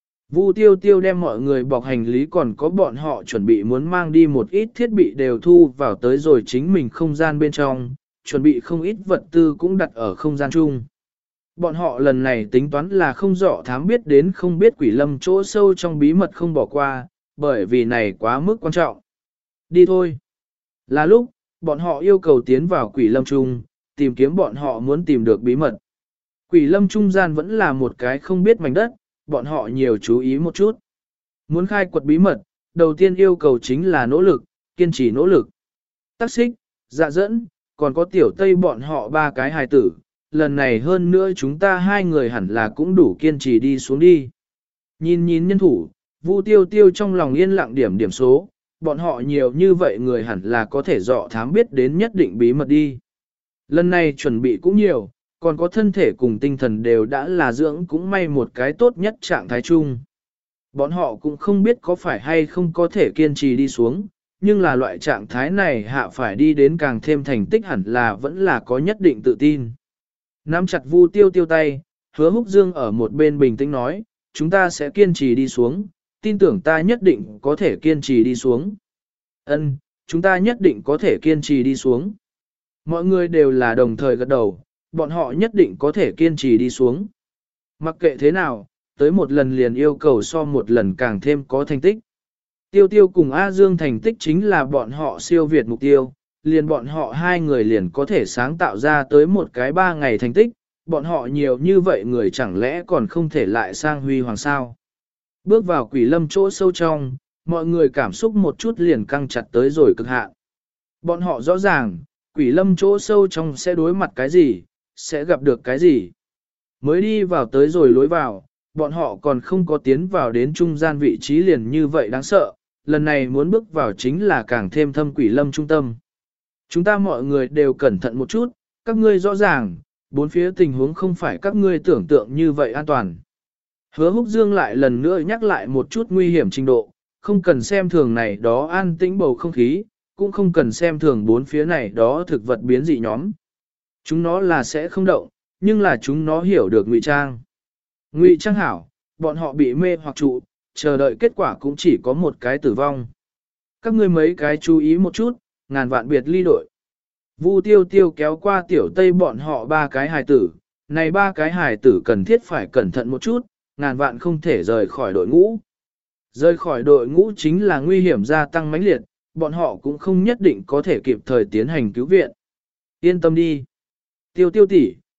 Vu Tiêu Tiêu đem mọi người bọc hành lý còn có bọn họ chuẩn bị muốn mang đi một ít thiết bị đều thu vào tới rồi chính mình không gian bên trong, chuẩn bị không ít vật tư cũng đặt ở không gian chung. Bọn họ lần này tính toán là không rõ thám biết đến không biết Quỷ Lâm chỗ sâu trong bí mật không bỏ qua, bởi vì này quá mức quan trọng. Đi thôi. Là lúc, bọn họ yêu cầu tiến vào Quỷ Lâm chung, tìm kiếm bọn họ muốn tìm được bí mật. Quỷ Lâm trung gian vẫn là một cái không biết mảnh đất, bọn họ nhiều chú ý một chút. Muốn khai quật bí mật, đầu tiên yêu cầu chính là nỗ lực, kiên trì nỗ lực. Tắc Xích, Dạ Dẫn, còn có Tiểu Tây bọn họ ba cái hài tử, lần này hơn nữa chúng ta hai người hẳn là cũng đủ kiên trì đi xuống đi. Nhìn nhìn nhân thủ, Vu Tiêu Tiêu trong lòng yên lặng điểm điểm số, bọn họ nhiều như vậy người hẳn là có thể dọ thám biết đến nhất định bí mật đi. Lần này chuẩn bị cũng nhiều, còn có thân thể cùng tinh thần đều đã là dưỡng cũng may một cái tốt nhất trạng thái chung. Bọn họ cũng không biết có phải hay không có thể kiên trì đi xuống, nhưng là loại trạng thái này hạ phải đi đến càng thêm thành tích hẳn là vẫn là có nhất định tự tin. Nắm chặt Vu Tiêu Tiêu tay, Hứa Húc Dương ở một bên bình tĩnh nói, chúng ta sẽ kiên trì đi xuống, tin tưởng ta nhất định có thể kiên trì đi xuống. Ân, chúng ta nhất định có thể kiên trì đi xuống. Mọi người đều là đồng thời gật đầu, bọn họ nhất định có thể kiên trì đi xuống. Mặc kệ thế nào, tới một lần liền yêu cầu so một lần càng thêm có thành tích. Tiêu Tiêu cùng A Dương thành tích chính là bọn họ siêu việt mục tiêu, liền bọn họ hai người liền có thể sáng tạo ra tới một cái ba ngày thành tích, bọn họ nhiều như vậy người chẳng lẽ còn không thể lại sang huy hoàng sao. Bước vào Quỷ Lâm chỗ sâu trong, mọi người cảm xúc một chút liền căng chặt tới rồi cực hạn. Bọn họ rõ ràng, Quỷ Lâm chỗ sâu trong sẽ đối mặt cái gì, sẽ gặp được cái gì. Mới đi vào tới rồi lối vào, bọn họ còn không có tiến vào đến trung gian vị trí liền như vậy đáng sợ, lần này muốn bước vào chính là càng thêm thâm Quỷ Lâm trung tâm. Chúng ta mọi người đều cẩn thận một chút, các ngươi rõ ràng, bốn phía tình huống không phải các ngươi tưởng tượng như vậy an toàn. Hứa Húc Dương lại lần nữa nhắc lại một chút nguy hiểm trình độ, không cần xem thường này đó an tĩnh bầu không khí, cũng không cần xem thường bốn phía này đó thực vật biến dị nhóm. Chúng nó là sẽ không động, nhưng là chúng nó hiểu được ngụy trang. Ngụy trang hảo, bọn họ bị mê hoặc trụ, chờ đợi kết quả cũng chỉ có một cái tử vong. Các ngươi mấy cái chú ý một chút, ngàn vạn biệt ly đội. Vu Tiêu Tiêu kéo qua Tiểu Tây bọn họ ba cái hài tử, này ba cái hài tử cần thiết phải cẩn thận một chút, ngàn vạn không thể rời khỏi đội ngũ. Rời khỏi đội ngũ chính là nguy hiểm gia tăng mãnh liệt, bọn họ cũng không nhất định có thể kịp thời tiến hành cứu viện. Yên tâm đi. Tiêu Tiêu tỷ,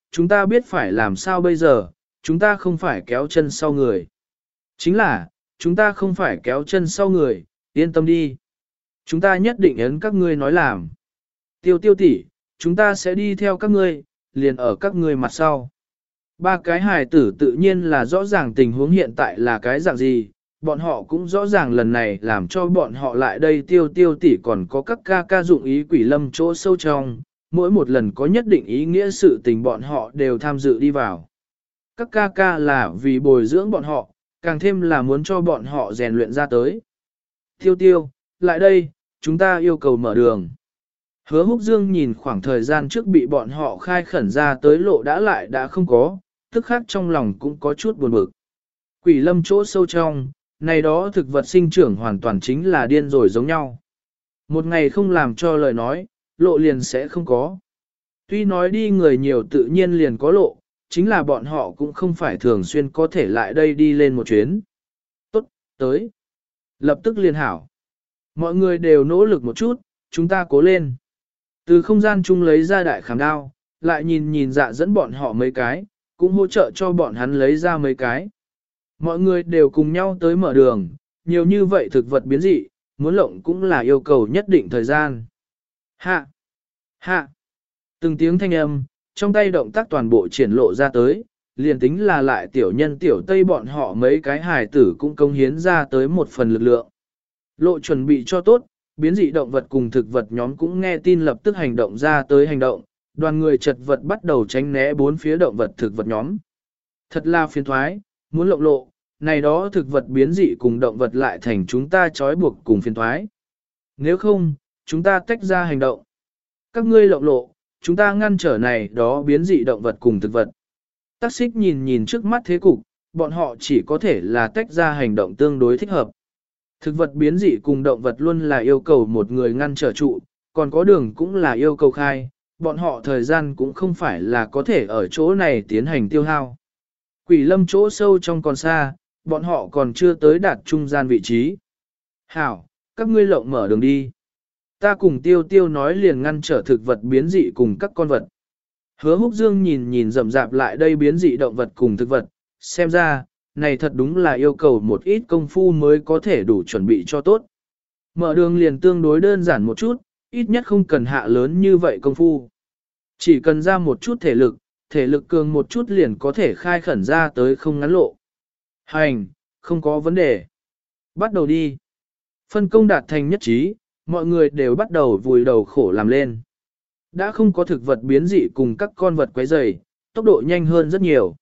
chúng ta biết phải làm sao bây giờ, chúng ta không phải kéo chân sau người. Chính là, chúng ta không phải kéo chân sau người, yên tâm đi. Chúng ta nhất định ấn các ngươi nói làm. Tiêu tiêu tỷ, chúng ta sẽ đi theo các ngươi, liền ở các ngươi mặt sau. Ba cái hài tử tự nhiên là rõ ràng tình huống hiện tại là cái dạng gì, bọn họ cũng rõ ràng lần này làm cho bọn họ lại đây tiêu tiêu tỷ còn có các ca ca dụng ý quỷ lâm chỗ sâu trong, mỗi một lần có nhất định ý nghĩa sự tình bọn họ đều tham dự đi vào. Các ca ca là vì bồi dưỡng bọn họ, càng thêm là muốn cho bọn họ rèn luyện ra tới. Tiêu tiêu, lại đây, chúng ta yêu cầu mở đường. Hứa Húc Dương nhìn khoảng thời gian trước bị bọn họ khai khẩn ra tới lộ đã lại đã không có, tức khác trong lòng cũng có chút buồn bực. Quỷ lâm chỗ sâu trong, này đó thực vật sinh trưởng hoàn toàn chính là điên rồi giống nhau. Một ngày không làm cho lời nói, lộ liền sẽ không có. Tuy nói đi người nhiều tự nhiên liền có lộ, chính là bọn họ cũng không phải thường xuyên có thể lại đây đi lên một chuyến. Tốt, tới. Lập tức liền hảo. Mọi người đều nỗ lực một chút, chúng ta cố lên. Từ không gian chung lấy ra đại khảm đao, lại nhìn nhìn dạ dẫn bọn họ mấy cái, cũng hỗ trợ cho bọn hắn lấy ra mấy cái. Mọi người đều cùng nhau tới mở đường, nhiều như vậy thực vật biến dị, muốn lộng cũng là yêu cầu nhất định thời gian. Hạ! Hạ! Từng tiếng thanh âm, trong tay động tác toàn bộ triển lộ ra tới, liền tính là lại tiểu nhân tiểu tây bọn họ mấy cái hài tử cũng công hiến ra tới một phần lực lượng. Lộ chuẩn bị cho tốt, biến dị động vật cùng thực vật nhóm cũng nghe tin lập tức hành động ra tới hành động, đoàn người chật vật bắt đầu tránh né bốn phía động vật thực vật nhóm. Thật là phiền thoái, muốn lộng lộ, này đó thực vật biến dị cùng động vật lại thành chúng ta trói buộc cùng phiền thoái. Nếu không, chúng ta tách ra hành động. Các ngươi lộng lộ, chúng ta ngăn trở này đó biến dị động vật cùng thực vật. Tắc xích nhìn nhìn trước mắt thế cục, bọn họ chỉ có thể là tách ra hành động tương đối thích hợp. Thực vật biến dị cùng động vật luôn là yêu cầu một người ngăn trở trụ, còn có đường cũng là yêu cầu khai, bọn họ thời gian cũng không phải là có thể ở chỗ này tiến hành tiêu hao. Quỷ lâm chỗ sâu trong còn xa, bọn họ còn chưa tới đạt trung gian vị trí. Hảo, các ngươi lộng mở đường đi. Ta cùng tiêu tiêu nói liền ngăn trở thực vật biến dị cùng các con vật. Hứa Húc Dương nhìn nhìn rậm rạp lại đây biến dị động vật cùng thực vật, xem ra, này thật đúng là yêu cầu một ít công phu mới có thể đủ chuẩn bị cho tốt. Mở đường liền tương đối đơn giản một chút, ít nhất không cần hạ lớn như vậy công phu. Chỉ cần ra một chút thể lực, thể lực cường một chút liền có thể khai khẩn ra tới không ngắn lộ. Hành, không có vấn đề. Bắt đầu đi. Phân công đạt thành nhất trí, mọi người đều bắt đầu vùi đầu khổ làm lên. Đã không có thực vật biến dị cùng các con vật quấy rầy, tốc độ nhanh hơn rất nhiều.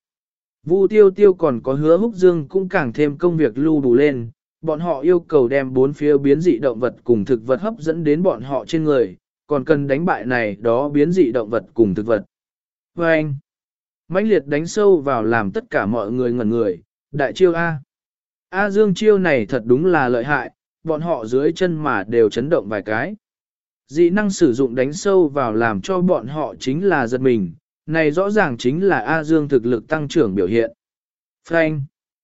Vu Tiêu Tiêu còn có Hứa Húc Dương cũng càng thêm công việc lưu đủ lên, bọn họ yêu cầu đem bốn phía biến dị động vật cùng thực vật hấp dẫn đến bọn họ trên người, còn cần đánh bại này đó biến dị động vật cùng thực vật. Và anh, mãnh liệt đánh sâu vào làm tất cả mọi người ngẩn người, đại chiêu A. A Dương chiêu này thật đúng là lợi hại, bọn họ dưới chân mà đều chấn động vài cái. Dị năng sử dụng đánh sâu vào làm cho bọn họ chính là giật mình, này rõ ràng chính là A Dương thực lực tăng trưởng biểu hiện. Frank.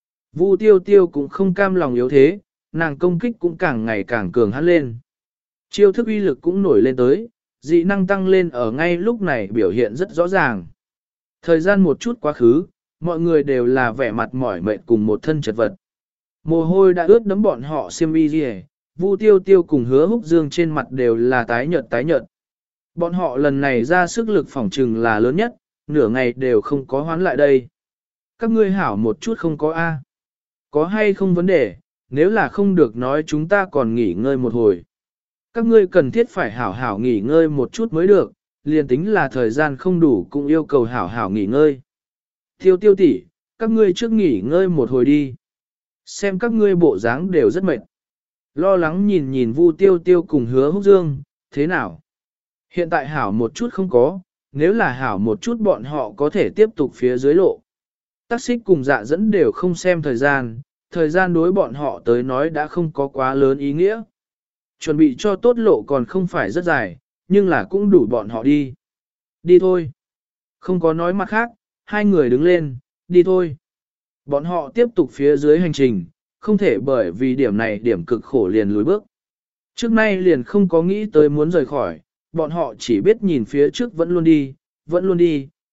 Vu Tiêu Tiêu cũng không cam lòng yếu thế, nàng công kích cũng càng ngày càng cường hắn lên. Chiêu thức uy lực cũng nổi lên tới, dị năng tăng lên ở ngay lúc này biểu hiện rất rõ ràng. Thời gian một chút quá khứ, mọi người đều là vẻ mặt mỏi mệt cùng một thân chật vật. Mồ hôi đã ướt đẫm bọn họ xiêm y rìa, Vu Tiêu Tiêu cùng Hứa Húc Dương trên mặt đều là tái nhợt tái nhợt. Bọn họ lần này ra sức lực phỏng trừng là lớn nhất, nửa ngày đều không có hoán lại đây. Các ngươi hảo một chút không có A. Có hay không vấn đề, nếu là không được nói chúng ta còn nghỉ ngơi một hồi. Các ngươi cần thiết phải hảo hảo nghỉ ngơi một chút mới được, liền tính là thời gian không đủ cũng yêu cầu hảo hảo nghỉ ngơi. Tiêu tiêu tỷ, các ngươi trước nghỉ ngơi một hồi đi. Xem các ngươi bộ dáng đều rất mệt. Lo lắng nhìn nhìn Vu Tiêu Tiêu cùng Hứa Húc Dương, thế nào? Hiện tại hảo một chút không có, nếu là hảo một chút bọn họ có thể tiếp tục phía dưới lộ. Tắc xích cùng dạ dẫn đều không xem thời gian, thời gian đối bọn họ tới nói đã không có quá lớn ý nghĩa. Chuẩn bị cho tốt lộ còn không phải rất dài, nhưng là cũng đủ bọn họ đi. Đi thôi. Không có nói mặt khác, hai người đứng lên, đi thôi. Bọn họ tiếp tục phía dưới hành trình, không thể bởi vì điểm này điểm cực khổ liền lùi bước. Trước nay liền không có nghĩ tới muốn rời khỏi, bọn họ chỉ biết nhìn phía trước vẫn luôn đi, vẫn luôn đi,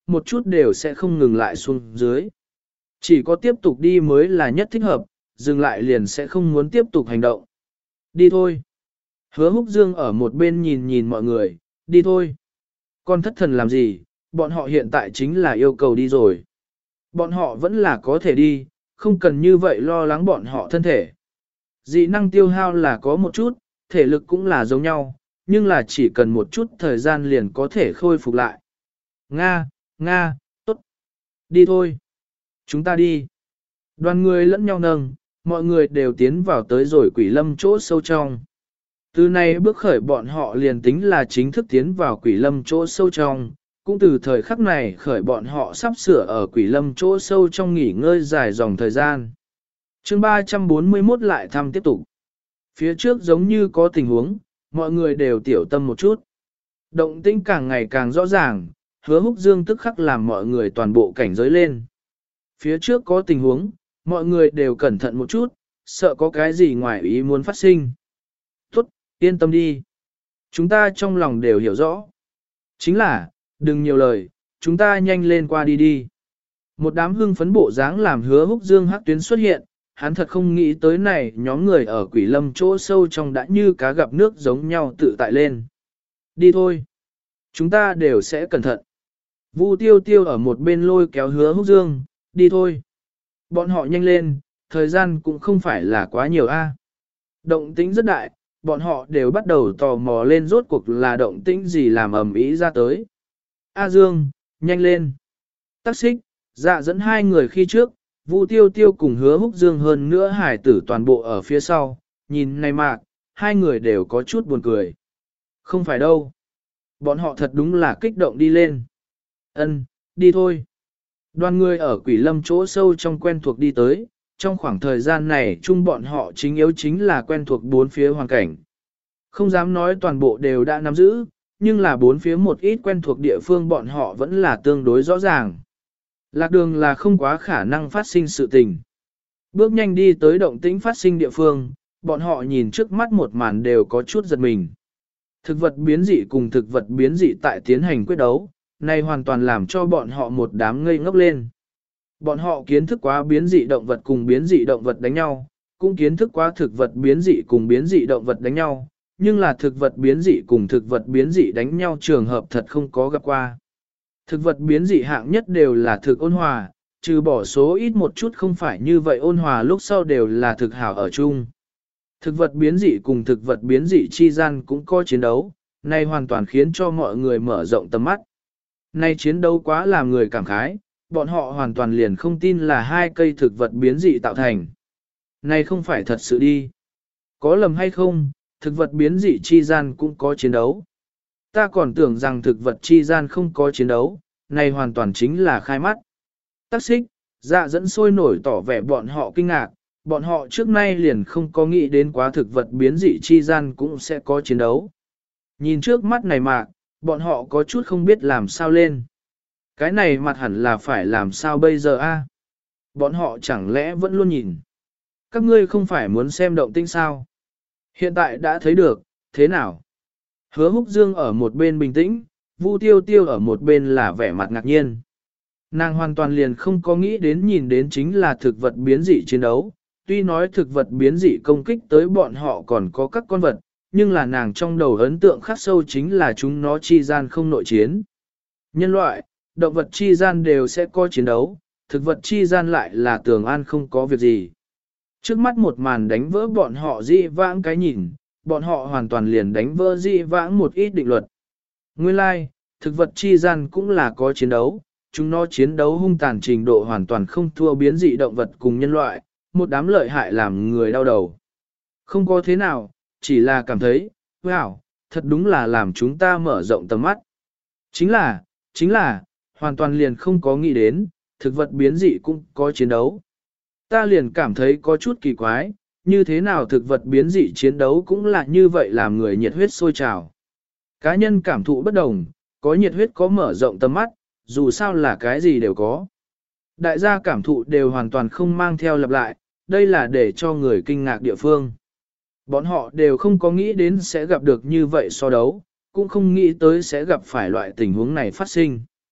một chút đều sẽ không ngừng lại xuống dưới. Chỉ có tiếp tục đi mới là nhất thích hợp, dừng lại liền sẽ không muốn tiếp tục hành động. Đi thôi. Hứa Húc Dương ở một bên nhìn nhìn mọi người, đi thôi. Con thất thần làm gì, bọn họ hiện tại chính là yêu cầu đi rồi. Bọn họ vẫn là có thể đi, không cần như vậy lo lắng bọn họ thân thể. Dị năng tiêu hao là có một chút, thể lực cũng là giống nhau, nhưng là chỉ cần một chút thời gian liền có thể khôi phục lại. Nga, Nga, tốt. Đi thôi. Chúng ta đi. Đoàn người lẫn nhau nâng, mọi người đều tiến vào tới rồi quỷ lâm chỗ sâu trong. Từ nay bước khởi bọn họ liền tính là chính thức tiến vào quỷ lâm chỗ sâu trong, cũng từ thời khắc này khởi bọn họ sắp sửa ở quỷ lâm chỗ sâu trong nghỉ ngơi dài dòng thời gian. chương ba trăm bốn mươi mốt lại thăm tiếp tục. Phía trước giống như có tình huống, mọi người đều tiểu tâm một chút. Động tĩnh càng ngày càng rõ ràng, Hứa Húc Dương tức khắc làm mọi người toàn bộ cảnh giới lên. Phía trước có tình huống, mọi người đều cẩn thận một chút, sợ có cái gì ngoài ý muốn phát sinh. Tốt, yên tâm đi. Chúng ta trong lòng đều hiểu rõ. Chính là, đừng nhiều lời, chúng ta nhanh lên qua đi đi. Một đám hưng phấn bộ dáng làm Hứa Húc Dương hắc tuyến xuất hiện, hắn thật không nghĩ tới này nhóm người ở quỷ lâm chỗ sâu trong đã như cá gặp nước giống nhau tự tại lên. Đi thôi. Chúng ta đều sẽ cẩn thận. Vu Tiêu Tiêu ở một bên lôi kéo Hứa Húc Dương, đi thôi. Bọn họ nhanh lên, thời gian cũng không phải là quá nhiều a. Động tĩnh rất đại, bọn họ đều bắt đầu tò mò lên rốt cuộc là động tĩnh gì làm ầm ĩ ra tới. A Dương, nhanh lên. Tắc Xích, Dạ dẫn hai người khi trước, Vu Tiêu Tiêu cùng Hứa Húc Dương hơn nữa hải tử toàn bộ ở phía sau, nhìn này mạc, hai người đều có chút buồn cười. Không phải đâu. Bọn họ thật đúng là kích động đi lên. Ân, đi thôi. Đoàn người ở quỷ lâm chỗ sâu trong quen thuộc đi tới, trong khoảng thời gian này chung bọn họ chính yếu chính là quen thuộc bốn phía hoàn cảnh. Không dám nói toàn bộ đều đã nắm giữ, nhưng là bốn phía một ít quen thuộc địa phương bọn họ vẫn là tương đối rõ ràng. Lạc đường là không quá khả năng phát sinh sự tình. Bước nhanh đi tới động tĩnh phát sinh địa phương, bọn họ nhìn trước mắt một màn đều có chút giật mình. Thực vật biến dị cùng thực vật biến dị tại tiến hành quyết đấu, này hoàn toàn làm cho bọn họ một đám ngây ngốc lên. Bọn họ kiến thức quá biến dị động vật cùng biến dị động vật đánh nhau, cũng kiến thức quá thực vật biến dị cùng biến dị động vật đánh nhau, nhưng là thực vật biến dị cùng thực vật biến dị đánh nhau trường hợp thật không có gặp qua. Thực vật biến dị hạng nhất đều là thực ôn hòa, trừ bỏ số ít một chút không phải như vậy ôn hòa lúc sau đều là thực hảo ở chung. Thực vật biến dị cùng thực vật biến dị chi gian cũng có chiến đấu, này hoàn toàn khiến cho mọi người mở rộng tầm mắt. Này chiến đấu quá làm người cảm khái, bọn họ hoàn toàn liền không tin là hai cây thực vật biến dị tạo thành. Này không phải thật sự đi. Có lầm hay không, thực vật biến dị chi gian cũng có chiến đấu. Ta còn tưởng rằng thực vật chi gian không có chiến đấu, này hoàn toàn chính là khai mắt. Tắc Xích, Dạ dẫn sôi nổi tỏ vẻ bọn họ kinh ngạc, bọn họ trước nay liền không có nghĩ đến quá thực vật biến dị chi gian cũng sẽ có chiến đấu. Nhìn trước mắt này mà, bọn họ có chút không biết làm sao lên. Cái này mặt hẳn là phải làm sao bây giờ a? Bọn họ chẳng lẽ vẫn luôn nhìn. Các ngươi không phải muốn xem động tĩnh sao? Hiện tại đã thấy được, thế nào? Hứa Húc Dương ở một bên bình tĩnh, Vu Tiêu Tiêu ở một bên là vẻ mặt ngạc nhiên. Nàng hoàn toàn liền không có nghĩ đến nhìn đến chính là thực vật biến dị chiến đấu. Tuy nói thực vật biến dị công kích tới bọn họ còn có các con vật, nhưng là nàng trong đầu ấn tượng khắc sâu chính là chúng nó chi gian không nội chiến. Nhân loại, động vật chi gian đều sẽ có chiến đấu, thực vật chi gian lại là tường an không có việc gì. Trước mắt một màn đánh vỡ bọn họ dị vãng cái nhìn, bọn họ hoàn toàn liền đánh vỡ dị vãng một ít định luật. Nguyên lai, like, thực vật chi gian cũng là có chiến đấu, chúng nó chiến đấu hung tàn trình độ hoàn toàn không thua biến dị động vật cùng nhân loại, một đám lợi hại làm người đau đầu. Không có thế nào, chỉ là cảm thấy, wow, thật đúng là làm chúng ta mở rộng tầm mắt. Chính là, chính là, hoàn toàn liền không có nghĩ đến, thực vật biến dị cũng có chiến đấu. Ta liền cảm thấy có chút kỳ quái, như thế nào thực vật biến dị chiến đấu cũng là như vậy làm người nhiệt huyết sôi trào. Cá nhân cảm thụ bất đồng, có nhiệt huyết có mở rộng tầm mắt, dù sao là cái gì đều có. Đại gia cảm thụ đều hoàn toàn không mang theo lặp lại, đây là để cho người kinh ngạc địa phương. Bọn họ đều không có nghĩ đến sẽ gặp được như vậy so đấu, cũng không nghĩ tới sẽ gặp phải loại tình huống này phát sinh.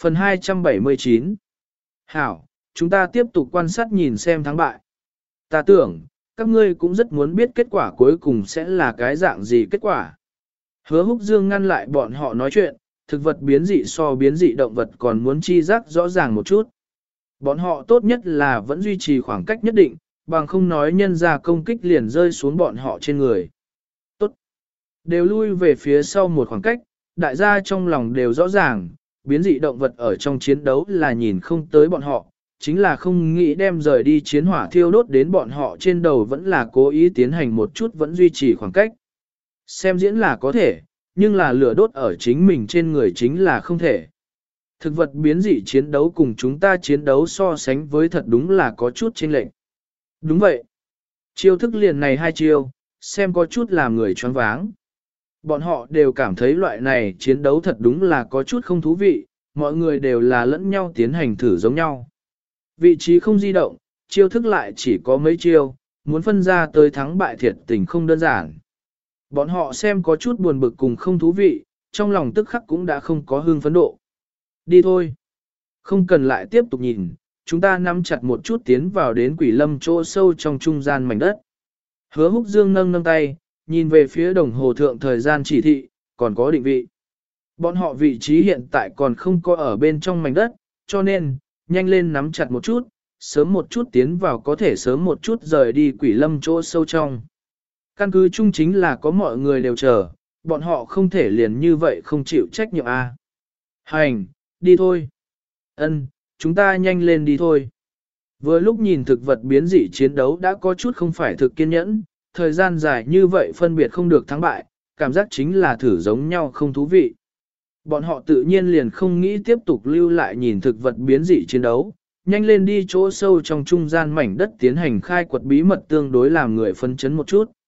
Phần hai trăm bảy mươi chín. Hảo, chúng ta tiếp tục quan sát nhìn xem thắng bại. Ta tưởng, các ngươi cũng rất muốn biết kết quả cuối cùng sẽ là cái dạng gì kết quả. Hứa Húc Dương ngăn lại bọn họ nói chuyện, thực vật biến dị so biến dị động vật còn muốn chi giác rõ ràng một chút. Bọn họ tốt nhất là vẫn duy trì khoảng cách nhất định, bằng không nói nhân ra công kích liền rơi xuống bọn họ trên người. Tốt. Đều lui về phía sau một khoảng cách, đại gia trong lòng đều rõ ràng, biến dị động vật ở trong chiến đấu là nhìn không tới bọn họ, chính là không nghĩ đem rời đi chiến hỏa thiêu đốt đến bọn họ trên đầu vẫn là cố ý tiến hành một chút vẫn duy trì khoảng cách. Xem diễn là có thể, nhưng là lửa đốt ở chính mình trên người chính là không thể. Thực vật biến dị chiến đấu cùng chúng ta chiến đấu so sánh với thật đúng là có chút chênh lệch. Đúng vậy. Chiêu thức liền này hai chiêu, xem có chút làm người choáng váng. Bọn họ đều cảm thấy loại này chiến đấu thật đúng là có chút không thú vị, mọi người đều là lẫn nhau tiến hành thử giống nhau. Vị trí không di động, chiêu thức lại chỉ có mấy chiêu, muốn phân ra tới thắng bại thiệt tình không đơn giản. Bọn họ xem có chút buồn bực cùng không thú vị, trong lòng tức khắc cũng đã không có hương phấn độ. Đi thôi. Không cần lại tiếp tục nhìn, chúng ta nắm chặt một chút tiến vào đến quỷ lâm chỗ sâu trong trung gian mảnh đất. Hứa Húc Dương nâng nâng tay, nhìn về phía đồng hồ thượng thời gian chỉ thị, còn có định vị. Bọn họ vị trí hiện tại còn không có ở bên trong mảnh đất, cho nên, nhanh lên nắm chặt một chút, sớm một chút tiến vào có thể sớm một chút rời đi quỷ lâm chỗ sâu trong. Căn cứ chung chính là có mọi người đều chờ, bọn họ không thể liền như vậy không chịu trách nhiệm a. Hành, đi thôi. Ân, chúng ta nhanh lên đi thôi. Vừa lúc nhìn thực vật biến dị chiến đấu đã có chút không phải thực kiên nhẫn, thời gian dài như vậy phân biệt không được thắng bại, cảm giác chính là thử giống nhau không thú vị. Bọn họ tự nhiên liền không nghĩ tiếp tục lưu lại nhìn thực vật biến dị chiến đấu, nhanh lên đi chỗ sâu trong trung gian mảnh đất tiến hành khai quật bí mật tương đối làm người phân chấn một chút.